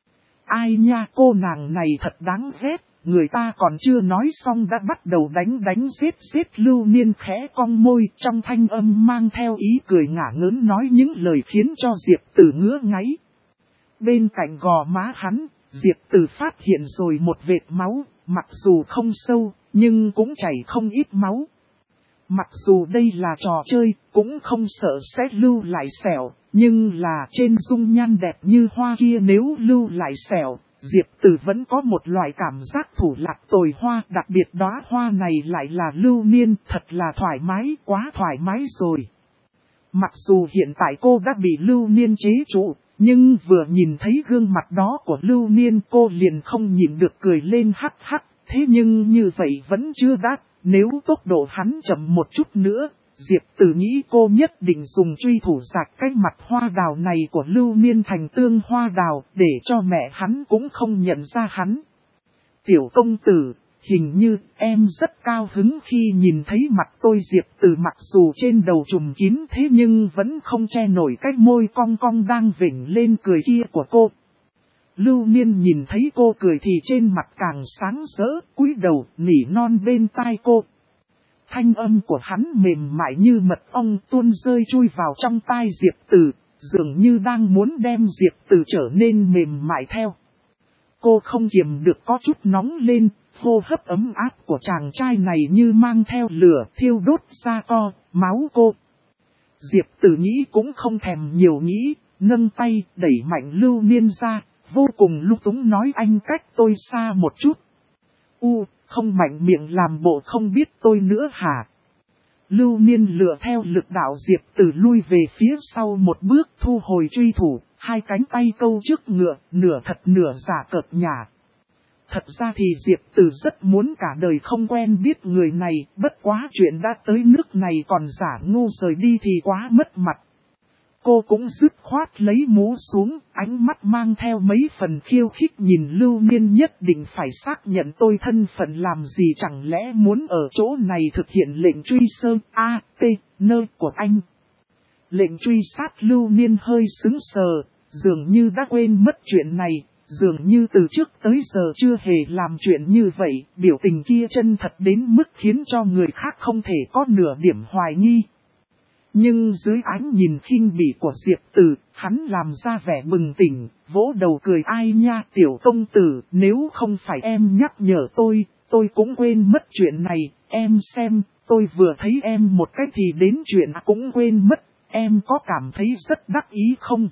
Ai nha, cô nàng này thật đáng ghét. Người ta còn chưa nói xong đã bắt đầu đánh giết Lưu Niên khẽ cong môi, trong thanh âm mang theo ý cười ngả ngớn nói những lời khiến cho Diệp Tử ngứa ngáy. Bên cạnh gò má hắn, Diệp Tử phát hiện rồi một vệt máu, mặc dù không sâu, nhưng cũng chảy không ít máu. Mặc dù đây là trò chơi, cũng không sợ sẽ lưu lại sẹo, nhưng là trên dung nhan đẹp như hoa kia nếu lưu lại sẹo, Diệp Tử vẫn có một loại cảm giác thủ lạc tồi hoa, đặc biệt đóa hoa này lại là Lưu Niên, thật là thoải mái, quá thoải mái rồi. Mặc dù hiện tại cô đã bị Lưu Niên chế trụ, nhưng vừa nhìn thấy gương mặt đó của Lưu Niên cô liền không nhịn được cười lên hắc hắc, thế nhưng như vậy vẫn chưa đắt, nếu tốc độ hắn chậm một chút nữa. Diệp Tử nghĩ cô nhất định dùng truy thủ rạch cái mặt hoa đào này của Lưu Niên thành tương hoa đào để cho mẹ hắn cũng không nhận ra hắn. Tiểu công tử, hình như em rất cao hứng khi nhìn thấy mặt tôi. Diệp Tử mặc dù trên đầu trùm kín thế nhưng vẫn không che nổi cái môi cong cong đang vểnh lên cười kia của cô. Lưu Niên nhìn thấy cô cười thì trên mặt càng sáng rỡ, cúi đầu nỉ non bên tai cô. Thanh âm của hắn mềm mại như mật ong tuôn rơi chui vào trong tai Diệp Tử, dường như đang muốn đem Diệp Tử trở nên mềm mại theo. Cô không kiềm được có chút nóng lên, hô hấp ấm áp của chàng trai này như mang theo lửa thiêu đốt da máu cô. Diệp Tử nghĩ cũng không thèm nhiều nghĩ, nâng tay đẩy mạnh Lưu Niên ra, vô cùng lung túng nói anh cách tôi xa một chút. Không mạnh miệng làm bộ không biết tôi nữa hả? Lưu Niên lựa theo lực đạo Diệp Tử lui về phía sau một bước thu hồi truy thủ, hai cánh tay câu trước ngựa, nửa thật nửa giả cợt nhả. Thật ra thì Diệp Tử rất muốn cả đời không quen biết người này, bất quá chuyện đã tới nước này còn giả ngu rời đi thì quá mất mặt. Cô cũng dứt khoát lấy mũ xuống, ánh mắt mang theo mấy phần khiêu khích nhìn Lưu Niên, nhất định phải xác nhận tôi thân phận làm gì, chẳng lẽ muốn ở chỗ này thực hiện lệnh truy sơn nơi của anh. Lệnh truy sát. Lưu Niên hơi sững sờ, dường như đã quên mất chuyện này, dường như từ trước tới giờ chưa hề làm chuyện như vậy, biểu tình kia chân thật đến mức khiến cho người khác không thể có nửa điểm hoài nghi. Nhưng dưới ánh nhìn khinh bỉ của Diệp Từ, hắn làm ra vẻ bừng tỉnh, vỗ đầu cười, ai nha tiểu công tử, nếu không phải em nhắc nhở tôi cũng quên mất chuyện này, em xem, tôi vừa thấy em một cách thì đến chuyện cũng quên mất, em có cảm thấy rất đắc ý không?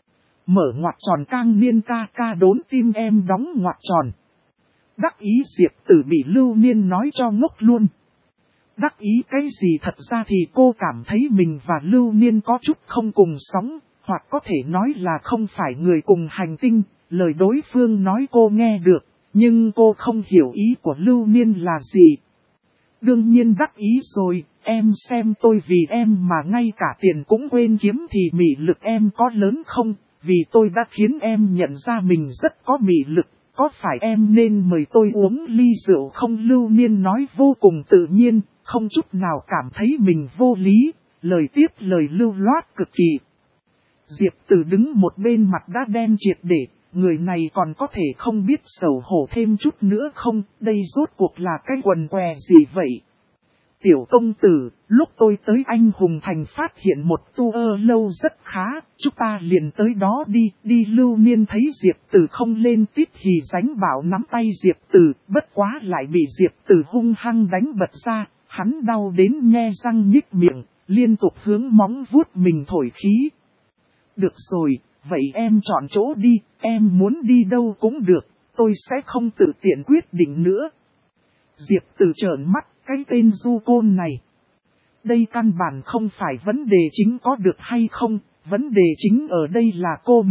Mở ngoặc tròn, Cang Niên ca ca đốn tim em đóng ngoặc tròn. Đắc ý. Diệp Tử bị Lưu Niên nói cho ngốc luôn. Đắc ý cái gì? Thật ra thì cô cảm thấy mình và Lưu Niên có chút không cùng sóng, hoặc có thể nói là không phải người cùng hành tinh. Lời đối phương nói cô nghe được, nhưng cô không hiểu ý của Lưu Niên là gì. Đương nhiên đắc ý rồi, em xem tôi vì em mà ngay cả tiền cũng quên kiếm thì mị lực em có lớn không? Vì tôi đã khiến em nhận ra mình rất có mị lực, có phải em nên mời tôi uống ly rượu không? Lưu Niên nói vô cùng tự nhiên, không chút nào cảm thấy mình vô lý, lời tiếp lời lưu loát cực kỳ. Diệp Từ đứng một bên mặt đã đen triệt để, người này còn có thể không biết xấu hổ thêm chút nữa không? Đây rốt cuộc là cái quần què gì vậy? Tiểu công tử, lúc tôi tới Anh Hùng Thành phát hiện một tour lâu rất khá, chúng ta liền tới đó đi. Lưu Niên thấy Diệp Tử không lên tít hì ránh bảo nắm tay Diệp Tử, bất quá lại bị Diệp Tử hung hăng đánh bật ra, hắn đau đến nhe răng nhích miệng, liên tục hướng móng vuốt mình thổi khí. Được rồi, vậy em chọn chỗ đi, em muốn đi đâu cũng được, tôi sẽ không tự tiện quyết định nữa. Diệp Tử trợn mắt, cái tên du côn này. Đây căn bản không phải vấn đề chính có được hay không, vấn đề chính ở đây là cô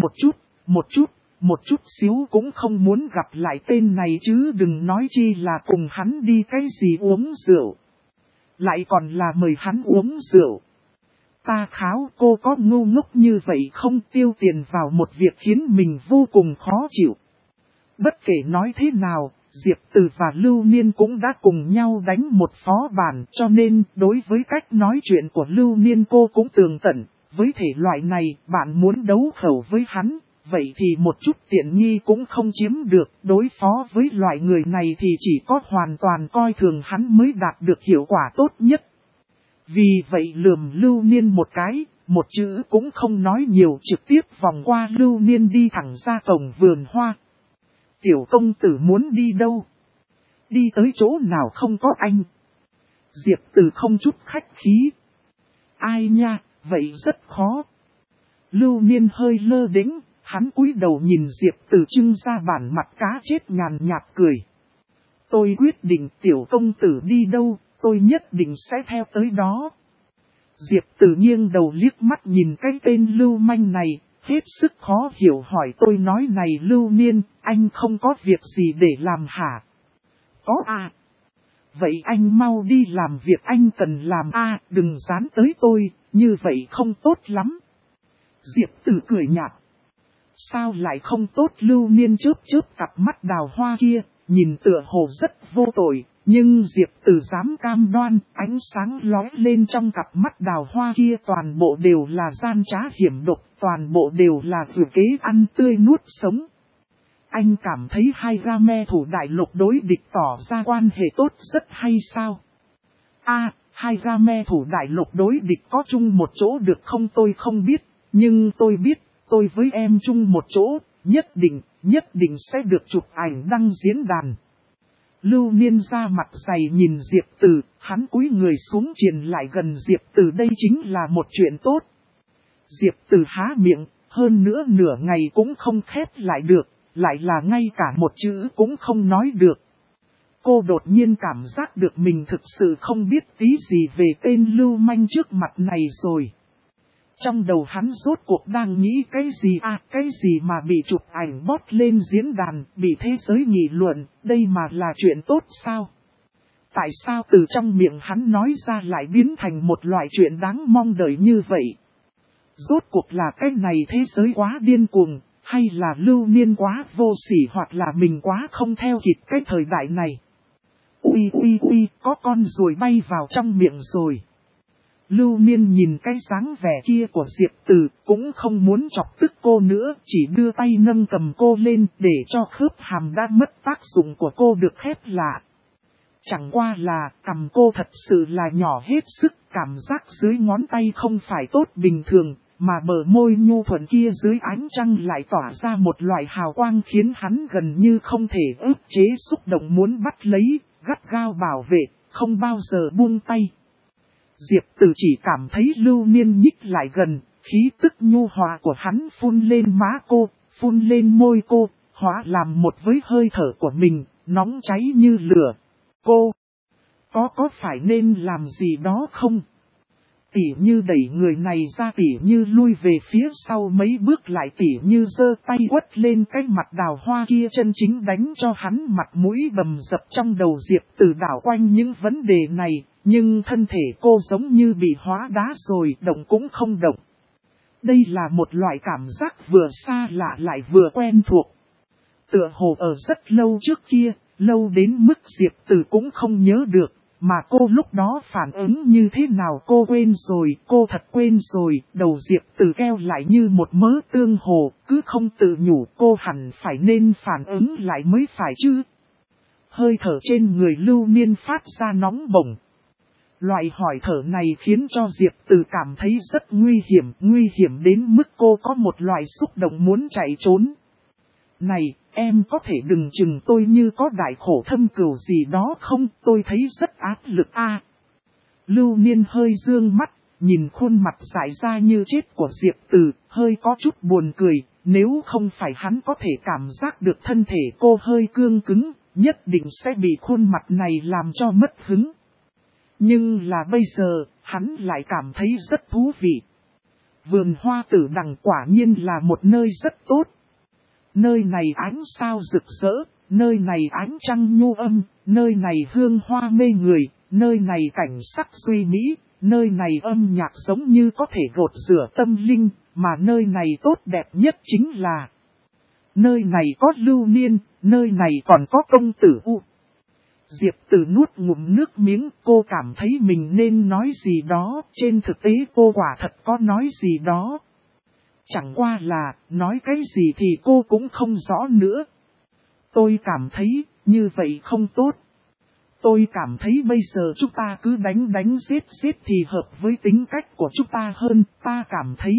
một chút xíu cũng không muốn gặp lại tên này chứ đừng nói chi là cùng hắn đi cái gì uống rượu. Lại còn là mời hắn uống rượu. Ta kháo cô có ngu ngốc như vậy không? Tiêu tiền vào một việc khiến mình vô cùng khó chịu. Bất kể nói thế nào, Diệp Từ và Lưu Niên cũng đã cùng nhau đánh một phó bản, cho nên đối với cách nói chuyện của Lưu Niên cô cũng tường tận. Với thể loại này, bạn muốn đấu khẩu với hắn, vậy thì một chút tiện nghi cũng không chiếm được. Đối phó với loại người này thì chỉ có hoàn toàn coi thường hắn mới đạt được hiệu quả tốt nhất. Vì vậy lườm Lưu Niên một cái, một chữ cũng không nói nhiều, trực tiếp vòng qua Lưu Niên đi thẳng ra cổng vườn hoa. Tiểu công tử muốn đi đâu? Đi tới chỗ nào không có anh? Diệp Từ không chút khách khí. Ai nha, vậy rất khó. Lưu Niên hơi lơ đễnh, hắn cúi đầu nhìn Diệp Từ trưng ra bản mặt cá chết nhàn nhạt cười. Tôi quyết định tiểu công tử đi đâu, tôi nhất định sẽ theo tới đó. Diệp Từ nghiêng đầu liếc mắt nhìn cái tên lưu manh này, hết sức khó hiểu hỏi tôi nói này Lưu Niên, anh không có việc gì để làm hả? Có à? Vậy anh mau đi làm việc anh cần làm à, đừng dán tới tôi, như vậy không tốt lắm. Diệp Từ cười nhạt. Sao lại không tốt? Lưu Niên chớp cặp mắt đào hoa kia, nhìn tựa hồ rất vô tội, nhưng Diệp Từ dám cam đoan, ánh sáng lóe lên trong cặp mắt đào hoa kia toàn bộ đều là gian trá hiểm độc, toàn bộ đều là dự kế ăn tươi nuốt sống. Anh cảm thấy hai game thủ đại lục đối địch tỏ ra quan hệ tốt rất hay sao? Hai game thủ đại lục đối địch có chung một chỗ được không? Tôi không biết, nhưng tôi biết, tôi với em chung một chỗ, nhất định sẽ được chụp ảnh đăng diễn đàn. Lưu Niên ra mặt dày nhìn Diệp Từ, hắn cúi người xuống triền lại gần Diệp Từ, đây chính là một chuyện tốt. Diệp Từ há miệng, hơn nữa nửa ngày cũng không khép lại được, lại là ngay cả một chữ cũng không nói được. Cô đột nhiên cảm giác được mình thực sự không biết tí gì về tên lưu manh trước mặt này rồi. Trong đầu hắn rốt cuộc đang nghĩ cái gì cái gì mà bị chụp ảnh bót lên diễn đàn, bị thế giới nghị luận, đây mà là chuyện tốt sao? Tại sao từ trong miệng hắn nói ra lại biến thành một loại chuyện đáng mong đợi như vậy? Rốt cuộc là cái này thế giới quá điên cuồng, hay là Lưu Niên quá vô sỉ, hoặc là mình quá không theo kịp cái thời đại này. Ui, có con ruồi bay vào trong miệng rồi. Lưu Niên nhìn cái dáng vẻ kia của Diệp Từ, cũng không muốn chọc tức cô nữa, chỉ đưa tay nâng cầm cô lên để cho khớp hàm đã mất tác dụng của cô được khép lại. Chẳng qua là cằm cô thật sự là nhỏ hết sức, cảm giác dưới ngón tay không phải tốt bình thường, mà bờ môi nhu thuận kia dưới ánh trăng lại tỏa ra một loại hào quang khiến hắn gần như không thể ức chế xúc động muốn bắt lấy, gắt gao bảo vệ, không bao giờ buông tay. Diệp Từ chỉ cảm thấy Lưu Niên nhích lại gần, khí tức nhu hòa của hắn phun lên má cô, phun lên môi cô, hóa làm một với hơi thở của mình, nóng cháy như lửa. Cô, có phải nên làm gì đó không? Tỉ như đẩy người này ra, tỉ như lui về phía sau mấy bước lại, tỉ như giơ tay quất lên cái mặt đào hoa kia, chân chính đánh cho hắn mặt mũi bầm dập. Trong đầu Diệp Từ đảo quanh những vấn đề này, nhưng thân thể cô giống như bị hóa đá rồi, động cũng không động. Đây là một loại cảm giác vừa xa lạ lại vừa quen thuộc. Tựa hồ ở rất lâu trước kia, lâu đến mức Diệp Từ cũng không nhớ được. Mà cô lúc đó phản ứng như thế nào cô quên rồi, cô thật quên rồi. Đầu Diệp Từ keo lại như một mớ tương hồ, cứ không tự nhủ cô hẳn phải nên phản ứng lại mới phải chứ. Hơi thở trên người Lưu Niên phát ra nóng bỏng. Loại hỏi thở này khiến cho Diệp Từ cảm thấy rất nguy hiểm đến mức cô có một loại xúc động muốn chạy trốn. Này, em có thể đừng chừng tôi như có đại khổ thâm cừu gì đó không, tôi thấy rất áp lực a. Lưu Niên hơi dương mắt, nhìn khuôn mặt dại ra như chết của Diệp Từ, hơi có chút buồn cười, nếu không phải hắn có thể cảm giác được thân thể cô hơi cương cứng, nhất định sẽ bị khuôn mặt này làm cho mất hứng. Nhưng là bây giờ, hắn lại cảm thấy rất thú vị. Vườn hoa Tử Đằng quả nhiên là một nơi rất tốt. Nơi này ánh sao rực rỡ, nơi này ánh trăng nhu âm, nơi này hương hoa mê người, nơi này cảnh sắc duy mỹ, nơi này âm nhạc giống như có thể gột rửa tâm linh, mà nơi này tốt đẹp nhất chính là nơi này có Lưu Niên, nơi này còn có công tử U. Diệp Từ nuốt ngụm nước miếng, cô cảm thấy mình nên nói gì đó, trên thực tế cô quả thật có nói gì đó. Chẳng qua là, nói cái gì thì cô cũng không rõ nữa. Tôi cảm thấy, như vậy không tốt. Tôi cảm thấy bây giờ chúng ta cứ đánh giết thì hợp với tính cách của chúng ta hơn, ta cảm thấy.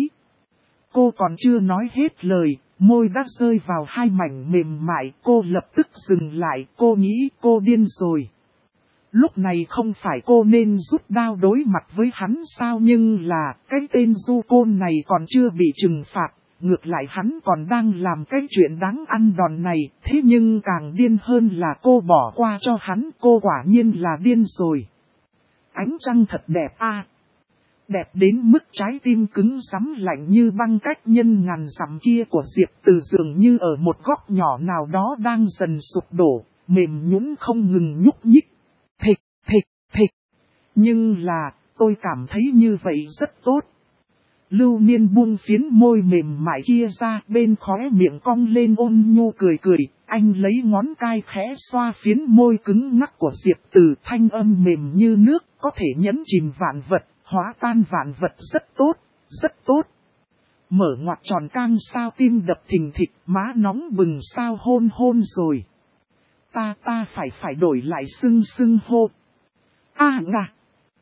Cô còn chưa nói hết lời, môi đã rơi vào hai mảnh mềm mại, cô lập tức dừng lại, cô nghĩ cô điên rồi. Lúc này không phải cô nên rút đao đối mặt với hắn sao, nhưng là cái tên du côn này còn chưa bị trừng phạt, ngược lại hắn còn đang làm cái chuyện đáng ăn đòn này, thế nhưng càng điên hơn là cô bỏ qua cho hắn, cô quả nhiên là điên rồi. Ánh trăng thật đẹp a, đẹp đến mức trái tim cứng rắn lạnh như băng cách nhân ngàn dặm kia của Diệp Từ dường như ở một góc nhỏ nào đó đang dần sụp đổ, mềm nhũn không ngừng nhúc nhích. Thịch. Nhưng là, tôi cảm thấy như vậy rất tốt. Lưu Niên buông phiến môi mềm mại kia ra, bên khóe miệng cong lên ôn nhu cười, anh lấy ngón cái khẽ xoa phiến môi cứng ngắc của Diệp Từ, thanh âm mềm như nước, có thể nhấn chìm vạn vật, hóa tan vạn vật, rất tốt. Mở ngoặc tròn cang sao tim đập thình thịch, má nóng bừng sao hôn rồi. Ta phải đổi lại xưng hô. Ngà.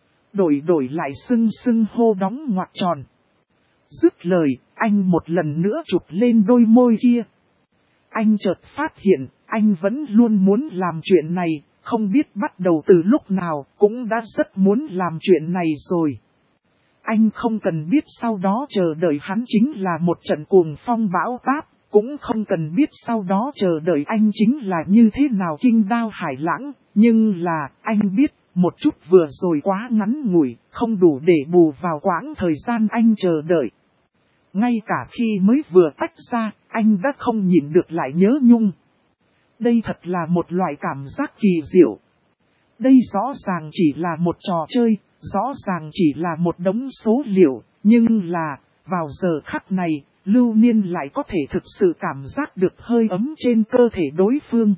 Đổi lại xưng hô đóng ngoặc tròn. Dứt lời, anh một lần nữa chụp lên đôi môi kia. Anh chợt phát hiện, anh vẫn luôn muốn làm chuyện này, không biết bắt đầu từ lúc nào, cũng đã rất muốn làm chuyện này rồi. Anh không cần biết sau đó chờ đợi hắn chính là một trận cuồng phong bão táp, cũng không cần biết sau đó chờ đợi anh chính là như thế nào kinh đao hải lãng, nhưng là, anh biết, một chút vừa rồi quá ngắn ngủi, không đủ để bù vào quãng thời gian anh chờ đợi. Ngay cả khi mới vừa tách ra, anh đã không nhịn được lại nhớ nhung. Đây thật là một loại cảm giác kỳ diệu. Đây rõ ràng chỉ là một trò chơi, rõ ràng chỉ là một đống số liệu, nhưng là, Vào giờ khắc này, Lưu Niên lại có thể thực sự cảm giác được hơi ấm trên cơ thể đối phương.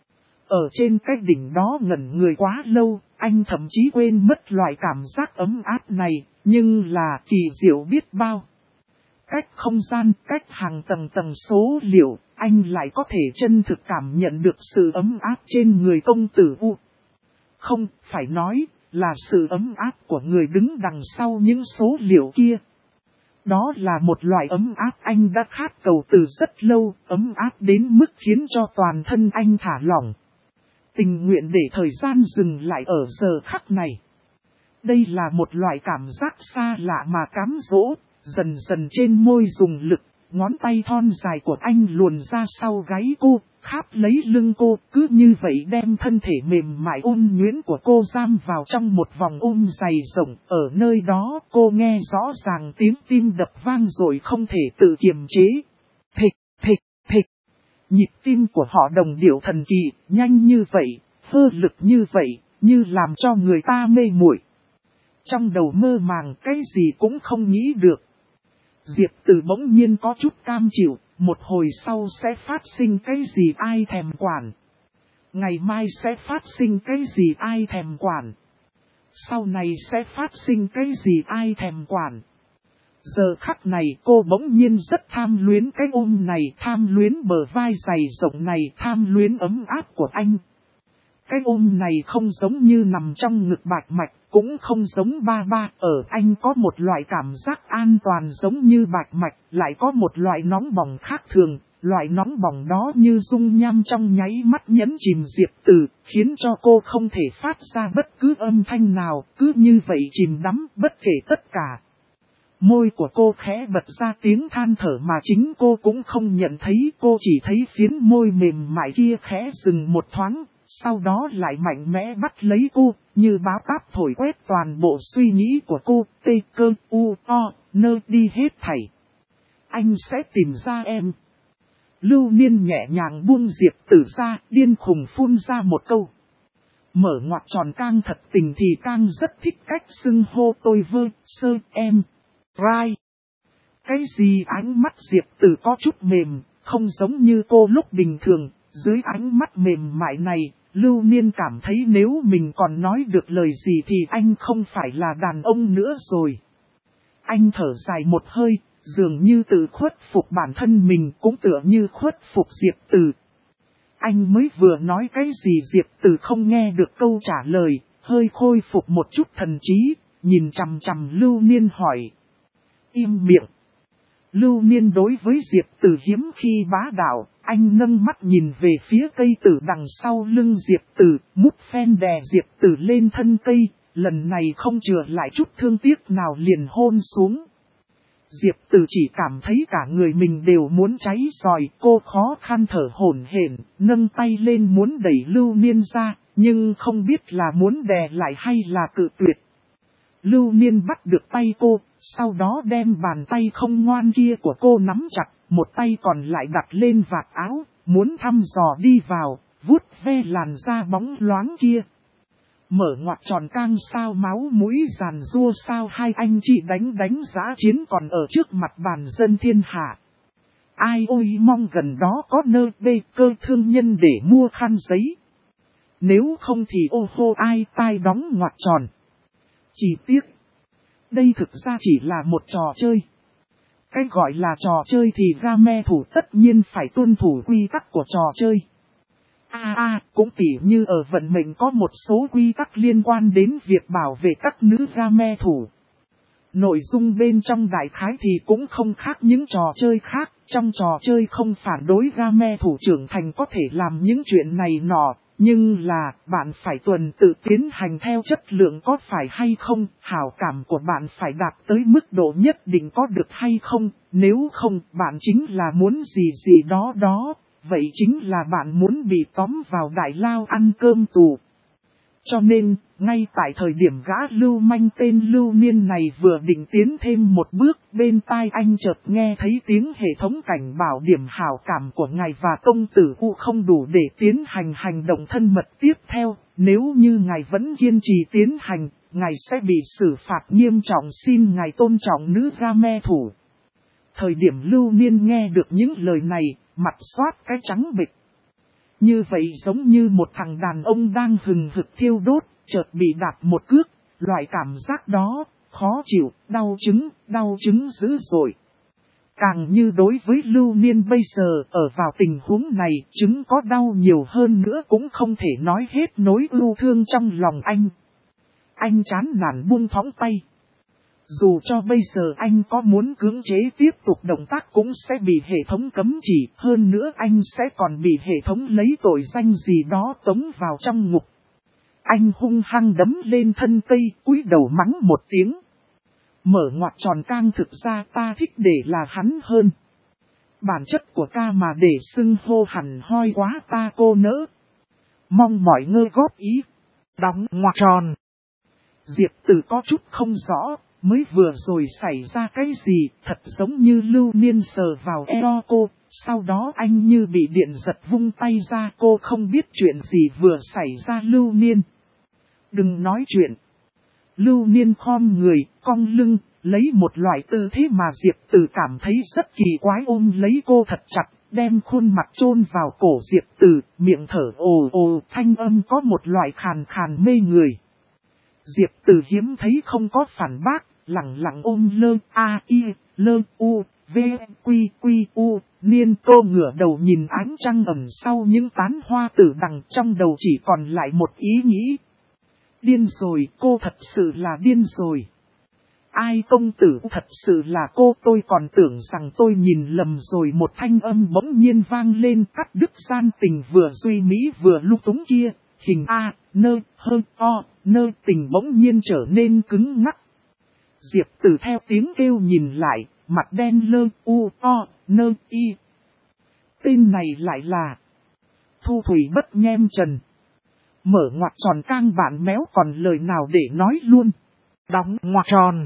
Ở trên cái đỉnh đó ngẩn người quá lâu, anh thậm chí quên mất loại cảm giác ấm áp này, nhưng là kỳ diệu biết bao. Cách không gian, cách hàng tầng tầng số liệu, anh lại có thể chân thực cảm nhận được sự ấm áp trên người công tử U. Không, phải nói, là sự ấm áp của người đứng đằng sau những số liệu kia. Đó là một loại ấm áp anh đã khát cầu từ rất lâu, ấm áp đến mức khiến cho toàn thân anh thả lỏng. Tình nguyện để thời gian dừng lại ở giờ khắc này. Đây là một loại cảm giác xa lạ mà cám dỗ, dần dần trên môi dùng lực, ngón tay thon dài của anh luồn ra sau gáy cô, kháp lấy lưng cô, cứ như vậy đem thân thể mềm mại ôn nhuyễn của cô giam vào trong một vòng ôm dày rộng. Ở nơi đó cô nghe rõ ràng tiếng tim đập vang rồi không thể tự kiềm chế. Thịch, thịch, thịch. Nhịp tim của họ đồng điệu thần kỳ, nhanh như vậy, phơ lực như vậy, như làm cho người ta mê muội. Trong đầu mơ màng cái gì cũng không nghĩ được. Diệp Từ bỗng nhiên có chút cam chịu, một hồi sau sẽ phát sinh cái gì ai thèm quản. Ngày mai sẽ phát sinh cái gì ai thèm quản. Sau này sẽ phát sinh cái gì ai thèm quản. Giờ khắc này cô bỗng nhiên rất tham luyến cái ôm này, tham luyến bờ vai dày rộng này, tham luyến ấm áp của anh. Cái ôm này không giống như nằm trong ngực bạch mạch, cũng không giống ba ba. Ở anh có một loại cảm giác an toàn giống như bạch mạch, lại có một loại nóng bỏng khác thường. Loại nóng bỏng đó như dung nham trong nháy mắt nhấn chìm Diệp Từ, khiến cho cô không thể phát ra bất cứ âm thanh nào, cứ như vậy chìm đắm bất kể tất cả. Môi của cô khẽ bật ra tiếng than thở mà chính cô cũng không nhận thấy, cô chỉ thấy phiến môi mềm mại kia khẽ dừng một thoáng, sau đó lại mạnh mẽ bắt lấy cô, như báo táp thổi quét toàn bộ suy nghĩ của cô, tê cơ u o, nơ đi hết thảy. Anh sẽ tìm ra em. Lưu Niên nhẹ nhàng buông Diệp Tử ra, điên khùng phun ra một câu. Mở ngoặc tròn cang thật tình thì cang rất thích cách xưng hô tôi vơ, sơ, em. Rai. Cái gì ánh mắt Diệp Tử có chút mềm, không giống như cô lúc bình thường, dưới ánh mắt mềm mại này, Lưu Niên cảm thấy nếu mình còn nói được lời gì thì anh không phải là đàn ông nữa rồi. Anh thở dài một hơi, dường như tự khuất phục bản thân mình cũng tựa như khuất phục Diệp Tử. Anh mới vừa nói cái gì Diệp Tử không nghe được câu trả lời, hơi khôi phục một chút thần trí, nhìn chằm chằm Lưu Niên hỏi. Im miệng. Lưu Niên đối với Diệp Tử hiếm khi bá đạo, anh nâng mắt nhìn về phía cây tử đằng sau lưng Diệp Tử, mút phen đè Diệp Tử lên thân cây, lần này không chừa lại chút thương tiếc nào liền hôn xuống. Diệp Tử chỉ cảm thấy cả người mình đều muốn cháy ròi, cô khó khăn thở hổn hển, nâng tay lên muốn đẩy Lưu Niên ra, nhưng không biết là muốn đè lại hay là cự tuyệt. Lưu Niên bắt được tay cô, sau đó đem bàn tay không ngoan kia của cô nắm chặt, một tay còn lại đặt lên vạt áo, muốn thăm dò đi vào, vuốt ve làn da bóng loáng kia. Mở ngoặc tròn cang sao máu mũi giàn rua sao hai anh chị đánh giã chiến còn ở trước mặt bàn dân thiên hạ. Ai ôi mong gần đó có nơ bê cơ thương nhân để mua khăn giấy. Nếu không thì ô hô ai tai đóng ngoặc tròn. Chỉ tiếc, đây thực ra chỉ là một trò chơi. Cái gọi là trò chơi thì game thủ tất nhiên phải tuân thủ quy tắc của trò chơi. Cũng tỉ như ở vận mệnh có một số quy tắc liên quan đến việc bảo vệ các nữ game thủ. Nội dung bên trong đại khái thì cũng không khác những trò chơi khác. Trong trò chơi không phản đối game thủ trưởng thành có thể làm những chuyện này nọ. Nhưng là, bạn phải tuần tự tiến hành theo chất lượng có phải hay không, hảo cảm của bạn phải đạt tới mức độ nhất định có được hay không, nếu không, bạn chính là muốn gì gì đó đó, vậy chính là bạn muốn bị tóm vào đại lao ăn cơm tù. Cho nên, ngay tại thời điểm gã lưu manh tên Lưu Niên này vừa định tiến thêm một bước, bên tai anh chợt nghe thấy tiếng hệ thống cảnh bảo điểm hảo cảm của ngài và công tử U không đủ để tiến hành hành động thân mật tiếp theo. Nếu như ngài vẫn kiên trì tiến hành, ngài sẽ bị xử phạt nghiêm trọng, xin ngài tôn trọng nữ game thủ. Thời điểm Lưu Niên nghe được những lời này, mặt xoát cái trắng bệch. Như vậy giống như một thằng đàn ông đang hừng hực thiêu đốt, chợt bị đạp một cước, loại cảm giác đó, khó chịu, đau chứng dữ dội. Càng như đối với Lưu Niên bây giờ ở vào tình huống này, chứng có đau nhiều hơn nữa cũng không thể nói hết nỗi ưu thương trong lòng anh. Anh chán nản buông thõng tay. Dù cho bây giờ anh có muốn cưỡng chế tiếp tục động tác cũng sẽ bị hệ thống cấm chỉ, hơn nữa anh sẽ còn bị hệ thống lấy tội danh gì đó tống vào trong ngục. Anh hung hăng đấm lên thân cây, cúi đầu mắng một tiếng. Mở ngoặc tròn cang, thực ra ta thích để là hắn hơn. Bản chất của ca mà để xưng hô hẳn hoi quá ta cô nỡ. Mong mọi người góp ý. Đóng ngoặc tròn. Diệp Tử có chút không rõ, mới vừa rồi xảy ra cái gì, thật giống như Lưu Niên sờ vào eo cô, sau đó anh như bị điện giật vung tay ra, cô không biết chuyện gì vừa xảy ra. Lưu Niên, đừng nói chuyện. Lưu Niên khom người, cong lưng, lấy một loại tư thế mà Diệp Tử cảm thấy rất kỳ quái, ôm lấy cô thật chặt, đem khuôn mặt chôn vào cổ Diệp Tử, miệng thở ồ ồ, thanh âm có một loại khàn khàn mê người. Diệp Tử hiếm thấy không có phản bác, lặng lặng ôm lơ a i lơ u v quy quy u. Niên cô ngửa đầu nhìn ánh trăng ẩn sau những tán hoa tử đằng, trong đầu chỉ còn lại một ý nghĩ. Điên rồi, cô thật sự là điên rồi. Ai công tử thật sự là cô, tôi còn tưởng rằng tôi nhìn lầm rồi. Một thanh âm bỗng nhiên vang lên cắt đứt gian tình vừa duy mỹ vừa lung túng kia. Hình A, nơ, hơ, o, nơ tình bỗng nhiên trở nên cứng ngắc. Diệp Tử theo tiếng kêu nhìn lại, mặt đen lơ, u, o, nơ, y. Tên này lại là Thu Thủy Bất Nhem Trần. Mở ngoặc tròn cang, bạn méo còn lời nào để nói luôn. Đóng ngoặc tròn.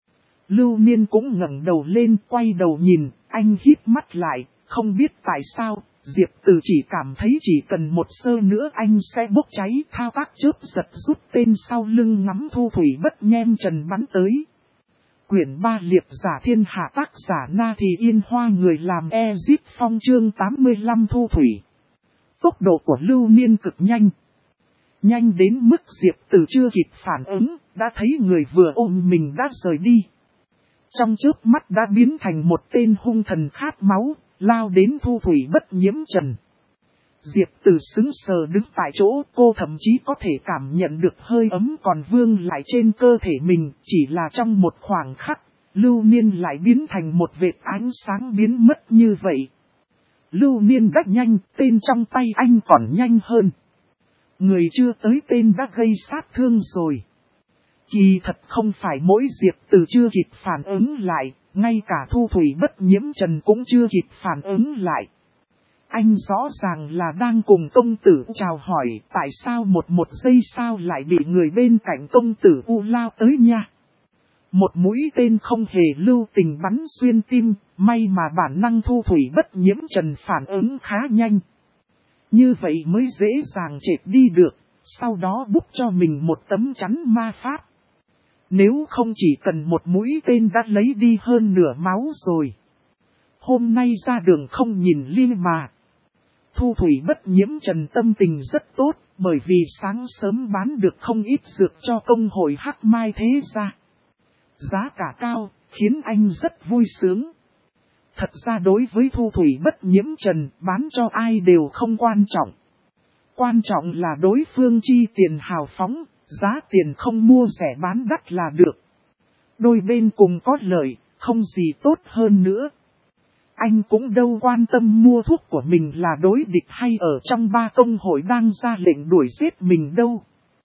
Lưu Niên cũng ngẩng đầu lên, quay đầu nhìn, anh híp mắt lại, không biết tại sao, Diệp Tử chỉ cảm thấy chỉ cần một sơ nữa anh sẽ bốc cháy, thao tác chớp giật rút tên sau lưng ngắm Thu Thủy Bất Nhem Trần bắn tới. Quyển 3 Liệp Giả Thiên Hạ, tác giả Na Thì Yên Hoa, người làm Ezip Phong, chương 85 Thu Thủy. Tốc độ của Lưu Niên cực nhanh. Nhanh đến mức Diệp Tử chưa kịp phản ứng, đã thấy người vừa ôm mình đã rời đi. Trong chớp mắt đã biến thành một tên hung thần khát máu, lao đến Thu Thủy Bất Nhiễm Trần. Diệp Tử sững sờ đứng tại chỗ, cô thậm chí có thể cảm nhận được hơi ấm còn vương lại trên cơ thể mình, chỉ là trong một khoảng khắc, Lưu Niên lại biến thành một vệt ánh sáng biến mất như vậy. Lưu Niên đã nhanh, tên trong tay anh còn nhanh hơn. Người chưa tới tên đã gây sát thương rồi. Kỳ thật không phải mỗi Diệp Tử chưa kịp phản ứng lại, ngay cả Thu Thủy Bất Nhiễm Trần cũng chưa kịp phản ứng lại. Anh rõ ràng là đang cùng công tử chào hỏi, tại sao một giây sau lại bị người bên cạnh công tử U lao tới nha. Một mũi tên không hề lưu tình bắn xuyên tim, may mà bản năng Thu Thủy Bất Nhiễm Trần phản ứng khá nhanh. Như vậy mới dễ dàng trệt đi được, sau đó búc cho mình một tấm chắn ma pháp. Nếu không chỉ cần một mũi tên đã lấy đi hơn nửa máu rồi. Hôm nay ra đường không nhìn liêng mà. Thu Thủy Bất Nhiễm Trần tâm tình rất tốt, bởi vì sáng sớm bán được không ít dược cho công hội Hắc Mai Thế Gia. Giá cả cao, khiến anh rất vui sướng. Thật ra đối với Thu Thủy Bất Nhiễm Trần, bán cho ai đều không quan trọng. Quan trọng là đối phương chi tiền hào phóng, giá tiền không mua rẻ bán đắt là được. Đôi bên cùng có lợi, không gì tốt hơn nữa. Anh cũng đâu quan tâm mua thuốc của mình là đối địch hay ở trong 3 công hội đang ra lệnh đuổi giết mình đâu.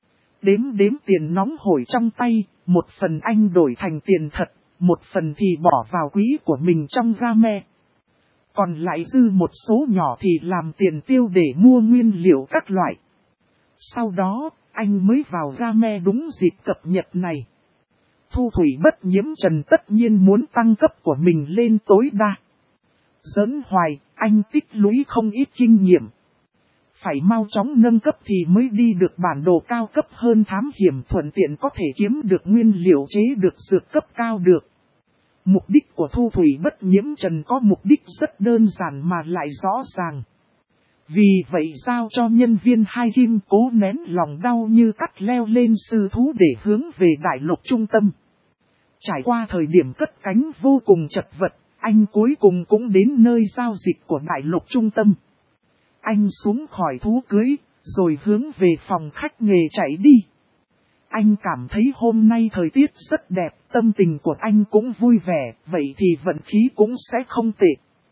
Đếm tiền nóng hổi trong tay, một phần anh đổi thành tiền thật, một phần thì bỏ vào quỹ của mình trong game. Còn lại dư một số nhỏ thì làm tiền tiêu để mua nguyên liệu các loại. Sau đó, anh mới vào game đúng dịp cập nhật này. Thu Thủy Bất Nhiễm Trần tất nhiên muốn tăng cấp của mình lên tối đa. Giỡn hoài, anh tích lũy không ít kinh nghiệm. Phải mau chóng nâng cấp thì mới đi được bản đồ cao cấp hơn thám hiểm, thuận tiện có thể kiếm được nguyên liệu chế được dược cấp cao được. Mục đích của Thu Thủy Bất Nhiễm Trần có mục đích rất đơn giản mà lại rõ ràng. Vì vậy giao cho nhân viên hai kim cố nén lòng đau như cắt leo lên sư thú để hướng về đại lục trung tâm. Trải qua thời điểm cất cánh vô cùng chật vật, anh cuối cùng cũng đến nơi giao dịch của đại lục trung tâm. Anh xuống khỏi thú cưới, rồi hướng về phòng khách nghề chạy đi. Anh cảm thấy hôm nay thời tiết rất đẹp, tâm tình của anh cũng vui vẻ, vậy thì vận khí cũng sẽ không tệ.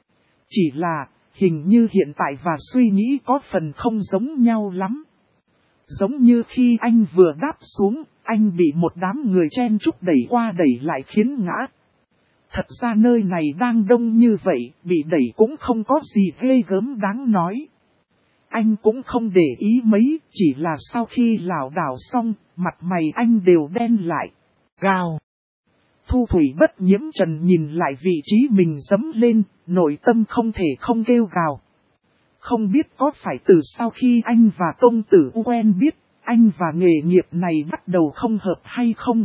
Chỉ là, hình như hiện tại và suy nghĩ có phần không giống nhau lắm. Giống như khi anh vừa đáp xuống, anh bị một đám người chen chúc đẩy qua đẩy lại khiến ngã. Thật ra nơi này đang đông như vậy, bị đẩy cũng không có gì ghê gớm đáng nói. Anh cũng không để ý mấy, chỉ là sau khi lảo đảo xong, mặt mày anh đều đen lại. Gào! Thu Thủy Bất Nhiễm Trần nhìn lại vị trí mình dẫm lên, nội tâm không thể không kêu gào. Không biết có phải từ sau khi anh và công tử quen biết, anh và nghề nghiệp này bắt đầu không hợp hay không?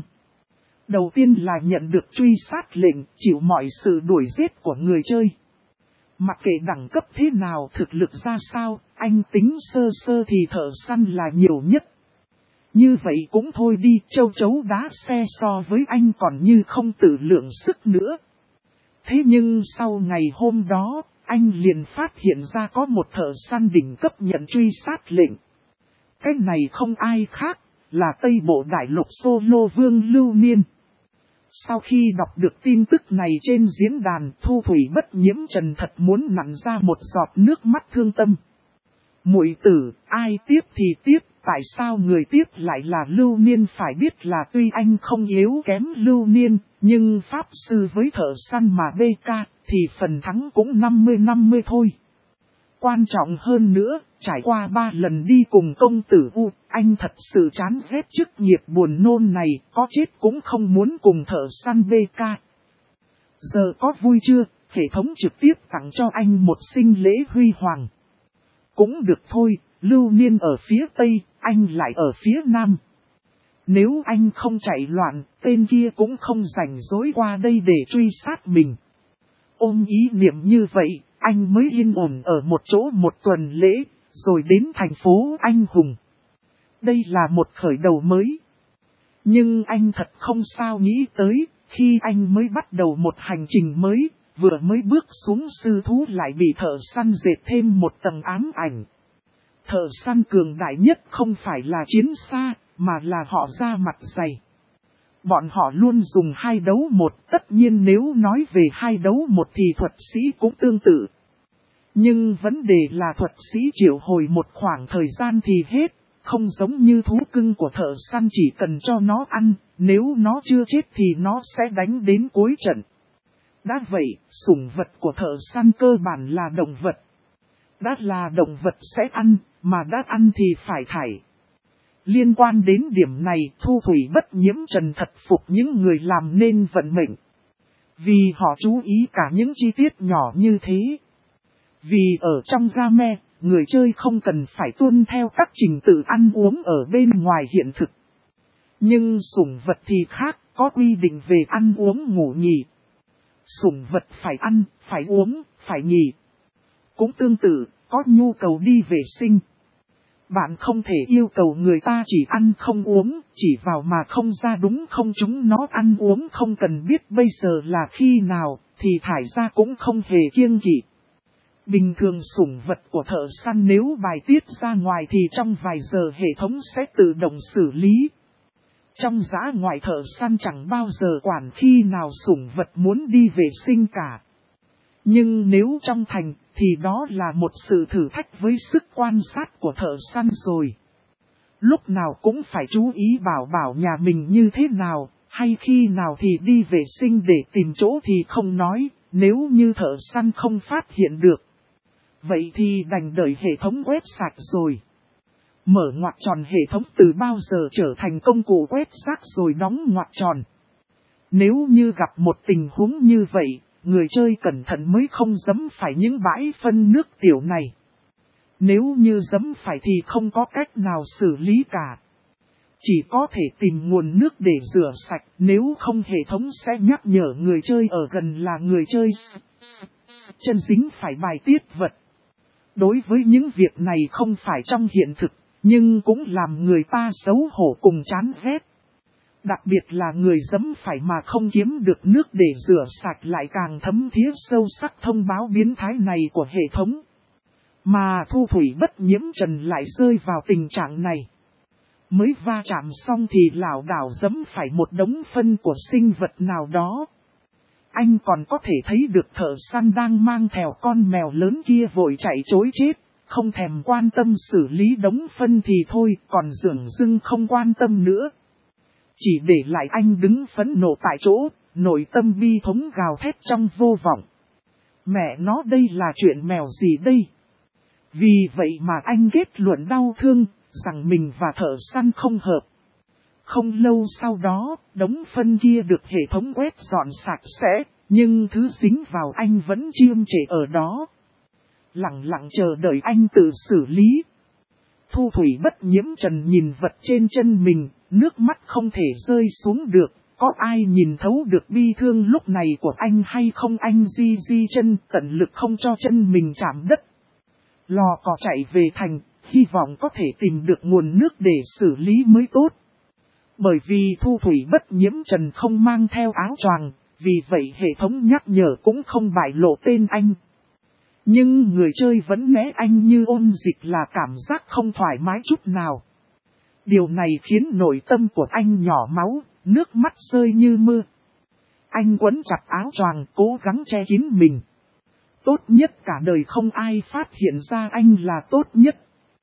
Đầu tiên là nhận được truy sát lệnh, chịu mọi sự đuổi giết của người chơi. Mặc kệ đẳng cấp thế nào, thực lực ra sao, anh tính sơ sơ thì thợ săn là nhiều nhất. Như vậy cũng thôi đi, châu chấu đá xe so với anh còn như không tự lượng sức nữa. Thế nhưng sau ngày hôm đó, anh liền phát hiện ra có một thợ săn đỉnh cấp nhận truy sát lệnh. Cái này không ai khác, là Tây Bộ Đại Lục Solo Vương Lưu Niên. Sau khi đọc được tin tức này trên diễn đàn, Thu Thủy Bất Nhiễm Trần thật muốn nặn ra một giọt nước mắt thương tâm. Muội tử, ai tiếp thì tiếp, tại sao người tiếp lại là Lưu Niên? Phải biết là tuy anh không yếu kém Lưu Niên, nhưng pháp sư với thợ săn mà BK thì phần thắng cũng 50-50 thôi. Quan trọng hơn nữa, trải qua 3 lần đi cùng công tử U, anh thật sự chán ghét chức nghiệp buồn nôn này, có chết cũng không muốn cùng thợ săn BK. Giờ có vui chưa, hệ thống trực tiếp tặng cho anh một sinh lễ huy hoàng. Cũng được thôi, Lưu Niên ở phía Tây, anh lại ở phía Nam. Nếu anh không chạy loạn, tên kia cũng không rảnh rỗi qua đây để truy sát mình. Ôm ý niệm như vậy, anh mới yên ổn ở một chỗ một tuần lễ, rồi đến thành phố anh hùng. Đây là một khởi đầu mới. Nhưng anh thật không sao nghĩ tới, khi anh mới bắt đầu một hành trình mới, vừa mới bước xuống sư thú lại bị thợ săn dệt thêm một tầng ám ảnh. Thợ săn cường đại nhất không phải là chiến xa, mà là họ ra mặt dày. Bọn họ luôn dùng 2 đấu 1, tất nhiên nếu nói về 2 đấu 1 thì thuật sĩ cũng tương tự. Nhưng vấn đề là thuật sĩ triệu hồi một khoảng thời gian thì hết, không giống như thú cưng của thợ săn chỉ cần cho nó ăn, nếu nó chưa chết thì nó sẽ đánh đến cuối trận. Đã vậy, sủng vật của thợ săn cơ bản là động vật. Đã là động vật sẽ ăn, mà đã ăn thì phải thải. Liên quan đến điểm này, Thu Thủy Bất Nhiễm Trần thật phục những người làm nên vận mệnh. Vì họ chú ý cả những chi tiết nhỏ như thế. Vì ở trong game, người chơi không cần phải tuân theo các trình tự ăn uống ở bên ngoài hiện thực. Nhưng sủng vật thì khác, có quy định về ăn uống ngủ nghỉ. Sủng vật phải ăn, phải uống, phải nghỉ. Cũng tương tự, có nhu cầu đi vệ sinh. Bạn không thể yêu cầu người ta chỉ ăn không uống, chỉ vào mà không ra đúng không? Chúng nó ăn uống không cần biết bây giờ là khi nào, thì thải ra cũng không hề kiêng kỵ. Bình thường sủng vật của thợ săn nếu bài tiết ra ngoài thì trong vài giờ hệ thống sẽ tự động xử lý. Trong dã ngoại thợ săn chẳng bao giờ quản khi nào sủng vật muốn đi vệ sinh cả. Nhưng nếu trong thành thì đó là một sự thử thách với sức quan sát của thợ săn rồi. Lúc nào cũng phải chú ý bảo nhà mình như thế nào, hay khi nào thì đi vệ sinh để tìm chỗ thì không nói, nếu như thợ săn không phát hiện được. Vậy thì đành đợi hệ thống quét sạch rồi. Mở ngoặc tròn hệ thống từ bao giờ trở thành công cụ quét rác rồi đóng ngoặc tròn. Nếu như gặp một tình huống như vậy, người chơi cẩn thận mới không giẫm phải những bãi phân nước tiểu này. Nếu như giẫm phải thì không có cách nào xử lý cả. Chỉ có thể tìm nguồn nước để rửa sạch, nếu không hệ thống sẽ nhắc nhở người chơi ở gần là người chơi chân dính phải bài tiết vật. Đối với những việc này không phải trong hiện thực, nhưng cũng làm người ta xấu hổ cùng chán ghét. Đặc biệt là người dẫm phải mà không kiếm được nước để rửa sạch lại càng thấm thía sâu sắc thông báo biến thái này của hệ thống. Mà Thu Thủy Bất Nhiễm Trần lại rơi vào tình trạng này. Mới va chạm xong thì lảo đảo dẫm phải một đống phân của sinh vật nào đó. Anh còn có thể thấy được thợ săn đang mang theo con mèo lớn kia vội chạy trối chết, không thèm quan tâm xử lý đống phân thì thôi, còn dửng dưng không quan tâm nữa. Chỉ để lại anh đứng phẫn nộ tại chỗ, nội tâm bi thống gào thét trong vô vọng. Mẹ nó, đây là chuyện mèo gì đây? Vì vậy mà anh kết luận đau thương, rằng mình và thợ săn không hợp. Không lâu sau đó, đống phân kia được hệ thống quét dọn sạch sẽ, nhưng thứ dính vào anh vẫn chiêm trệ ở đó. Lặng lặng chờ đợi anh tự xử lý. Thu Thủy Bất Nhiễm Trần nhìn vật trên chân mình, nước mắt không thể rơi xuống được. Có ai nhìn thấu được bi thương lúc này của anh hay không? Anh di chân, tận lực không cho chân mình chạm đất. Lò cò chạy về thành, hy vọng có thể tìm được nguồn nước để xử lý mới tốt. Bởi vì Thu Thủy Bất Nhiễm Trần không mang theo áo choàng, vì vậy hệ thống nhắc nhở cũng không bại lộ tên anh. Nhưng người chơi vẫn né anh như ôn dịch, là cảm giác không thoải mái chút nào. Điều này khiến nội tâm của anh nhỏ máu, nước mắt rơi như mưa. Anh quấn chặt áo choàng, cố gắng che kín mình. Tốt nhất cả đời không ai phát hiện ra anh là tốt nhất.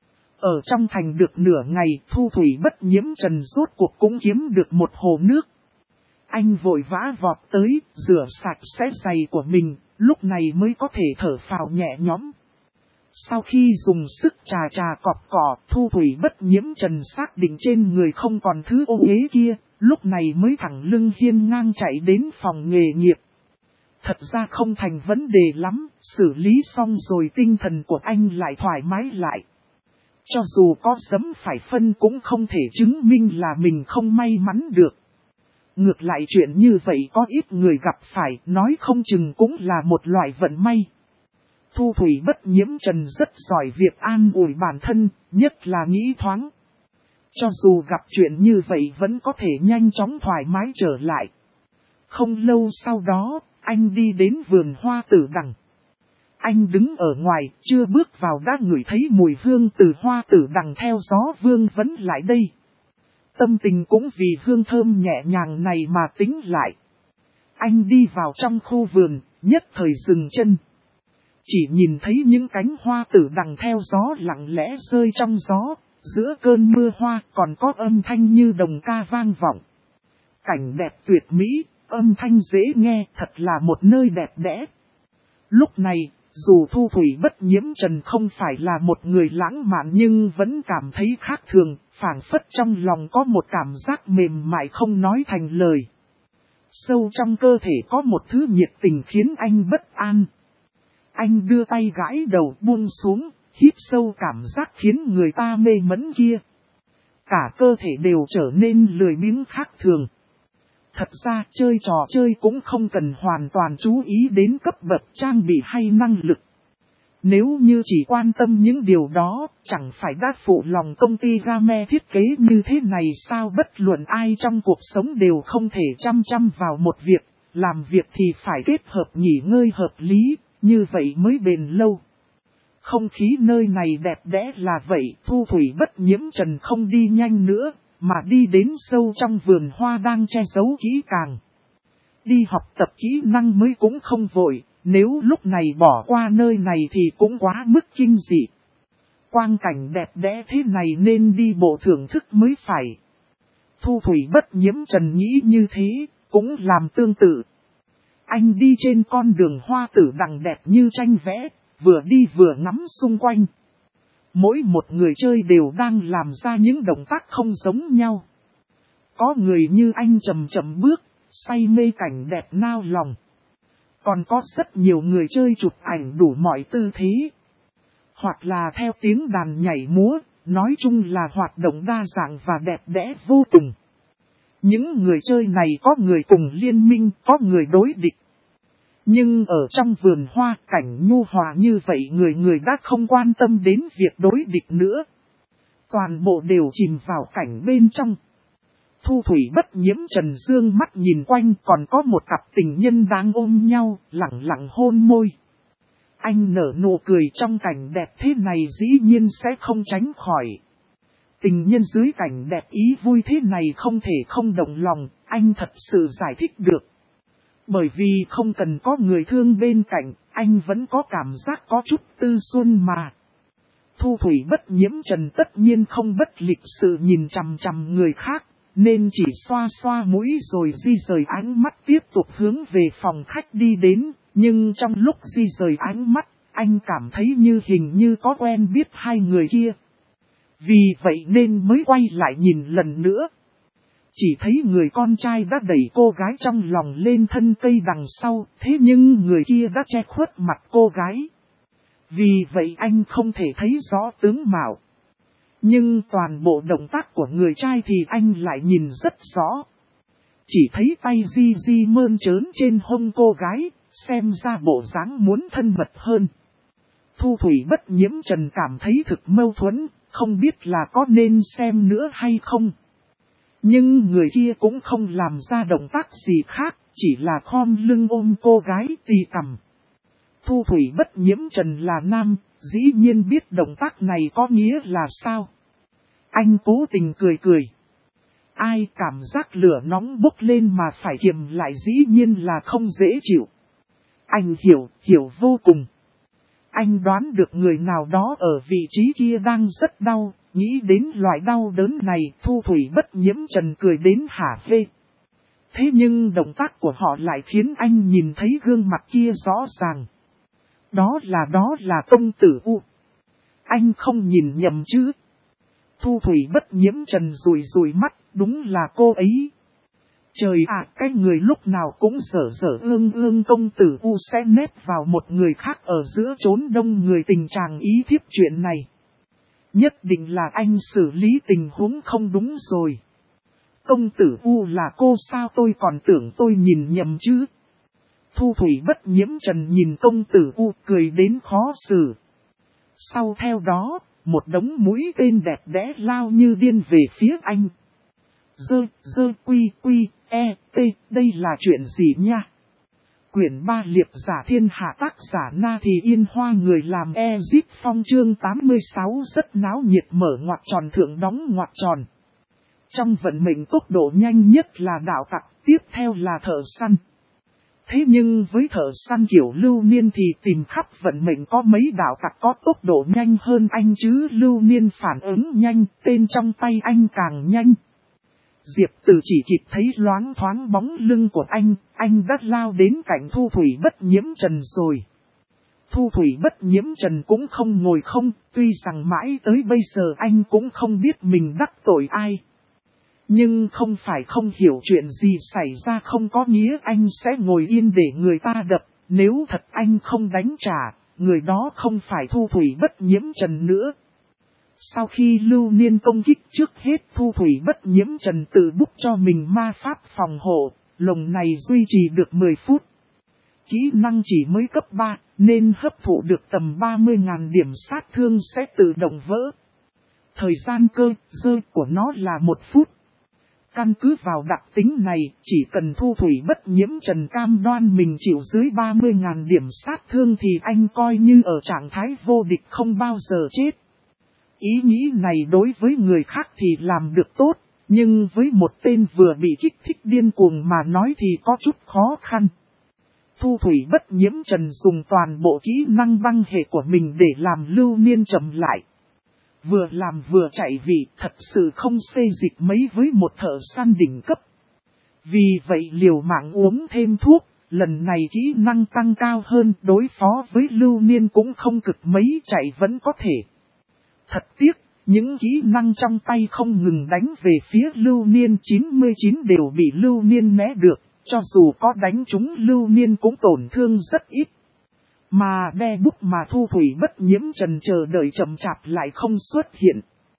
Ở trong thành được nửa ngày, Thu Thủy Bất Nhiễm Trần rốt cuộc cũng kiếm được một hồ nước. Anh vội vã vọt tới, rửa sạch sẽ giày của mình, lúc này mới có thể thở phào nhẹ nhõm. Sau khi dùng sức chà cọp cỏ, Thu Thủy Bất Nhiễm Trần xác định trên người không còn thứ ô uế kia, lúc này mới thẳng lưng hiên ngang chạy đến phòng nghề nghiệp. Thật ra không thành vấn đề lắm, xử lý xong rồi tinh thần của anh lại thoải mái lại. Cho dù có dẫm phải phân cũng không thể chứng minh là mình không may mắn được. Ngược lại chuyện như vậy có ít người gặp phải, nói không chừng cũng là một loại vận may. Thu Thủy Bất Nhiễm Trần rất giỏi việc an ủi bản thân, nhất là nghĩ thoáng. Cho dù gặp chuyện như vậy vẫn có thể nhanh chóng thoải mái trở lại. Không lâu sau đó, anh đi đến vườn hoa tử đằng. Anh đứng ở ngoài, chưa bước vào đã ngửi thấy mùi hương từ hoa tử đằng theo gió vương vấn lại đây. Tâm tình cũng vì hương thơm nhẹ nhàng này mà tính lại. Anh đi vào trong khu vườn, nhất thời dừng chân. Chỉ nhìn thấy những cánh hoa tử đằng theo gió lặng lẽ rơi trong gió, giữa cơn mưa hoa còn có âm thanh như đồng ca vang vọng. Cảnh đẹp tuyệt mỹ, âm thanh dễ nghe, thật là một nơi đẹp đẽ. Lúc này, dù Thu Thủy Bất Nhiễm Trần không phải là một người lãng mạn nhưng vẫn cảm thấy khác thường, phảng phất trong lòng có một cảm giác mềm mại không nói thành lời. Sâu trong cơ thể có một thứ nhiệt tình khiến anh bất an. Anh đưa tay gãi đầu buông xuống, hít sâu cảm giác khiến người ta mê mẩn kia. Cả cơ thể đều trở nên lười biếng khác thường. Thật ra chơi trò chơi cũng không cần hoàn toàn chú ý đến cấp bậc trang bị hay năng lực. Nếu như chỉ quan tâm những điều đó, chẳng phải đã phụ lòng công ty Game thiết kế như thế này sao? Bất luận ai trong cuộc sống đều không thể chăm vào một việc, làm việc thì phải kết hợp nghỉ ngơi hợp lý, như vậy mới bền lâu. Không khí nơi này đẹp đẽ là vậy, Thu Thủy Bất Nhiễm Trần không đi nhanh nữa, mà đi đến sâu trong vườn hoa đang che giấu kỹ càng. Đi học tập kỹ năng mới cũng không vội, nếu lúc này bỏ qua nơi này thì cũng quá mức kinh dị. Quang cảnh đẹp đẽ thế này nên đi bộ thưởng thức mới phải. Thu Thủy Bất Nhiễm Trần nghĩ như thế, cũng làm tương tự. Anh đi trên con đường hoa tử đằng đẹp như tranh vẽ, vừa đi vừa ngắm xung quanh. Mỗi một người chơi đều đang làm ra những động tác không giống nhau. Có người như anh chậm chậm bước, say mê cảnh đẹp nao lòng. Còn có rất nhiều người chơi chụp ảnh đủ mọi tư thế. Hoặc là theo tiếng đàn nhảy múa, nói chung là hoạt động đa dạng và đẹp đẽ vô cùng. Những người chơi này có người cùng liên minh, có người đối địch. Nhưng ở trong vườn hoa cảnh nhu hòa như vậy người người đã không quan tâm đến việc đối địch nữa. Toàn bộ đều chìm vào cảnh bên trong. Thu Thủy Bất Nhiễm Trần dương mắt nhìn quanh, còn có một cặp tình nhân đang ôm nhau, lặng lặng hôn môi. Anh nở nụ cười trong cảnh đẹp thế này dĩ nhiên sẽ không tránh khỏi. Tình nhân dưới cảnh đẹp ý vui thế này không thể không động lòng, anh thật sự giải thích được. Bởi vì không cần có người thương bên cạnh, anh vẫn có cảm giác có chút tư xuân mà. Thu Thủy Bất Nhiễm Trần tất nhiên không bất lịch sự nhìn chằm chằm người khác, nên chỉ xoa xoa mũi rồi di rời ánh mắt tiếp tục hướng về phòng khách đi đến. Nhưng trong lúc di rời ánh mắt, anh cảm thấy như hình như có quen biết hai người kia. Vì vậy nên mới quay lại nhìn lần nữa. Chỉ thấy người con trai đã đẩy cô gái trong lòng lên thân cây đằng sau, thế nhưng người kia đã che khuất mặt cô gái. Vì vậy anh không thể thấy rõ tướng mạo. Nhưng toàn bộ động tác của người trai thì anh lại nhìn rất rõ. Chỉ thấy tay di di mơn trớn trên hông cô gái, xem ra bộ dáng muốn thân mật hơn. Thu Thủy Bất Nhiễm Trần cảm thấy thực mâu thuẫn, không biết là có nên xem nữa hay không. Nhưng người kia cũng không làm ra động tác gì khác, chỉ là khom lưng ôm cô gái tì cằm. Thu Thủy Bất Nhiễm Trần là nam, dĩ nhiên biết động tác này có nghĩa là sao. Anh cố tình cười cười. Ai cảm giác lửa nóng bốc lên mà phải kiềm lại dĩ nhiên là không dễ chịu. Anh hiểu vô cùng. Anh đoán được người nào đó ở vị trí kia đang rất đau, nghĩ đến loại đau đớn này Thu Thủy Bất Nhiễm Trần cười đến hả hê. Thế nhưng động tác của họ lại khiến anh nhìn thấy gương mặt kia rõ ràng. Đó là công tử U. Anh không nhìn nhầm chứ. Thu Thủy Bất Nhiễm Trần rủi mắt, đúng là cô ấy. Trời ạ, cái người lúc nào cũng dở ương công tử U sẽ nép vào một người khác ở giữa chốn đông người tình chàng ý thiếp chuyện này. Nhất định là anh xử lý tình huống không đúng rồi. Công tử U là cô sao tôi còn tưởng tôi nhìn nhầm chứ. Thu Thủy Bất Nhiễm Trần nhìn công tử U cười đến khó xử. Sau theo đó, một đống mũi tên đẹp đẽ lao như điên về phía anh. Quy, đây là chuyện gì nha? Quyển 3 Liệp Giả Thiên Hạ tác giả Na Thì Yên Hoa người làm Ezip Phong chương 86 rất náo nhiệt mở ngoặc tròn thượng đóng ngoặc tròn. Trong vận mệnh tốc độ nhanh nhất là đạo tặc, tiếp theo là thợ săn. Thế nhưng với thợ săn kiểu Lưu Niên thì tìm khắp vận mệnh có mấy đạo tặc có tốc độ nhanh hơn anh chứ. Lưu Niên phản ứng nhanh, tên trong tay anh càng nhanh. Diệp Tử chỉ kịp thấy loáng thoáng bóng lưng của anh đã lao đến cạnh Thu Thủy Bất Nhiễm Trần rồi. Thu Thủy Bất Nhiễm Trần cũng không ngồi không, tuy rằng mãi tới bây giờ anh cũng không biết mình đắc tội ai. Nhưng không phải không hiểu chuyện gì xảy ra không có nghĩa anh sẽ ngồi yên để người ta đập, nếu thật anh không đánh trả, người đó không phải Thu Thủy Bất Nhiễm Trần nữa. Sau khi Lưu Niên công kích trước hết Thu Thủy Bất Nhiễm Trần tự búc cho mình ma pháp phòng hộ, lồng này duy trì được 10 phút. Kỹ năng chỉ mới cấp 3, nên hấp thụ được tầm 30.000 điểm sát thương sẽ tự động vỡ. Thời gian cơ dơ của nó là 1 phút. Căn cứ vào đặc tính này, chỉ cần Thu Thủy Bất Nhiễm Trần cam đoan mình chịu dưới 30.000 điểm sát thương thì anh coi như ở trạng thái vô địch không bao giờ chết. Ý nghĩ này đối với người khác thì làm được tốt, nhưng với một tên vừa bị kích thích điên cuồng mà nói thì có chút khó khăn. Thu Thủy Bất Nhiễm Trần dùng toàn bộ kỹ năng băng hệ của mình để làm Lưu Niên chậm lại. Vừa làm vừa chạy vì thật sự không xê dịch mấy với một thợ săn đỉnh cấp. Vì vậy liều mạng uống thêm thuốc, lần này kỹ năng tăng cao hơn đối phó với Lưu Niên cũng không cực mấy chạy vẫn có thể. Thật tiếc, những kỹ năng trong tay không ngừng đánh về phía Lưu Niên 99 đều bị Lưu Niên né được, cho dù có đánh trúng Lưu Niên cũng tổn thương rất ít. Mà đe bút mà Thu Thủy Bất Nhiễm Trần chờ đợi chậm chạp lại không xuất hiện.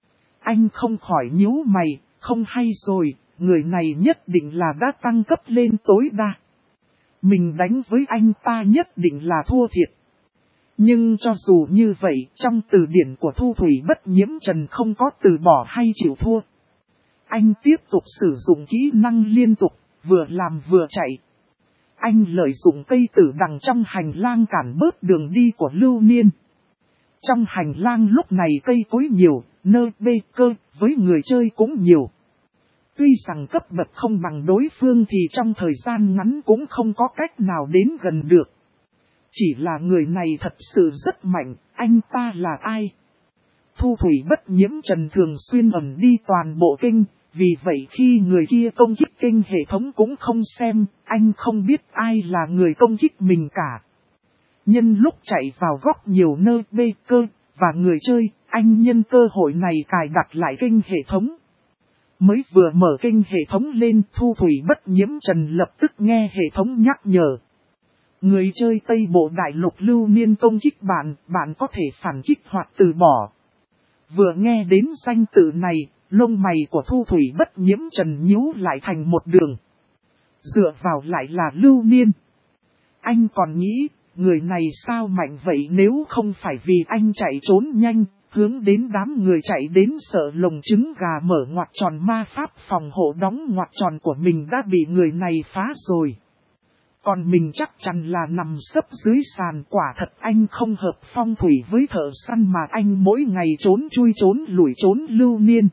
Anh không khỏi nhíu mày, không hay rồi, người này nhất định là đã tăng cấp lên tối đa. Mình đánh với anh ta nhất định là thua thiệt. Nhưng cho dù như vậy, trong từ điển của Thu Thủy Bất Nhiễm Trần không có từ bỏ hay chịu thua. Anh tiếp tục sử dụng kỹ năng liên tục, vừa làm vừa chạy. Anh lợi dụng cây tử đằng trong hành lang cản bớt đường đi của Lưu Niên. Trong hành lang lúc này cây cối nhiều, nơi bê cơ, với người chơi cũng nhiều. Tuy rằng cấp bậc không bằng đối phương thì trong thời gian ngắn cũng không có cách nào đến gần được. Chỉ là người này thật sự rất mạnh, anh ta là ai? Thu Thủy Bất Nhiễm Trần thường xuyên ẩn đi toàn bộ kinh, vì vậy khi người kia công kích kinh hệ thống cũng không xem, anh không biết ai là người công kích mình cả. Nhân lúc chạy vào góc nhiều nơi bê cơ, và người chơi, anh nhân cơ hội này cài đặt lại kinh hệ thống. Mới vừa mở kinh hệ thống lên, Thu Thủy Bất Nhiễm Trần lập tức nghe hệ thống nhắc nhở. Người chơi Tây Bộ Đại Lục Lưu Niên công kích bạn có thể phản kích hoặc từ bỏ. Vừa nghe đến danh tự này, lông mày của Thu Thủy Bất Nhiễm Trần nhíu lại thành một đường. Dựa vào lại là Lưu Niên. Anh còn nghĩ, người này sao mạnh vậy nếu không phải vì anh chạy trốn nhanh, hướng đến đám người chạy đến sợ lồng trứng gà mở ngoặc tròn ma pháp phòng hộ đóng ngoặc tròn của mình đã bị người này phá rồi. Còn mình chắc chắn là nằm sấp dưới sàn, quả thật anh không hợp phong thủy với thợ săn mà anh mỗi ngày trốn chui trốn lủi trốn Lưu Niên.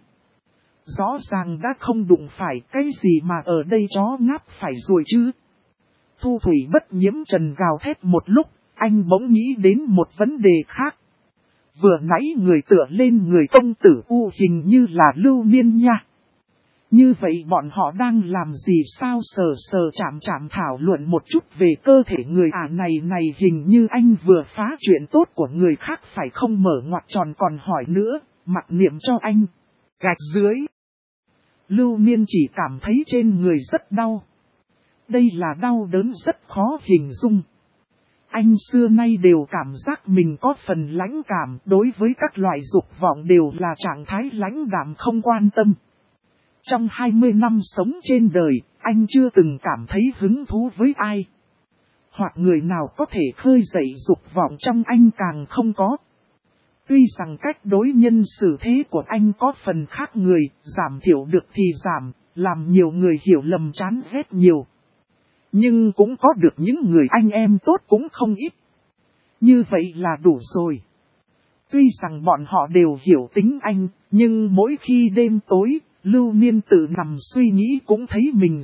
Rõ ràng đã không đụng phải, cái gì mà ở đây chó ngáp phải rồi chứ. Thu Thủy Bất Nhiễm Trần gào thét một lúc, anh bỗng nghĩ đến một vấn đề khác. Vừa nãy người tựa lên người công tử U hình như là Lưu Niên nha. Như vậy bọn họ đang làm gì sao? Sờ sờ chạm thảo luận một chút về cơ thể người này hình như anh vừa phá chuyện tốt của người khác phải không? Mở ngoặc tròn còn hỏi nữa, mặc niệm cho anh. Gạch dưới. Lưu Niên chỉ cảm thấy trên người rất đau. Đây là đau đớn rất khó hình dung. Anh xưa nay đều cảm giác mình có phần lãnh cảm, đối với các loại dục vọng đều là trạng thái lãnh đạm không quan tâm. Trong 20 năm sống trên đời, anh chưa từng cảm thấy hứng thú với ai. Hoặc người nào có thể khơi dậy dục vọng trong anh càng không có. Tuy rằng cách đối nhân xử thế của anh có phần khác người, giảm thiểu được thì giảm, làm nhiều người hiểu lầm chán ghét nhiều. Nhưng cũng có được những người anh em tốt cũng không ít. Như vậy là đủ rồi. Tuy rằng bọn họ đều hiểu tính anh, nhưng mỗi khi đêm tối, Lưu Niên tự nằm suy nghĩ cũng thấy mình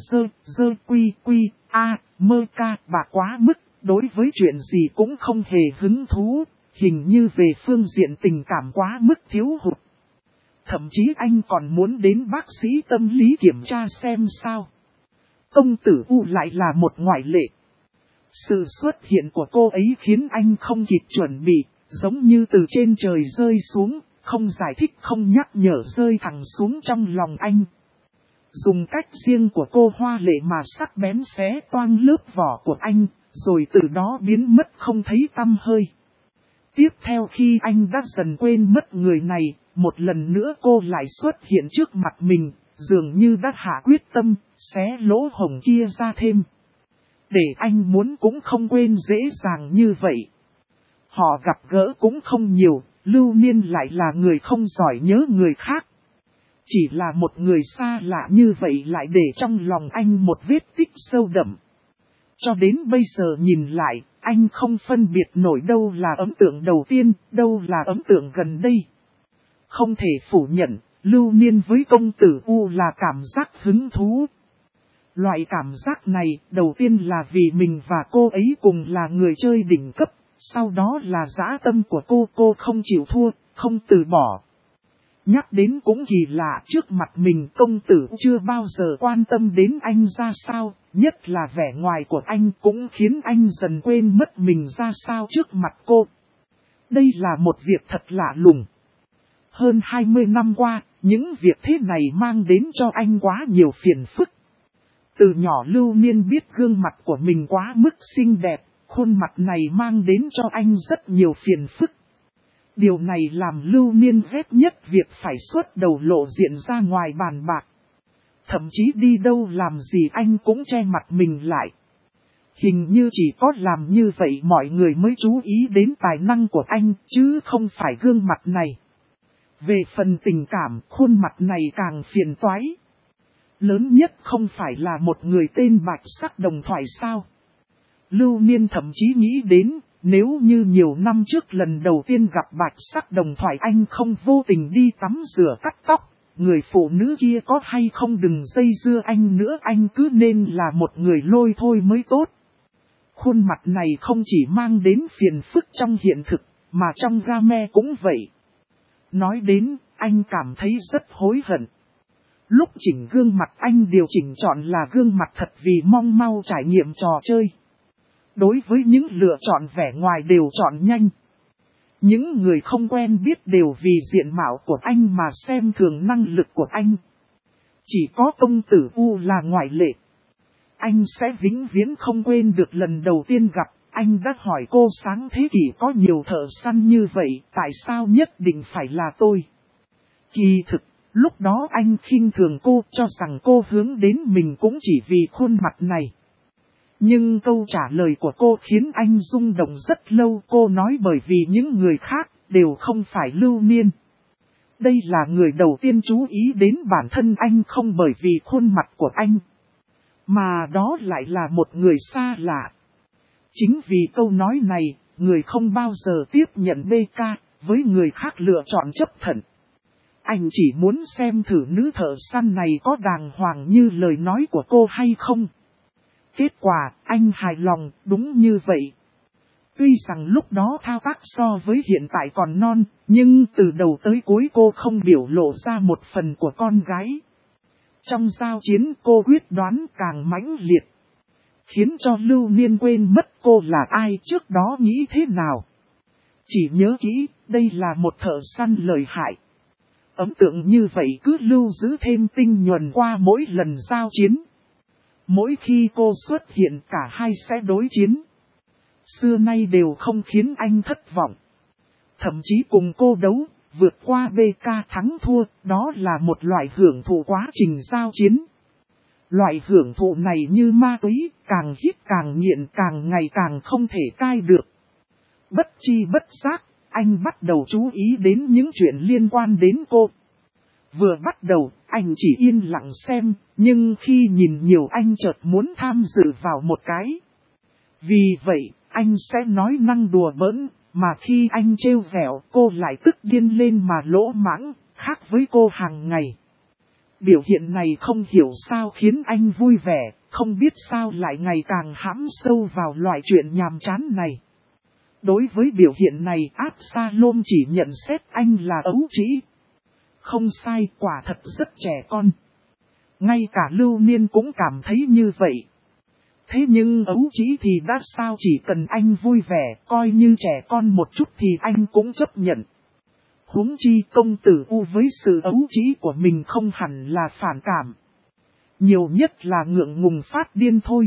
mơ ca và quá mức, đối với chuyện gì cũng không hề hứng thú, hình như về phương diện tình cảm quá mức thiếu hụt. Thậm chí anh còn muốn đến bác sĩ tâm lý kiểm tra xem sao. Công tử U lại là một ngoại lệ. Sự xuất hiện của cô ấy khiến anh không kịp chuẩn bị, giống như từ trên trời rơi xuống, không giải thích không nhắc nhở rơi thẳng xuống trong lòng anh. Dùng cách riêng của cô hoa lệ mà sắc bén xé toang lớp vỏ của anh, rồi từ đó biến mất không thấy tăm hơi. Tiếp theo khi anh đã dần quên mất người này, một lần nữa cô lại xuất hiện trước mặt mình, dường như đã hạ quyết tâm, xé lỗ hổng kia ra thêm. Để anh muốn cũng không quên dễ dàng như vậy. Họ gặp gỡ cũng không nhiều, Lưu Niên lại là người không giỏi nhớ người khác. Chỉ là một người xa lạ như vậy lại để trong lòng anh một vết tích sâu đậm. Cho đến bây giờ nhìn lại, anh không phân biệt nổi đâu là ấn tượng đầu tiên, đâu là ấn tượng gần đây. Không thể phủ nhận, Lưu Niên với công tử U là cảm giác hứng thú. Loại cảm giác này, đầu tiên là vì mình và cô ấy cùng là người chơi đỉnh cấp, sau đó là dã tâm của cô không chịu thua, không từ bỏ. Nhắc đến cũng kỳ lạ, trước mặt mình công tử chưa bao giờ quan tâm đến anh ra sao, nhất là vẻ ngoài của anh cũng khiến anh dần quên mất mình ra sao trước mặt cô. Đây là một việc thật lạ lùng. Hơn 20 năm qua, những việc thế này mang đến cho anh quá nhiều phiền phức. Từ nhỏ Lưu Niên biết gương mặt của mình quá mức xinh đẹp, khuôn mặt này mang đến cho anh rất nhiều phiền phức. Điều này làm Lưu Niên ghét nhất việc phải xuất đầu lộ diện ra ngoài bàn bạc. Thậm chí đi đâu làm gì anh cũng che mặt mình lại. Hình như chỉ có làm như vậy mọi người mới chú ý đến tài năng của anh, chứ không phải gương mặt này. Về phần tình cảm, khuôn mặt này càng phiền toái. Lớn nhất không phải là một người tên Bạch Sắc Đồng Thoại sao? Lưu Niên thậm chí nghĩ đến, nếu như nhiều năm trước lần đầu tiên gặp Bạch Sắc Đồng Thoại anh không vô tình đi tắm rửa cắt tóc, người phụ nữ kia có hay không đừng dây dưa anh nữa, anh cứ nên là một người lôi thôi mới tốt. Khuôn mặt này không chỉ mang đến phiền phức trong hiện thực, mà trong game cũng vậy. Nói đến, anh cảm thấy rất hối hận. Lúc chỉnh gương mặt anh điều chỉnh chọn là gương mặt thật vì mong mau trải nghiệm trò chơi. Đối với những lựa chọn vẻ ngoài đều chọn nhanh. Những người không quen biết đều vì diện mạo của anh mà xem thường năng lực của anh. Chỉ có công tử U là ngoại lệ. Anh sẽ vĩnh viễn không quên được lần đầu tiên gặp, anh đã hỏi cô sáng thế kỷ có nhiều thợ săn như vậy, tại sao nhất định phải là tôi? Kỳ thực, lúc đó anh khinh thường cô, cho rằng cô hướng đến mình cũng chỉ vì khuôn mặt này. Nhưng câu trả lời của cô khiến anh rung động rất lâu. Cô nói bởi vì những người khác đều không phải Lưu Niên. Đây là người đầu tiên chú ý đến bản thân anh không bởi vì khuôn mặt của anh, mà đó lại là một người xa lạ. Chính vì câu nói này, người không bao giờ tiếp nhận BK, với người khác lựa chọn chấp thuận. Anh chỉ muốn xem thử nữ thợ săn này có đàng hoàng như lời nói của cô hay không. Kết quả, anh hài lòng, đúng như vậy. Tuy rằng lúc đó thao tác so với hiện tại còn non, nhưng từ đầu tới cuối cô không biểu lộ ra một phần của con gái. Trong giao chiến cô quyết đoán càng mãnh liệt, khiến cho Lưu Niên quên mất cô là ai trước đó nghĩ thế nào. Chỉ nhớ kỹ, đây là một thợ săn lợi hại. Ấn tượng như vậy cứ lưu giữ thêm tinh nhuần qua mỗi lần giao chiến. Mỗi khi cô xuất hiện cả hai sẽ đối chiến. Xưa nay đều không khiến anh thất vọng. Thậm chí cùng cô đấu, vượt qua BK thắng thua, đó là một loại hưởng thụ quá trình giao chiến. Loại hưởng thụ này như ma túy, càng hít càng nghiện, càng ngày càng không thể cai được. Bất chi bất giác, anh bắt đầu chú ý đến những chuyện liên quan đến cô. Vừa bắt đầu, anh chỉ yên lặng xem, nhưng khi nhìn nhiều anh chợt muốn tham dự vào một cái. Vì vậy, anh sẽ nói năng đùa bỡn, mà khi anh trêu vẻo cô lại tức điên lên mà lỗ mãng, khác với cô hàng ngày. Biểu hiện này không hiểu sao khiến anh vui vẻ, không biết sao lại ngày càng hãm sâu vào loại chuyện nhàm chán này. Đối với biểu hiện này Absalom chỉ nhận xét anh là ấu trĩ. Không sai, quả thật rất trẻ con. Ngay cả Lưu Niên cũng cảm thấy như vậy. Thế nhưng ấu trĩ thì đã sao, chỉ cần anh vui vẻ, coi như trẻ con một chút thì anh cũng chấp nhận. Huống chi công tử U với sự ấu trĩ của mình không hẳn là phản cảm. Nhiều nhất là ngượng ngùng phát điên thôi.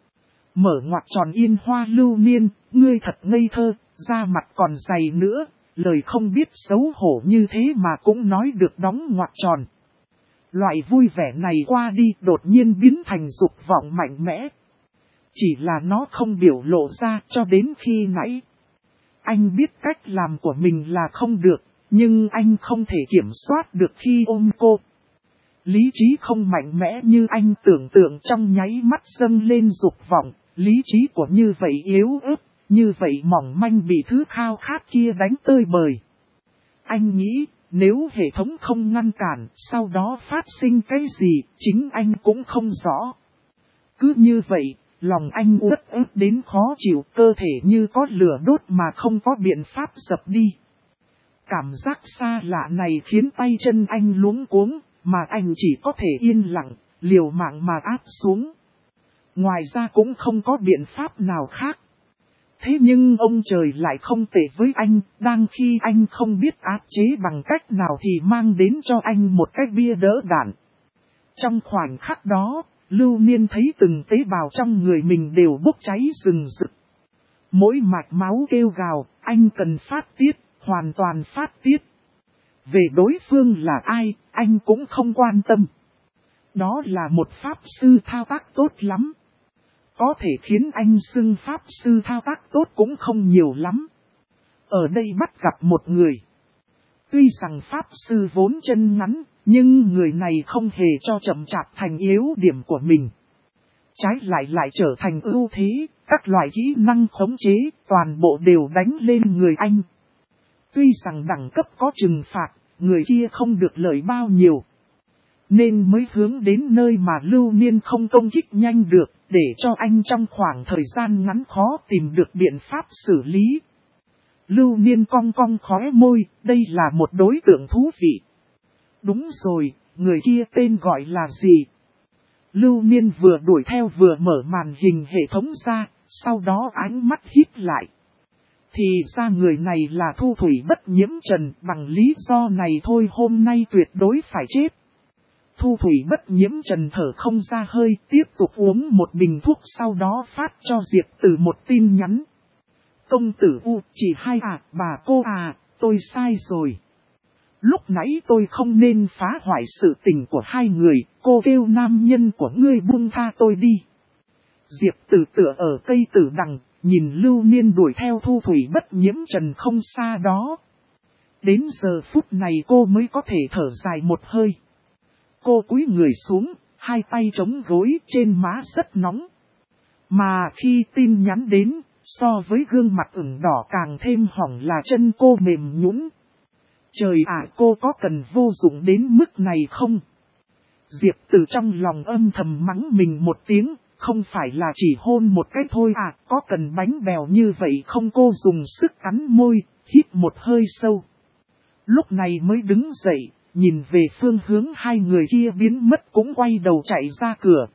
Mở ngoặc tròn Yên Hoa Lưu Niên, ngươi thật ngây thơ, da mặt còn dày nữa, lời không biết xấu hổ như thế mà cũng nói được đóng ngoặc tròn. Loại vui vẻ này qua đi đột nhiên biến thành dục vọng mạnh mẽ. Chỉ là nó không biểu lộ ra cho đến khi nãy. Anh biết cách làm của mình là không được, nhưng anh không thể kiểm soát được khi ôm cô. Lý trí không mạnh mẽ như anh tưởng tượng, trong nháy mắt dâng lên dục vọng, lý trí của như vậy yếu ớt, như vậy mỏng manh bị thứ khao khát kia đánh tơi bời. Anh nghĩ, nếu hệ thống không ngăn cản, sau đó phát sinh cái gì, chính anh cũng không rõ. Cứ như vậy, lòng anh uất ức đến khó chịu, cơ thể như có lửa đốt mà không có biện pháp dập đi. Cảm giác xa lạ này khiến tay chân anh luống cuống, mà anh chỉ có thể yên lặng, liều mạng mà áp xuống. Ngoài ra cũng không có biện pháp nào khác. Thế nhưng ông trời lại không tệ với anh, đang khi anh không biết áp chế bằng cách nào thì mang đến cho anh một cái bia đỡ đạn. Trong khoảnh khắc đó, Lưu Niên thấy từng tế bào trong người mình đều bốc cháy rừng rực. Mỗi mạch máu kêu gào, anh cần phát tiết, hoàn toàn phát tiết. Về đối phương là ai, anh cũng không quan tâm. Đó là một pháp sư thao tác tốt lắm. Có thể khiến anh xưng pháp sư thao tác tốt cũng không nhiều lắm. Ở đây bắt gặp một người. Tuy rằng pháp sư vốn chân ngắn, nhưng người này không hề cho chậm chạp thành yếu điểm của mình. Trái lại trở thành ưu thế, các loại kỹ năng khống chế, toàn bộ đều đánh lên người anh. Tuy rằng đẳng cấp có trừng phạt, người kia không được lợi bao nhiêu. Nên mới hướng đến nơi mà Lưu Niên không công kích nhanh được, để cho anh trong khoảng thời gian ngắn khó tìm được biện pháp xử lý. Lưu Niên cong cong khóe môi, đây là một đối tượng thú vị. Đúng rồi, người kia tên gọi là gì? Lưu Niên vừa đuổi theo vừa mở màn hình hệ thống ra, sau đó ánh mắt híp lại. Thì ra người này là Thu Thủy Bất Nhiễm Trần, bằng lý do này thôi hôm nay tuyệt đối phải chết. Thu Thủy Bất Nhiễm Trần thở không ra hơi, tiếp tục uống một bình thuốc sau đó phát cho Diệp Tử một tin nhắn. Công tử U, chị hai à, bà cô à, tôi sai rồi. Lúc nãy tôi không nên phá hoại sự tình của hai người, cô kêu nam nhân của ngươi buông tha tôi đi. Diệp Tử tựa ở cây tử đằng, nhìn Lưu Niên đuổi theo Thu Thủy Bất Nhiễm Trần không xa đó. Đến giờ phút này cô mới có thể thở dài một hơi. Cô cúi người xuống, hai tay chống gối trên má rất nóng. Mà khi tin nhắn đến, so với gương mặt ửng đỏ càng thêm hỏng là chân cô mềm nhũn. Trời ạ, cô có cần vô dụng đến mức này không? Diệp Tử trong lòng âm thầm mắng mình một tiếng, không phải là chỉ hôn một cái thôi à, có cần bánh bèo như vậy không? Cô dùng sức cắn môi, hít một hơi sâu. Lúc này mới đứng dậy, nhìn về phương hướng hai người kia biến mất cũng quay đầu chạy ra cửa.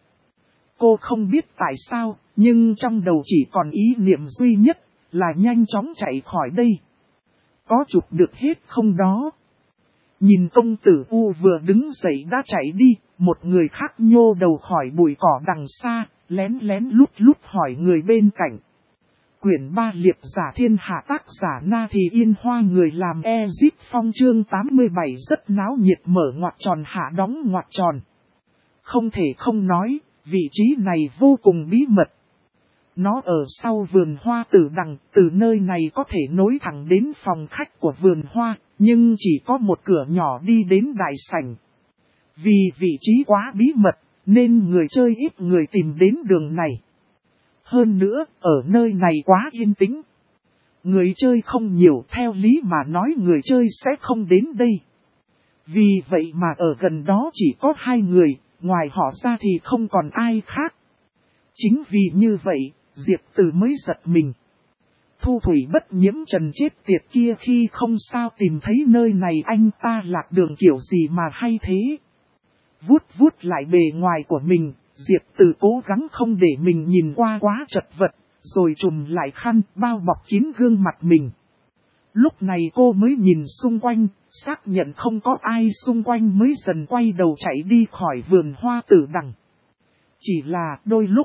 Cô không biết tại sao, nhưng trong đầu chỉ còn ý niệm duy nhất là nhanh chóng chạy khỏi đây. Có chụp được hết không đó? Nhìn công tử U vừa đứng dậy đã chạy đi, một người khác nhô đầu khỏi bụi cỏ đằng xa, lén lén lút lút hỏi người bên cạnh. Quyển 3 Liệp Giả Thiên Hạ, tác giả Na Thì Yên Hoa, người làm Ezip Phong, chương 87 rất náo nhiệt, mở ngoặc tròn hạ đóng ngoặc tròn. Không thể không nói, vị trí này vô cùng bí mật. Nó ở sau vườn hoa tử đằng, từ nơi này có thể nối thẳng đến phòng khách của vườn hoa, nhưng chỉ có một cửa nhỏ đi đến đại sảnh. Vì vị trí quá bí mật, nên người chơi ít người tìm đến đường này. Hơn nữa, ở nơi này quá yên tĩnh. Người chơi không nhiều, theo lý mà nói người chơi sẽ không đến đây. Vì vậy mà ở gần đó chỉ có hai người, ngoài họ ra thì không còn ai khác. Chính vì như vậy, Diệp Tử mới giật mình. Thu Thủy Bất Nhiễm Trần chết tiệt kia khi không sao tìm thấy nơi này, anh ta lạc đường kiểu gì mà hay thế. Vuốt vuốt lại bề ngoài của mình, Diệp Tử cố gắng không để mình nhìn qua quá chật vật, rồi trùm lại khăn bao bọc kín gương mặt mình. Lúc này cô mới nhìn xung quanh, xác nhận không có ai xung quanh mới dần quay đầu chạy đi khỏi vườn hoa tử đằng. Chỉ là đôi lúc,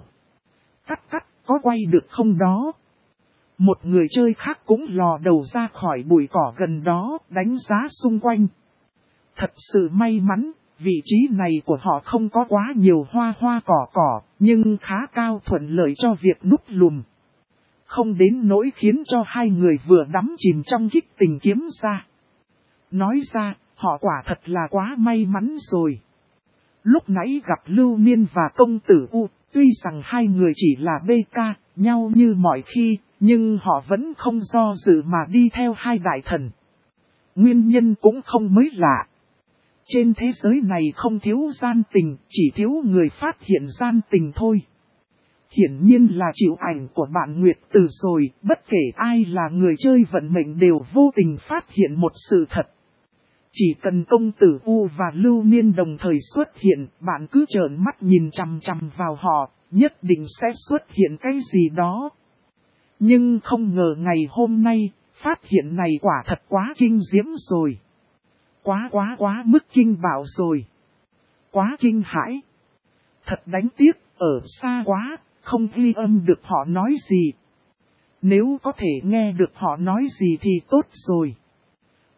cắt có quay được không đó? Một người chơi khác cũng lò đầu ra khỏi bụi cỏ gần đó, đánh giá xung quanh. Thật sự may mắn, vị trí này của họ không có quá nhiều hoa cỏ, nhưng khá cao thuận lợi cho việc núp lùm. Không đến nỗi khiến cho hai người vừa đắm chìm trong kích tình kiếm ra. Nói ra, họ quả thật là quá may mắn rồi. Lúc nãy gặp Lưu Niên và công tử U, tuy rằng hai người chỉ là BK, nhau như mọi khi, nhưng họ vẫn không do dự mà đi theo hai đại thần. Nguyên nhân cũng không mới lạ. Trên thế giới này không thiếu gian tình, chỉ thiếu người phát hiện gian tình thôi. Hiển nhiên là chịu ảnh của bạn Nguyệt Tử rồi, bất kể ai là người chơi vận mệnh đều vô tình phát hiện một sự thật. Chỉ cần công tử U và Lưu Niên đồng thời xuất hiện, bạn cứ trợn mắt nhìn chằm chằm vào họ, nhất định sẽ xuất hiện cái gì đó. Nhưng không ngờ ngày hôm nay, phát hiện này quả thật quá kinh diễm rồi. Quá mức kinh bạo rồi. Quá kinh hãi. Thật đáng tiếc, ở xa quá, không ghi âm được họ nói gì. Nếu có thể nghe được họ nói gì thì tốt rồi.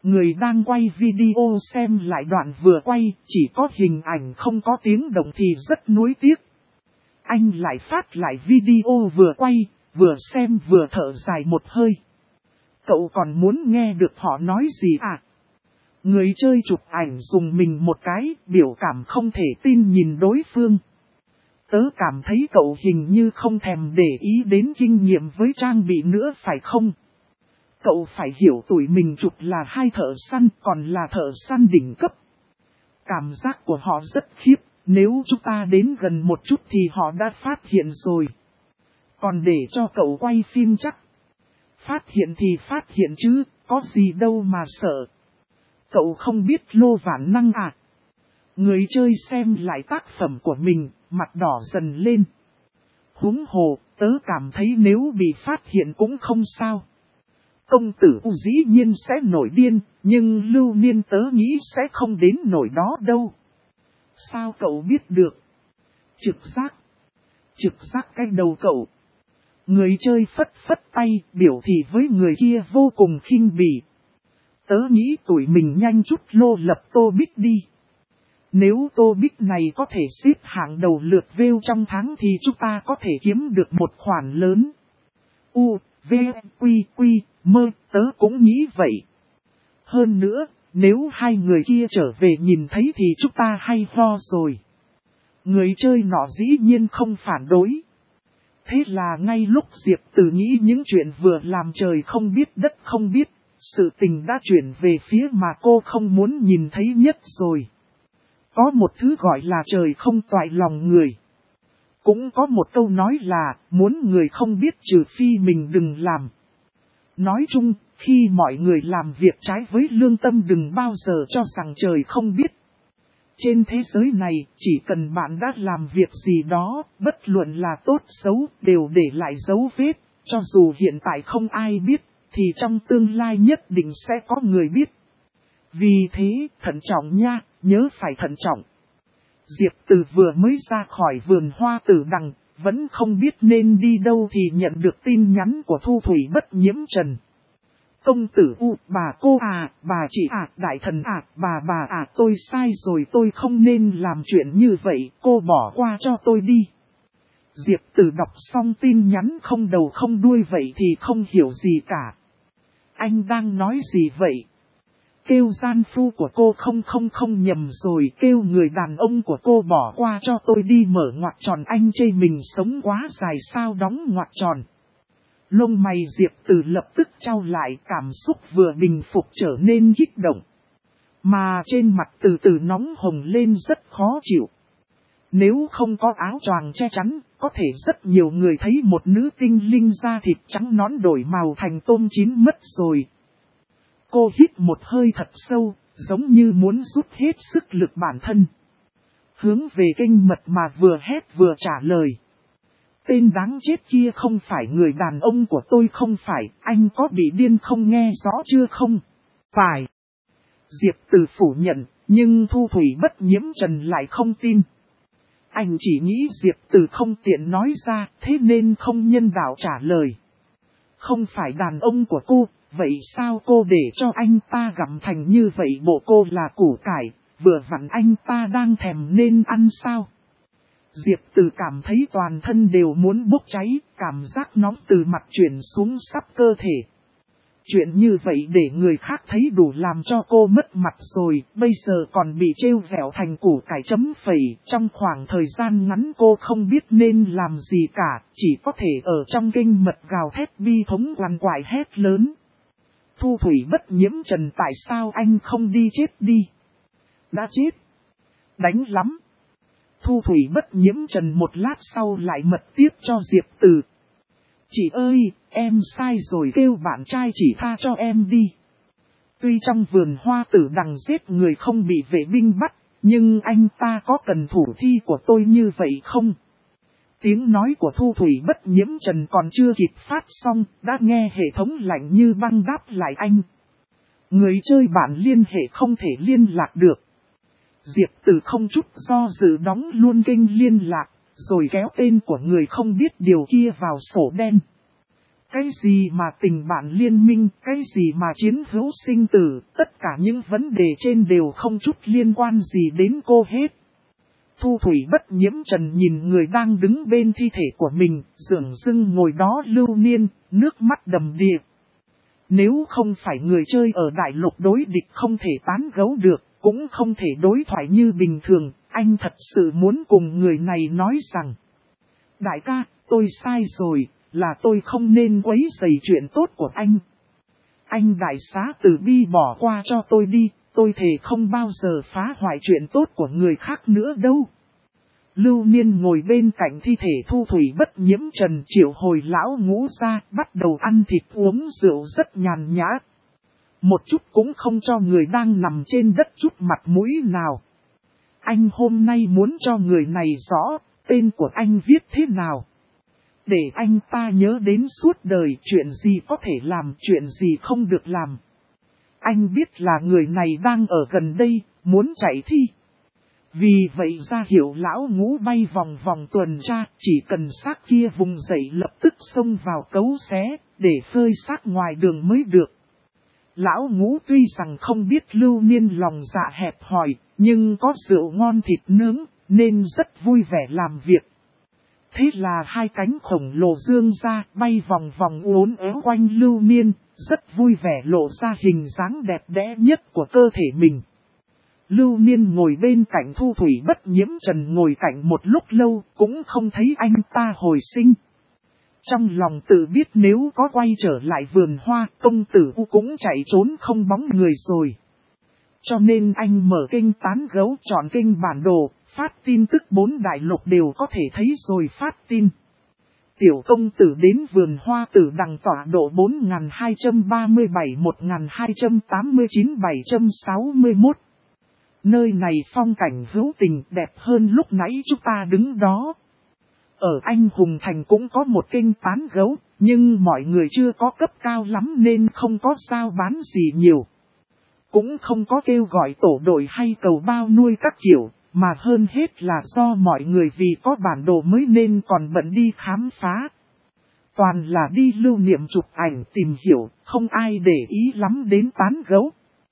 Người đang quay video xem lại đoạn vừa quay, chỉ có hình ảnh không có tiếng động thì rất nuối tiếc. Anh lại phát lại video vừa quay, vừa xem vừa thở dài một hơi. Cậu còn muốn nghe được họ nói gì à? Người chơi chụp ảnh dùng mình một cái, biểu cảm không thể tin nhìn đối phương. Tớ cảm thấy cậu hình như không thèm để ý đến kinh nghiệm với trang bị nữa phải không? Cậu phải hiểu tuổi mình chụp là 2 thợ săn, còn là thợ săn đỉnh cấp. Cảm giác của họ rất khiếp, nếu chúng ta đến gần một chút thì họ đã phát hiện rồi. Còn để cho cậu quay phim chắc. Phát hiện thì phát hiện chứ, có gì đâu mà sợ. Cậu không biết lô vạn năng à? Người chơi xem lại tác phẩm của mình, mặt đỏ dần lên. Huống hồ, tớ cảm thấy nếu bị phát hiện cũng không sao. Công tử dĩ nhiên sẽ nổi điên, nhưng Lưu Niên tớ nghĩ sẽ không đến nổi đó đâu. Sao cậu biết được? Trực giác. Trực giác cái đầu cậu. Người chơi phất phất tay, biểu thị với người kia vô cùng khinh bỉ. Tớ nghĩ tuổi mình nhanh chút lô lập Tô Bích đi. Nếu Tô Bích này có thể xếp hạng đầu lượt view trong tháng thì chúng ta có thể kiếm được một khoản lớn. U, V, Quy, Quy, Mơ, tớ cũng nghĩ vậy. Hơn nữa, nếu hai người kia trở về nhìn thấy thì chúng ta hay ho rồi. Người chơi nọ dĩ nhiên không phản đối. Thế là ngay lúc Diệp Từ nghĩ những chuyện vừa làm trời không biết đất không biết, sự tình đã chuyển về phía mà cô không muốn nhìn thấy nhất rồi. Có một thứ gọi là trời không toại lòng người. Cũng có một câu nói là, muốn người không biết trừ phi mình đừng làm. Nói chung, khi mọi người làm việc trái với lương tâm đừng bao giờ cho rằng trời không biết. Trên thế giới này, chỉ cần bạn đã làm việc gì đó, bất luận là tốt xấu, đều để lại dấu vết. Cho dù hiện tại không ai biết, thì trong tương lai nhất định sẽ có người biết. Vì thế, thận trọng nha, nhớ phải thận trọng. Diệp Từ vừa mới ra khỏi vườn hoa tử đằng, vẫn không biết nên đi đâu thì nhận được tin nhắn của Thu Thủy Bất Nhiễm Trần. Công tử bà cô à, bà chị à, đại thần à, bà à, tôi sai rồi, tôi không nên làm chuyện như vậy, cô bỏ qua cho tôi đi. Diệp Từ đọc xong tin nhắn không đầu không đuôi vậy thì không hiểu gì cả. Anh đang nói gì vậy? Kêu gian phu của cô không nhầm rồi, kêu người đàn ông của cô bỏ qua cho tôi đi, mở ngoặc tròn, anh chê mình sống quá dài sao, đóng ngoặc tròn. Lông mày Diệp Từ lập tức trao lại, cảm xúc vừa bình phục trở nên kích động. Mà trên mặt từ từ nóng hồng lên rất khó chịu. Nếu không có áo choàng che chắn, có thể rất nhiều người thấy một nữ tinh linh da thịt trắng nõn đổi màu thành tôm chín mất rồi. Cô hít một hơi thật sâu, giống như muốn rút hết sức lực bản thân. Hướng về kênh mật mà vừa hét vừa trả lời. Tên đáng chết kia không phải người đàn ông của tôi, không phải, anh có bị điên không, nghe rõ chưa không? Phải. Diệp Từ phủ nhận, nhưng Thu Thủy Bất Nhiễm Trần lại không tin. Anh chỉ nghĩ Diệp Từ không tiện nói ra, thế nên không nhân đạo trả lời. Không phải đàn ông của cô, vậy sao cô để cho anh ta gặm thành như vậy? Bộ cô là củ cải, vừa vặn anh ta đang thèm nên ăn sao? Diệp Từ cảm thấy toàn thân đều muốn bốc cháy, cảm giác nóng từ mặt chuyển xuống sắp cơ thể. Chuyện như vậy để người khác thấy đủ làm cho cô mất mặt rồi, bây giờ còn bị trêu vẹo thành củ cải chấm phẩy. Trong khoảng thời gian ngắn cô không biết nên làm gì cả, chỉ có thể ở trong kênh mật gào thét bi thống quằn quại hét lớn. Thu Thủy Bất Nhiễm Trần, tại sao anh không đi chết đi? Đã chết. Đánh lắm. Thu Thủy Bất Nhiễm Trần một lát sau lại mật tiếp cho Diệp Từ. Chị ơi, em sai rồi, kêu bạn trai chỉ tha cho em đi. Tuy trong vườn hoa tử đằng giết người không bị vệ binh bắt, nhưng anh ta có cần thủ thi của tôi như vậy không? Tiếng nói của Thu Thủy Bất Nhiễm Trần còn chưa kịp phát xong, đã nghe hệ thống lạnh như băng đáp lại anh. Người chơi bạn liên hệ không thể liên lạc được. Diệp Từ không chút do dự đóng luôn kênh liên lạc, rồi kéo tên của người không biết điều kia vào sổ đen. Cái gì mà tình bạn liên minh, cái gì mà chiến hữu sinh tử, tất cả những vấn đề trên đều không chút liên quan gì đến cô hết. Thu Thủy bất nhiễm trần nhìn người đang đứng bên thi thể của mình, dường dưng ngồi đó lưu niên, nước mắt đầm đìa. Nếu không phải người chơi ở đại lục đối địch không thể tán gẫu được, cũng không thể đối thoại như bình thường, anh thật sự muốn cùng người này nói rằng: đại ca, tôi sai rồi, là tôi không nên quấy rầy chuyện tốt của anh. Anh đại xá từ bi bỏ qua cho tôi đi, tôi thề không bao giờ phá hoại chuyện tốt của người khác nữa đâu. Lưu Niên ngồi bên cạnh thi thể Thu Thủy bất nhiễm trần, triệu hồi lão ngũ ra, bắt đầu ăn thịt uống rượu rất nhàn nhã. Một chút cũng không cho người đang nằm trên đất chút mặt mũi nào. Anh hôm nay muốn cho người này rõ, tên của anh viết thế nào. Để anh ta nhớ đến suốt đời chuyện gì có thể làm, chuyện gì không được làm. Anh biết là người này đang ở gần đây, muốn chạy thi. Vì vậy ra hiệu lão ngũ bay vòng vòng tuần tra, chỉ cần xác kia vùng dậy lập tức xông vào cấu xé, để phơi xác ngoài đường mới được. Lão ngũ tuy rằng không biết Lưu Niên lòng dạ hẹp hòi, nhưng có rượu ngon thịt nướng, nên rất vui vẻ làm việc. Thế là hai cánh khổng lồ dương ra, bay vòng vòng uốn éo quanh Lưu Niên, rất vui vẻ lộ ra hình dáng đẹp đẽ nhất của cơ thể mình. Lưu Niên ngồi bên cạnh Thu Thủy bất nhiễm trần ngồi cạnh một lúc lâu, cũng không thấy anh ta hồi sinh. Trong lòng tự biết nếu có quay trở lại vườn hoa, công tử U cũng chạy trốn không bóng người rồi. Cho nên anh mở kênh tán gấu, chọn kênh bản đồ, phát tin tức 4 đại lục đều có thể thấy rồi phát tin. Tiểu công tử đến vườn hoa tử đằng tọa độ 4237-1289-761. Nơi này phong cảnh hữu tình đẹp hơn lúc nãy chúng ta đứng đó. Ở Anh Hùng Thành cũng có một kênh tán gấu, nhưng mọi người chưa có cấp cao lắm nên không có giao bán gì nhiều. Cũng không có kêu gọi tổ đội hay cầu bao nuôi các kiểu, mà hơn hết là do mọi người vì có bản đồ mới nên còn bận đi khám phá. Toàn là đi lưu niệm chụp ảnh tìm hiểu, không ai để ý lắm đến tán gấu.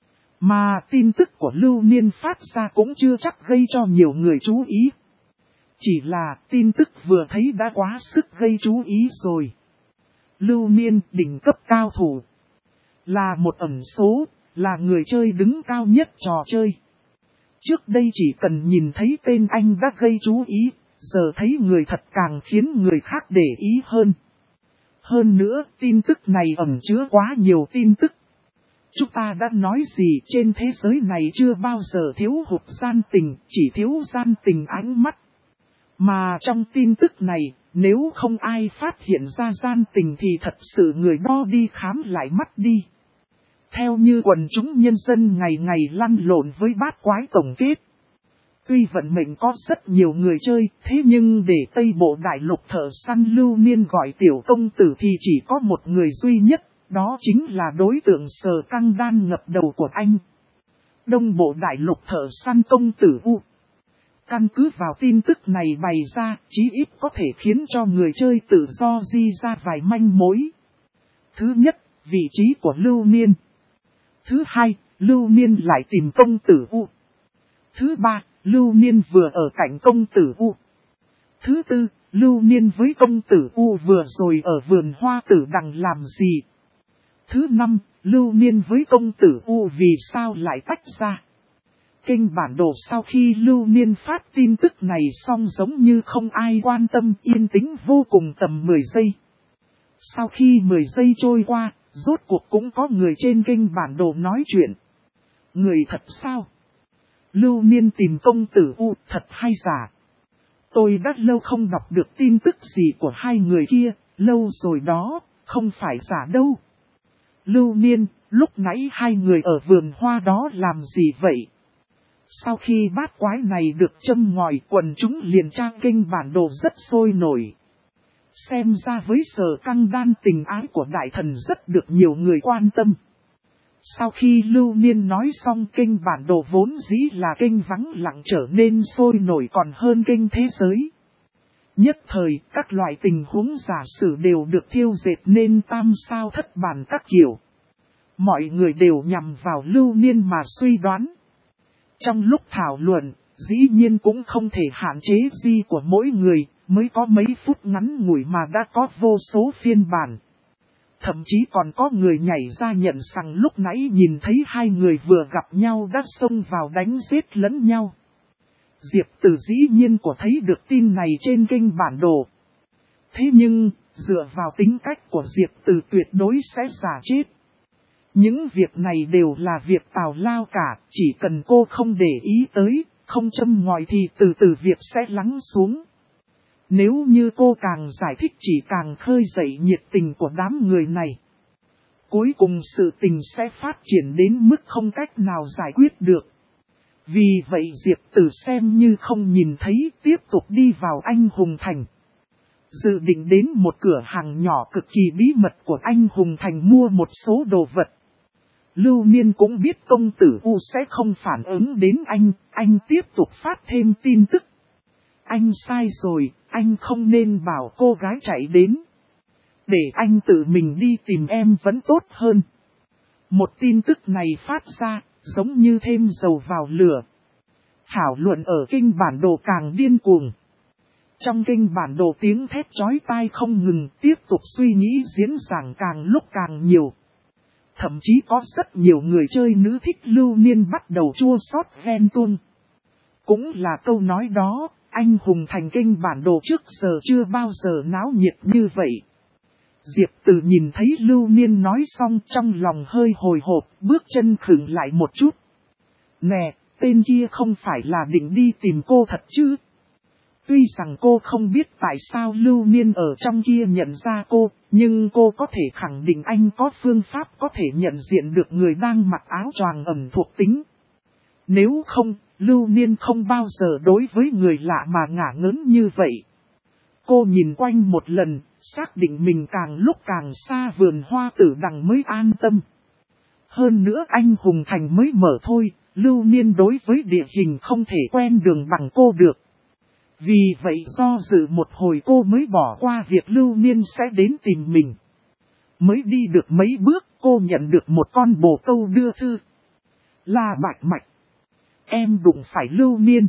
Mà tin tức của Lưu Niên phát ra cũng chưa chắc gây cho nhiều người chú ý. Chỉ là tin tức vừa thấy đã quá sức gây chú ý rồi. Lưu Niên đỉnh cấp cao thủ. Là một ẩn số, là người chơi đứng cao nhất trò chơi. Trước đây chỉ cần nhìn thấy tên anh đã gây chú ý, giờ thấy người thật càng khiến người khác để ý hơn. Hơn nữa, tin tức này ẩn chứa quá nhiều tin tức. Chúng ta đã nói gì, trên thế giới này chưa bao giờ thiếu hụt gian tình, chỉ thiếu gian tình ánh mắt. Mà trong tin tức này, nếu không ai phát hiện ra gian tình thì thật sự người đó đi khám lại mắt đi. Theo như quần chúng nhân dân ngày ngày lăn lộn với bát quái tổng kết. Tuy vận mệnh có rất nhiều người chơi, thế nhưng để Tây Bộ Đại Lục thợ săn Lưu Niên gọi tiểu công tử thì chỉ có một người duy nhất, đó chính là đối tượng Sở Căng Đan ngập đầu của anh. Đông Bộ Đại Lục thợ săn công tử U. Căn cứ vào tin tức này bày ra, chí ít có thể khiến cho người chơi tự do di ra vài manh mối. Thứ nhất, vị trí của Lưu Niên. Thứ hai, Lưu Niên lại tìm công tử U. Thứ ba, Lưu Niên vừa ở cạnh công tử U. Thứ tư, Lưu Niên với công tử U vừa rồi ở vườn hoa tử đằng làm gì. Thứ năm, Lưu Niên với công tử U vì sao lại tách ra. Kênh bản đồ sau khi Lưu Niên phát tin tức này xong giống như không ai quan tâm, yên tĩnh vô cùng tầm 10 giây. Sau khi 10 giây trôi qua, rốt cuộc cũng có người trên kênh bản đồ nói chuyện. Người thật sao? Lưu Niên tìm công tử U thật hay giả? Tôi đã lâu không đọc được tin tức gì của hai người kia, lâu rồi đó, không phải giả đâu. Lưu Niên, lúc nãy hai người ở vườn hoa đó làm gì vậy? Sau khi bát quái này được châm ngòi, quần chúng liền tra kênh bản đồ rất sôi nổi. Xem ra với Sở Căng Đan tình ái của đại thần rất được nhiều người quan tâm. Sau khi Lưu Niên nói xong, kênh bản đồ vốn dĩ là kênh vắng lặng trở nên sôi nổi còn hơn kênh thế giới. Nhất thời, các loại tình huống giả sử đều được thiêu dệt nên tam sao thất bản các kiểu. Mọi người đều nhằm vào Lưu Niên mà suy đoán. Trong lúc thảo luận, dĩ nhiên cũng không thể hạn chế gì của mỗi người, mới có mấy phút ngắn ngủi mà đã có vô số phiên bản. Thậm chí còn có người nhảy ra nhận rằng lúc nãy nhìn thấy hai người vừa gặp nhau đã xông vào đánh giết lẫn nhau. Diệp Từ dĩ nhiên có thấy được tin này trên kênh bản đồ. Thế nhưng, dựa vào tính cách của Diệp Từ tuyệt đối sẽ giả chết. Những việc này đều là việc tào lao cả, chỉ cần cô không để ý tới, không châm ngòi thì từ từ việc sẽ lắng xuống. Nếu như cô càng giải thích chỉ càng khơi dậy nhiệt tình của đám người này. Cuối cùng sự tình sẽ phát triển đến mức không cách nào giải quyết được. Vì vậy Diệp Tử xem như không nhìn thấy, tiếp tục đi vào Anh Hùng Thành. Dự định đến một cửa hàng nhỏ cực kỳ bí mật của Anh Hùng Thành mua một số đồ vật. Lưu Niên cũng biết công tử U sẽ không phản ứng đến anh tiếp tục phát thêm tin tức. Anh sai rồi, anh không nên bảo cô gái chạy đến. Để anh tự mình đi tìm em vẫn tốt hơn. Một tin tức này phát ra, giống như thêm dầu vào lửa. Thảo luận ở kênh bản đồ càng điên cuồng. Trong kênh bản đồ tiếng thét chói tai không ngừng, tiếp tục suy nghĩ diễn giảng càng lúc càng nhiều. Thậm chí có rất nhiều người chơi nữ thích Lưu Niên bắt đầu chua xót ghen tuông. Cũng là câu nói đó, Anh Hùng Thành kênh bản đồ trước giờ chưa bao giờ náo nhiệt như vậy. Diệp Từ nhìn thấy Lưu Niên nói xong trong lòng hơi hồi hộp, bước chân khựng lại một chút. Nè, tên kia không phải là định đi tìm cô thật chứ? Tuy rằng cô không biết tại sao Lưu Niên ở trong kia nhận ra cô, nhưng cô có thể khẳng định anh có phương pháp có thể nhận diện được người đang mặc áo choàng ẩm thuộc tính. Nếu không, Lưu Niên không bao giờ đối với người lạ mà ngả ngớn như vậy. Cô nhìn quanh một lần, xác định mình càng lúc càng xa vườn hoa tử đằng mới an tâm. Hơn nữa Anh Hùng Thành mới mở thôi, Lưu Niên đối với địa hình không thể quen đường bằng cô được. Vì vậy do dự một hồi cô mới bỏ qua việc Lưu Niên sẽ đến tìm mình. Mới đi được mấy bước cô nhận được một con bồ câu đưa thư. Là Bạch Mạch. Em đụng phải Lưu Niên.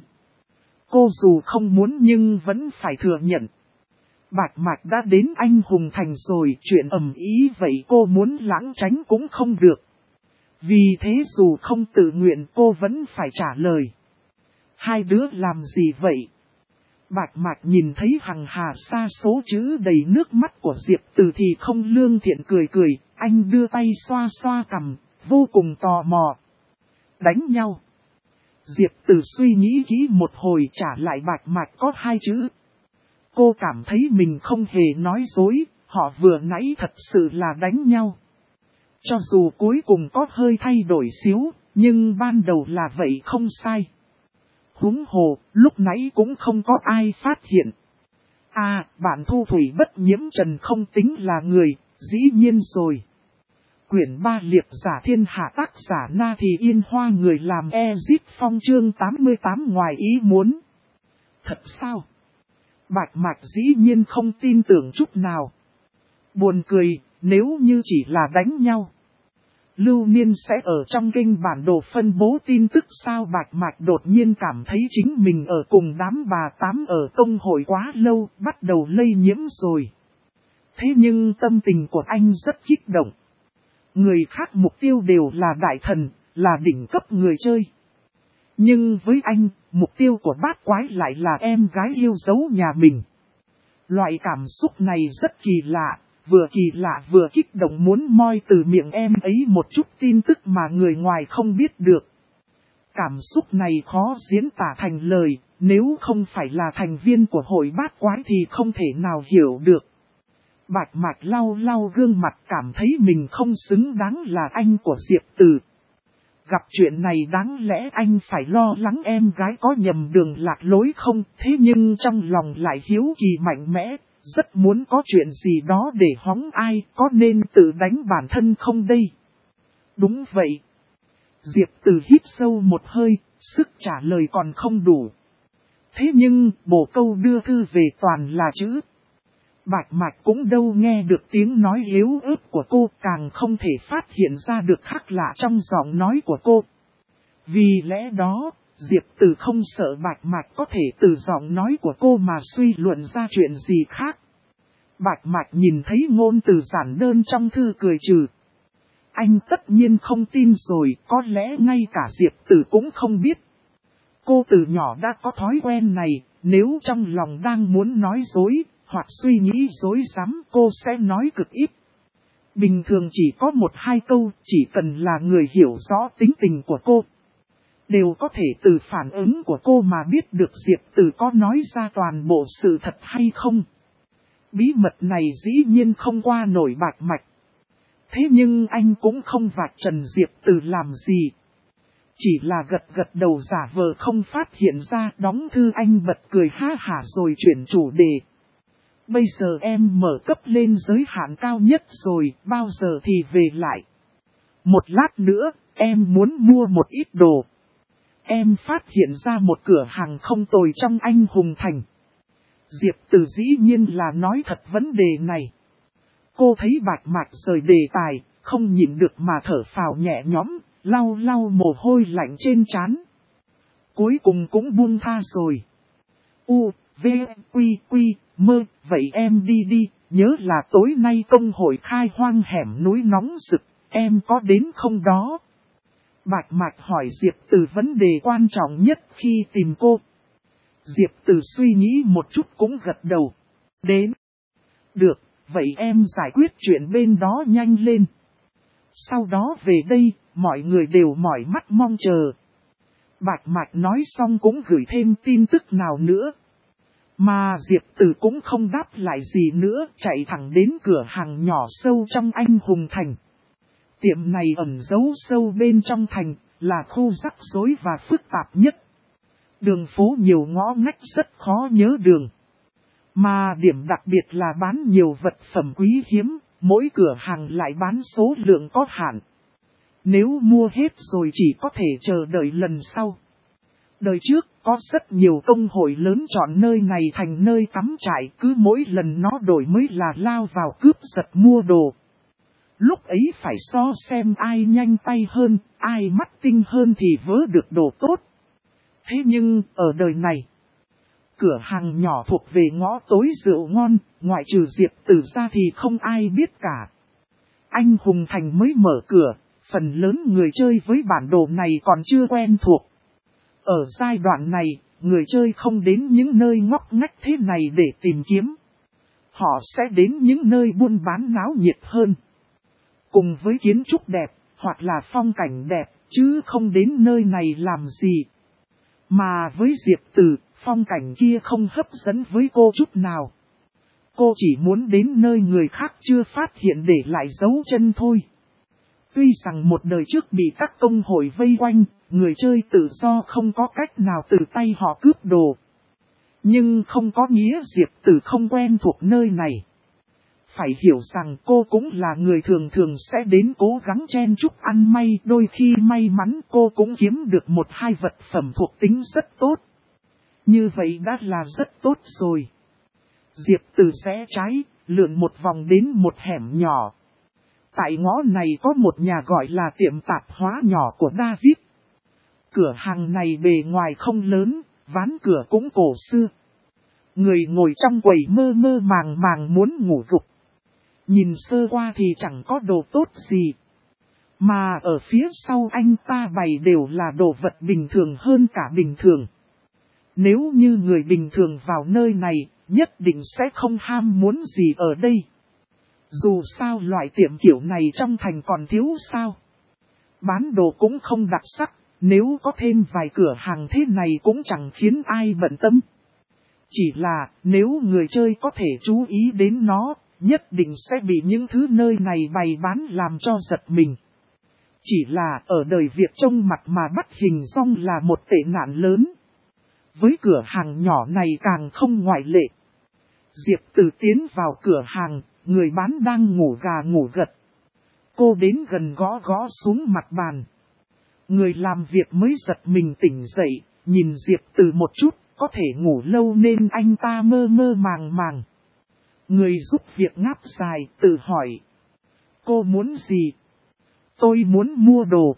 Cô dù không muốn nhưng vẫn phải thừa nhận. Bạch Mạch đã đến Anh Hùng Thành rồi, chuyện ầm ý vậy cô muốn lãng tránh cũng không được. Vì thế dù không tự nguyện cô vẫn phải trả lời. Hai đứa làm gì vậy? Bạch Mạch nhìn thấy hằng hà sa số chữ đầy nước mắt của Diệp Từ thì không lương thiện cười cười, anh đưa tay xoa xoa cằm, vô cùng tò mò. Đánh nhau. Diệp Từ suy nghĩ kỹ một hồi trả lại Bạch Mạch có hai chữ. Cô cảm thấy mình không hề nói dối, họ vừa nãy thật sự là đánh nhau. Cho dù cuối cùng có hơi thay đổi xíu, nhưng ban đầu là vậy không sai. Huống hồ, lúc nãy cũng không có ai phát hiện. À, bạn Thu Thủy Bất Nhiễm Trần không tính là người, dĩ nhiên rồi. Quyển 3 liệp giả thiên hạ tác giả Na Thì Yên Hoa người làm Ezit Phong chương 88 ngoài ý muốn. Thật sao? Bạch Mạch dĩ nhiên không tin tưởng chút nào. Buồn cười, nếu như chỉ là đánh nhau. Lưu Niên sẽ ở trong kênh bản đồ phân bố tin tức sao? Bạch Mạch đột nhiên cảm thấy chính mình ở cùng đám bà tám ở công hội quá lâu, bắt đầu lây nhiễm rồi. Thế nhưng tâm tình của anh rất kích động. Người khác mục tiêu đều là đại thần, là đỉnh cấp người chơi. Nhưng với anh, mục tiêu của bát quái lại là em gái yêu dấu nhà mình. Loại cảm xúc này rất kỳ lạ. Vừa kỳ lạ vừa kích động muốn moi từ miệng em ấy một chút tin tức mà người ngoài không biết được. Cảm xúc này khó diễn tả thành lời, nếu không phải là thành viên của hội bát quái thì không thể nào hiểu được. Bạch Mạch lau lau gương mặt cảm thấy mình không xứng đáng là anh của Diệp Từ. Gặp chuyện này đáng lẽ anh phải lo lắng em gái có nhầm đường lạc lối không, thế nhưng trong lòng lại hiếu kỳ mạnh mẽ. Rất muốn có chuyện gì đó để hóng ai, có nên tự đánh bản thân không đây? Đúng vậy. Diệp Từ hít sâu một hơi, sức trả lời còn không đủ. Thế nhưng, bồ câu đưa thư về toàn là chữ. Bạch Mạch cũng đâu nghe được tiếng nói yếu ớt của cô, càng không thể phát hiện ra được khác lạ trong giọng nói của cô. Vì lẽ đó, Diệp Từ không sợ Bạch Mạch có thể từ giọng nói của cô mà suy luận ra chuyện gì khác. Bạch Mạch nhìn thấy ngôn từ giản đơn trong thư cười trừ. Anh tất nhiên không tin rồi, có lẽ ngay cả Diệp Từ cũng không biết. Cô từ nhỏ đã có thói quen này, nếu trong lòng đang muốn nói dối, hoặc suy nghĩ dối rắm, cô sẽ nói cực ít. Bình thường chỉ có 1-2 câu, chỉ cần là người hiểu rõ tính tình của cô, đều có thể từ phản ứng của cô mà biết được Diệp Từ có nói ra toàn bộ sự thật hay không. Bí mật này dĩ nhiên không qua nổi Bạch Mạch. Thế nhưng anh cũng không vạch trần Diệp Từ làm gì. Chỉ là gật gật đầu giả vờ không phát hiện ra, đóng thư anh bật cười ha hả rồi chuyển chủ đề. Bây giờ em mở cấp lên giới hạn cao nhất rồi, bao giờ thì về lại? Một lát nữa, em muốn mua một ít đồ. Em phát hiện ra một cửa hàng không tồi trong Anh Hùng Thành. Diệp Từ dĩ nhiên là nói thật vấn đề này. Cô thấy Bạch Mạch rời đề tài, không nhịn được mà thở phào nhẹ nhõm, lau lau mồ hôi lạnh trên trán. Cuối cùng cũng buông tha rồi. U, V, Quy, Quy, Mơ, vậy em đi đi, nhớ là tối nay công hội khai hoang hẻm núi nóng rực, em có đến không đó? Bạch Mạch hỏi Diệp Từ vấn đề quan trọng nhất khi tìm cô. Diệp Từ suy nghĩ một chút cũng gật đầu. Đến. Được, vậy em giải quyết chuyện bên đó nhanh lên. Sau đó về đây, mọi người đều mỏi mắt mong chờ. Bạch Mạch nói xong cũng gửi thêm tin tức nào nữa. Mà Diệp Từ cũng không đáp lại gì nữa, chạy thẳng đến cửa hàng nhỏ sâu trong Anh Hùng Thành. Tiệm này ẩn giấu sâu bên trong thành, là khu rắc rối và phức tạp nhất. Đường phố nhiều ngõ ngách rất khó nhớ đường. Mà điểm đặc biệt là bán nhiều vật phẩm quý hiếm, mỗi cửa hàng lại bán số lượng có hạn. Nếu mua hết rồi chỉ có thể chờ đợi lần sau. Đời trước có rất nhiều công hội lớn chọn nơi này thành nơi cắm trại, cứ mỗi lần nó đổi mới là lao vào cướp giật mua đồ. Lúc ấy phải so xem ai nhanh tay hơn, ai mắt tinh hơn thì vớ được đồ tốt. Thế nhưng, ở đời này, cửa hàng nhỏ thuộc về ngõ tối rượu ngon, ngoại trừ Diệp Từ ra thì không ai biết cả. Anh Hùng Thành mới mở cửa, phần lớn người chơi với bản đồ này còn chưa quen thuộc. Ở giai đoạn này, người chơi không đến những nơi ngóc ngách thế này để tìm kiếm. Họ sẽ đến những nơi buôn bán náo nhiệt hơn. Cùng với kiến trúc đẹp, hoặc là phong cảnh đẹp, chứ không đến nơi này làm gì. Mà với Diệp Từ, phong cảnh kia không hấp dẫn với cô chút nào. Cô chỉ muốn đến nơi người khác chưa phát hiện để lại dấu chân thôi. Tuy rằng một đời trước bị các công hội vây quanh, người chơi tự do không có cách nào từ tay họ cướp đồ. Nhưng không có nghĩa Diệp Từ không quen thuộc nơi này. Phải hiểu rằng cô cũng là người thường thường sẽ đến cố gắng chen chúc ăn may, đôi khi may mắn cô cũng kiếm được 1-2 vật phẩm thuộc tính rất tốt. Như vậy đã là rất tốt rồi. Diệp Từ rẽ trái, lượn một vòng đến một hẻm nhỏ. Tại ngõ này có một nhà gọi là tiệm tạp hóa nhỏ của David. Cửa hàng này bề ngoài không lớn, ván cửa cũng cổ xưa. Người ngồi trong quầy mơ mơ màng màng muốn ngủ gục. Nhìn sơ qua thì chẳng có đồ tốt gì. Mà ở phía sau anh ta bày đều là đồ vật bình thường hơn cả bình thường. Nếu như người bình thường vào nơi này, nhất định sẽ không ham muốn gì ở đây. Dù sao loại tiệm kiểu này trong thành còn thiếu sao. Bán đồ cũng không đặc sắc, nếu có thêm vài cửa hàng thế này cũng chẳng khiến ai bận tâm. Chỉ là nếu người chơi có thể chú ý đến nó, nhất định sẽ bị những thứ nơi này bày bán làm cho giật mình. Chỉ là ở đời việc trông mặt mà bắt hình dong là một tệ nạn lớn. Với cửa hàng nhỏ này càng không ngoại lệ. Diệp Từ tiến vào cửa hàng, người bán đang ngủ gà ngủ gật. Cô đến gần gõ gõ xuống mặt bàn. Người làm việc mới giật mình tỉnh dậy, nhìn Diệp Từ một chút, có thể ngủ lâu nên anh ta mơ mơ màng màng. Người giúp việc ngáp dài, tự hỏi. Cô muốn gì? Tôi muốn mua đồ.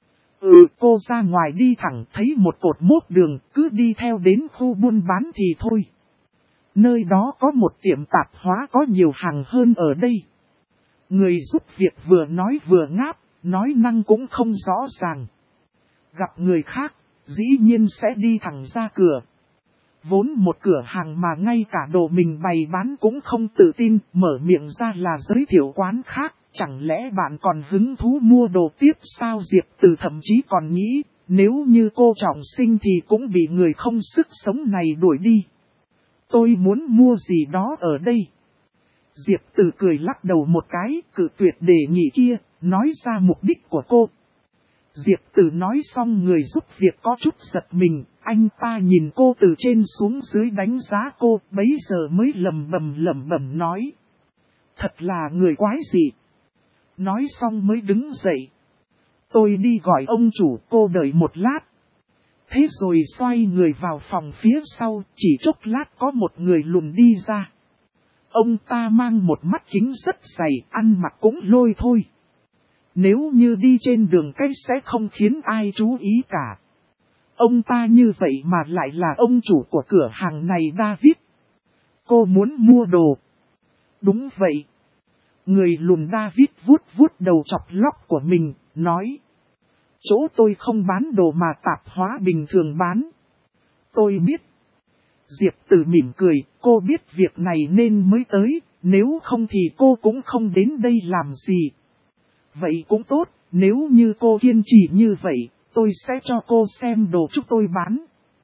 Cô ra ngoài đi thẳng thấy một cột mốc đường, cứ đi theo đến khu buôn bán thì thôi. Nơi đó có một tiệm tạp hóa có nhiều hàng hơn ở đây. Người giúp việc vừa nói vừa ngáp, nói năng cũng không rõ ràng. Gặp người khác, dĩ nhiên sẽ đi thẳng ra cửa. Vốn một cửa hàng mà ngay cả đồ mình bày bán cũng không tự tin, mở miệng ra là giới thiệu quán khác. Chẳng lẽ bạn còn hứng thú mua đồ tiếp sao? Diệp Từ thậm chí còn nghĩ, nếu như cô trọng sinh thì cũng bị người không sức sống này đuổi đi. Tôi muốn mua gì đó ở đây. Diệp Từ cười lắc đầu một cái, cự tuyệt đề nghị kia, nói ra mục đích của cô. Diệp Từ nói xong người giúp việc có chút giật mình, anh ta nhìn cô từ trên xuống dưới đánh giá cô, bấy giờ mới lẩm bẩm nói. Thật là người quái dị. Nói xong mới đứng dậy. Tôi đi gọi ông chủ, cô đợi một lát. Thế rồi xoay người vào phòng phía sau, chỉ chốc lát có một người lùn đi ra. Ông ta mang một mắt kính rất dày, ăn mặc cũng lôi thôi. Nếu như đi trên đường cái sẽ không khiến ai chú ý cả. Ông ta như vậy mà lại là ông chủ của cửa hàng này David. Cô muốn mua đồ. Đúng vậy. Người lùn David vuốt đầu chọc lóc của mình, nói. Chỗ tôi không bán đồ mà tạp hóa bình thường bán. Tôi biết. Diệp Từ mỉm cười, cô biết việc này nên mới tới, nếu không thì cô cũng không đến đây làm gì. Vậy cũng tốt, nếu như cô kiên trì như vậy, tôi sẽ cho cô xem đồ chúng tôi bán.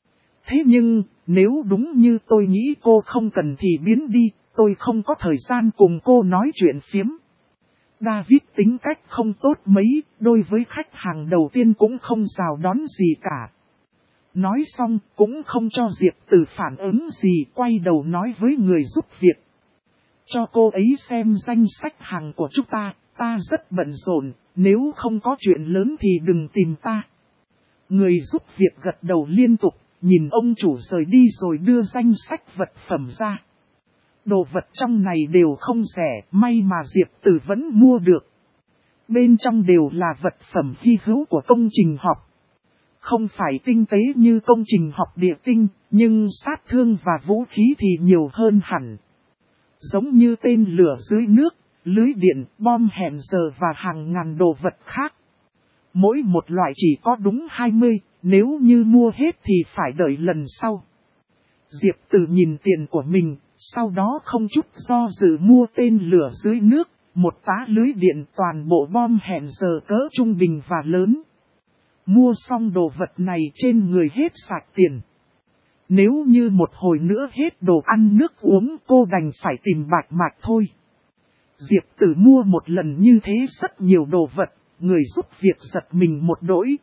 Thế nhưng, nếu đúng như tôi nghĩ cô không cần thì biến đi, tôi không có thời gian cùng cô nói chuyện phiếm. David tính cách không tốt mấy, đối với khách hàng đầu tiên cũng không chào đón gì cả. Nói xong cũng không cho Diệp Từ phản ứng gì, quay đầu nói với người giúp việc. Cho cô ấy xem danh sách hàng của chúng ta rất bận rộn, nếu không có chuyện lớn thì đừng tìm ta. Người giúp việc gật đầu liên tục, nhìn ông chủ rời đi rồi đưa danh sách vật phẩm ra. Đồ vật trong này đều không rẻ, may mà Diệp Từ vẫn mua được. Bên trong đều là vật phẩm hy hữu của công trình học. Không phải tinh tế như công trình học địa tinh, nhưng sát thương và vũ khí thì nhiều hơn hẳn. Giống như tên lửa dưới nước, lưới điện, bom hẹn giờ và hàng ngàn đồ vật khác. Mỗi một loại chỉ có đúng 20, nếu như mua hết thì phải đợi lần sau. Diệp Từ nhìn tiền của mình, sau đó không chút do dự mua tên lửa dưới nước, một tá lưới điện, toàn bộ bom hẹn giờ cỡ trung bình và lớn. Mua xong đồ vật này trên người hết sạch tiền. Nếu như một hồi nữa hết đồ ăn nước uống cô đành phải tìm Bạch Mạch thôi. Diệp Tử mua một lần như thế rất nhiều đồ vật, người giúp việc giật mình một đỗi.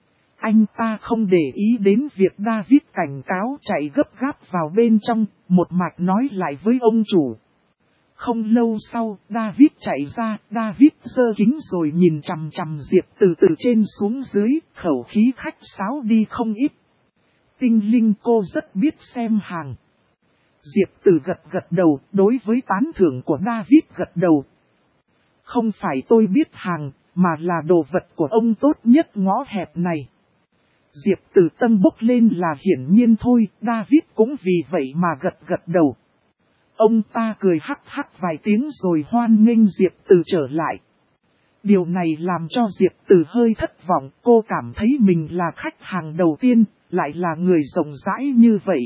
Anh ta không để ý đến việc David cảnh cáo chạy gấp gáp vào bên trong, một mạch nói lại với ông chủ. Không lâu sau, David chạy ra, David giơ kính rồi nhìn chằm chằm Diệp Tử từ trên xuống dưới, khẩu khí khách sáo đi không ít. Tinh linh cô rất biết xem hàng. Diệp Tử gật đầu, đối với tán thưởng của David gật đầu. Không phải tôi biết hàng, mà là đồ vật của ông tốt nhất ngõ hẹp này. Diệp Tử tâm bốc lên là hiển nhiên thôi, David cũng vì vậy mà gật đầu. Ông ta cười hắc hắc vài tiếng rồi hoan nghênh Diệp Tử trở lại. Điều này làm cho Diệp Tử hơi thất vọng, cô cảm thấy mình là khách hàng đầu tiên, lại là người rộng rãi như vậy.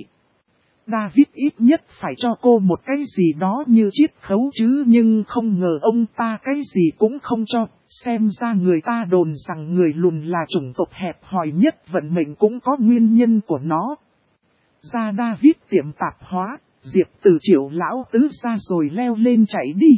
David ít nhất phải cho cô một cái gì đó như chiết khấu chứ, nhưng không ngờ ông ta cái gì cũng không cho, xem ra người ta đồn rằng người lùn là chủng tộc hẹp hòi nhất, vận mệnh cũng có nguyên nhân của nó. Ra David tiệm tạp hóa, Diệp Tử triệu lão tứ ra rồi leo lên chạy đi.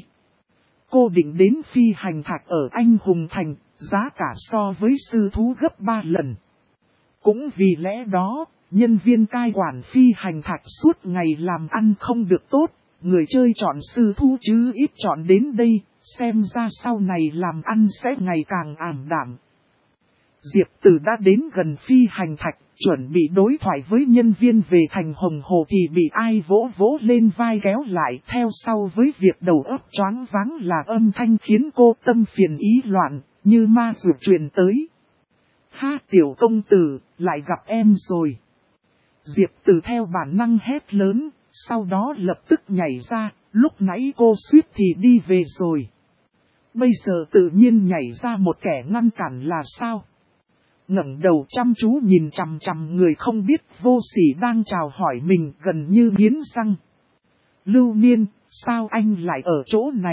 Cô định đến phi hành thạch ở Anh Hùng Thành, giá cả so với sư thú gấp 3 lần. Cũng vì lẽ đó, nhân viên cai quản phi hành thạch suốt ngày làm ăn không được tốt, người chơi chọn sư thú chứ ít chọn đến đây, xem ra sau này làm ăn sẽ ngày càng ảm đạm. Diệp Từ đã đến gần phi hành thạch, chuẩn bị đối thoại với nhân viên về thành Hồng Hồ thì bị ai vỗ vỗ lên vai kéo lại. Theo sau với việc đầu óc choáng váng là âm thanh khiến cô tâm phiền ý loạn, như ma dược truyền tới. Ha, tiểu công tử, lại gặp em rồi. Diệp Từ theo bản năng hét lớn, sau đó lập tức nhảy ra, lúc nãy cô suýt thì đi về rồi. Bây giờ tự nhiên nhảy ra một kẻ ngăn cản là sao? Ngẩng đầu chăm chú nhìn chằm chằm người không biết vô sỉ đang chào hỏi mình gần như nghiến răng. Lưu Niên, sao anh lại ở chỗ này?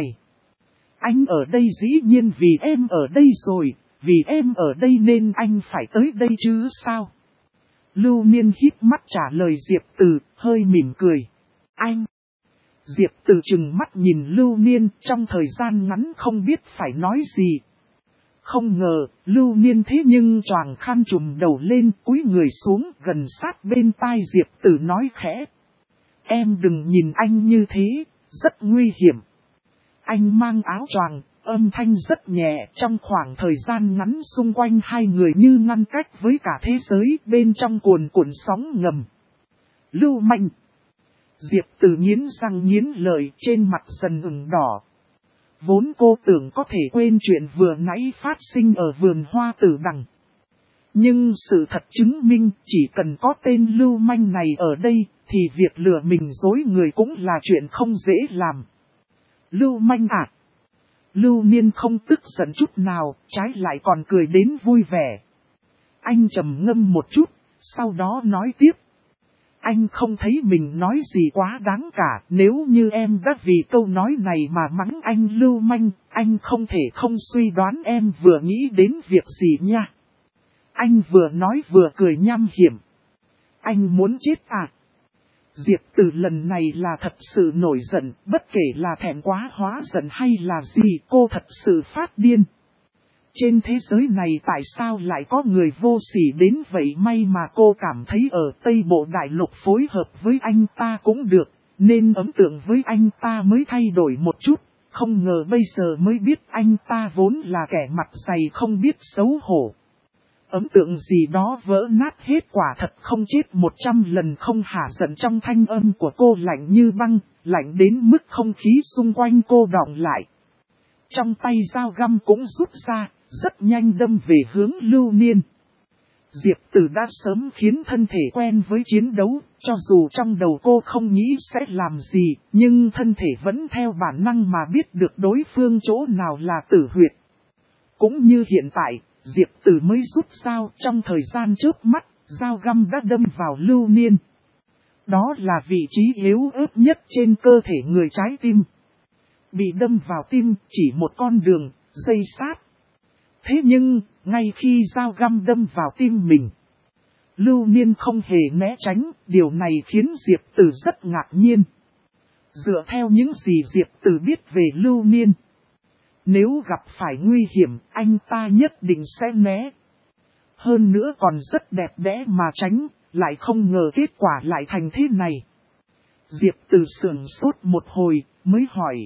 Anh ở đây dĩ nhiên vì em ở đây rồi, vì em ở đây nên anh phải tới đây chứ sao? Lưu Niên híp mắt trả lời Diệp Từ, hơi mỉm cười. Anh! Diệp Từ trừng mắt nhìn Lưu Niên, trong thời gian ngắn không biết phải nói gì. Không ngờ, Lưu Niên thế nhưng choàng khăn trùm đầu lên, cúi người xuống gần sát bên tai Diệp Từ nói khẽ. Em đừng nhìn anh như thế, rất nguy hiểm. Anh mang áo choàng, âm thanh rất nhẹ, trong khoảng thời gian ngắn xung quanh hai người như ngăn cách với cả thế giới, bên trong cuồn cuộn sóng ngầm. Lưu manh! Diệp Từ nghiến răng nghiến lợi, trên mặt dần ửng đỏ. Vốn cô tưởng có thể quên chuyện vừa nãy phát sinh ở vườn hoa tử đằng. Nhưng sự thật chứng minh chỉ cần có tên lưu manh này ở đây thì việc lừa mình dối người cũng là chuyện không dễ làm. Lưu manh à? Lưu Niên không tức giận chút nào, trái lại còn cười đến vui vẻ. Anh trầm ngâm một chút, sau đó nói tiếp. Anh không thấy mình nói gì quá đáng cả, nếu như em đã vì câu nói này mà mắng anh lưu manh, anh không thể không suy đoán em vừa nghĩ đến việc gì nha. Anh vừa nói vừa cười nham hiểm. Anh muốn chết à? Diệp Từ lần này là thật sự nổi giận, bất kể là thẹn quá hóa giận hay là gì, cô thật sự phát điên. Trên thế giới này tại sao lại có người vô sỉ đến vậy, may mà cô cảm thấy ở Tây Bộ Đại Lục phối hợp với anh ta cũng được, nên ấn tượng với anh ta mới thay đổi một chút, không ngờ bây giờ mới biết anh ta vốn là kẻ mặt dày không biết xấu hổ. Ấn tượng gì đó vỡ nát hết, quả thật không chết 100 lần không hả giận. Trong thanh âm của cô lạnh như băng, lạnh đến mức không khí xung quanh cô đọng lại. Trong tay dao găm cũng rút ra, rất nhanh đâm về hướng Lưu Niên. Diệp Từ đã sớm khiến thân thể quen với chiến đấu, cho dù trong đầu cô không nghĩ sẽ làm gì, nhưng thân thể vẫn theo bản năng mà biết được đối phương chỗ nào là tử huyệt. Cũng như hiện tại, Diệp Từ mới rút dao, trong thời gian chớp mắt, dao găm đã đâm vào Lưu Niên. Đó là vị trí yếu ớt nhất trên cơ thể người, trái tim. Bị đâm vào tim chỉ một con đường, dây sát. Thế nhưng, ngay khi dao găm đâm vào tim mình, Lưu Niên không hề né tránh, điều này khiến Diệp Từ rất ngạc nhiên. Dựa theo những gì Diệp Từ biết về Lưu Niên, nếu gặp phải nguy hiểm, anh ta nhất định sẽ né. Hơn nữa còn rất đẹp đẽ mà tránh, lại không ngờ kết quả lại thành thế này. Diệp Từ sửng sốt một hồi, mới hỏi.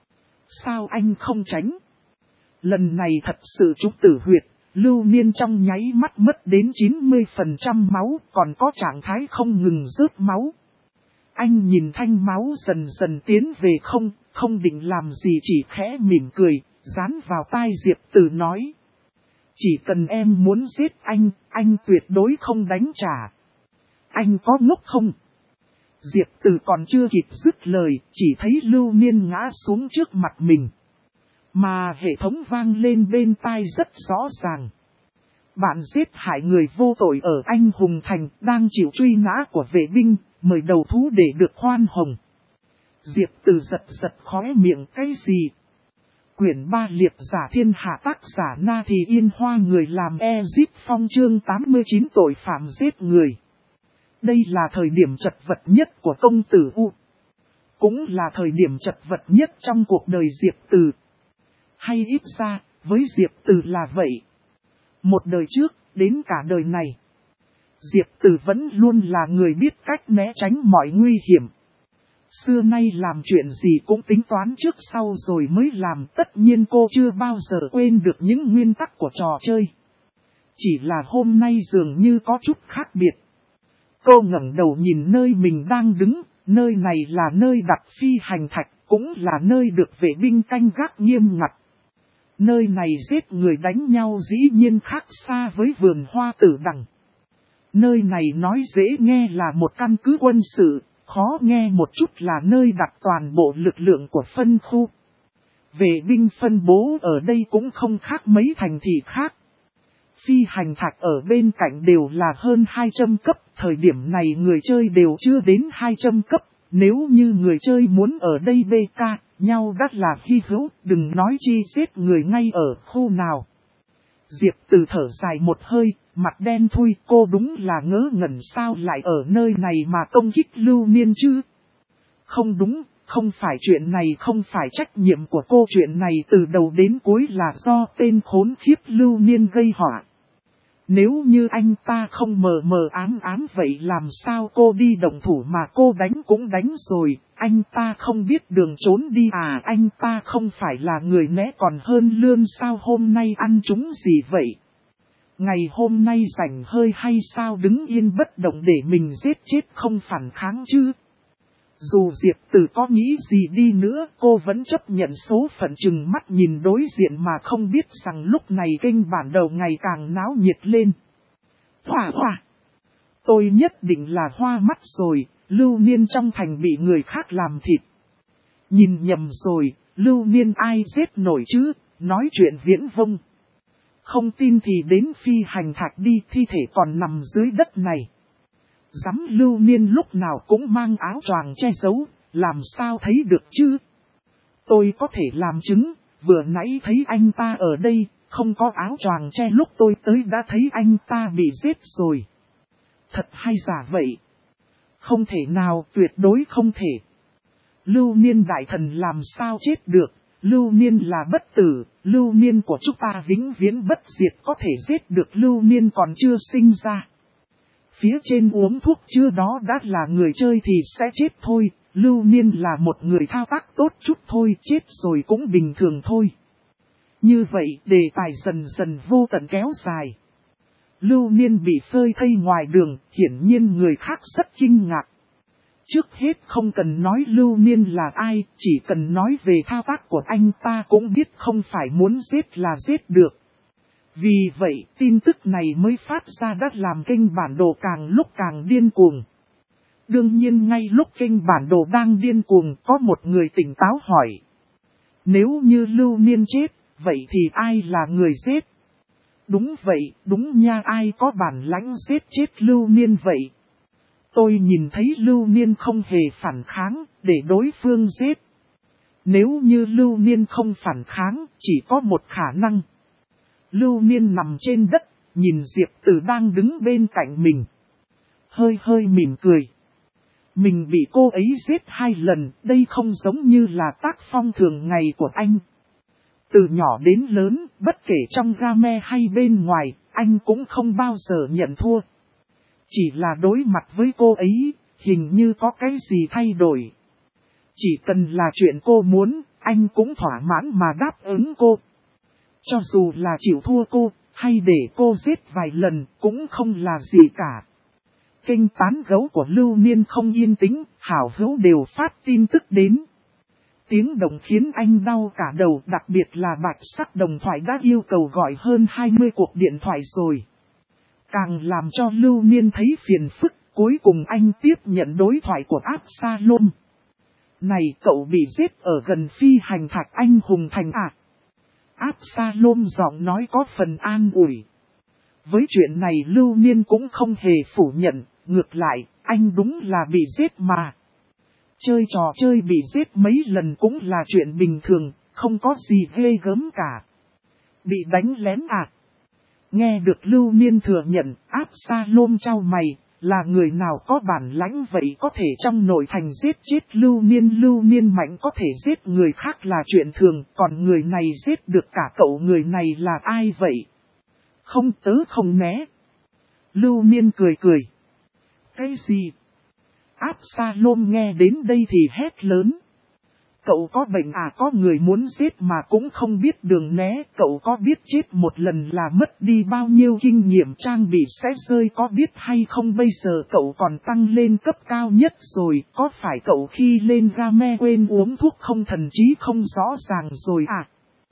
Sao anh không tránh? Lần này thật sự trúng tử huyệt, Lưu Niên trong nháy mắt mất đến 90% máu, còn có trạng thái không ngừng rớt máu. Anh nhìn thanh máu dần dần tiến về không định làm gì, chỉ khẽ mỉm cười, dán vào tai Diệp Từ nói. Chỉ cần em muốn giết anh tuyệt đối không đánh trả. Anh có ngốc không? Diệp Từ còn chưa kịp dứt lời, chỉ thấy Lưu Niên ngã xuống trước mặt mình. Mà hệ thống vang lên bên tai rất rõ ràng. Bạn giết hại người vô tội ở Anh Hùng Thành, đang chịu truy nã của vệ binh, mời đầu thú để được khoan hồng. Diệp Từ giật khóe miệng, cái gì? Quyển 3 liệt giả thiên hạ, tác giả Na Thì Yên Hoa, người làm Ezip Phong, chương 89 tội phạm giết người. Đây là thời điểm chật vật nhất của công tử U. Cũng là thời điểm chật vật nhất trong cuộc đời Diệp Từ. Hay ít ra, với Diệp Từ là vậy. Một đời trước, đến cả đời này, Diệp Từ vẫn luôn là người biết cách né tránh mọi nguy hiểm. Xưa nay làm chuyện gì cũng tính toán trước sau rồi mới làm, tất nhiên cô chưa bao giờ quên được những nguyên tắc của trò chơi. chỉ là hôm nay dường như có chút khác biệt. Cô ngẩng đầu nhìn nơi mình đang đứng, nơi này là nơi đặt phi hành thạch, cũng là nơi được vệ binh canh gác nghiêm ngặt. Nơi này giết người đánh nhau dĩ nhiên khác xa với vườn hoa tử đằng. Nơi này nói dễ nghe là một căn cứ quân sự, khó nghe một chút là nơi đặt toàn bộ lực lượng của phân khu. Vệ binh phân bố ở đây cũng không khác mấy thành thị khác. Phi hành thạch ở bên cạnh đều là hơn 200 cấp, thời điểm này người chơi đều chưa đến 200 cấp, nếu như người chơi muốn ở đây BK, nhau đắt là hy hữu, đừng nói chi giết người ngay ở khu nào. Diệp Từ thở dài một hơi, mặt đen thui, cô đúng là ngớ ngẩn sao lại ở nơi này mà công kích Lưu Niên chứ. Không đúng, không phải chuyện này không phải trách nhiệm của cô, chuyện này từ đầu đến cuối là do tên khốn khiếp Lưu Niên gây họa. Nếu như anh ta không mờ mờ ám vậy làm sao cô đi động thủ mà cô đánh cũng đánh rồi, anh ta không biết đường trốn đi à, anh ta không phải là người né còn hơn lươn sao, hôm nay ăn trúng gì vậy? Ngày hôm nay rảnh hơi hay sao, đứng yên bất động để mình giết chết không phản kháng chứ? Dù Diệp Từ có nghĩ gì đi nữa, cô vẫn chấp nhận số phận, chừng mắt nhìn đối diện mà không biết rằng lúc này kênh bản đầu ngày càng náo nhiệt lên. Hoa hoa! Tôi nhất định là hoa mắt rồi, Lưu Niên trong thành bị người khác làm thịt. Nhìn nhầm rồi, Lưu Niên ai giết nổi chứ, nói chuyện viễn vông. Không tin thì đến phi hành thạch đi, thi thể còn nằm dưới đất này. Dám Lưu Niên lúc nào cũng mang áo choàng che giấu, làm sao thấy được chứ? Tôi có thể làm chứng, vừa nãy thấy anh ta ở đây, không có áo choàng che, lúc tôi tới đã thấy anh ta bị giết rồi. Thật hay giả vậy? Không thể nào, tuyệt đối không thể. Lưu Niên đại thần làm sao chết được? Lưu Niên là bất tử, Lưu Niên của chúng ta vĩnh viễn bất diệt, có thể giết được Lưu Niên còn chưa sinh ra. Phía trên uống thuốc chưa đó đã là người chơi thì sẽ chết thôi, Lưu Niên là một người thao tác tốt chút thôi, chết rồi cũng bình thường thôi. Như vậy đề tài dần dần vô tận kéo dài. Lưu Niên bị phơi thây ngoài đường, hiển nhiên người khác rất kinh ngạc. Trước hết không cần nói Lưu Niên là ai, chỉ cần nói về thao tác của anh ta cũng biết không phải muốn giết là giết được. Vì vậy, tin tức này mới phát ra đã làm kênh bản đồ càng lúc càng điên cuồng. Đương nhiên ngay lúc kênh bản đồ đang điên cuồng, có một người tỉnh táo hỏi. Nếu như Lưu Niên chết, vậy thì ai là người giết? Đúng vậy, đúng nha, ai có bản lãnh giết chết Lưu Niên vậy? Tôi nhìn thấy Lưu Niên không hề phản kháng, để đối phương giết. Nếu như Lưu Niên không phản kháng, chỉ có một khả năng. Lưu Niên nằm trên đất, nhìn Diệp Từ đang đứng bên cạnh mình. Hơi hơi mỉm cười. Mình bị cô ấy giết 2 lần, đây không giống như là tác phong thường ngày của anh. Từ nhỏ đến lớn, bất kể trong game hay bên ngoài, anh cũng không bao giờ nhận thua. Chỉ là đối mặt với cô ấy, hình như có cái gì thay đổi. Chỉ cần là chuyện cô muốn, anh cũng thỏa mãn mà đáp ứng cô. Cho dù là chịu thua cô, hay để cô giết vài lần, cũng không là gì cả. Kênh tán gấu của Lưu Niên không yên tĩnh, hảo hữu đều phát tin tức đến. Tiếng động khiến anh đau cả đầu, đặc biệt là bạch sắc đồng thoại đã yêu cầu gọi hơn 20 cuộc điện thoại rồi. Càng làm cho Lưu Niên thấy phiền phức, cuối cùng anh tiếp nhận đối thoại của Absalom. Này, cậu bị giết ở gần phi hành thạch anh hùng thành à? Absalom giọng nói có phần an ủi. Với chuyện này Lưu Niên cũng không hề phủ nhận, ngược lại, anh đúng là bị giết mà. Chơi trò chơi bị giết mấy lần cũng là chuyện bình thường, không có gì ghê gớm cả. Bị đánh lén à? Nghe được Lưu Niên thừa nhận, Absalom chau mày, là người nào có bản lãnh vậy có thể trong nội thành giết chết Lưu Niên mạnh có thể giết người khác là chuyện thường, còn người này giết được cả cậu, người này là ai vậy? Không tớ không né. Lưu Niên cười cười. Cái gì? Absalom nghe đến đây thì hét lớn. cậu có bệnh à, có người muốn giết mà cũng không biết đường né, cậu có biết chết một lần là mất đi bao nhiêu kinh nghiệm trang bị sẽ rơi có biết hay không, bây giờ cậu còn tăng lên cấp cao nhất rồi, có phải cậu khi lên game quên uống thuốc không, thần trí không rõ ràng rồi à?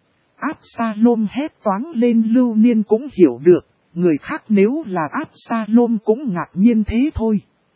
Absalom hét toáng lên. Lưu Niên cũng hiểu được, người khác nếu là Absalom cũng ngạc nhiên thế thôi.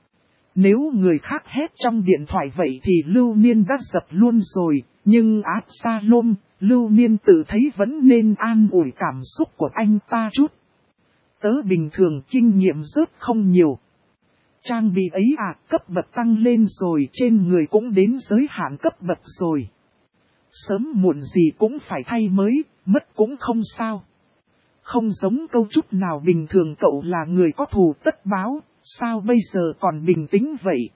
Nếu người khác hét trong điện thoại vậy thì Lưu Niên đã dập luôn rồi, nhưng Absalom, Lưu Niên tự thấy vẫn nên an ủi cảm xúc của anh ta chút. Tớ bình thường kinh nghiệm rớt không nhiều. Trang bị ấy à, cấp bậc tăng lên rồi, trên người cũng đến giới hạn cấp bậc rồi. Sớm muộn gì cũng phải thay mới, mất cũng không sao. Không giống câu chút nào, bình thường cậu là người có thù tất báo, sao bây giờ còn bình tĩnh vậy?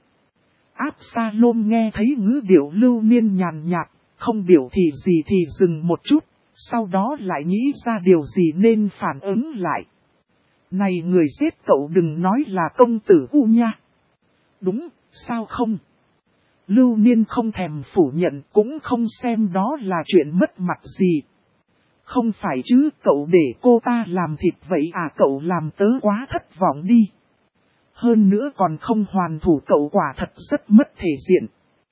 Absalom nghe thấy ngữ điệu Lưu Niên nhàn nhạt, không biểu thị gì thì dừng một chút, sau đó lại nghĩ ra điều gì nên phản ứng lại. Này người giết cậu đừng nói là công tử U nha. Đúng, sao không? Lưu Niên không thèm phủ nhận, cũng không xem đó là chuyện mất mặt gì. Không phải chứ, cậu để cô ta làm thịt vậy à, cậu làm tớ quá thất vọng đi. Hơn nữa còn không hoàn thủ, cậu quả thật rất mất thể diện.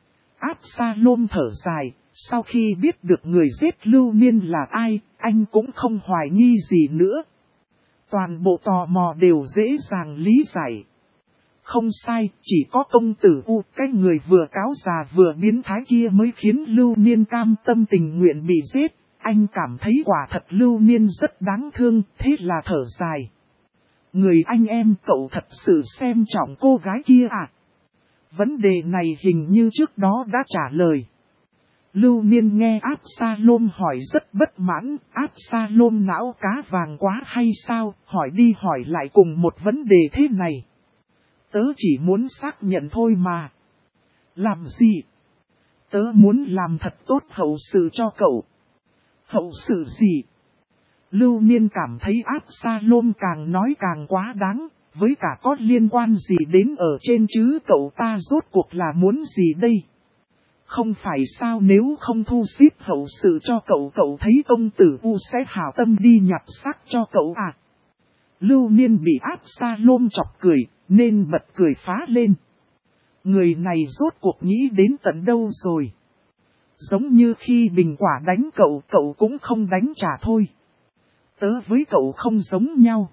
Absalom thở dài, sau khi biết được người giết Lưu Niên là ai, anh cũng không hoài nghi gì nữa. Toàn bộ tò mò đều dễ dàng lý giải. Không sai, chỉ có công tử U, cái người vừa cáo già vừa biến thái kia mới khiến Lưu Niên cam tâm tình nguyện bị giết. Anh cảm thấy quả thật Lưu Niên rất đáng thương, thế là thở dài. Người anh em cậu thật sự xem trọng cô gái kia à? Vấn đề này hình như trước đó đã trả lời. Lưu Niên nghe Absalom hỏi rất bất mãn, Absalom não cá vàng quá hay sao, hỏi đi hỏi lại cùng một vấn đề thế này. Tớ chỉ muốn xác nhận thôi mà. Làm gì? Tớ muốn làm thật tốt hậu sự cho cậu. Hậu sự gì? Lưu Niên cảm thấy Absalom càng nói càng quá đáng, với cả có liên quan gì đến ở trên chứ, cậu ta rốt cuộc là muốn gì đây? Không phải sao, nếu không thu xếp hậu sự cho cậu, cậu thấy công tử U sẽ hảo tâm đi nhặt xác cho cậu à? Lưu Niên bị Absalom chọc cười, nên bật cười phá lên. Người này rốt cuộc nghĩ đến tận đâu rồi? Giống như khi Bình Quả đánh cậu, cậu cũng không đánh trả thôi. Tớ với cậu không giống nhau.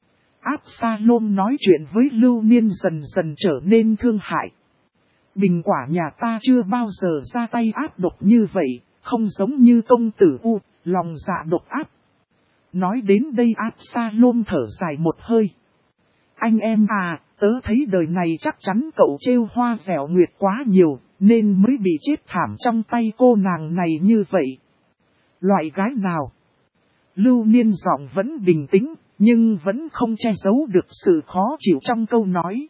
Absalom nói chuyện với Lưu Niên dần dần trở nên thương hại. Bình Quả nhà ta chưa bao giờ ra tay ác độc như vậy, không giống như công tử U, lòng dạ độc ác. Nói đến đây Absalom thở dài một hơi. Anh em à, tớ thấy đời này chắc chắn cậu trêu hoa dẻo nguyệt quá nhiều, nên mới bị chết thảm trong tay cô nàng này như vậy. Loại gái nào? Lưu Niên giọng vẫn bình tĩnh, nhưng vẫn không che giấu được sự khó chịu trong câu nói.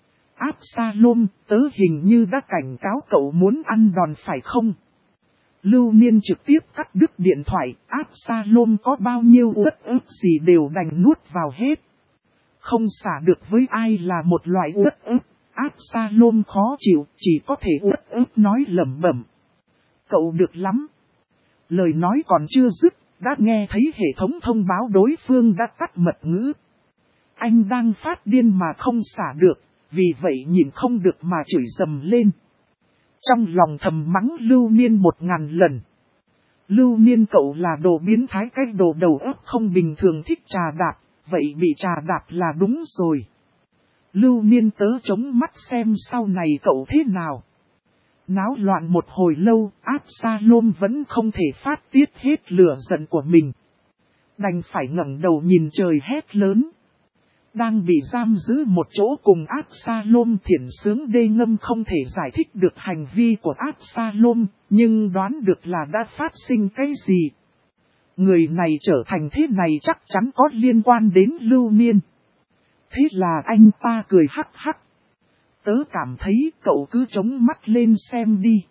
Absalom, tớ hình như đã cảnh cáo cậu muốn ăn đòn phải không? Lưu Niên trực tiếp cắt đứt điện thoại, Absalom có bao nhiêu uất ức gì đều đành nuốt vào hết. Không xả được với ai là một loại uất ức, Absalom khó chịu, chỉ có thể uất ức nói lẩm bẩm. Cậu được lắm. Lời nói còn chưa dứt, đã nghe thấy hệ thống thông báo đối phương đã tắt mật ngữ. Anh đang phát điên mà không xả được, vì vậy nhìn không được mà chửi dầm lên. Trong lòng thầm mắng Lưu Niên 1000 lần. Lưu Niên cậu là đồ biến thái, cái đồ đầu óc không bình thường thích trà đạp, vậy bị trà đạp là đúng rồi. Lưu Niên tớ chống mắt xem sau này cậu thế nào. Náo loạn một hồi lâu, Absalom vẫn không thể phát tiết hết lửa giận của mình. Đành phải ngẩng đầu nhìn trời hét lớn. Đang bị giam giữ một chỗ cùng Absalom, Thiển Sướng Đê Ngâm không thể giải thích được hành vi của Absalom, nhưng đoán được là đã phát sinh cái gì. Người này trở thành thế này chắc chắn có liên quan đến Lưu Niên. Thế là anh ta cười hắc hắc. Tớ cảm thấy cậu cứ chống mắt lên xem đi.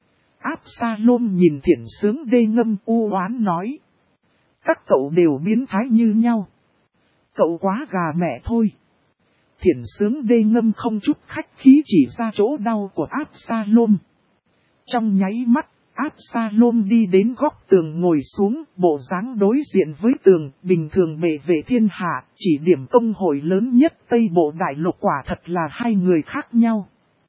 Absalom nhìn Thiển Sướng Đê Ngâm u oán nói. Các cậu đều biến thái như nhau. Cậu quá gà mẹ thôi. Thiển Sướng Đê Ngâm không chút khách khí chỉ ra chỗ đau của Absalom. Trong nháy mắt, Absalom đi đến góc tường ngồi xuống, bộ dáng đối diện với tường, bình thường bệ vệ thiên hạ, chỉ điểm công hội lớn nhất Tây Bộ Đại Lục quả thật là hai người khác nhau.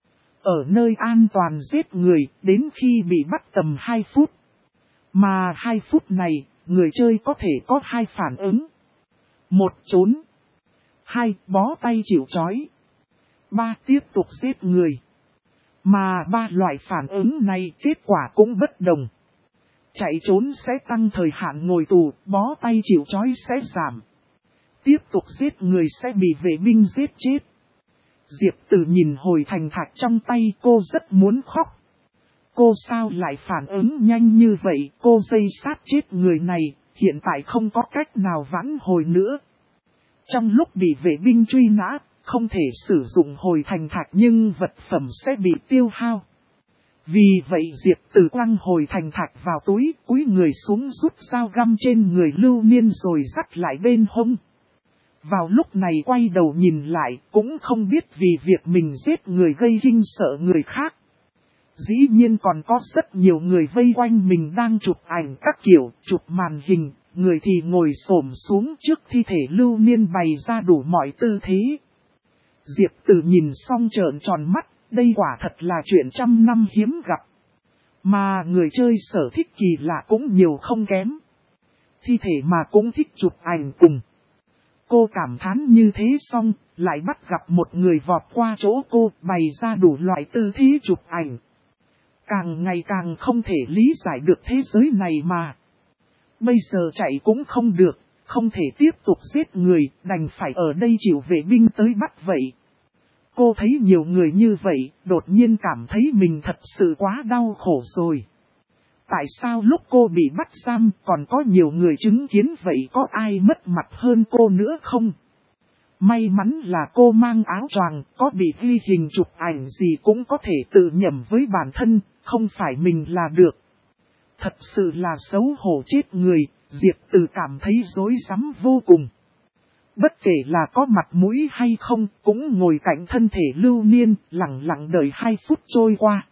Ở nơi an toàn giết người, đến khi bị bắt tầm 2 phút. Mà 2 phút này, người chơi có thể có 2 phản ứng. 1. Trốn. 2. Bó tay chịu trói. 3. Tiếp tục giết người. Mà 3 loại phản ứng này kết quả cũng bất đồng. Chạy trốn sẽ tăng thời hạn ngồi tù, bó tay chịu trói sẽ giảm. Tiếp tục giết người sẽ bị vệ binh giết chết. Diệp Tử nhìn hồi thành thạch trong tay, cô rất muốn khóc. Cô sao lại phản ứng nhanh như vậy, cô dây sát chết người này, hiện tại không có cách nào vãn hồi nữa. Trong lúc bị vệ binh truy nã, không thể sử dụng hồi thành thạch nhưng vật phẩm sẽ bị tiêu hao. Vì vậy Diệp Tử quăng hồi thành thạch vào túi, cúi người xuống rút dao găm trên người Lưu Niên rồi dắt lại bên hông. Vào lúc này quay đầu nhìn lại, cũng không biết vì việc mình giết người gây kinh sợ người khác. Dĩ nhiên còn có rất nhiều người vây quanh mình đang chụp ảnh các kiểu, chụp màn hình, người thì ngồi xổm xuống trước thi thể Lưu Niên bày ra đủ mọi tư thế. Diệp Tử nhìn xong trợn tròn mắt, đây quả thật là chuyện trăm năm hiếm gặp. Mà người chơi sở thích kỳ lạ cũng nhiều không kém. Thi thể mà cũng thích chụp ảnh cùng. Cô cảm thán như thế xong, lại bắt gặp một người vọt qua chỗ cô bày ra đủ loại tư thế chụp ảnh. Càng ngày càng không thể lý giải được thế giới này mà. Bây giờ chạy cũng không được, không thể tiếp tục giết người, đành phải ở đây chịu vệ binh tới bắt vậy. Cô thấy nhiều người như vậy, đột nhiên cảm thấy mình thật sự quá đau khổ rồi. Tại sao lúc cô bị bắt giam còn có nhiều người chứng kiến vậy, có ai mất mặt hơn cô nữa không? May mắn là cô mang áo choàng, có bị ghi hình chụp ảnh gì cũng có thể tự nhẩm với bản thân, không phải mình là được. Thật sự là xấu hổ chết người, Diệp Tử cảm thấy rối rắm vô cùng. Bất kể là có mặt mũi hay không, cũng ngồi cạnh thân thể Lưu Niên, lặng lặng đợi 2 phút trôi qua.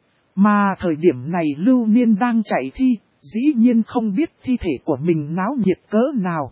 Mà thời điểm này Lưu Niên đang chạy thi, dĩ nhiên không biết thi thể của mình náo nhiệt cỡ nào.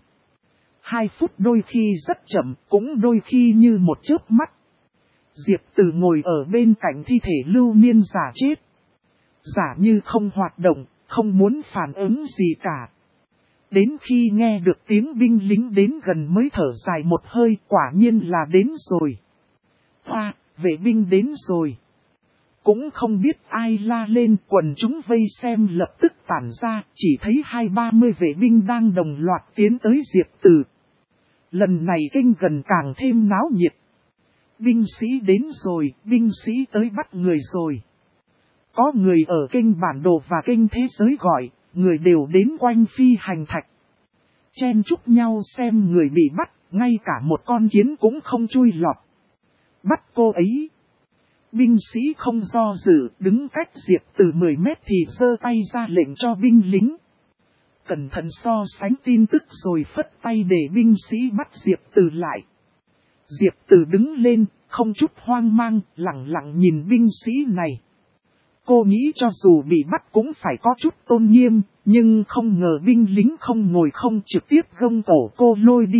2 phút đôi khi rất chậm, cũng đôi khi như một chớp mắt. Diệp Tử ngồi ở bên cạnh thi thể Lưu Niên giả chết. Giả như không hoạt động, không muốn phản ứng gì cả. Đến khi nghe được tiếng binh lính đến gần mới thở dài một hơi, quả nhiên là đến rồi. Hoa, vệ binh đến rồi. Cũng không biết ai la lên, quần chúng vây xem lập tức tản ra, chỉ thấy 20-30 vệ binh đang đồng loạt tiến tới Diệp Tử. Lần này kinh gần càng thêm náo nhiệt. Binh sĩ đến rồi, binh sĩ tới bắt người rồi. Có người ở kênh bản đồ và kênh thế giới gọi, người đều đến quanh phi hành thạch. Chen chúc nhau xem người bị bắt, ngay cả một con kiến cũng không chui lọt. Bắt cô ấy. Binh sĩ không do dự, đứng cách Diệp Tử 10 mét thì giơ tay ra lệnh cho binh lính. Cẩn thận so sánh tin tức rồi phất tay để binh sĩ bắt Diệp Tử lại. Diệp Tử đứng lên, không chút hoang mang, lặng lặng nhìn binh sĩ này. Cô nghĩ cho dù bị bắt cũng phải có chút tôn nghiêm, nhưng không ngờ binh lính không ngồi không trực tiếp gông cổ cô lôi đi.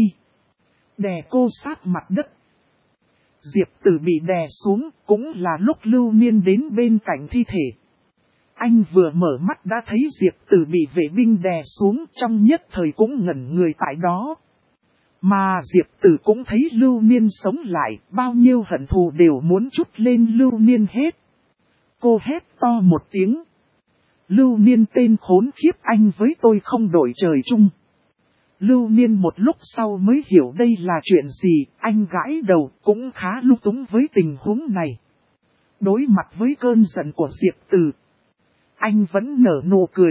Đè cô sát mặt đất. Diệp Tử bị đè xuống, cũng là lúc Lưu Niên đến bên cạnh thi thể. Anh vừa mở mắt đã thấy Diệp Tử bị vệ binh đè xuống, trong nhất thời cũng ngẩn người tại đó. Mà Diệp Tử cũng thấy Lưu Niên sống lại, bao nhiêu hận thù đều muốn trút lên Lưu Niên hết. Cô hét to một tiếng. Lưu Niên tên khốn khiếp, anh với tôi không đổi trời chung. Lưu Niên một lúc sau mới hiểu đây là chuyện gì, anh gãi đầu cũng khá lung túng với tình huống này. Đối mặt với cơn giận của Diệp Tử, anh vẫn nở nụ cười.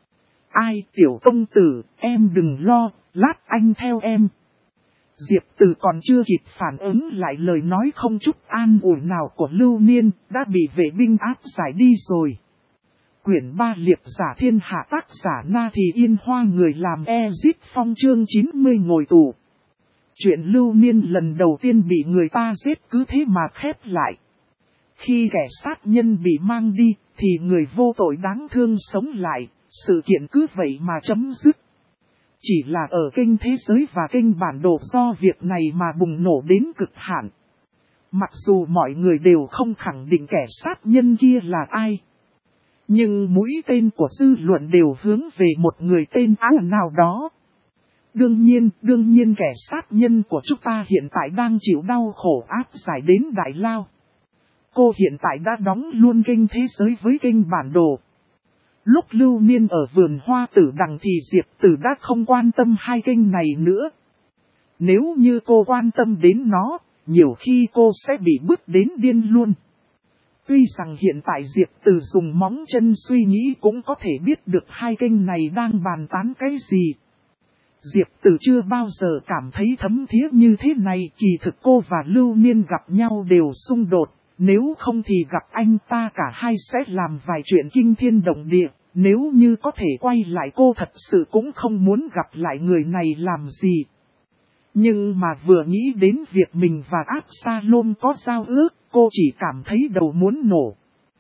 Ai tiểu công tử, em đừng lo, lát anh theo em. Diệp Tử còn chưa kịp phản ứng lại lời nói không chút an ủi nào của Lưu Niên, đã bị vệ binh áp giải đi rồi. Quyển 3 liệp giả thiên hạ, tác giả Na Thì Yên Hoa, người làm Ezit Phong, chương 90 ngồi tù. Chuyện Lưu Niên lần đầu tiên bị người ta giết cứ thế mà khép lại. Khi kẻ sát nhân bị mang đi, thì người vô tội đáng thương sống lại, sự kiện cứ vậy mà chấm dứt. Chỉ là ở kênh thế giới và kênh bản đồ do việc này mà bùng nổ đến cực hạn. Mặc dù mọi người đều không khẳng định kẻ sát nhân kia là ai. Nhưng mũi tên của dư luận đều hướng về một người tên Á nào đó. Đương nhiên kẻ sát nhân của chúng ta hiện tại đang chịu đau khổ áp giải đến đại lao. Cô hiện tại đã đóng luôn kênh thế giới với kênh bản đồ. Lúc Lưu Niên ở vườn hoa Tử Đằng thì Diệp Tử đã không quan tâm hai kênh này nữa. Nếu như cô quan tâm đến nó, nhiều khi cô sẽ bị bức đến điên luôn. Tuy rằng hiện tại Diệp Tử dùng móng chân suy nghĩ cũng có thể biết được hai kênh này đang bàn tán cái gì. Diệp Tử chưa bao giờ cảm thấy thấm thía như thế này, kỳ thực cô và Lưu Niên gặp nhau đều xung đột. Nếu không thì gặp anh ta cả hai sẽ làm vài chuyện kinh thiên động địa. Nếu như có thể quay lại cô thật sự cũng không muốn gặp lại người này làm gì. Nhưng mà vừa nghĩ đến việc mình và Absalom có giao ước, cô chỉ cảm thấy đầu muốn nổ.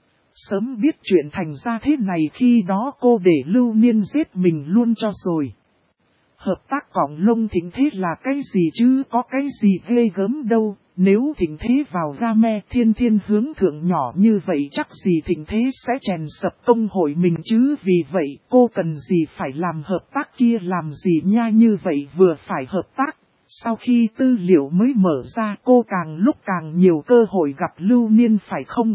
Sớm biết chuyện thành ra thế này khi đó cô để Lưu Niên giết mình luôn cho rồi. Hợp tác cọng lông Thịnh Thế là cái gì chứ có cái gì ghê gớm đâu. Nếu Thịnh Thế vào Game thiên hướng thượng nhỏ như vậy chắc gì Thịnh Thế sẽ chèn sập công hội mình chứ. Vì vậy cô cần gì phải làm hợp tác kia làm gì nha, như vậy vừa phải hợp tác. Sau khi tư liệu mới mở ra cô càng lúc càng nhiều cơ hội gặp Lưu Niên phải không?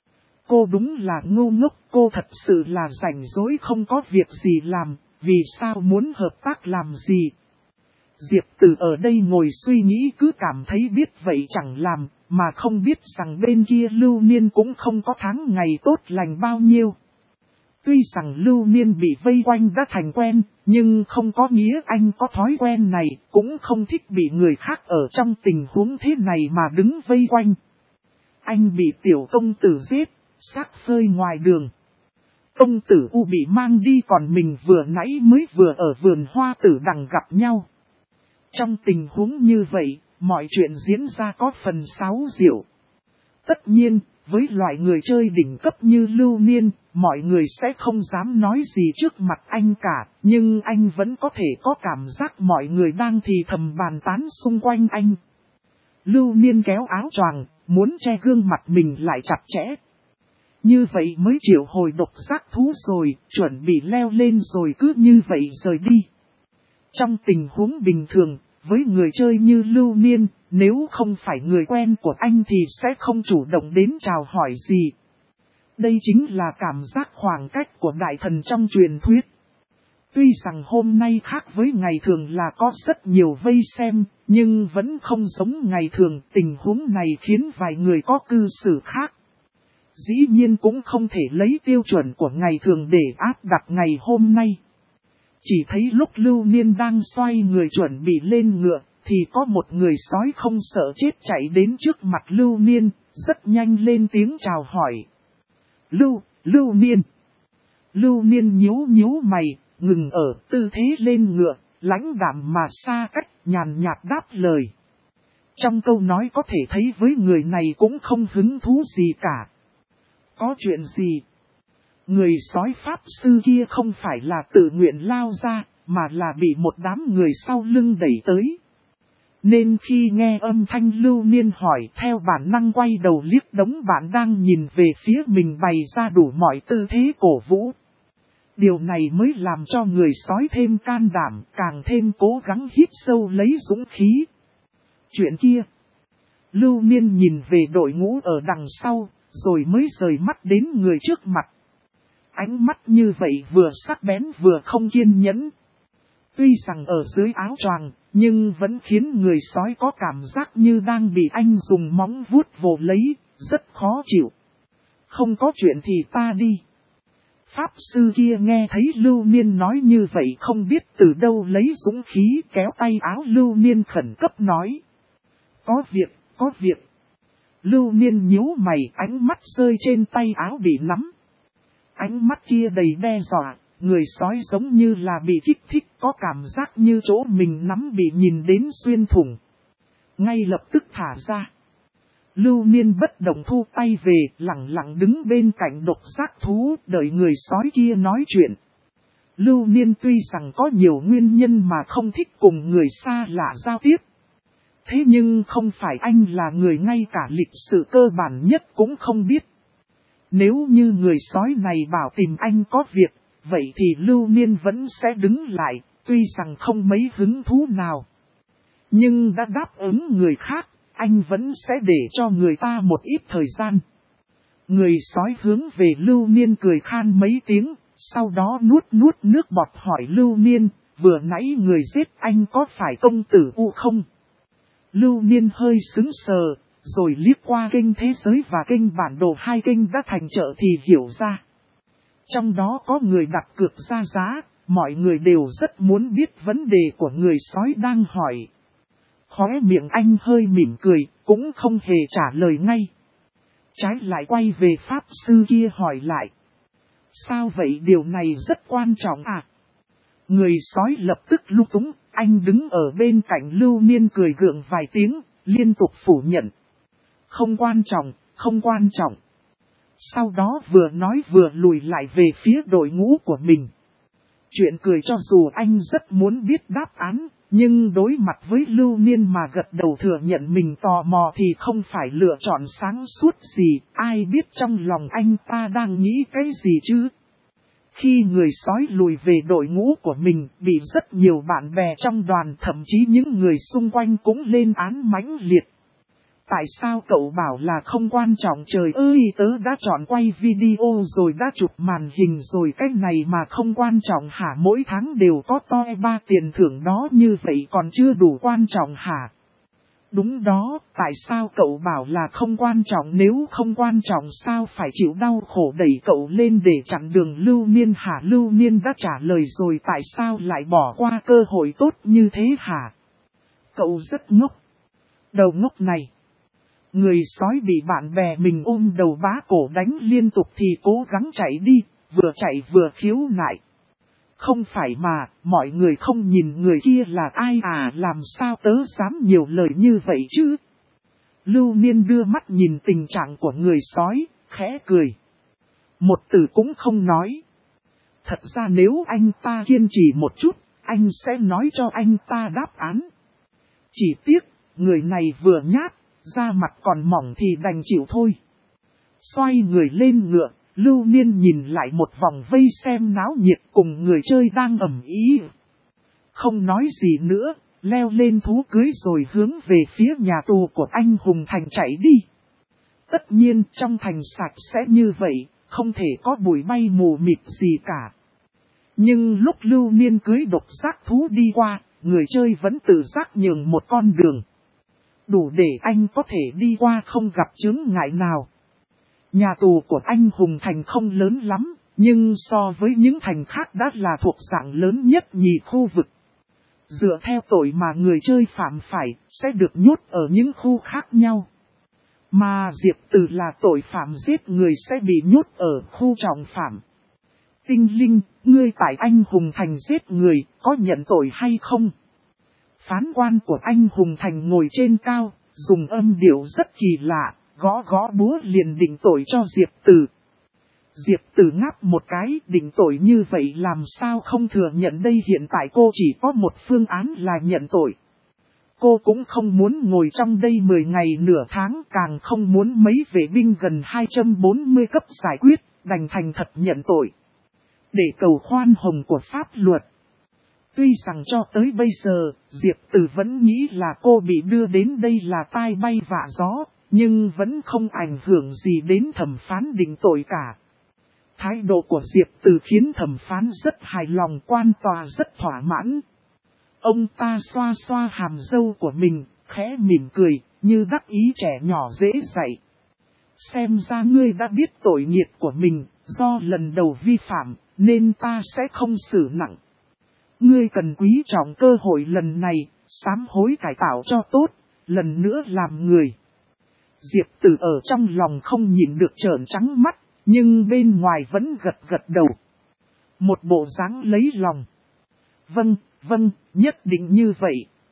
Cô đúng là ngu ngốc, cô thật sự là rảnh rỗi không có việc gì làm, vì sao muốn hợp tác làm gì? Diệp Tử ở đây ngồi suy nghĩ cứ cảm thấy biết vậy chẳng làm, mà không biết rằng bên kia Lưu Niên cũng không có tháng ngày tốt lành bao nhiêu. Tuy rằng Lưu Niên bị vây quanh đã thành quen, nhưng không có nghĩa anh có thói quen này, cũng không thích bị người khác ở trong tình huống thế này mà đứng vây quanh. Anh bị tiểu công tử giết, xác phơi ngoài đường. Công tử U bị mang đi còn mình vừa nãy mới vừa ở vườn hoa Tử Đằng gặp nhau. Trong tình huống như vậy, mọi chuyện diễn ra có phần sáo diệu. Tất nhiên, với loại người chơi đỉnh cấp như Lưu Niên, mọi người sẽ không dám nói gì trước mặt anh cả, nhưng anh vẫn có thể có cảm giác mọi người đang thì thầm bàn tán xung quanh anh. Lưu Niên kéo áo choàng, muốn che gương mặt mình lại chặt chẽ. Như vậy mới triệu hồi độc giác thú rồi, chuẩn bị leo lên rồi cứ như vậy rời đi. Trong tình huống bình thường, với người chơi như Lưu Niên, nếu không phải người quen của anh thì sẽ không chủ động đến chào hỏi gì. Đây chính là cảm giác khoảng cách của đại thần trong truyền thuyết. Tuy rằng hôm nay khác với ngày thường là có rất nhiều vây xem, nhưng vẫn không giống ngày thường, tình huống này khiến vài người có cư xử khác. Dĩ nhiên cũng không thể lấy tiêu chuẩn của ngày thường để áp đặt ngày hôm nay. Chỉ thấy lúc Lưu Niên đang xoay người chuẩn bị lên ngựa, thì có một người sói không sợ chết chạy đến trước mặt Lưu Niên, rất nhanh lên tiếng chào hỏi. Lưu Niên. Lưu Niên nhíu mày, ngừng ở tư thế lên ngựa, lãnh đạm mà xa cách, nhàn nhạt đáp lời. Trong câu nói có thể thấy với người này cũng không hứng thú gì cả. Có chuyện gì? Người sói pháp sư kia không phải là tự nguyện lao ra, mà là bị một đám người sau lưng đẩy tới. Nên khi nghe âm thanh Lưu Niên hỏi theo bản năng quay đầu liếc đống bạn đang nhìn về phía mình bày ra đủ mọi tư thế cổ vũ. Điều này mới làm cho người sói thêm can đảm, càng thêm cố gắng hít sâu lấy dũng khí. Chuyện kia. Lưu Niên nhìn về đội ngũ ở đằng sau, rồi mới rời mắt đến người trước mặt. Ánh mắt như vậy vừa sắc bén vừa không kiên nhẫn. Tuy rằng ở dưới áo choàng, nhưng vẫn khiến người sói có cảm giác như đang bị anh dùng móng vuốt vồ lấy, rất khó chịu. Không có chuyện thì ta đi. Pháp sư kia nghe thấy Lưu Niên nói như vậy không biết từ đâu lấy dũng khí kéo tay áo Lưu Niên khẩn cấp nói. Có việc. Lưu Niên nhíu mày, ánh mắt rơi trên tay áo bị nắm. Ánh mắt kia đầy đe dọa, người sói giống như là bị kích thích, có cảm giác như chỗ mình nắm bị nhìn đến xuyên thủng. Ngay lập tức thả ra. Lưu Niên bất động thu tay về, lặng lặng đứng bên cạnh độc giác thú, đợi người sói kia nói chuyện. Lưu Niên tuy rằng có nhiều nguyên nhân mà không thích cùng người xa lạ giao tiếp. Thế nhưng không phải anh là người ngay cả lịch sự cơ bản nhất cũng không biết. Nếu như người sói này bảo tìm anh có việc, vậy thì Lưu Niên vẫn sẽ đứng lại, tuy rằng không mấy hứng thú nào. Nhưng đã đáp ứng người khác, anh vẫn sẽ để cho người ta một ít thời gian. Người sói hướng về Lưu Niên cười khan mấy tiếng, sau đó nuốt nước bọt hỏi Lưu Niên, vừa nãy người giết anh có phải công tử U không? Lưu Niên hơi sững sờ, rồi liếc qua kênh thế giới và kênh bản đồ, hai kênh đã thành chợ thì hiểu ra. Trong đó có người đặt cược ra giá, mọi người đều rất muốn biết vấn đề của người sói đang hỏi. Khóe miệng anh hơi mỉm cười, cũng không hề trả lời ngay. Trái lại quay về pháp sư kia hỏi lại. Sao vậy, điều này rất quan trọng à? Người sói lập tức lung túng, anh đứng ở bên cạnh Lưu Niên cười gượng vài tiếng, liên tục phủ nhận. Không quan trọng, không quan trọng. Sau đó vừa nói vừa lùi lại về phía đội ngũ của mình. Chuyện cười cho dù anh rất muốn biết đáp án, nhưng đối mặt với Lưu Niên mà gật đầu thừa nhận mình tò mò thì không phải lựa chọn sáng suốt gì, ai biết trong lòng anh ta đang nghĩ cái gì chứ. Khi người sói lùi về đội ngũ của mình, bị rất nhiều bạn bè trong đoàn, thậm chí những người xung quanh cũng lên án mãnh liệt. Tại sao cậu bảo là không quan trọng, trời ơi, tớ đã chọn quay video rồi, đã chụp màn hình rồi, cái này mà không quan trọng hả? Mỗi tháng đều có toi 3 tiền thưởng đó, như vậy còn chưa đủ quan trọng hả? Đúng đó, tại sao cậu bảo là không quan trọng, nếu không quan trọng sao phải chịu đau khổ đẩy cậu lên để chặn đường Lưu Niên hả? Lưu Niên đã trả lời rồi, tại sao lại bỏ qua cơ hội tốt như thế hả? Cậu rất ngốc. Đầu ngốc này. Người sói bị bạn bè mình ôm đầu bá cổ đánh liên tục thì cố gắng chạy đi, vừa chạy vừa khiếu nại. Không phải mà, mọi người không nhìn người kia là ai à, làm sao tớ dám nhiều lời như vậy chứ? Lưu Niên đưa mắt nhìn tình trạng của người sói, khẽ cười. Một từ cũng không nói. Thật ra nếu anh ta kiên trì một chút, anh sẽ nói cho anh ta đáp án. Chỉ tiếc, người này vừa nhát, da mặt còn mỏng thì đành chịu thôi. Xoay người lên ngựa, Lưu Niên nhìn lại một vòng vây xem náo nhiệt cùng người chơi đang ầm ĩ. Không nói gì nữa, leo lên thú cưới rồi hướng về phía nhà tù của anh hùng thành chạy đi. Tất nhiên trong thành sạch sẽ như vậy, không thể có bụi bay mù mịt gì cả. Nhưng lúc Lưu Niên cưới độc giác thú đi qua, người chơi vẫn tự giác nhường một con đường. Đủ để anh có thể đi qua không gặp chướng ngại nào. Nhà tù của anh hùng thành không lớn lắm, nhưng so với những thành khác đã là thuộc dạng lớn nhất nhì khu vực. Dựa theo tội mà người chơi phạm phải, sẽ được nhốt ở những khu khác nhau. Mà Diệp Tử là tội phạm giết người sẽ bị nhốt ở khu trọng phạm. Tinh Linh, ngươi tại anh hùng thành giết người, có nhận tội hay không? Phán quan của anh hùng thành ngồi trên cao, dùng âm điệu rất kỳ lạ, gõ gõ búa liền định tội cho Diệp Tử. Diệp Tử ngáp một cái, định tội như vậy làm sao không thừa nhận đây, hiện tại cô chỉ có một phương án là nhận tội. Cô cũng không muốn ngồi trong đây 10 ngày nửa tháng, càng không muốn mấy vệ binh gần 240 cấp giải quyết, đành thành thật nhận tội. Để cầu khoan hồng của pháp luật. Tuy rằng cho tới bây giờ, Diệp Tử vẫn nghĩ là cô bị đưa đến đây là tai bay vạ gió, nhưng vẫn không ảnh hưởng gì đến thẩm phán định tội cả. Thái độ của Diệp Tử khiến thẩm phán rất hài lòng, quan tòa rất thỏa mãn. Ông ta xoa xoa hàm râu của mình, khẽ mỉm cười, như đắc ý trẻ nhỏ dễ dạy. Xem ra ngươi đã biết tội nghiệp của mình, do lần đầu vi phạm, nên ta sẽ không xử nặng. Ngươi cần quý trọng cơ hội lần này, sám hối cải tạo cho tốt, lần nữa làm người. Diệp Tử ở trong lòng không nhịn được trợn trắng mắt, nhưng bên ngoài vẫn gật gật đầu. Một bộ dáng lấy lòng. Vâng, nhất định như vậy.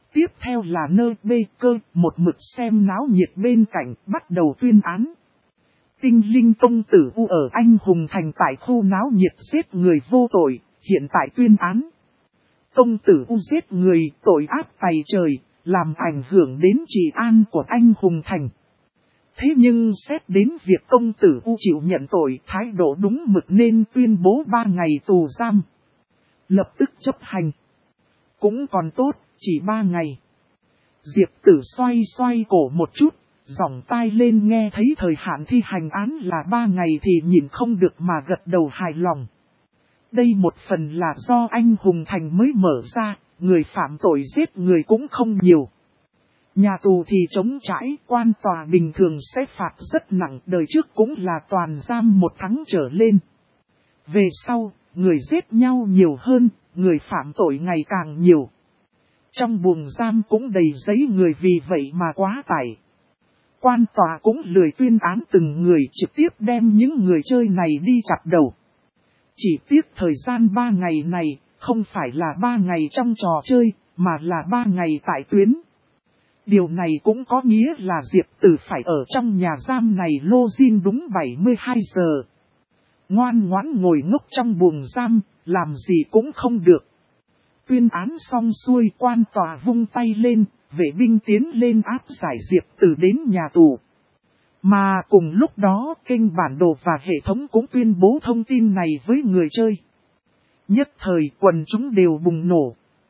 Tiếp theo là Nơ Bê Cơ, một mực xem náo nhiệt bên cạnh, bắt đầu tuyên án. Tinh linh công tử U ở Anh Hùng Thành tại khu náo nhiệt giết người vô tội, hiện tại tuyên án. Công tử U giết người, tội ác tày trời, làm ảnh hưởng đến trị an của Anh Hùng Thành. Thế nhưng xét đến việc công tử U chịu nhận tội, thái độ đúng mực nên tuyên bố 3 ngày tù giam. Lập tức chấp hành. Cũng còn tốt, chỉ 3 ngày. Diệp Tử xoay xoay cổ một chút, giỏng tai lên nghe thấy thời hạn thi hành án là 3 ngày thì nhìn không được mà gật đầu hài lòng. Đây một phần là do Anh Hùng Thành mới mở ra, người phạm tội giết người cũng không nhiều. Nhà tù thì trống trải, quan tòa bình thường sẽ phạt rất nặng, đời trước cũng là toàn giam 1 tháng trở lên. Về sau, người giết nhau nhiều hơn, người phạm tội ngày càng nhiều. Trong buồng giam cũng đầy giấy người vì vậy mà quá tải. Quan tòa cũng lười tuyên án từng người, trực tiếp đem những người chơi này đi chặt đầu. Chỉ tiếc thời gian 3 ngày này, không phải là 3 ngày trong trò chơi, mà là 3 ngày tại tuyến. Điều này cũng có nghĩa là Diệp Tử phải ở trong nhà giam này lô zin đúng 72 giờ. Ngoan ngoãn ngồi ngốc trong buồng giam, làm gì cũng không được. Tuyên án xong xuôi, quan tòa vung tay lên, vệ binh tiến lên áp giải Diệp Tử đến nhà tù. Mà cùng lúc đó, kênh bản đồ và hệ thống cũng tuyên bố thông tin này với người chơi. Nhất thời quần chúng đều bùng nổ.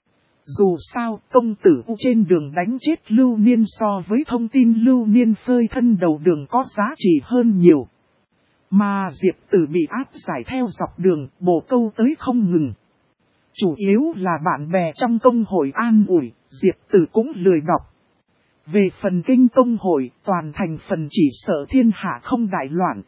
Dù sao, công tử U trên đường đánh chết Lưu Niên so với thông tin Lưu Niên phơi thân đầu đường có giá trị hơn nhiều. Mà Diệp Tử bị áp giải theo dọc đường, bổ câu tới không ngừng. Chủ yếu là bạn bè trong công hội an ủi, Diệp Tử cũng lười đọc. Về phần kinh công hội, toàn thành phần chỉ sợ thiên hạ không đại loạn.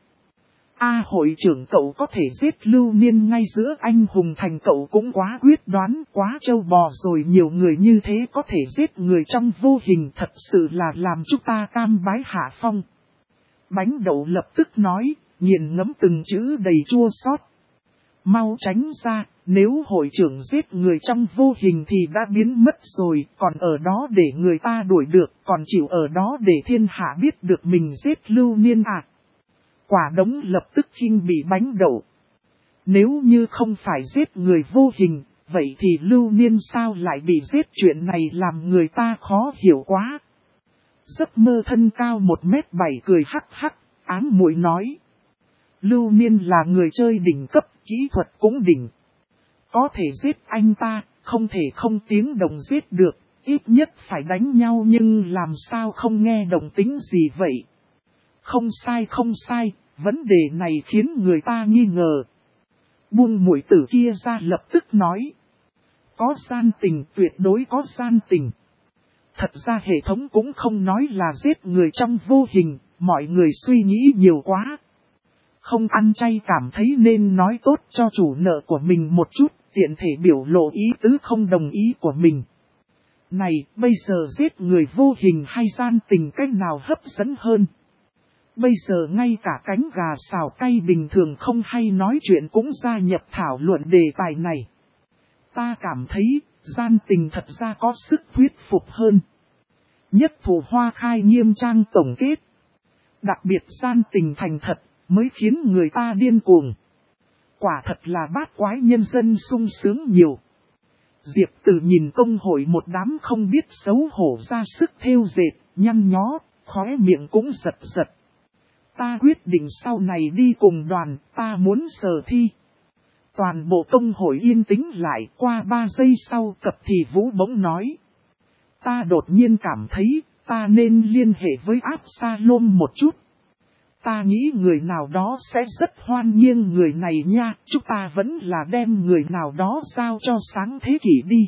Hội trưởng cậu có thể giết Lưu Niên ngay giữa Anh Hùng Thành, cậu cũng quá quyết đoán, quá trâu bò rồi, nhiều người như thế có thể giết người trong vô hình, thật sự là làm chúng ta cam bái hạ phong. Bánh đậu lập tức nói, nghiền ngẫm từng chữ đầy chua xót. Mau tránh ra, nếu hội trưởng giết người trong vô hình thì đã biến mất rồi, còn ở đó để người ta đuổi được, còn chịu ở đó để thiên hạ biết được mình giết Lưu Niên à. Quả đống lập tức khinh bị bánh đậu. Nếu như không phải giết người vô hình, vậy thì Lưu Niên sao lại bị giết, chuyện này làm người ta khó hiểu quá. Giấc mơ thân cao 1m7 cười hắc hắc, ám muội nói. Lưu Niên là người chơi đỉnh cấp, kỹ thuật cũng đỉnh. Có thể giết anh ta, không thể không tiếng động giết được, ít nhất phải đánh nhau nhưng làm sao không nghe động tính gì vậy. Không sai, vấn đề này khiến người ta nghi ngờ. Buông muội tử kia ra lập tức nói. Có gian tình, tuyệt đối có gian tình. Thật ra hệ thống cũng không nói là giết người trong vô hình, mọi người suy nghĩ nhiều quá. Không ăn chay cảm thấy nên nói tốt cho chủ nợ của mình một chút, tiện thể biểu lộ ý tứ không đồng ý của mình. Này, bây giờ giết người vô hình hay gian tình cách nào hấp dẫn hơn? Bây giờ ngay cả cánh gà xào cay bình thường không hay nói chuyện cũng gia nhập thảo luận đề tài này. Ta cảm thấy, gian tình thật ra có sức thuyết phục hơn. Nhất Thủ Hoa khai nghiêm trang tổng kết. Đặc biệt gian tình thành thật, mới khiến người ta điên cuồng. Quả thật là bát quái nhân dân sung sướng nhiều. Diệp Tử nhìn công hội một đám không biết xấu hổ ra sức thêu dệt, nhăn nhó, khóe miệng cũng giật giật. Ta quyết định sau này đi cùng đoàn, ta muốn sở thi. Toàn bộ công hội yên tĩnh lại, qua 3 giây sau Cập Thì Vũ bỗng nói. Ta đột nhiên cảm thấy, ta nên liên hệ với Absalom một chút. Ta nghĩ người nào đó sẽ rất hoan nghênh người này nha, chúng ta vẫn là đem người nào đó giao cho sáng thế kỷ đi.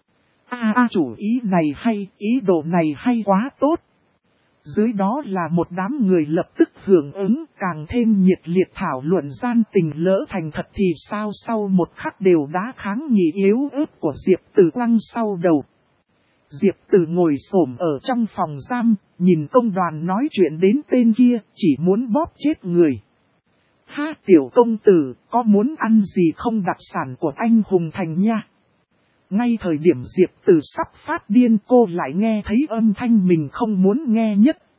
Chủ ý này hay, ý đồ này hay quá tốt. Dưới đó là một đám người lập tức hưởng ứng, càng thêm nhiệt liệt thảo luận gian tình, lỡ thành thật thì sao, sau một khắc đều đá kháng nghị yếu ớt của Diệp Tử quăng sau đầu. Diệp Tử ngồi xổm ở trong phòng giam, nhìn công đoàn nói chuyện đến tên kia, chỉ muốn bóp chết người. Ha, tiểu công tử, có muốn ăn gì không, đặc sản của Anh Hùng Thành nha? Ngay thời điểm Diệp Từ sắp phát điên cô lại nghe thấy âm thanh mình không muốn nghe nhất.